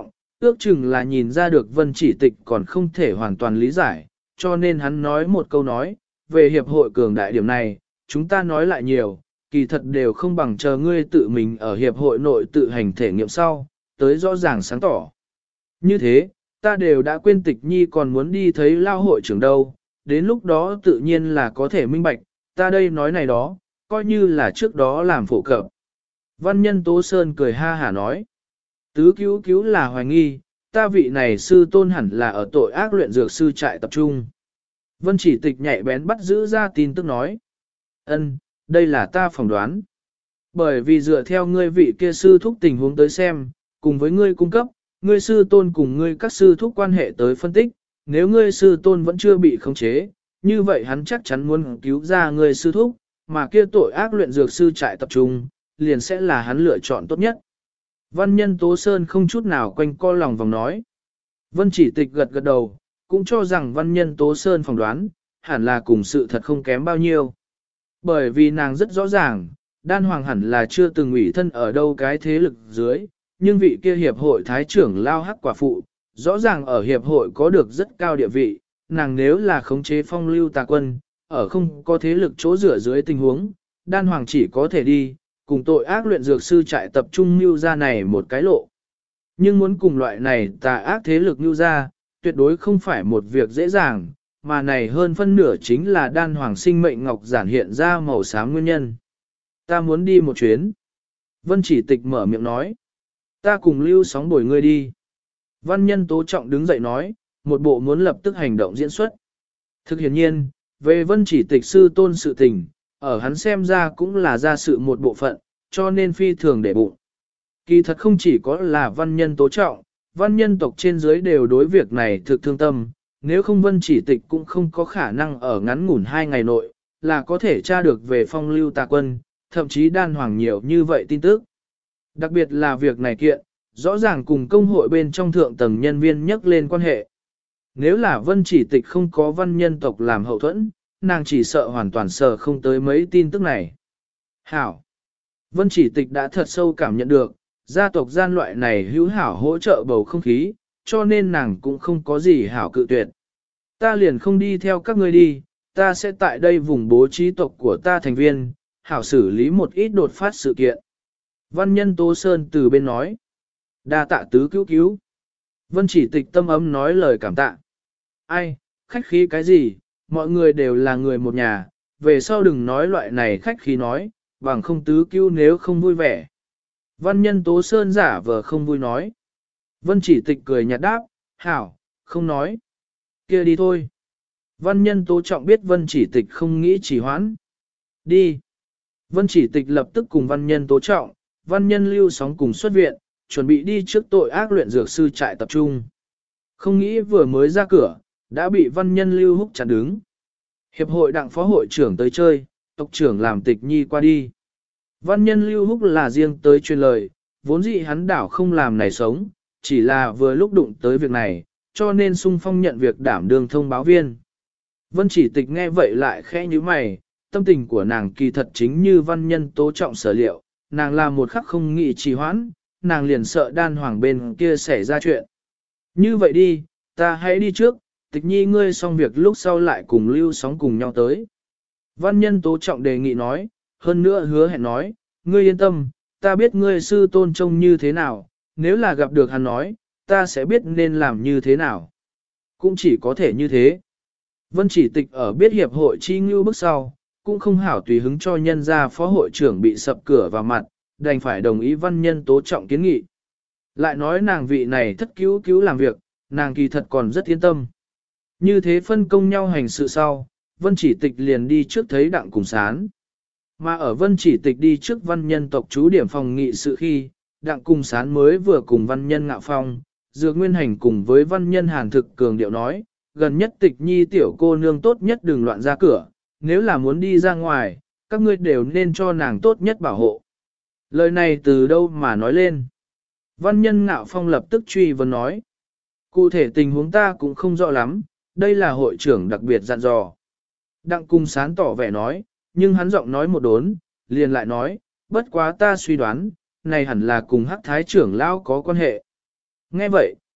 Speaker 1: ước chừng là nhìn ra được Vân Chỉ Tịch còn không thể hoàn toàn lý giải, cho nên hắn nói một câu nói, về hiệp hội cường đại điểm này, chúng ta nói lại nhiều, kỳ thật đều không bằng chờ ngươi tự mình ở hiệp hội nội tự hành thể nghiệm sau, tới rõ ràng sáng tỏ. Như thế, ta đều đã quên Tịch Nhi còn muốn đi thấy lao hội trưởng đâu, đến lúc đó tự nhiên là có thể minh bạch, ta đây nói này đó, coi như là trước đó làm phổ cập. Văn nhân Tố Sơn cười ha hả nói, tứ cứu cứu là hoài nghi, ta vị này sư tôn hẳn là ở tội ác luyện dược sư trại tập trung. Vân Chỉ Tịch nhạy bén bắt giữ ra tin tức nói, ân, đây là ta phỏng đoán. Bởi vì dựa theo ngươi vị kia sư thúc tình huống tới xem, cùng với ngươi cung cấp, ngươi sư tôn cùng ngươi các sư thúc quan hệ tới phân tích, nếu ngươi sư tôn vẫn chưa bị khống chế, như vậy hắn chắc chắn muốn cứu ra ngươi sư thúc, mà kia tội ác luyện dược sư trại tập trung, liền sẽ là hắn lựa chọn tốt nhất. Văn nhân Tố Sơn không chút nào quanh co lòng vòng nói. Vân Chỉ Tịch gật gật đầu, cũng cho rằng văn nhân Tố Sơn phỏng đoán, hẳn là cùng sự thật không kém bao nhiêu. Bởi vì nàng rất rõ ràng, đan hoàng hẳn là chưa từng ủy thân ở đâu cái thế lực dưới, nhưng vị kia hiệp hội thái trưởng lao hắc quả phụ, rõ ràng ở hiệp hội có được rất cao địa vị, nàng nếu là khống chế phong lưu tà quân, ở không có thế lực chỗ rửa dưới tình huống, đan hoàng chỉ có thể đi, cùng tội ác luyện dược sư trại tập trung mưu ra này một cái lộ. Nhưng muốn cùng loại này tà ác thế lực mưu ra, tuyệt đối không phải một việc dễ dàng, mà này hơn phân nửa chính là đan hoàng sinh mệnh ngọc giản hiện ra màu xám nguyên nhân. Ta muốn đi một chuyến. Vân Chỉ Tịch mở miệng nói. Ta cùng Lưu Sóng bồi ngươi đi. Văn nhân Tố Trọng đứng dậy nói, một bộ muốn lập tức hành động diễn xuất. Thực hiển nhiên, về Vân Chỉ Tịch sư tôn sự tình, ở hắn xem ra cũng là ra sự một bộ phận, cho nên phi thường để bụng. Kỳ thật không chỉ có là văn nhân Tố Trọng, văn nhân tộc trên dưới đều đối việc này thực thương tâm, nếu không Vân Chỉ Tịch cũng không có khả năng ở ngắn ngủn 2 ngày nội, là có thể tra được về phong lưu tà quân, thậm chí đan hoàng nhiều như vậy tin tức. Đặc biệt là việc này kiện, rõ ràng cùng công hội bên trong thượng tầng nhân viên nhắc lên quan hệ. Nếu là Vân Chỉ Tịch không có văn nhân tộc làm hậu thuẫn, nàng chỉ sợ hoàn toàn sợ không tới mấy tin tức này. Hảo! Vân Chỉ Tịch đã thật sâu cảm nhận được, gia tộc gian loại này hữu hảo hỗ trợ bầu không khí, cho nên nàng cũng không có gì hảo cự tuyệt. Ta liền không đi theo các ngươi đi, ta sẽ tại đây vùng bố trí tộc của ta thành viên, hảo xử lý một ít đột phát sự kiện. Văn nhân Tố Sơn từ bên nói, đa tạ tứ cứu cứu. Vân Chỉ Tịch tâm ấm nói lời cảm tạ. Ai, khách khí cái gì, mọi người đều là người một nhà, về sau đừng nói loại này khách khí nói, bằng không tứ cứu nếu không vui vẻ. Văn nhân Tố Sơn giả vờ không vui nói. Vân Chỉ Tịch cười nhạt đáp, hảo, không nói. Kia đi thôi. Văn nhân Tố Trọng biết Vân Chỉ Tịch không nghĩ trì hoãn. Đi. Vân Chỉ Tịch lập tức cùng văn nhân Tố Trọng, văn nhân Lưu Sóng cùng xuất viện, chuẩn bị đi trước tội ác luyện dược sư trại tập trung. Không nghĩ vừa mới ra cửa, đã bị văn nhân Lưu Húc chặn đứng. Hiệp hội đặng phó hội trưởng tới chơi, tộc trưởng làm Tịch Nhi qua đi. Văn nhân Lưu Húc là riêng tới truyền lời, vốn dĩ hắn đảo không làm này sống, chỉ là vừa lúc đụng tới việc này, cho nên sung phong nhận việc đảm đương thông báo viên. Vân Chỉ Tịch nghe vậy lại khẽ như mày, tâm tình của nàng kỳ thật chính như văn nhân Tố Trọng sở liệu, nàng làm một khắc không nghĩ trì hoãn, nàng liền sợ đan hoàng bên kia xảy ra chuyện. Như vậy đi, ta hãy đi trước, Tịch Nhi ngươi xong việc lúc sau lại cùng Lưu Sóng cùng nhau tới. Văn nhân Tố Trọng đề nghị nói, hơn nữa hứa hẹn nói, ngươi yên tâm, ta biết ngươi sư tôn trông như thế nào, nếu là gặp được hắn nói, ta sẽ biết nên làm như thế nào. Cũng chỉ có thể như thế. Vân Chỉ Tịch ở biết hiệp hội chi ngưu bước sau, cũng không hảo tùy hứng cho nhân gia phó hội trưởng bị sập cửa vào mặt, đành phải đồng ý văn nhân Tố Trọng kiến nghị. Lại nói nàng vị này thất cứu cứu làm việc, nàng kỳ thật còn rất yên tâm. Như thế phân công nhau hành sự sau, Vân Chỉ Tịch liền đi trước thấy Đặng Cùng Sán. Mà ở Vân Chỉ Tịch đi trước văn nhân tộc chú điểm phòng nghị sự khi, Đặng Cùng Sán mới vừa cùng văn nhân Ngạo Phong, Dược Nguyên Hành cùng với văn nhân Hàn Thực cường điệu nói, gần nhất Tịch Nhi tiểu cô nương tốt nhất đừng loạn ra cửa, nếu là muốn đi ra ngoài, các ngươi đều nên cho nàng tốt nhất bảo hộ. Lời này từ đâu mà nói lên? Văn nhân Ngạo Phong lập tức truy vấn nói, cụ thể tình huống ta cũng không rõ lắm, đây là hội trưởng đặc biệt dặn dò. Đặng Cung Sán tỏ vẻ nói, nhưng hắn giọng nói một đốn, liền lại nói, bất quá ta suy đoán, này hẳn là cùng Hắc Thái trưởng lão có quan hệ. Nghe vậy,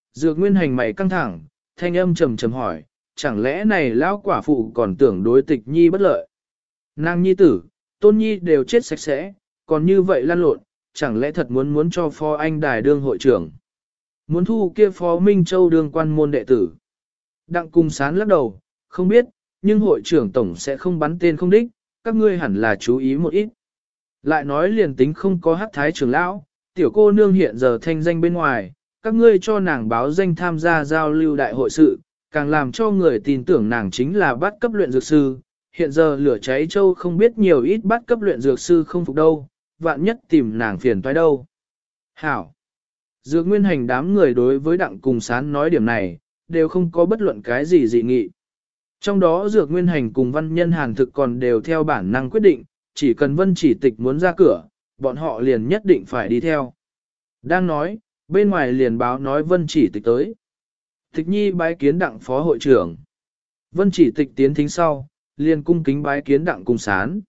Speaker 1: Dược Nguyên Hành mày căng thẳng, thanh âm trầm trầm hỏi, chẳng lẽ này lão quả phụ còn tưởng đối Tịch Nhi bất lợi? Nàng nhi tử, Tôn Nhi đều chết sạch sẽ, còn như vậy lăn lộn, chẳng lẽ thật muốn cho Phó Anh Đài đương hội trưởng? Muốn thu kia Phó Minh Châu đương quan môn đệ tử? Đặng Cung Sán lắc đầu, không biết, nhưng hội trưởng tổng sẽ không bắn tên không đích, các ngươi hẳn là chú ý một ít. Lại nói liền tính không có hắc thái trưởng lão, tiểu cô nương hiện giờ thanh danh bên ngoài, các ngươi cho nàng báo danh tham gia giao lưu đại hội sự, càng làm cho người tin tưởng nàng chính là bắt cấp luyện dược sư. Hiện giờ lửa cháy châu không biết nhiều ít bắt cấp luyện dược sư không phục đâu, vạn nhất tìm nàng phiền toái đâu. Hảo! Dược Nguyên Hành đám người đối với Đặng Cung Sán nói điểm này, đều không có bất luận cái gì dị nghị. Trong đó Dược Nguyên Hành cùng Văn Nhân Hàn Thực còn đều theo bản năng quyết định, chỉ cần Vân Chỉ Tịch muốn ra cửa, bọn họ liền nhất định phải đi theo. Đang nói, bên ngoài liền báo nói Vân Chỉ Tịch tới. Tịch Nhi bái kiến Đặng phó hội trưởng. Vân Chỉ Tịch tiến thính sau, liền cung kính bái kiến Đặng Cung Sán.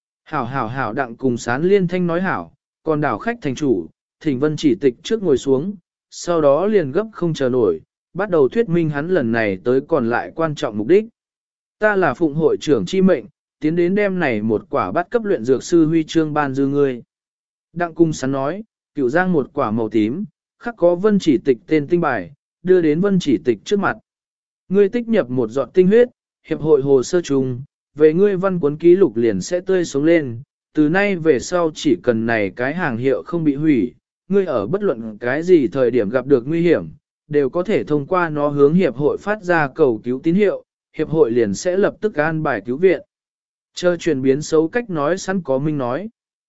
Speaker 1: Hảo Đặng Cung Sán liên thanh nói hảo, còn đảo khách thành chủ, thỉnh Vân Chỉ Tịch trước ngồi xuống, sau đó liền gấp không chờ nổi, bắt đầu thuyết minh hắn lần này tới còn lại quan trọng mục đích. Ta là phụng hội trưởng chi mệnh, tiến đến đêm này một quả bắt cấp luyện dược sư huy chương ban dư ngươi. Đặng Cung Sán nói, cựu giang một quả màu tím, khắc có Vân Chỉ Tịch tên tinh bài, đưa đến Vân Chỉ Tịch trước mặt. Ngươi tích nhập một giọt tinh huyết, hiệp hội hồ sơ chung, về ngươi văn cuốn ký lục liền sẽ tươi sống lên, từ nay về sau chỉ cần này cái hàng hiệu không bị hủy, ngươi ở bất luận cái gì thời điểm gặp được nguy hiểm, đều có thể thông qua nó hướng hiệp hội phát ra cầu cứu tín hiệu, hiệp hội liền sẽ lập tức an bài cứu viện. Chờ chuyển biến xấu cách nói sẵn có minh nói.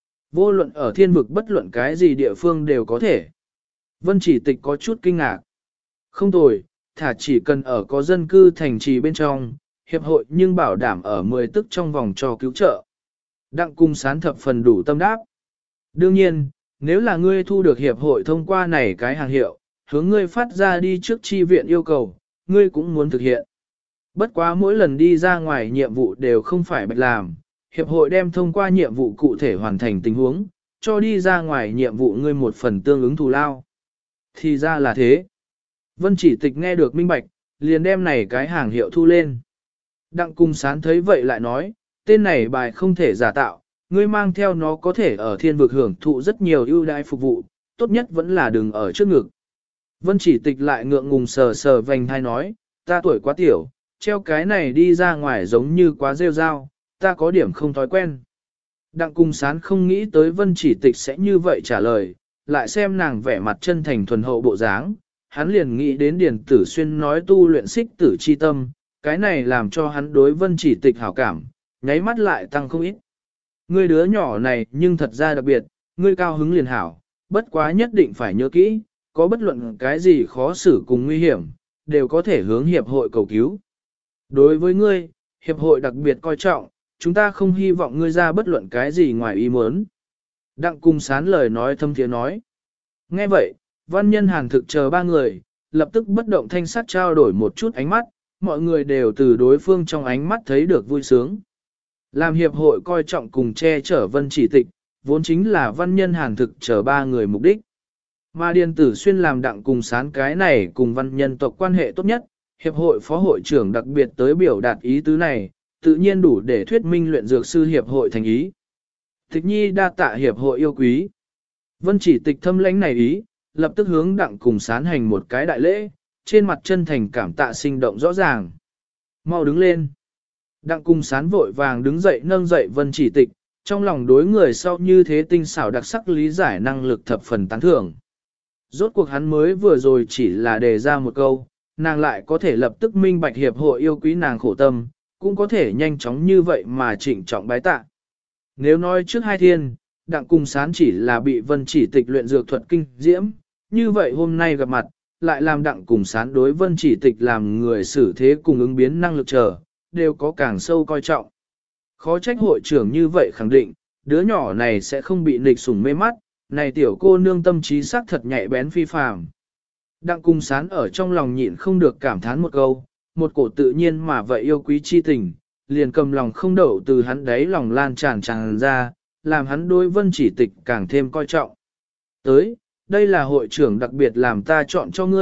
Speaker 1: Vô luận ở thiên vực bất luận cái gì địa phương đều có thể. Vân Chỉ Tịch có chút kinh ngạc. Không tồi, thả chỉ cần ở có dân cư thành trì bên trong, hiệp hội nhưng bảo đảm ở 10 tức trong vòng cho cứu trợ. Đặng Cung Sán thập phần đủ tâm đáp. Đương nhiên, nếu là ngươi thu được hiệp hội thông qua này cái hàng hiệu, hướng ngươi phát ra đi trước chi viện yêu cầu, ngươi cũng muốn thực hiện. Bất quá mỗi lần đi ra ngoài nhiệm vụ đều không phải bạch làm, hiệp hội đem thông qua nhiệm vụ cụ thể hoàn thành tình huống, cho đi ra ngoài nhiệm vụ ngươi một phần tương ứng thù lao. Thì ra là thế. Vân Chỉ Tịch nghe được minh bạch, liền đem này cái hàng hiệu thu lên. Đặng Cung Sán thấy vậy lại nói, tên này bài không thể giả tạo, ngươi mang theo nó có thể ở thiên vực hưởng thụ rất nhiều ưu đãi phục vụ, tốt nhất vẫn là đừng ở trước ngực. Vân Chỉ Tịch lại ngượng ngùng sờ sờ vành thai nói, ta tuổi quá tiểu, treo cái này đi ra ngoài giống như quá rêu rao, ta có điểm không thói quen. Đặng Cung Sán không nghĩ tới Vân Chỉ Tịch sẽ như vậy trả lời, lại xem nàng vẻ mặt chân thành thuần hậu bộ dáng, hắn liền nghĩ đến Điền Tử Xuyên nói tu luyện xích tử chi tâm, cái này làm cho hắn đối Vân Chỉ Tịch hảo cảm, nháy mắt lại tăng không ít. Ngươi đứa nhỏ này nhưng thật ra đặc biệt, ngươi cao hứng liền hảo, bất quá nhất định phải nhớ kỹ, có bất luận cái gì khó xử cùng nguy hiểm, đều có thể hướng hiệp hội cầu cứu. Đối với ngươi, hiệp hội đặc biệt coi trọng, chúng ta không hy vọng ngươi ra bất luận cái gì ngoài ý muốn. Đặng Cung Sán lời nói thâm thiế nói. Nghe vậy, Văn Nhân Hàn Thực chờ ba người, lập tức bất động thanh sắc trao đổi một chút ánh mắt, mọi người đều từ đối phương trong ánh mắt thấy được vui sướng. Làm hiệp hội coi trọng cùng che chở Vân Chỉ Tịch, vốn chính là Văn Nhân Hàn Thực chờ ba người mục đích. Mà Điền Tử Xuyên làm Đặng Cung Sán cái này cùng văn nhân tộc quan hệ tốt nhất, hiệp hội phó hội trưởng đặc biệt tới biểu đạt ý tứ này, tự nhiên đủ để thuyết minh luyện dược sư hiệp hội thành ý. Tịch Nhi đa tạ hiệp hội yêu quý. Vân Chỉ Tịch thâm lãnh này ý, lập tức hướng Đặng Cung Sán hành một cái đại lễ, trên mặt chân thành cảm tạ sinh động rõ ràng. Mau đứng lên. Đặng Cung Sán vội vàng đứng dậy nâng dậy Vân Chỉ Tịch, trong lòng đối người sau như thế tinh xảo đặc sắc lý giải năng lực thập phần tán thưởng. Rốt cuộc hắn mới vừa rồi chỉ là đề ra một câu, nàng lại có thể lập tức minh bạch hiệp hội yêu quý nàng khổ tâm, cũng có thể nhanh chóng như vậy mà trịnh trọng bái tạ. Nếu nói trước hai thiên, Đặng Cung Sán chỉ là bị Vân Chỉ Tịch luyện dược thuật kinh diễm, như vậy hôm nay gặp mặt, lại làm Đặng Cung Sán đối Vân Chỉ Tịch làm người xử thế cùng ứng biến năng lực chờ, đều có càng sâu coi trọng. Khó trách hội trưởng như vậy khẳng định, đứa nhỏ này sẽ không bị nghịch sủng mê mắt, này tiểu cô nương tâm trí sắc thật nhạy bén phi phàm. Đặng Cung Sán ở trong lòng nhịn không được cảm thán một câu, một cổ tự nhiên mà vậy yêu quý chi tình, liền cầm lòng không đậu từ hắn đấy lòng lan tràn ra, làm hắn đối Vân Chỉ Tịch càng thêm coi trọng. Tới, đây là hội trưởng đặc biệt làm ta chọn cho ngươi,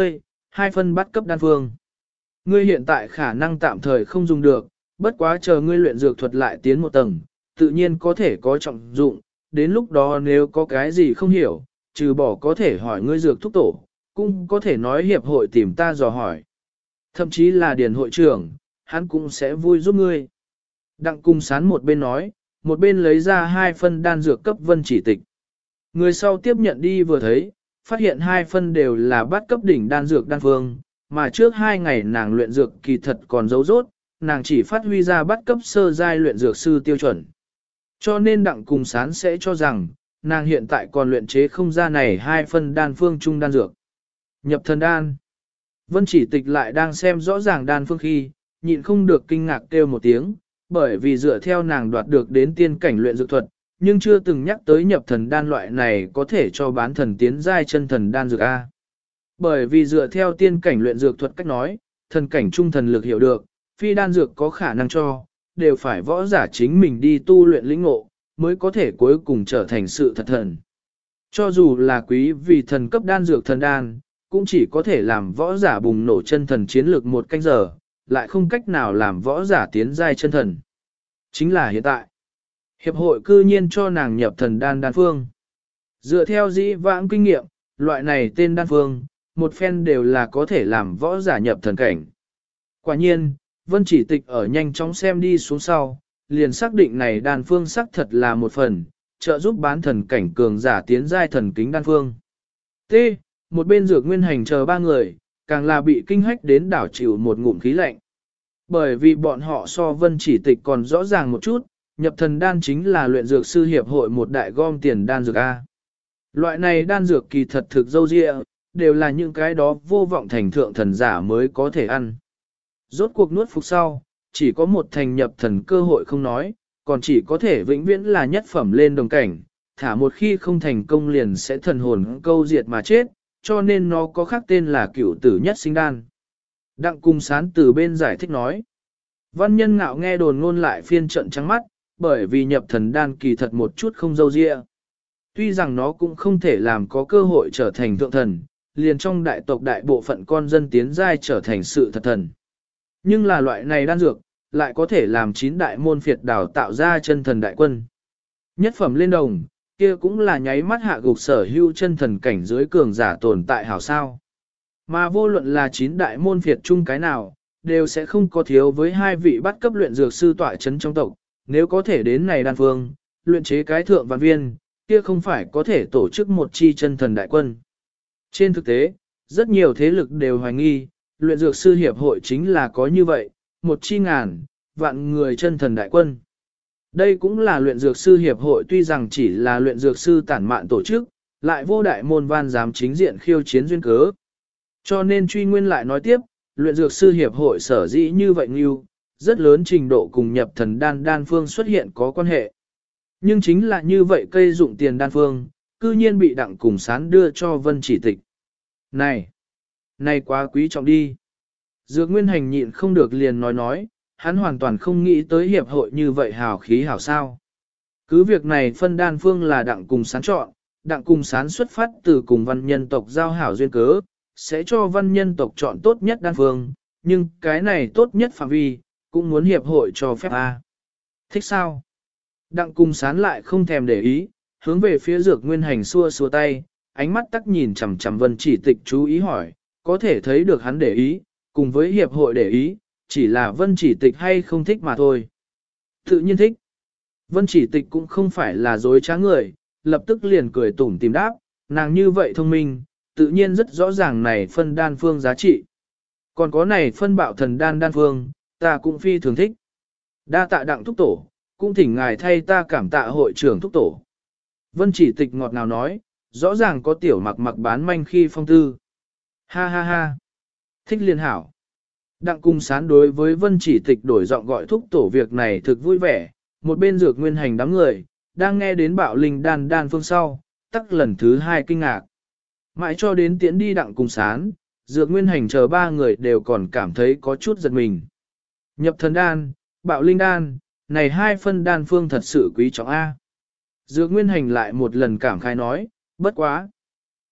Speaker 1: 2 phân bắt cấp đan phương. Ngươi hiện tại khả năng tạm thời không dùng được, bất quá chờ ngươi luyện dược thuật lại tiến một tầng, tự nhiên có thể có trọng dụng, đến lúc đó nếu có cái gì không hiểu, trừ bỏ có thể hỏi ngươi dược thúc tổ, cũng có thể nói hiệp hội tìm ta dò hỏi. Thậm chí là điền hội trưởng, hắn cũng sẽ vui giúp ngươi. Đặng Cung Sán một bên nói, một bên lấy ra 2 phân đan dược cấp Vân Chỉ Tịch. Người sau tiếp nhận đi vừa thấy, phát hiện 2 phân đều là bát cấp đỉnh đan dược đan phương, mà trước 2 ngày nàng luyện dược kỳ thật còn giấu rốt, nàng chỉ phát huy ra bát cấp sơ giai luyện dược sư tiêu chuẩn. Cho nên Đặng Cung Sán sẽ cho rằng, nàng hiện tại còn luyện chế không ra này 2 phân đan phương trung đan dược. Nhập thần đan. Vân Chỉ Tịch lại đang xem rõ ràng đan phương khi, nhịn không được kinh ngạc kêu một tiếng, bởi vì dựa theo nàng đoạt được đến tiên cảnh luyện dược thuật, nhưng chưa từng nhắc tới nhập thần đan loại này có thể cho bán thần tiến giai chân thần đan dược A. Bởi vì dựa theo tiên cảnh luyện dược thuật cách nói, thần cảnh trung thần lực hiểu được, phi đan dược có khả năng cho, đều phải võ giả chính mình đi tu luyện lĩnh ngộ, mới có thể cuối cùng trở thành sự thật thần. Cho dù là quý vì thần cấp đan dược thần đan, cũng chỉ có thể làm võ giả bùng nổ chân thần chiến lược một canh giờ, lại không cách nào làm võ giả tiến giai chân thần. Chính là hiện tại. Hiệp hội cư nhiên cho nàng nhập thần đan đan phương. Dựa theo dĩ vãng kinh nghiệm, loại này tên đan phương, một phen đều là có thể làm võ giả nhập thần cảnh. Quả nhiên, Vân Chỉ Tịch ở nhanh chóng xem đi xuống sau, liền xác định này đan phương xác thật là một phần, trợ giúp bán thần cảnh cường giả tiến giai thần kính đan phương. T. Một bên Dược Nguyên Hành chờ 3 người, càng là bị kinh hách đến đảo chịu một ngụm khí lạnh. Bởi vì bọn họ so Vân Chỉ Tịch còn rõ ràng một chút, nhập thần đan chính là luyện dược sư hiệp hội một đại gom tiền đan dược A. Loại này đan dược kỳ thật thực dâu dịa, đều là những cái đó vô vọng thành thượng thần giả mới có thể ăn. Rốt cuộc nuốt phục sau, chỉ có một thành nhập thần cơ hội không nói, còn chỉ có thể vĩnh viễn là nhất phẩm lên đồng cảnh, thả một khi không thành công liền sẽ thần hồn câu diệt mà chết, cho nên nó có khác tên là cửu tử nhất sinh đan. Đặng Cung Sán từ bên giải thích nói. Văn Nhân Ngạo nghe đồn ngôn lại phiên trận trắng mắt, bởi vì nhập thần đan kỳ thật một chút không dâu dịa. Tuy rằng nó cũng không thể làm có cơ hội trở thành thượng thần, liền trong đại tộc đại bộ phận con dân tiến giai trở thành sự thật thần. Nhưng là loại này đan dược, lại có thể làm 9 đại môn phiệt đào tạo ra chân thần đại quân. Nhất phẩm lên đồng, kia cũng là nháy mắt hạ gục sở hữu chân thần cảnh dưới cường giả tồn tại hảo sao. Mà vô luận là 9 đại môn phiệt chung cái nào, đều sẽ không có thiếu với 2 vị bắt cấp luyện dược sư tọa chấn trong tộc, nếu có thể đến này đan phương, luyện chế cái thượng vạn viên, kia không phải có thể tổ chức một chi chân thần đại quân. Trên thực tế, rất nhiều thế lực đều hoài nghi, luyện dược sư hiệp hội chính là có như vậy, một chi ngàn, vạn người chân thần đại quân. Đây cũng là luyện dược sư hiệp hội tuy rằng chỉ là luyện dược sư tản mạn tổ chức, lại vô đại môn van dám chính diện khiêu chiến duyên cớ. Cho nên truy nguyên lại nói tiếp, luyện dược sư hiệp hội sở dĩ như vậy như, rất lớn trình độ cùng nhập thần đan phương xuất hiện có quan hệ. Nhưng chính là như vậy cây dụng tiền đan phương, cư nhiên bị Đặng Cung Sán đưa cho Vân Chỉ Tịch. Này quá quý trọng đi. Dược Nguyên Hành nhịn không được liền nói, hắn hoàn toàn không nghĩ tới hiệp hội như vậy hào khí hảo sao. Cứ việc này phân đan phương là Đặng Cung Sán chọn, Đặng Cung Sán xuất phát từ cùng văn nhân tộc giao hảo duyên cớ, sẽ cho văn nhân tộc chọn tốt nhất đan phương, nhưng cái này tốt nhất phạm vi, cũng muốn hiệp hội cho phép A. Thích sao? Đặng Cung Sán lại không thèm để ý, hướng về phía Dược Nguyên Hành xua xua tay, ánh mắt tắc nhìn chằm chằm Vân Chỉ Tịch chú ý hỏi, có thể thấy được hắn để ý, cùng với hiệp hội để ý, chỉ là Vân Chỉ Tịch hay không thích mà thôi. Tự nhiên thích. Vân Chỉ Tịch cũng không phải là dối trá người, lập tức liền cười tủm tìm đáp, nàng như vậy thông minh, tự nhiên rất rõ ràng này phân đan phương giá trị. Còn có này phân bạo thần đan phương, ta cũng phi thường thích. Đa tạ Đặng thúc tổ, cũng thỉnh ngài thay ta cảm tạ hội trưởng thúc tổ. Vân Chỉ Tịch ngọt ngào nói, rõ ràng có tiểu mặc bán manh khi phong tư. Ha ha ha. Thích liên hảo. Đặng Cung Sán đối với Vân Chỉ Tịch đổi giọng gọi thúc tổ việc này thực vui vẻ, một bên Dược Nguyên Hành đám người, đang nghe đến bạo linh đan phương sau, tắc lần thứ 2 kinh ngạc. Mãi cho đến tiễn đi Đặng Cung Sán, Dược Nguyên Hành chờ 3 người đều còn cảm thấy có chút giật mình. Nhập thần đan, bạo linh đan, này 2 phân đan phương thật sự quý trọng A. Dược Nguyên Hành lại một lần cảm khai nói, bất quá.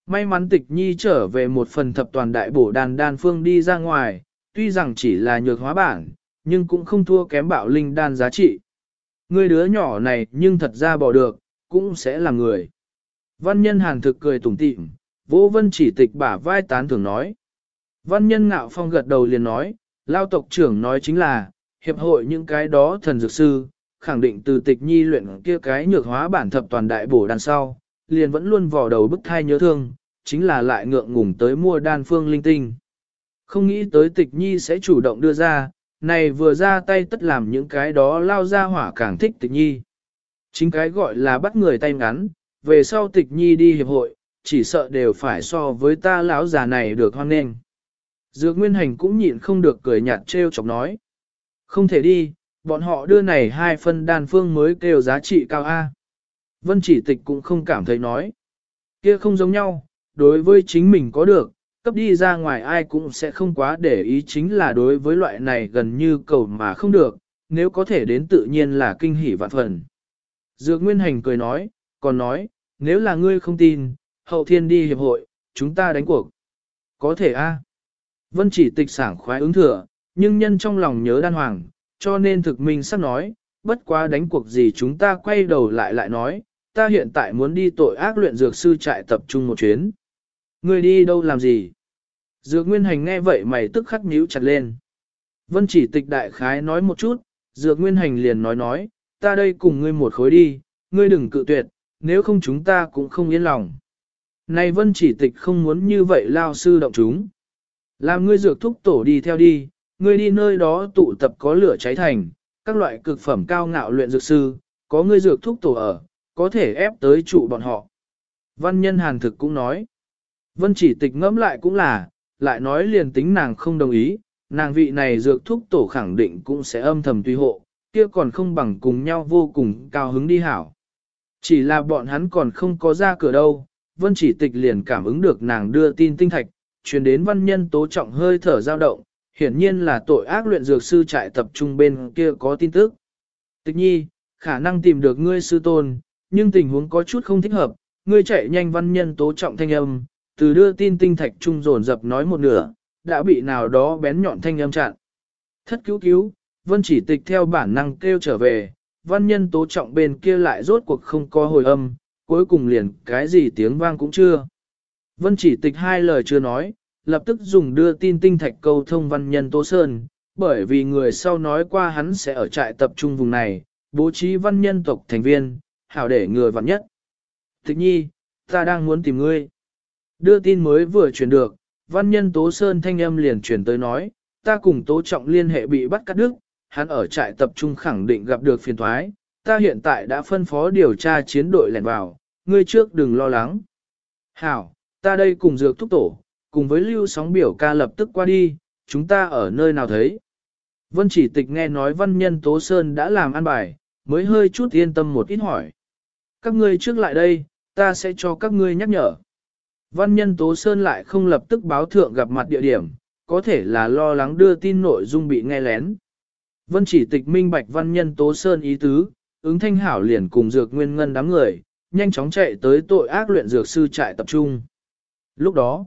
Speaker 1: May mắn tịch nhi trở về một phần thập toàn đại bổ đan phương đi ra ngoài, tuy rằng chỉ là nhược hóa bản, nhưng cũng không thua kém bạo linh đan giá trị. Người đứa nhỏ này nhưng thật ra bỏ được, cũng sẽ là người. Văn nhân hàn thực cười tủm tỉm, vỗ Vân Chỉ Tịch bả vai tán thưởng nói. Văn nhân ngạo phong gật đầu liền nói, lao tộc trưởng nói chính là, hiệp hội những cái đó thần dược sư, khẳng định từ tịch nhi luyện kia cái nhược hóa bản thập toàn đại bổ đan sau, liền vẫn luôn vò đầu bức thai nhớ thương, chính là lại ngượng ngùng tới mua đan phương linh tinh. Không nghĩ tới tịch nhi sẽ chủ động đưa ra, này vừa ra tay tất làm những cái đó lao ra hỏa càng thích tịch nhi. Chính cái gọi là bắt người tay ngắn, về sau tịch nhi đi hiệp hội, chỉ sợ đều phải so với ta lão già này được hoan nghênh. Dược Nguyên Hành cũng nhịn không được cười nhạt trêu chọc nói. Không thể đi, bọn họ đưa này 2 phân đan phương mới kêu giá trị cao A. Vân Chỉ Tịch cũng không cảm thấy nói. Kia không giống nhau, đối với chính mình có được, cấp đi ra ngoài ai cũng sẽ không quá để ý, chính là đối với loại này gần như cầu mà không được, nếu có thể đến tự nhiên là kinh hỉ vạn phần. Dược Nguyên Hành cười nói, còn nói, nếu là ngươi không tin, hậu thiên đi hiệp hội, chúng ta đánh cuộc. Có thể a. Vân Chỉ Tịch sảng khoái ứng thừa, nhưng nhân trong lòng nhớ đan hoàng, cho nên thực minh sắp nói, bất quá đánh cuộc gì chúng ta quay đầu lại nói, ta hiện tại muốn đi tội ác luyện dược sư trại tập trung một chuyến. Ngươi đi đâu làm gì? Dược Nguyên Hành nghe vậy mày tức khắc nhíu chặt lên. Vân Chỉ Tịch đại khái nói một chút, Dược Nguyên Hành liền nói, ta đây cùng ngươi một khối đi, ngươi đừng cự tuyệt, nếu không chúng ta cũng không yên lòng. Này Vân Chỉ Tịch không muốn như vậy lao sư động chúng. Làm ngươi dược thúc tổ đi theo đi, ngươi đi nơi đó tụ tập có lửa cháy thành, các loại cực phẩm cao ngạo luyện dược sư, có ngươi dược thúc tổ ở, có thể ép tới trụ bọn họ. Văn nhân hàn thực cũng nói. Vân Chỉ Tịch ngẫm lại cũng là, lại nói liền tính nàng không đồng ý, nàng vị này dược thúc tổ khẳng định cũng sẽ âm thầm tùy hộ, kia còn không bằng cùng nhau vô cùng cao hứng đi hảo. Chỉ là bọn hắn còn không có ra cửa đâu, Vân Chỉ Tịch liền cảm ứng được nàng đưa tin tinh thạch, truyền đến văn nhân tố trọng hơi thở dao động, hiển nhiên là tội ác luyện dược sư trại tập trung bên kia có tin tức. Tịch nhi, khả năng tìm được ngươi sư tôn, nhưng tình huống có chút không thích hợp, ngươi chạy nhanh văn nhân tố trọng thanh âm, từ đưa tin tinh thạch trung dồn dập nói một nửa, đã bị nào đó bén nhọn thanh âm chặn. Thất cứu cứu, Vân Chỉ Tịch theo bản năng kêu trở về, văn nhân tố trọng bên kia lại rốt cuộc không có hồi âm, cuối cùng liền cái gì tiếng vang cũng chưa. Vân Chỉ Tịch 2 lời chưa nói, lập tức dùng đưa tin tinh thạch câu thông văn nhân Tố Sơn, bởi vì người sau nói qua hắn sẽ ở trại tập trung vùng này, bố trí văn nhân tộc thành viên, hảo để người vặn nhất. Tịch nhi, ta đang muốn tìm ngươi. Đưa tin mới vừa truyền được, văn nhân Tố Sơn thanh âm liền truyền tới nói, ta cùng Tố Trọng liên hệ bị bắt cắt đứt, hắn ở trại tập trung khẳng định gặp được phiền thoái, ta hiện tại đã phân phó điều tra chiến đội lẻn vào, ngươi trước đừng lo lắng. Hảo, ta đây cùng dược thúc tổ, cùng với lưu sóng biểu ca lập tức qua đi, chúng ta ở nơi nào thấy. Vân Chỉ Tịch nghe nói văn nhân Tố Sơn đã làm an bài, mới hơi chút yên tâm một ít hỏi. Các ngươi trước lại đây, ta sẽ cho các ngươi nhắc nhở. Văn nhân Tố Sơn lại không lập tức báo thượng gặp mặt địa điểm, có thể là lo lắng đưa tin nội dung bị nghe lén. Vân Chỉ Tịch minh bạch văn nhân Tố Sơn ý tứ, ứng thanh hảo liền cùng dược nguyên ngân đám người, nhanh chóng chạy tới tội ác luyện dược sư trại tập trung. Lúc đó,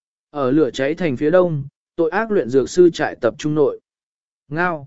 Speaker 1: ở lửa cháy thành phía đông, tội ác luyện dược sư trại tập trung nội. Ngao,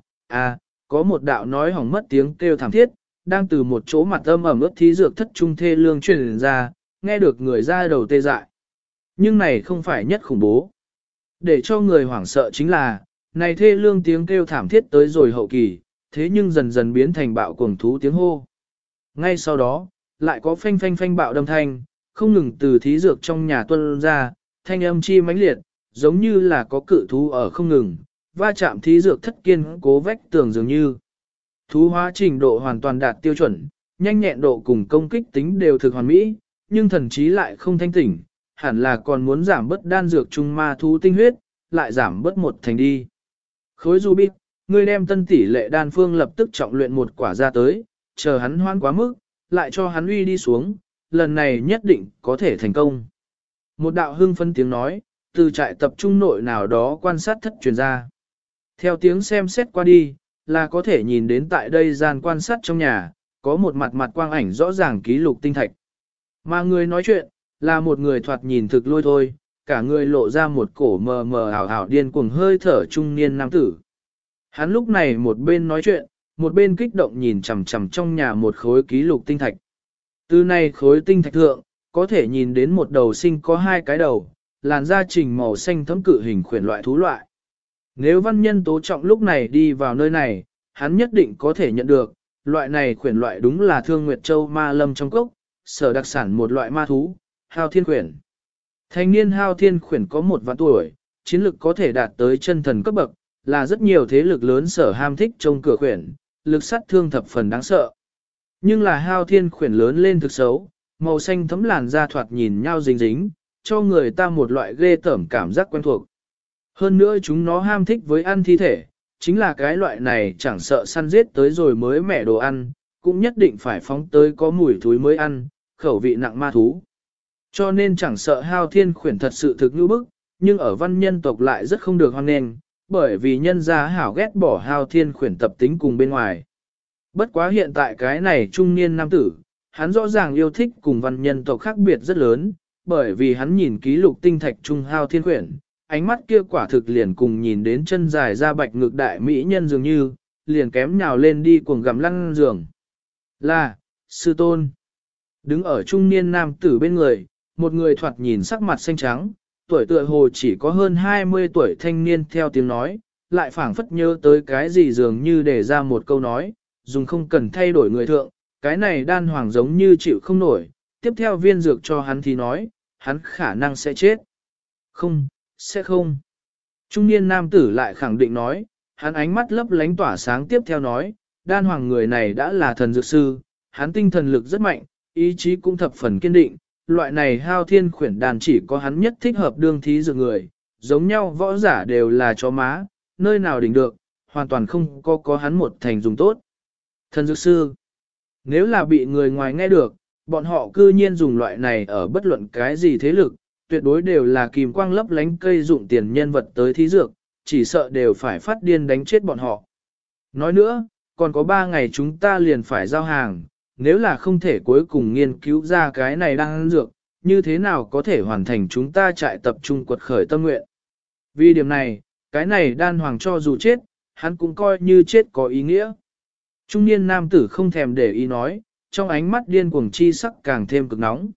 Speaker 1: có một đạo nói hỏng mất tiếng kêu thảm thiết, đang từ một chỗ mặt âm ẩm ướt thí dược thất trung thê lương truyền ra, nghe được người ra đầu tê dại. Nhưng này không phải nhất khủng bố. Để cho người hoảng sợ chính là, này thê lương tiếng kêu thảm thiết tới rồi hậu kỳ, thế nhưng dần dần biến thành bạo cuồng thú tiếng hô. Ngay sau đó, lại có phanh phanh phanh bạo đâm thanh, không ngừng từ thí dược trong nhà tuân ra, thanh âm chi mãnh liệt, giống như là có cự thú ở không ngừng, va chạm thí dược thất kiên cố vách tường dường như. Thú hóa trình độ hoàn toàn đạt tiêu chuẩn, nhanh nhẹn độ cùng công kích tính đều thực hoàn mỹ, nhưng thần trí lại không thanh tỉnh, hẳn là còn muốn giảm bớt đan dược trung ma thú tinh huyết, lại giảm bớt một thành đi. Khối du bít, ngươi đem tân tỷ lệ đan phương lập tức trọng luyện một quả ra tới, chờ hắn hoan quá mức, lại cho hắn uy đi xuống, lần này nhất định có thể thành công. Một đạo hưng phân tiếng nói, từ trại tập trung nội nào đó quan sát thất truyền ra. Theo tiếng xem xét qua đi, là có thể nhìn đến tại đây gian quan sát trong nhà, có một mặt mặt quang ảnh rõ ràng ký lục tinh thạch. Mà người nói chuyện, là một người thoạt nhìn thực lôi thôi, cả người lộ ra một cổ mờ mờ ảo ảo điên cuồng hơi thở trung niên nam tử. Hắn lúc này một bên nói chuyện, một bên kích động nhìn chằm chằm trong nhà một khối ký lục tinh thạch. Từ này khối tinh thạch thượng, có thể nhìn đến một đầu sinh có hai cái đầu, làn da trình màu xanh thấm cự hình khuyển loại thú loại. Nếu văn nhân tố trọng lúc này đi vào nơi này, hắn nhất định có thể nhận được, loại này khuyển loại đúng là Thương Nguyệt Châu ma lâm trong cốc, sở đặc sản một loại ma thú, hao thiên khuyển. Thanh niên hao thiên khuyển có 1 vạn tuổi, chiến lực có thể đạt tới chân thần cấp bậc, là rất nhiều thế lực lớn sở ham thích trông cửa khuyển, lực sát thương thập phần đáng sợ. Nhưng là hao thiên khuyển lớn lên thực xấu, màu xanh thấm làn da thoạt nhìn nhau dính dính, cho người ta một loại ghê tởm cảm giác quen thuộc. Hơn nữa chúng nó ham thích với ăn thi thể, chính là cái loại này chẳng sợ săn giết tới rồi mới mẻ đồ ăn, cũng nhất định phải phóng tới có mùi thúi mới ăn, khẩu vị nặng ma thú. Cho nên chẳng sợ hao thiên khuyển thật sự thực như bức, nhưng ở văn nhân tộc lại rất không được hoan nghênh, bởi vì nhân gia hảo ghét bỏ hao thiên khuyển tập tính cùng bên ngoài. Bất quá hiện tại cái này trung niên nam tử, hắn rõ ràng yêu thích cùng văn nhân tộc khác biệt rất lớn, bởi vì hắn nhìn ký lục tinh thạch trung hao thiên khuyển, ánh mắt kia quả thực liền cùng nhìn đến chân dài ra bạch ngực đại mỹ nhân dường như, liền kém nhào lên đi cuồng gặm lăn giường. Là, sư tôn. Đứng ở trung niên nam tử bên người, một người thoạt nhìn sắc mặt xanh trắng, tuổi tựa hồ chỉ có hơn 20 tuổi thanh niên theo tiếng nói, lại phảng phất nhớ tới cái gì dường như để ra một câu nói, dùng không cần thay đổi người thượng, cái này đan hoàng giống như chịu không nổi, tiếp theo viên dược cho hắn thì nói, hắn khả năng sẽ chết. Không, sẽ không. Trung niên nam tử lại khẳng định nói, hắn ánh mắt lấp lánh tỏa sáng tiếp theo nói, đan hoàng người này đã là thần dược sư, hắn tinh thần lực rất mạnh, ý chí cũng thập phần kiên định, loại này hao thiên khuyển đàn chỉ có hắn nhất thích hợp đương thí dược người, giống nhau võ giả đều là chó má, nơi nào đỉnh được, hoàn toàn không có hắn một thành dùng tốt. Thần dược sư, nếu là bị người ngoài nghe được, bọn họ cư nhiên dùng loại này ở bất luận cái gì thế lực, tuyệt đối đều là kìm quang lấp lánh cây dụng tiền nhân vật tới thí dược, chỉ sợ đều phải phát điên đánh chết bọn họ. Nói nữa, còn có 3 ngày chúng ta liền phải giao hàng, nếu là không thể cuối cùng nghiên cứu ra cái này đang ăn dược, như thế nào có thể hoàn thành chúng ta trại tập trung quật khởi tâm nguyện. Vì điểm này, cái này đan hoàng cho dù chết, hắn cũng coi như chết có ý nghĩa. Trung niên nam tử không thèm để ý nói, trong ánh mắt điên cuồng chi sắc càng thêm cực nóng.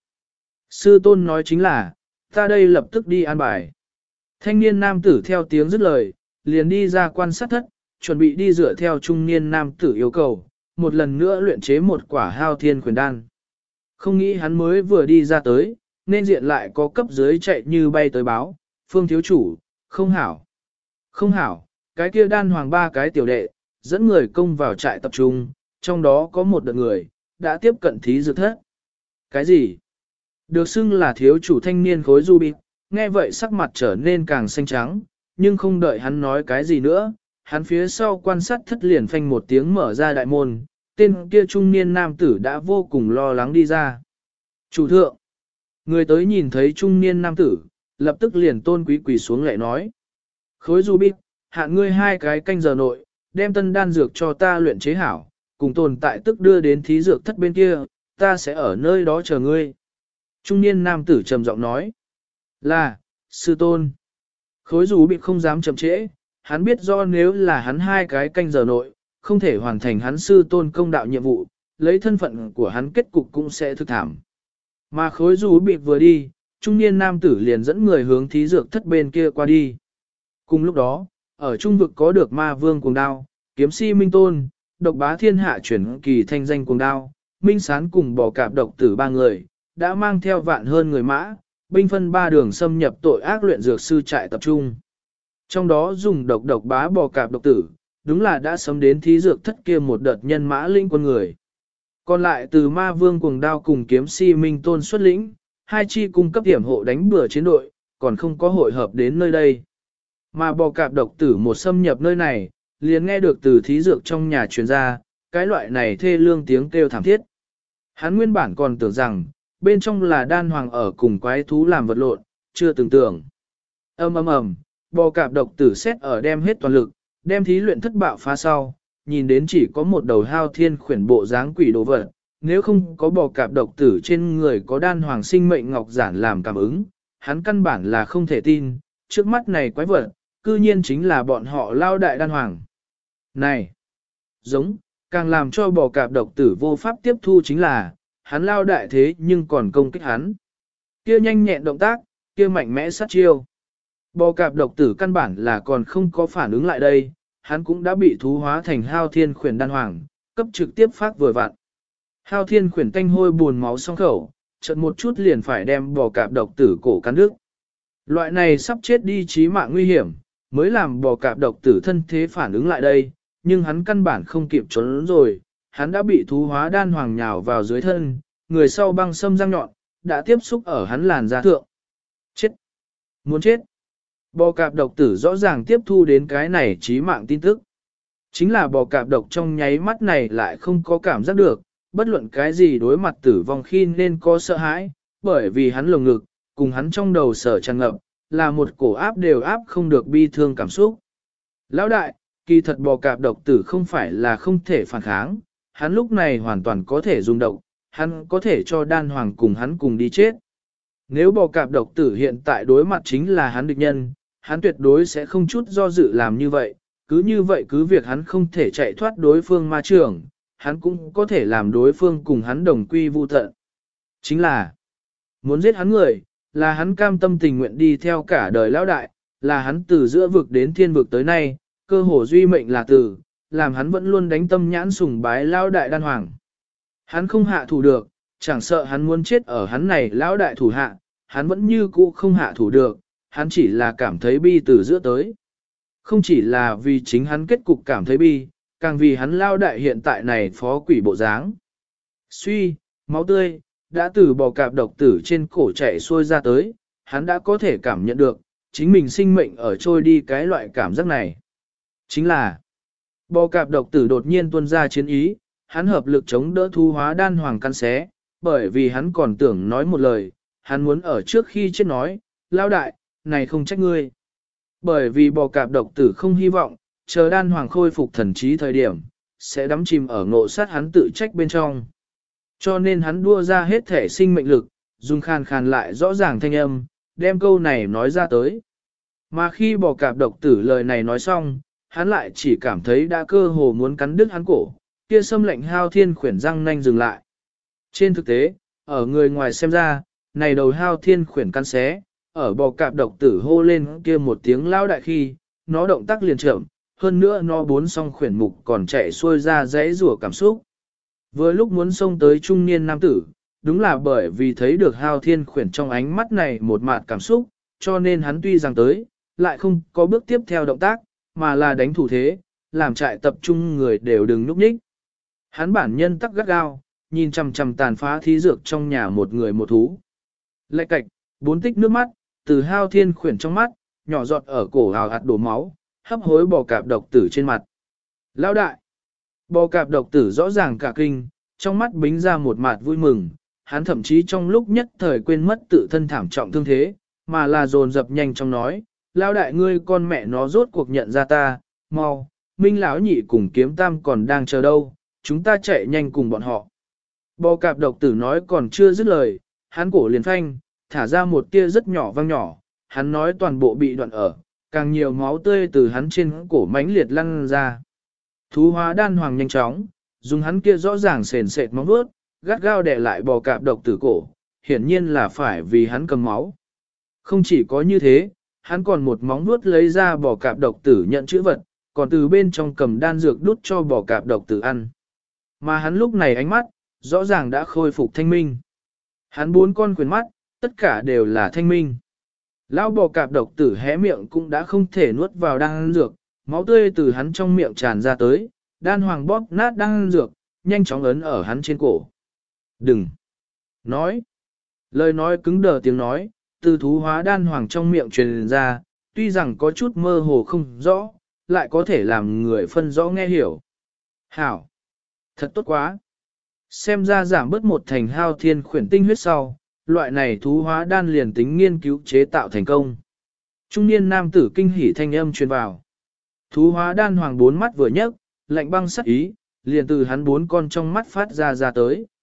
Speaker 1: Sư tôn nói chính là, ta đây lập tức đi an bài. Thanh niên nam tử theo tiếng dứt lời, liền đi ra quan sát thất, chuẩn bị đi dựa theo trung niên nam tử yêu cầu, một lần nữa luyện chế một quả hao thiên khuyển đan. Không nghĩ hắn mới vừa đi ra tới, nên diện lại có cấp dưới chạy như bay tới báo, Phương thiếu chủ, không hảo. Không hảo, cái kia đan hoàng 3 cái tiểu đệ, dẫn người công vào trại tập trung, trong đó có một đợt người, đã tiếp cận thí dược thất. Cái gì? Được xưng là thiếu chủ thanh niên khối du bịt, nghe vậy sắc mặt trở nên càng xanh trắng, nhưng không đợi hắn nói cái gì nữa, hắn phía sau quan sát thất liền phanh một tiếng mở ra đại môn, tên kia trung niên nam tử đã vô cùng lo lắng đi ra. Chủ thượng, người tới nhìn thấy trung niên nam tử, lập tức liền tôn quý quỳ xuống lại nói. Khối du bịt, hạn ngươi 2 cái canh giờ nội, đem tân đan dược cho ta luyện chế hảo, cùng tồn tại tức đưa đến thí dược thất bên kia, ta sẽ ở nơi đó chờ ngươi. Trung niên nam tử trầm giọng nói. Là, sư tôn. Khối dù bị không dám chậm trễ, hắn biết do nếu là hắn 2 cái canh giờ nội, không thể hoàn thành hắn sư tôn công đạo nhiệm vụ, lấy thân phận của hắn kết cục cũng sẽ thực thảm. Mà khối dù bị vừa đi, trung niên nam tử liền dẫn người hướng thí dược thất bên kia qua đi. Cùng lúc đó, ở trung vực có được ma vương cuồng đao, kiếm si minh tôn, độc bá thiên hạ chuyển kỳ thanh danh cuồng đao, minh sán cùng bỏ cạp độc tử 3 người, đã mang theo vạn hơn người mã, binh phân 3 đường xâm nhập tội ác luyện dược sư trại tập trung. Trong đó dùng độc bá bò cạp độc tử, đúng là đã sớm đến thí dược thất kia một đợt nhân mã linh quân người. Còn lại từ ma vương cuồng đao cùng kiếm si minh tôn xuất lĩnh, 2 chi cung cấp điểm hộ đánh bừa chiến đội, còn không có hội hợp đến nơi đây. Mà bò cạp độc tử một xâm nhập nơi này, liền nghe được từ thí dược trong nhà truyền ra, cái loại này thê lương tiếng kêu thảm thiết. Hắn nguyên bản còn tưởng rằng, bên trong là đan hoàng ở cùng quái thú làm vật lộn, chưa từng tưởng. Ầm, bò cạp độc tử xét ở đem hết toàn lực, đem thí luyện thất bạo phá sau, nhìn đến chỉ có một đầu hao thiên khuyển bộ dáng quỷ đồ vật, nếu không có bò cạp độc tử trên người có đan hoàng sinh mệnh ngọc giản làm cảm ứng, hắn căn bản là không thể tin, trước mắt này quái vật, cư nhiên chính là bọn họ lao đại đan hoàng. Này, giống, càng làm cho bò cạp độc tử vô pháp tiếp thu chính là, hắn lao đại thế nhưng còn công kích hắn. Kia nhanh nhẹn động tác, kia mạnh mẽ sát chiêu. Bò cạp độc tử căn bản là còn không có phản ứng lại đây, hắn cũng đã bị thú hóa thành hao thiên khuyển đan hoàng, cấp trực tiếp phát vừa vặn. Hao thiên khuyển tanh hôi buồn máu song khẩu, chợt một chút liền phải đem bò cạp độc tử cổ cắn đứt. Loại này sắp chết đi chí mạng nguy hiểm, mới làm bò cạp độc tử thân thế phản ứng lại đây, nhưng hắn căn bản không kịp trốn rồi, hắn đã bị thú hóa đan hoàng nhào vào dưới thân, người sau băng sâm răng nhọn, đã tiếp xúc ở hắn làn da thượng. Chết! Muốn chết! Bò cạp độc tử rõ ràng tiếp thu đến cái này chí mạng tin tức. Chính là bò cạp độc trong nháy mắt này lại không có cảm giác được, bất luận cái gì đối mặt tử vong khi nên có sợ hãi, bởi vì hắn lồng ngực, cùng hắn trong đầu sở tràn ngập, là một cổ áp đều áp không được bi thương cảm xúc. Lão đại, kỳ thật bò cạp độc tử không phải là không thể phản kháng, hắn lúc này hoàn toàn có thể dùng độc, hắn có thể cho đan hoàng cùng hắn cùng đi chết. Nếu bò cạp độc tử hiện tại đối mặt chính là hắn địch nhân, hắn tuyệt đối sẽ không chút do dự làm như vậy, cứ việc hắn không thể chạy thoát đối phương ma trưởng, hắn cũng có thể làm đối phương cùng hắn đồng quy vu tận. Chính là, muốn giết hắn người, là hắn cam tâm tình nguyện đi theo cả đời lão đại, là hắn từ giữa vực đến thiên vực tới nay, cơ hồ duy mệnh là từ, làm hắn vẫn luôn đánh tâm nhãn sùng bái lão đại đan hoàng. Hắn không hạ thủ được, chẳng sợ hắn muốn chết ở hắn này lão đại thủ hạ, hắn vẫn như cũ không hạ thủ được, hắn chỉ là cảm thấy bi từ giữa tới. Không chỉ là vì chính hắn kết cục cảm thấy bi, càng vì hắn lao đại hiện tại này phó quỷ bộ dáng. Suy, máu tươi, đã từ bò cạp độc tử trên cổ chảy xuôi ra tới, hắn đã có thể cảm nhận được, chính mình sinh mệnh ở trôi đi cái loại cảm giác này. Chính là, bò cạp độc tử đột nhiên tuôn ra chiến ý, hắn hợp lực chống đỡ thu hóa đan hoàng căn xé, bởi vì hắn còn tưởng nói một lời, hắn muốn ở trước khi chết nói, lao đại, này không trách ngươi. Bởi vì bò cạp độc tử không hy vọng, chờ đan hoàng khôi phục thần trí thời điểm, sẽ đắm chìm ở ngộ sát hắn tự trách bên trong. Cho nên hắn đua ra hết thể sinh mệnh lực, dùng khàn khàn lại rõ ràng thanh âm, đem câu này nói ra tới. Mà khi bò cạp độc tử lời này nói xong, hắn lại chỉ cảm thấy đã cơ hồ muốn cắn đứt hắn cổ, kia xâm lệnh hao thiên khuyển răng nanh dừng lại. Trên thực tế, ở người ngoài xem ra, này đầu hao thiên khuyển căn xé, ở bò cạp độc tử hô lên kia một tiếng lao đại khi, nó động tác liền chậm, hơn nữa nó bốn song khuyển mục còn chạy xuôi ra dãy rủa cảm xúc. Vừa lúc muốn xông tới trung niên nam tử, đúng là bởi vì thấy được hao thiên khuyển trong ánh mắt này một mạt cảm xúc, cho nên hắn tuy rằng tới, lại không có bước tiếp theo động tác, mà là đánh thủ thế, làm trại tập trung người đều đừng núp nhích. Hắn bản nhân tắc gắt gao, nhìn chằm chằm tàn phá thí dược trong nhà một người một thú. Lạch cạch, 4 tích nước mắt, từ hao thiên khuyển trong mắt, nhỏ giọt ở cổ hào hạt đổ máu, hấp hối bò cạp độc tử trên mặt. Lão đại! Bò cạp độc tử rõ ràng cả kinh, trong mắt bính ra một mặt vui mừng, hắn thậm chí trong lúc nhất thời quên mất tự thân thảm trọng thương thế, mà là dồn dập nhanh trong nói, lão đại ngươi con mẹ nó rốt cuộc nhận ra ta, mau, Minh lão nhị cùng kiếm tam còn đang chờ đâu, chúng ta chạy nhanh cùng bọn họ. Bò cạp độc tử nói còn chưa dứt lời, hắn cổ liền phanh, thả ra một tia rất nhỏ vang nhỏ, hắn nói toàn bộ bị đoạn ở, càng nhiều máu tươi từ hắn trên cổ mãnh liệt lăn ra. Thú hóa đan hoàng nhanh chóng, dùng hắn kia rõ ràng sền sệt móng vuốt, gắt gao đè lại bò cạp độc tử cổ, hiển nhiên là phải vì hắn cầm máu. Không chỉ có như thế, hắn còn một móng vuốt lấy ra bò cạp độc tử nhận chữ vật, còn từ bên trong cầm đan dược đút cho bò cạp độc tử ăn. Mà hắn lúc này ánh mắt, rõ ràng đã khôi phục thanh minh. Hắn 4 con quyền mắt, tất cả đều là thanh minh. Lão bò cạp độc tử hé miệng cũng đã không thể nuốt vào đan dược, máu tươi từ hắn trong miệng tràn ra tới, đan hoàng bóp nát đan dược, nhanh chóng ấn ở hắn trên cổ. Đừng! Nói! Lời nói cứng đờ tiếng nói, từ thú hóa đan hoàng trong miệng truyền ra, tuy rằng có chút mơ hồ không rõ, lại có thể làm người phân rõ nghe hiểu. Hảo! Thật tốt quá! Xem ra giảm bớt một thành hao thiên khuyển tinh huyết sau, loại này thú hóa đan liền tính nghiên cứu chế tạo thành công. Trung niên nam tử kinh hỉ thanh âm truyền vào. Thú hóa đan hoàng 4 mắt vừa nhấc, lạnh băng sắc ý, liền từ hắn 4 con trong mắt phát ra tới.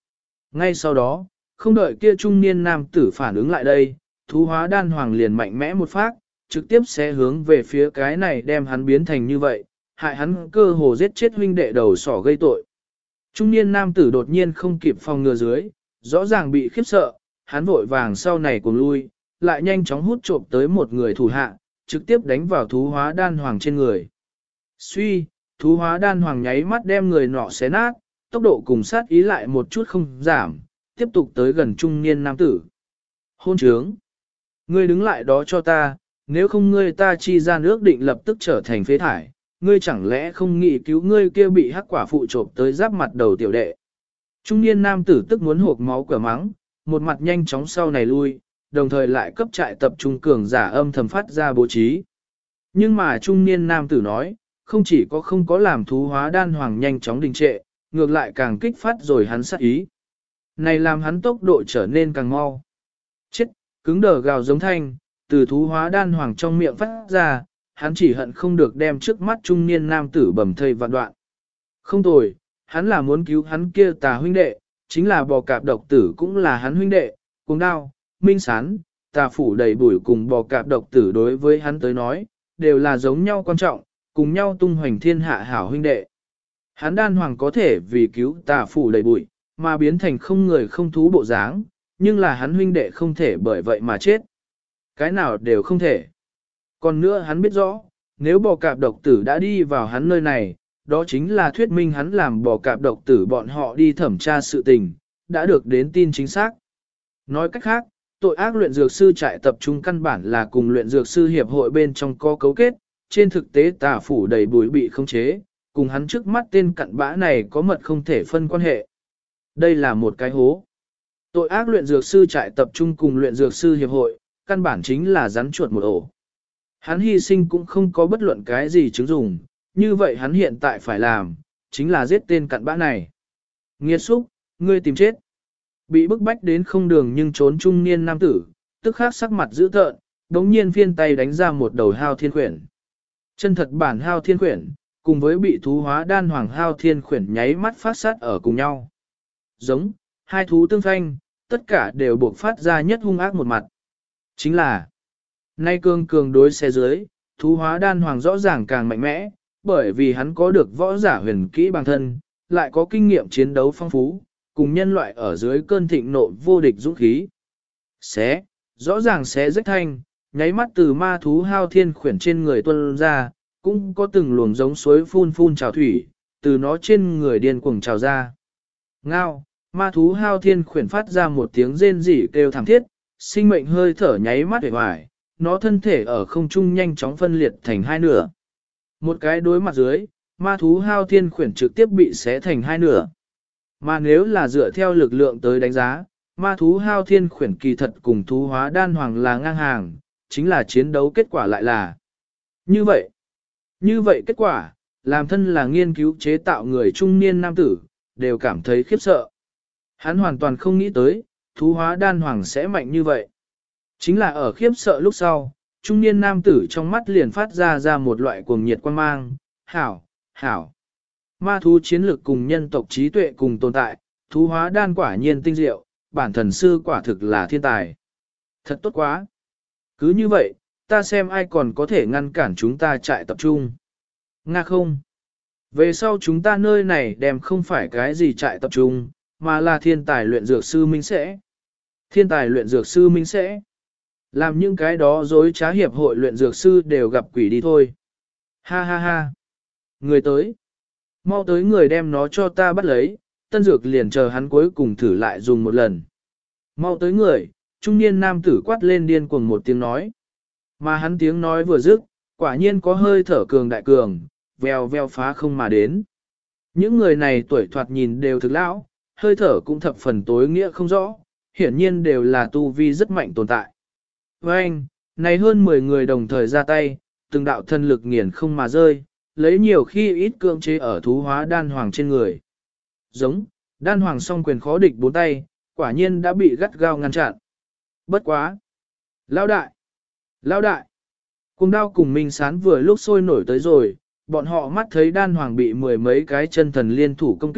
Speaker 1: Ngay sau đó, không đợi kia trung niên nam tử phản ứng lại đây, thú hóa đan hoàng liền mạnh mẽ một phát, trực tiếp sẽ hướng về phía cái này đem hắn biến thành như vậy, hại hắn cơ hồ giết chết huynh đệ đầu sỏ gây tội. Trung niên nam tử đột nhiên không kịp phòng ngừa dưới, rõ ràng bị khiếp sợ, hắn vội vàng sau này cùng lui, lại nhanh chóng hút trộm tới một người thủ hạ, trực tiếp đánh vào thú hóa đan hoàng trên người. Suy, thú hóa đan hoàng nháy mắt đem người nọ xé nát, tốc độ cùng sát ý lại một chút không giảm, tiếp tục tới gần trung niên nam tử. Hôn trướng! Ngươi đứng lại đó cho ta, nếu không ngươi ta chi gian ước định lập tức trở thành phế thải, ngươi chẳng lẽ không nghĩ cứu ngươi kia bị hắc quả phụ trộm tới giáp mặt đầu tiểu đệ. Trung niên nam tử tức muốn hộp máu cửa mắng, một mặt nhanh chóng sau này lui, đồng thời lại cấp trại tập trung cường giả âm thầm phát ra bố trí. Nhưng mà trung niên nam tử nói, không chỉ có không có làm thú hóa đan hoàng nhanh chóng đình trệ, ngược lại càng kích phát rồi hắn sát ý. Này làm hắn tốc độ trở nên càng mau. Chết, cứng đờ gào giống thanh, từ thú hóa đan hoàng trong miệng phát ra, hắn chỉ hận không được đem trước mắt trung niên nam tử bầm thây vạn đoạn. Không tồi, hắn là muốn cứu hắn kia tà huynh đệ, chính là bò cạp độc tử cũng là hắn huynh đệ, cùng đao, minh sán, tà phủ đầy bụi cùng bò cạp độc tử đối với hắn tới nói, đều là giống nhau quan trọng, cùng nhau tung hoành thiên hạ hảo huynh đệ. Hắn đan hoàng có thể vì cứu tà phủ đầy bụi, mà biến thành không người không thú bộ dáng, nhưng là hắn huynh đệ không thể bởi vậy mà chết. Cái nào đều không thể. Còn nữa hắn biết rõ, nếu bò cạp độc tử đã đi vào hắn nơi này, đó chính là thuyết minh hắn làm bò cạp độc tử bọn họ đi thẩm tra sự tình, đã được đến tin chính xác. Nói cách khác, tội ác luyện dược sư trại tập trung căn bản là cùng luyện dược sư hiệp hội bên trong có cấu kết, trên thực tế tà phủ đầy bụi bị khống chế, cùng hắn trước mắt tên cặn bã này có mật không thể phân quan hệ. Đây là một cái hố. Tội ác luyện dược sư trại tập trung cùng luyện dược sư hiệp hội, căn bản chính là rắn chuột một ổ. Hắn hy sinh cũng không có bất luận cái gì chứng dùng, như vậy hắn hiện tại phải làm, chính là giết tên cặn bã này. Nghiệt xúc, ngươi tìm chết. Bị bức bách đến không đường nhưng trốn trung niên nam tử, tức khắc sắc mặt dữ tợn, đống nhiên phiên tay đánh ra một đầu hao thiên khuyển. Chân thật bản hao thiên khuyển, cùng với bị thú hóa đan hoàng hao thiên khuyển nháy mắt phát sát ở cùng nhau. Giống, hai thú tương phanh, tất cả đều buộc phát ra nhất hung ác một mặt. Chính là, nay cường đối xe dưới, thú hóa đan hoàng rõ ràng càng mạnh mẽ, bởi vì hắn có được võ giả huyền kỹ bằng thân, lại có kinh nghiệm chiến đấu phong phú, cùng nhân loại ở dưới cơn thịnh nộ vô địch dũng khí. Xé, rõ ràng xé rách thanh, nháy mắt từ ma thú hao thiên khuyển trên người tuôn ra, cũng có từng luồng giống suối phun trào thủy, từ nó trên người điên cuồng trào ra. Ngao, ma thú hao thiên khuyển phát ra một tiếng rên rỉ kêu thảm thiết, sinh mệnh hơi thở nháy mắt hề hoài, nó thân thể ở không trung nhanh chóng phân liệt thành hai nửa. Một cái đối mặt dưới, ma thú hao thiên khuyển trực tiếp bị xé thành hai nửa. Mà nếu là dựa theo lực lượng tới đánh giá, ma thú hao thiên khuyển kỳ thật cùng thú hóa đan hoàng là ngang hàng, chính là chiến đấu kết quả lại là như vậy. Như vậy kết quả, làm thân là nghiên cứu chế tạo người trung niên nam tử, đều cảm thấy khiếp sợ. Hắn hoàn toàn không nghĩ tới, thú hóa đan hoàng sẽ mạnh như vậy. Chính là ở khiếp sợ lúc sau, trung niên nam tử trong mắt liền phát ra một loại cuồng nhiệt quan mang, hảo, hảo. Ma thú chiến lực cùng nhân tộc trí tuệ cùng tồn tại, thú hóa đan quả nhiên tinh diệu, bản thần sư quả thực là thiên tài. Thật tốt quá. Cứ như vậy, ta xem ai còn có thể ngăn cản chúng ta trại tập trung. Nga không. Về sau chúng ta nơi này đem không phải cái gì trại tập trung, mà là thiên tài luyện dược sư minh sẽ. Thiên tài luyện dược sư minh sẽ. Làm những cái đó dối trá hiệp hội luyện dược sư đều gặp quỷ đi thôi. Ha ha ha. Người tới. Mau tới người đem nó cho ta bắt lấy, tân dược liền chờ hắn cuối cùng thử lại dùng một lần. Mau tới người, trung niên nam tử quát lên điên cuồng một tiếng nói. Mà hắn tiếng nói vừa dứt, quả nhiên có hơi thở cường đại cường, vèo vèo phá không mà đến. Những người này tuổi thoạt nhìn đều thực lão, hơi thở cũng thập phần tối nghĩa không rõ, hiển nhiên đều là tu vi rất mạnh tồn tại. Với anh, này hơn 10 người đồng thời ra tay, từng đạo thân lực nghiền không mà rơi, lấy nhiều khi ít cưỡng chế ở thú hóa đan hoàng trên người. Giống, đan hoàng song quyền khó địch bốn tay, quả nhiên đã bị gắt gao ngăn chặn. Bất quá. Lão đại! Lão đại! Cùng đao cùng Minh Sán vừa lúc sôi nổi tới rồi, bọn họ mắt thấy đan hoàng bị mười mấy cái chân thần liên thủ công kích,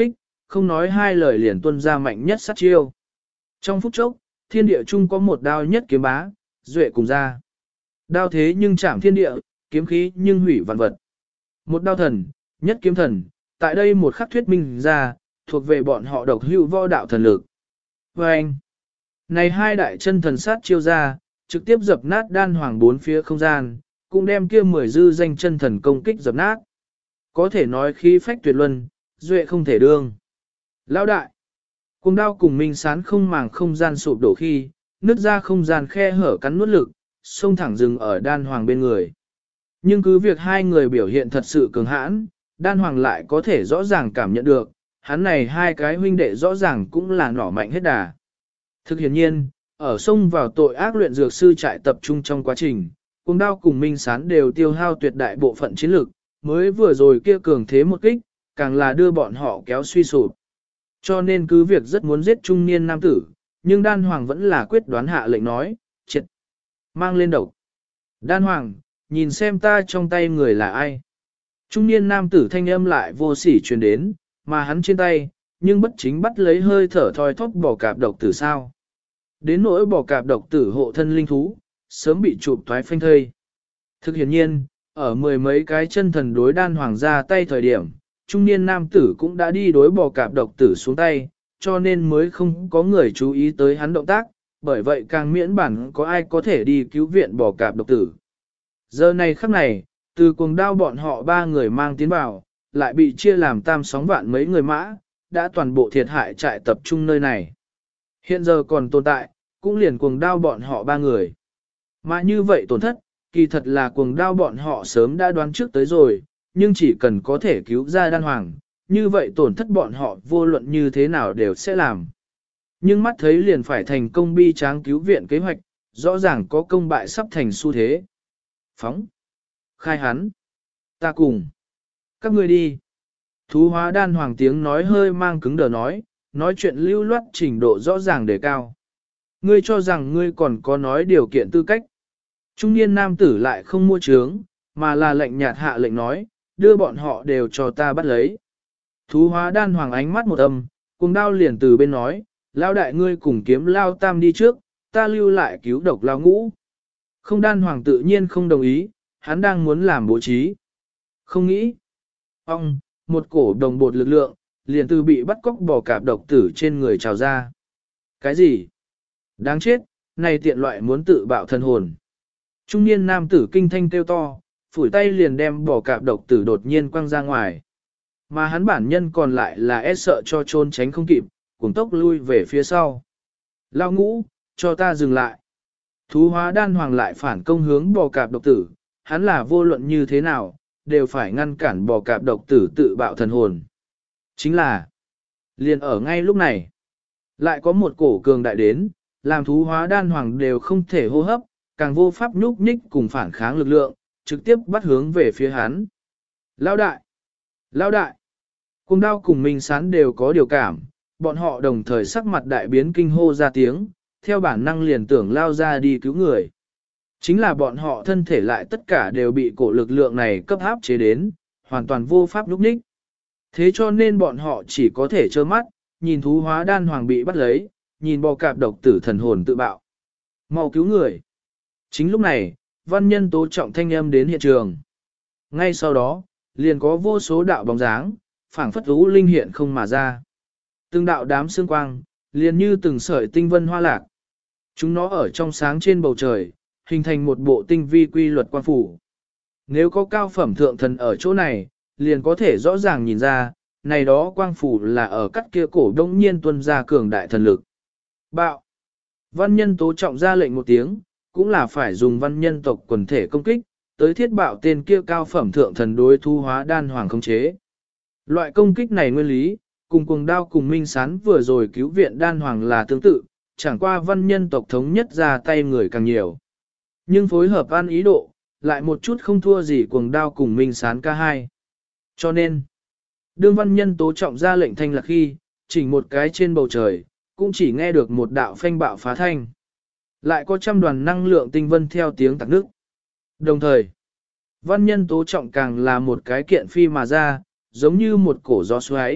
Speaker 1: không nói hai lời liền tuân ra mạnh nhất sát chiêu. Trong phút chốc, thiên địa chung có một đao nhất kiếm bá, duệ cùng ra. Đao thế nhưng chạm thiên địa, kiếm khí nhưng hủy vạn vật. Một đao thần, nhất kiếm thần, tại đây một khắc thuyết minh ra, thuộc về bọn họ độc hữu võ đạo thần lực. Và anh, này hai đại chân thần sát chiêu ra, trực tiếp dập nát đan hoàng bốn phía không gian, cũng đem kia 10 dư danh chân thần công kích dập nát. Có thể nói khí phách tuyệt luân, duệ không thể đương. Lão đại, cùng đao cùng minh sán không màng không gian sụp đổ khi, nứt ra không gian khe hở cắn nuốt lực, xông thẳng dừng ở đan hoàng bên người. Nhưng cứ việc hai người biểu hiện thật sự cường hãn, đan hoàng lại có thể rõ ràng cảm nhận được, hắn này hai cái huynh đệ rõ ràng cũng là nỏ mạnh hết đà. Thực hiện nhiên, ở sông vào tội ác luyện dược sư trại tập trung trong quá trình, cùng đao cùng minh sán đều tiêu hao tuyệt đại bộ phận chiến lực, mới vừa rồi kia cường thế một kích, càng là đưa bọn họ kéo suy sụp. Cho nên cứ việc rất muốn giết trung niên nam tử, nhưng đan hoàng vẫn là quyết đoán hạ lệnh nói, triệt, mang lên độc. Đan hoàng, nhìn xem ta trong tay người là ai. Trung niên nam tử thanh âm lại vô sỉ truyền đến, mà hắn trên tay, nhưng bất chính bắt lấy hơi thở thoi thóp bỏ cạp độc tử sao. Đến nỗi bỏ cạp độc tử hộ thân linh thú, sớm bị chụp thoái phanh thây. Thực hiện nhiên, ở mười mấy cái chân thần đối đan hoàng ra tay thời điểm, trung niên nam tử cũng đã đi đối bò cạp độc tử xuống tay, cho nên mới không có người chú ý tới hắn động tác, bởi vậy càng miễn bản có ai có thể đi cứu viện bò cạp độc tử. Giờ này khắc này, từ cuồng đao bọn họ ba người mang tiến vào, lại bị chia làm tam sóng vạn mấy người mã, đã toàn bộ thiệt hại trại tập trung nơi này. Hiện giờ còn tồn tại, cũng liền cuồng đao bọn họ ba người. Mà như vậy tổn thất, kỳ thật là cuồng đao bọn họ sớm đã đoán trước tới rồi, nhưng chỉ cần có thể cứu ra đan hoàng, như vậy tổn thất bọn họ vô luận như thế nào đều sẽ làm. Nhưng mắt thấy liền phải thành công bi tráng cứu viện kế hoạch, rõ ràng có công bại sắp thành xu thế. Phóng. Khai hắn. Ta cùng. Các ngươi đi. Thú hóa đan hoàng tiếng nói hơi mang cứng đờ nói chuyện lưu loát trình độ rõ ràng đề cao. Ngươi cho rằng ngươi còn có nói điều kiện tư cách. Trung niên nam tử lại không mua trướng, mà là lệnh nhạt hạ lệnh nói, đưa bọn họ đều cho ta bắt lấy. Thú hóa đan hoàng ánh mắt một âm, cùng đao liền từ bên nói, lao đại ngươi cùng kiếm lao tam đi trước, ta lưu lại cứu độc lao ngũ. Không đan hoàng tự nhiên không đồng ý, hắn đang muốn làm bố trí. Không nghĩ. Ông, một cổ đồng bột lực lượng, liền từ bị bắt cóc bỏ cạp độc tử trên người trào ra. Cái gì? Đáng chết, này tiện loại muốn tự bạo thân hồn. Trung niên nam tử kinh thanh kêu to, phủi tay liền đem bỏ cạp độc tử đột nhiên quăng ra ngoài. Mà hắn bản nhân còn lại là e sợ cho trốn tránh không kịp, cuồng tốc lui về phía sau. Lao ngũ, cho ta dừng lại. Thú hóa đan hoàng lại phản công hướng bò cạp độc tử, hắn là vô luận như thế nào, đều phải ngăn cản bò cạp độc tử tự bạo thần hồn. Chính là, liền ở ngay lúc này, lại có một cổ cường đại đến, làm thú hóa đan hoàng đều không thể hô hấp, càng vô pháp nhúc nhích cùng phản kháng lực lượng, trực tiếp bắt hướng về phía hắn. Lao đại! Lao đại! Cùng đao cùng Minh Sán đều có điều cảm, bọn họ đồng thời sắc mặt đại biến kinh hô ra tiếng, theo bản năng liền tưởng lao ra đi cứu người. Chính là bọn họ thân thể lại tất cả đều bị cổ lực lượng này cấp áp chế đến, hoàn toàn vô pháp nhúc nhích. Thế cho nên bọn họ chỉ có thể trơ mắt, nhìn thú hóa đan hoàng bị bắt lấy, nhìn bò cạp độc tử thần hồn tự bạo. Mau cứu người! Chính lúc này, văn nhân tố trọng thanh âm đến hiện trường. Ngay sau đó, liền có vô số đạo bóng dáng, phảng phất ú linh hiện không mà ra. Từng đạo đám sương quang, liền như từng sợi tinh vân hoa lạc. Chúng nó ở trong sáng trên bầu trời, hình thành một bộ tinh vi quy luật quang phủ. Nếu có cao phẩm thượng thần ở chỗ này, liền có thể rõ ràng nhìn ra, này đó quang phủ là ở cắt kia cổ đông nhiên tuân ra cường đại thần lực. Bạo! Văn nhân tố trọng ra lệnh một tiếng, cũng là phải dùng văn nhân tộc quần thể công kích, tới thiết bạo tên kia cao phẩm thượng thần đối thu hóa đan hoàng khống chế. Loại công kích này nguyên lý, cùng cuồng đao cùng Minh Sán vừa rồi cứu viện đan hoàng là tương tự, chẳng qua văn nhân tộc thống nhất ra tay người càng nhiều. Nhưng phối hợp an ý độ, lại một chút không thua gì cuồng đao cùng Minh Sán ca hai. Cho nên, đương văn nhân tố trọng ra lệnh thanh lạc khi, chỉnh một cái trên bầu trời, cũng chỉ nghe được một đạo phanh bạo phá thanh. Lại có trăm đoàn năng lượng tinh vân theo tiếng tạc nước. Đồng thời, văn nhân tố trọng càng là một cái kiện phi mà ra, giống như một cổ gió xoáy,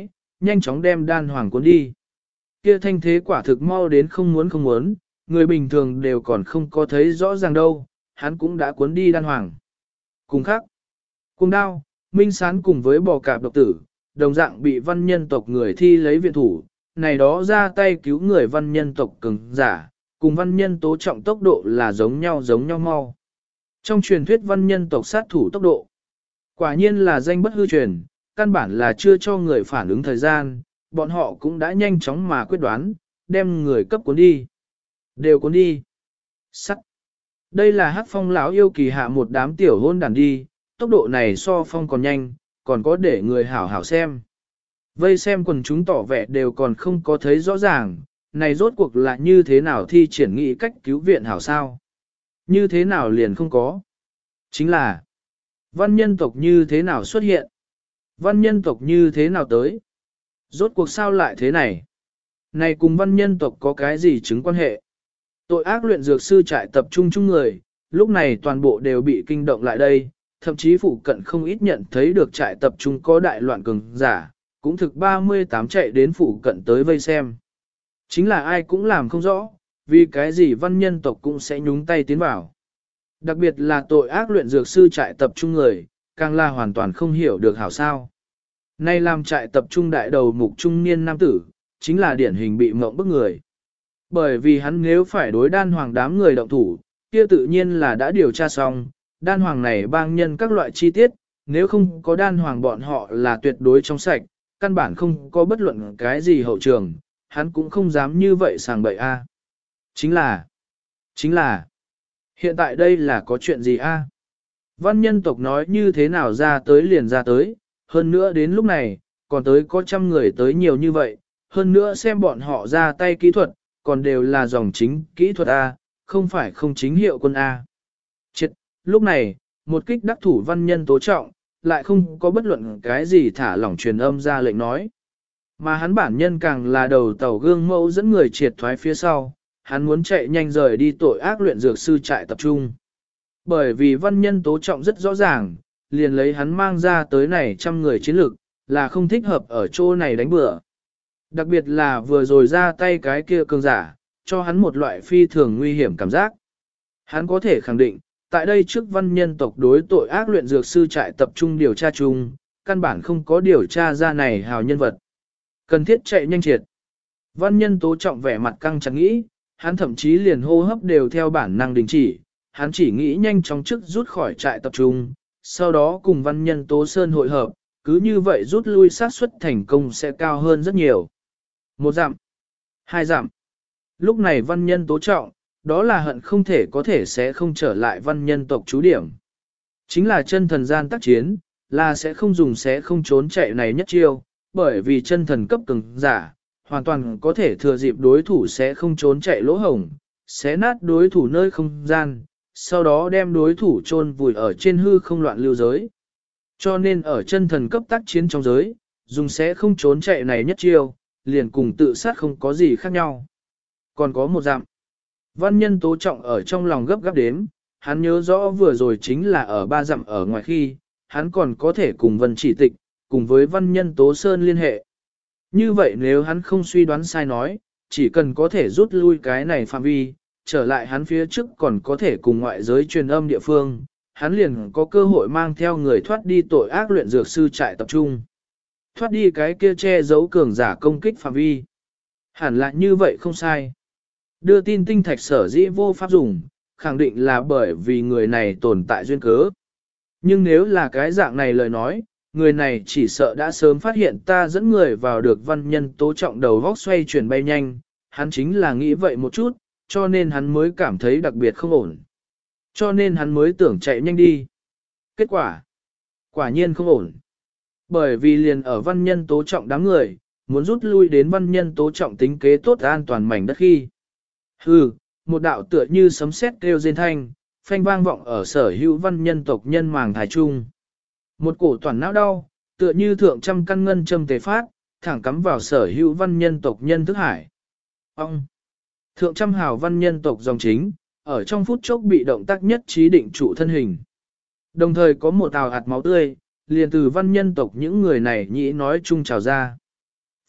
Speaker 1: nhanh chóng đem đan hoàng cuốn đi. Kia thanh thế quả thực mau đến không muốn, người bình thường đều còn không có thấy rõ ràng đâu, hắn cũng đã cuốn đi đan hoàng. Cùng khác, cùng đao, Minh Sán cùng với bò cạp độc tử, đồng dạng bị văn nhân tộc người thi lấy viện thủ, này đó ra tay cứu người văn nhân tộc cường giả, cùng văn nhân tố trọng tốc độ là giống nhau mau. Trong truyền thuyết văn nhân tộc sát thủ tốc độ, quả nhiên là danh bất hư truyền, căn bản là chưa cho người phản ứng thời gian, bọn họ cũng đã nhanh chóng mà quyết đoán, đem người cấp cuốn đi. Đều cuốn đi. Sắt. Đây là Hắc Phong lão yêu kỳ hạ một đám tiểu hôn đàn đi, tốc độ này so phong còn nhanh, còn có để người hảo hảo xem. Vây xem quần chúng tỏ vẻ đều còn không có thấy rõ ràng, này rốt cuộc là như thế nào thi triển nghị cách cứu viện hảo sao? Như thế nào liền không có? Chính là văn nhân tộc như thế nào xuất hiện? Văn nhân tộc như thế nào tới? Rốt cuộc sao lại thế này? Này cùng văn nhân tộc có cái gì chứng quan hệ? Tội ác luyện dược sư trại tập trung chung người, lúc này toàn bộ đều bị kinh động lại đây, thậm chí phụ cận không ít nhận thấy được trại tập trung có đại loạn cường giả, cũng thực 38 chạy đến phụ cận tới vây xem. Chính là ai cũng làm không rõ, vì cái gì văn nhân tộc cũng sẽ nhúng tay tiến vào. Đặc biệt là tội ác luyện dược sư trại tập trung người, càng là hoàn toàn không hiểu được hảo sao. Nay làm trại tập trung đại đầu mục trung niên nam tử, chính là điển hình bị mộng bức người. Bởi vì hắn nếu phải đối đan hoàng đám người động thủ, kia tự nhiên là đã điều tra xong, đan hoàng này bang nhân các loại chi tiết, nếu không có đan hoàng bọn họ là tuyệt đối trong sạch, căn bản không có bất luận cái gì hậu trường, hắn cũng không dám như vậy sàng bậy a. Chính là, hiện tại đây là có chuyện gì a? Văn nhân tộc nói như thế nào ra tới liền ra tới, hơn nữa đến lúc này, còn tới có trăm người tới nhiều như vậy, hơn nữa xem bọn họ ra tay kỹ thuật, còn đều là dòng chính kỹ thuật A, không phải không chính hiệu quân A. Chết, lúc này, một kích đắc thủ văn nhân tố trọng, lại không có bất luận cái gì thả lỏng truyền âm ra lệnh nói. Mà hắn bản nhân càng là đầu tàu gương mẫu dẫn người triệt thoái phía sau, hắn muốn chạy nhanh rời đi tội ác luyện dược sư trại tập trung. Bởi vì văn nhân tố trọng rất rõ ràng, liền lấy hắn mang ra tới này trăm người chiến lực, là không thích hợp ở chỗ này đánh bừa. Đặc biệt là vừa rồi ra tay cái kia cường giả, cho hắn một loại phi thường nguy hiểm cảm giác. Hắn có thể khẳng định, tại đây trước văn nhân tộc đối tội ác luyện dược sư trại tập trung điều tra chung, căn bản không có điều tra ra này hào nhân vật. Cần thiết chạy nhanh triệt. Văn nhân tố trọng vẻ mặt căng chặt nghĩ, hắn thậm chí liền hô hấp đều theo bản năng đình chỉ, hắn chỉ nghĩ nhanh chóng trước rút khỏi trại tập trung, sau đó cùng văn nhân tố sơn hội hợp, cứ như vậy rút lui xác suất thành công sẽ cao hơn rất nhiều. 1 dặm, 2 dặm. Lúc này văn nhân tố trọng, đó là hận không thể có thể sẽ không trở lại văn nhân tộc trú điểm. Chính là chân thần gian tác chiến, là sẽ không dùng sẽ không trốn chạy này nhất chiêu, bởi vì chân thần cấp cường giả, hoàn toàn có thể thừa dịp đối thủ sẽ không trốn chạy lỗ hổng, xé nát đối thủ nơi không gian, sau đó đem đối thủ chôn vùi ở trên hư không loạn lưu giới. Cho nên ở chân thần cấp tác chiến trong giới, dùng sẽ không trốn chạy này nhất chiêu, liền cùng tự sát không có gì khác nhau. Còn có 1 dặm. Văn nhân tố trọng ở trong lòng gấp gáp đếm, hắn nhớ rõ vừa rồi chính là ở 3 dặm ở ngoài khi, hắn còn có thể cùng Vân Chỉ Tịch, cùng với văn nhân tố sơn liên hệ. Như vậy nếu hắn không suy đoán sai nói, chỉ cần có thể rút lui cái này phạm vi, trở lại hắn phía trước còn có thể cùng ngoại giới truyền âm địa phương, hắn liền có cơ hội mang theo người thoát đi tội ác luyện dược sư trại tập trung. Thoát đi cái kia che giấu cường giả công kích phạm vi. Hẳn là như vậy không sai. Đưa tin tinh thạch sở dĩ vô pháp dùng, khẳng định là bởi vì người này tồn tại duyên cớ. Nhưng nếu là cái dạng này lời nói, người này chỉ sợ đã sớm phát hiện ta dẫn người vào được văn nhân tố trọng đầu vóc xoay chuyển bay nhanh, hắn chính là nghĩ vậy một chút, cho nên hắn mới cảm thấy đặc biệt không ổn. Cho nên hắn mới tưởng chạy nhanh đi. Kết quả? Quả nhiên không ổn. Bởi vì liền ở văn nhân tố trọng đám người, muốn rút lui đến văn nhân tố trọng tính kế tốt an toàn mảnh đất khi. Hừ, một đạo tựa như sấm sét kêu rên thanh, phanh vang vọng ở sở hữu văn nhân tộc nhân màng thái trung. Một cổ toàn não đau, tựa như thượng trăm căn ngân châm tề phát, thẳng cắm vào sở hữu văn nhân tộc nhân thức hải. Ông! Thượng trăm hào văn nhân tộc dòng chính, ở trong phút chốc bị động tác nhất trí định trụ thân hình. Đồng thời có một tào hạt máu tươi, liền từ văn nhân tộc những người này nhĩ nói chung trào ra.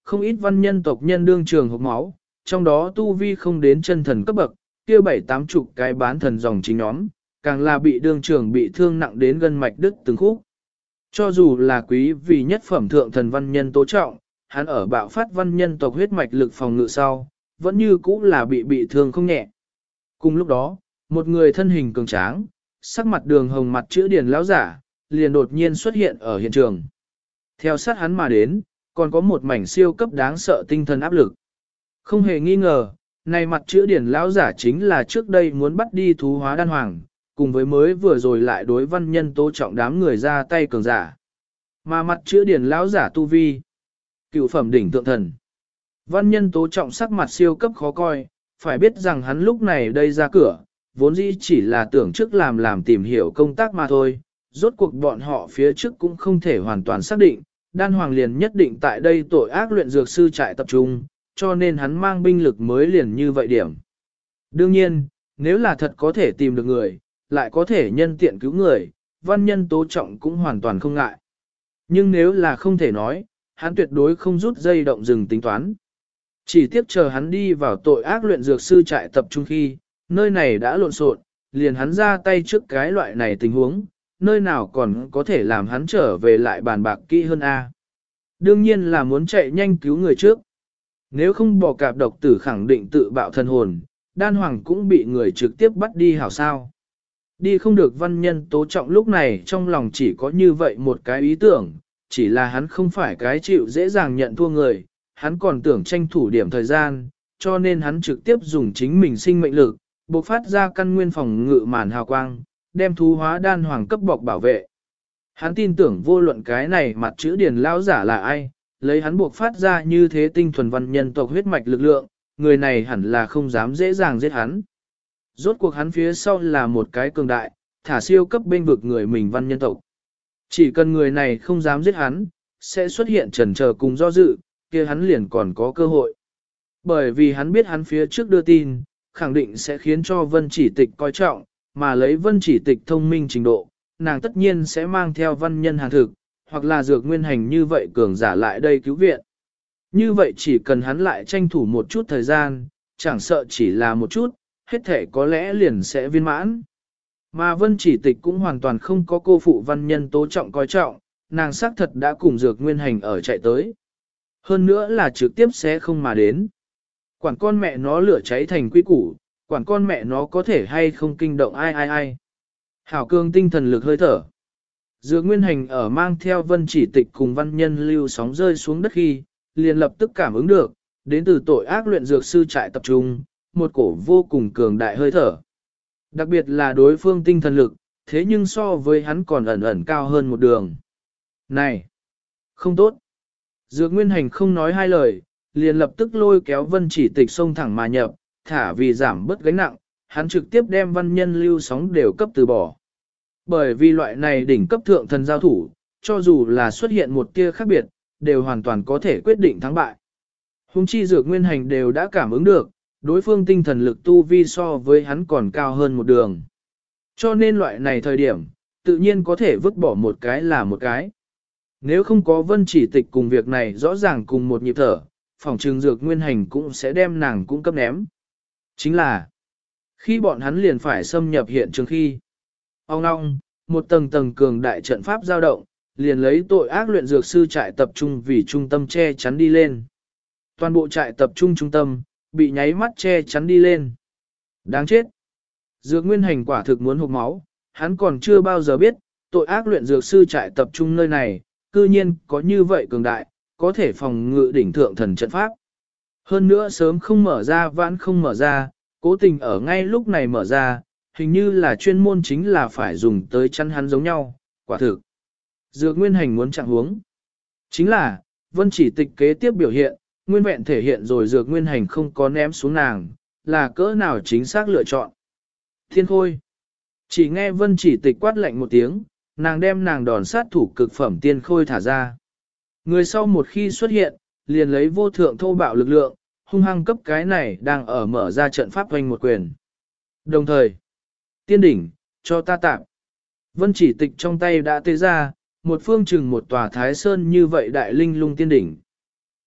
Speaker 1: Không ít văn nhân tộc nhân đương trường hộc máu, trong đó tu vi không đến chân thần cấp bậc, kia 7-80 cái bán thần dòng chính nhóm, càng là bị đương trường bị thương nặng đến gân mạch đứt từng khúc. Cho dù là quý vì nhất phẩm thượng thần văn nhân tố trọng, hắn ở bạo phát văn nhân tộc huyết mạch lực phòng ngự sau, vẫn như cũ là bị thương không nhẹ. Cùng lúc đó, một người thân hình cường tráng, sắc mặt đường hồng mặt chữ điển lão giả, liền đột nhiên xuất hiện ở hiện trường. Theo sát hắn mà đến, còn có một mảnh siêu cấp đáng sợ tinh thần áp lực. Không hề nghi ngờ, này mặt chữ điển lão giả chính là trước đây muốn bắt đi thú hóa đan hoàng, cùng với mới vừa rồi lại đối văn nhân tố trọng đám người ra tay cường giả. Mà mặt chữ điển lão giả tu vi, cựu phẩm đỉnh thượng thần. Văn nhân tố trọng sắc mặt siêu cấp khó coi, phải biết rằng hắn lúc này đây ra cửa, vốn dĩ chỉ là tưởng trước làm tìm hiểu công tác mà thôi, rốt cuộc bọn họ phía trước cũng không thể hoàn toàn xác định, đan hoàng liền nhất định tại đây tội ác luyện dược sư trại tập trung, cho nên hắn mang binh lực mới liền như vậy điểm. Đương nhiên, nếu là thật có thể tìm được người, lại có thể nhân tiện cứu người, văn nhân tố trọng cũng hoàn toàn không ngại. Nhưng nếu là không thể nói, hắn tuyệt đối không rút dây động rừng tính toán. Chỉ tiếp chờ hắn đi vào tội ác luyện dược sư trại tập trung khi, nơi này đã lộn xộn, liền hắn ra tay trước cái loại này tình huống, nơi nào còn có thể làm hắn trở về lại bàn bạc kỹ hơn a. Đương nhiên là muốn chạy nhanh cứu người trước. Nếu không bỏ cạp độc tử khẳng định tự bạo thân hồn, đan hoàng cũng bị người trực tiếp bắt đi hảo sao. Đi không được văn nhân tố trọng lúc này trong lòng chỉ có như vậy một cái ý tưởng, chỉ là hắn không phải cái chịu dễ dàng nhận thua người, hắn còn tưởng tranh thủ điểm thời gian, cho nên hắn trực tiếp dùng chính mình sinh mệnh lực, bộc phát ra căn nguyên phòng ngự màn hào quang, đem thú hóa đan hoàng cấp bọc bảo vệ. Hắn tin tưởng vô luận cái này mặt chữ điển lão giả là ai, lấy hắn buộc phát ra như thế tinh thuần văn nhân tộc huyết mạch lực lượng, người này hẳn là không dám dễ dàng giết hắn. Rốt cuộc hắn phía sau là một cái cường đại, thả siêu cấp bên vực người mình văn nhân tộc. Chỉ cần người này không dám giết hắn, sẽ xuất hiện chần chờ cùng do dự, kia hắn liền còn có cơ hội. Bởi vì hắn biết hắn phía trước đưa tin, khẳng định sẽ khiến cho vân chỉ tịch coi trọng, mà lấy vân chỉ tịch thông minh trình độ, nàng tất nhiên sẽ mang theo văn nhân hàng thực, hoặc là dược nguyên hành như vậy cường giả lại đây cứu viện. Như vậy chỉ cần hắn lại tranh thủ một chút thời gian, chẳng sợ chỉ là một chút, hết thể có lẽ liền sẽ viên mãn. Mà vân chỉ tịch cũng hoàn toàn không có cô phụ văn nhân tố trọng coi trọng, nàng xác thật đã cùng dược nguyên hành ở chạy tới. Hơn nữa là trực tiếp sẽ không mà đến. Quản con mẹ nó lửa cháy thành quy củ, quản con mẹ nó có thể hay không kinh động ai. Hảo cương tinh thần lực hơi thở. Dược nguyên hành ở mang theo vân chỉ tịch cùng văn nhân lưu sóng rơi xuống đất khi, liền lập tức cảm ứng được, đến từ tội ác luyện dược sư trại tập trung, một cổ vô cùng cường đại hơi thở. Đặc biệt là đối phương tinh thần lực, thế nhưng so với hắn còn ẩn cao hơn một đường. Này! Không tốt! Dược nguyên hành không nói hai lời, liền lập tức lôi kéo vân chỉ tịch xông thẳng mà nhập, thả vì giảm bớt gánh nặng, hắn trực tiếp đem văn nhân lưu sóng đều cấp từ bỏ. Bởi vì loại này đỉnh cấp thượng thần giao thủ, cho dù là xuất hiện một tia khác biệt, đều hoàn toàn có thể quyết định thắng bại. Hùng chi dược nguyên hành đều đã cảm ứng được, đối phương tinh thần lực tu vi so với hắn còn cao hơn một đường. Cho nên loại này thời điểm, tự nhiên có thể vứt bỏ một cái là một cái. Nếu không có vân chỉ tịch cùng việc này rõ ràng cùng một nhịp thở, phòng trừng dược nguyên hành cũng sẽ đem nàng cũng cấp ném. Chính là, khi bọn hắn liền phải xâm nhập hiện trường khi, ong ong, một tầng tầng cường đại trận pháp giao động, liền lấy tội ác luyện dược sư trại tập trung vì trung tâm che chắn đi lên. Toàn bộ trại tập trung trung tâm, bị nháy mắt che chắn đi lên. Đáng chết! Dược nguyên hành quả thực muốn hụt máu, hắn còn chưa bao giờ biết, tội ác luyện dược sư trại tập trung nơi này, cư nhiên có như vậy cường đại, có thể phòng ngự đỉnh thượng thần trận pháp. Hơn nữa sớm không mở ra vãn không mở ra, cố tình ở ngay lúc này mở ra, hình như là chuyên môn chính là phải dùng tới chắn hắn giống nhau, quả thực. Dược nguyên hành muốn chặn huống. Chính là, vân chỉ tịch kế tiếp biểu hiện, nguyên vẹn thể hiện rồi dược nguyên hành không có ném xuống nàng, là cỡ nào chính xác lựa chọn. Thiên khôi. Chỉ nghe vân chỉ tịch quát lạnh một tiếng, nàng đem nàng đòn sát thủ cực phẩm tiên khôi thả ra. Người sau một khi xuất hiện, liền lấy vô thượng thô bạo lực lượng, hung hăng cấp cái này đang ở mở ra trận pháp hoành một quyền. Đồng thời, tiên đỉnh, cho ta tạm. Vân chỉ tịch trong tay đã tê ra, một phương trừng một tòa thái sơn như vậy đại linh lung tiên đỉnh.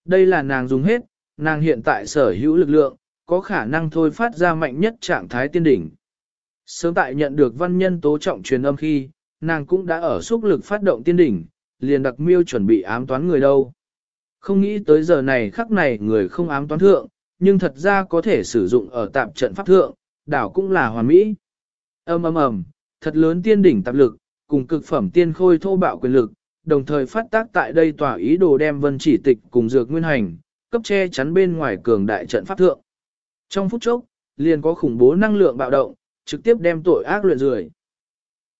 Speaker 1: Đây là nàng dùng hết, nàng hiện tại sở hữu lực lượng, có khả năng thôi phát ra mạnh nhất trạng thái tiên đỉnh. Sớm tại nhận được văn nhân tố trọng truyền âm khi, nàng cũng đã ở xúc lực phát động tiên đỉnh, liền đặc miêu chuẩn bị ám toán người đâu. Không nghĩ tới giờ này khắc này người không ám toán thượng, nhưng thật ra có thể sử dụng ở tạp trận pháp thượng, đảo cũng là hoàn mỹ. Ầm, thật lớn tiên đỉnh tạp lực, cùng cực phẩm tiên khôi thô bạo quyền lực, đồng thời phát tác tại đây tỏa ý đồ đem vân chỉ tịch cùng dược nguyên hành, cấp che chắn bên ngoài cường đại trận pháp thượng. Trong phút chốc, liền có khủng bố năng lượng bạo động, trực tiếp đem tội ác luyện rười.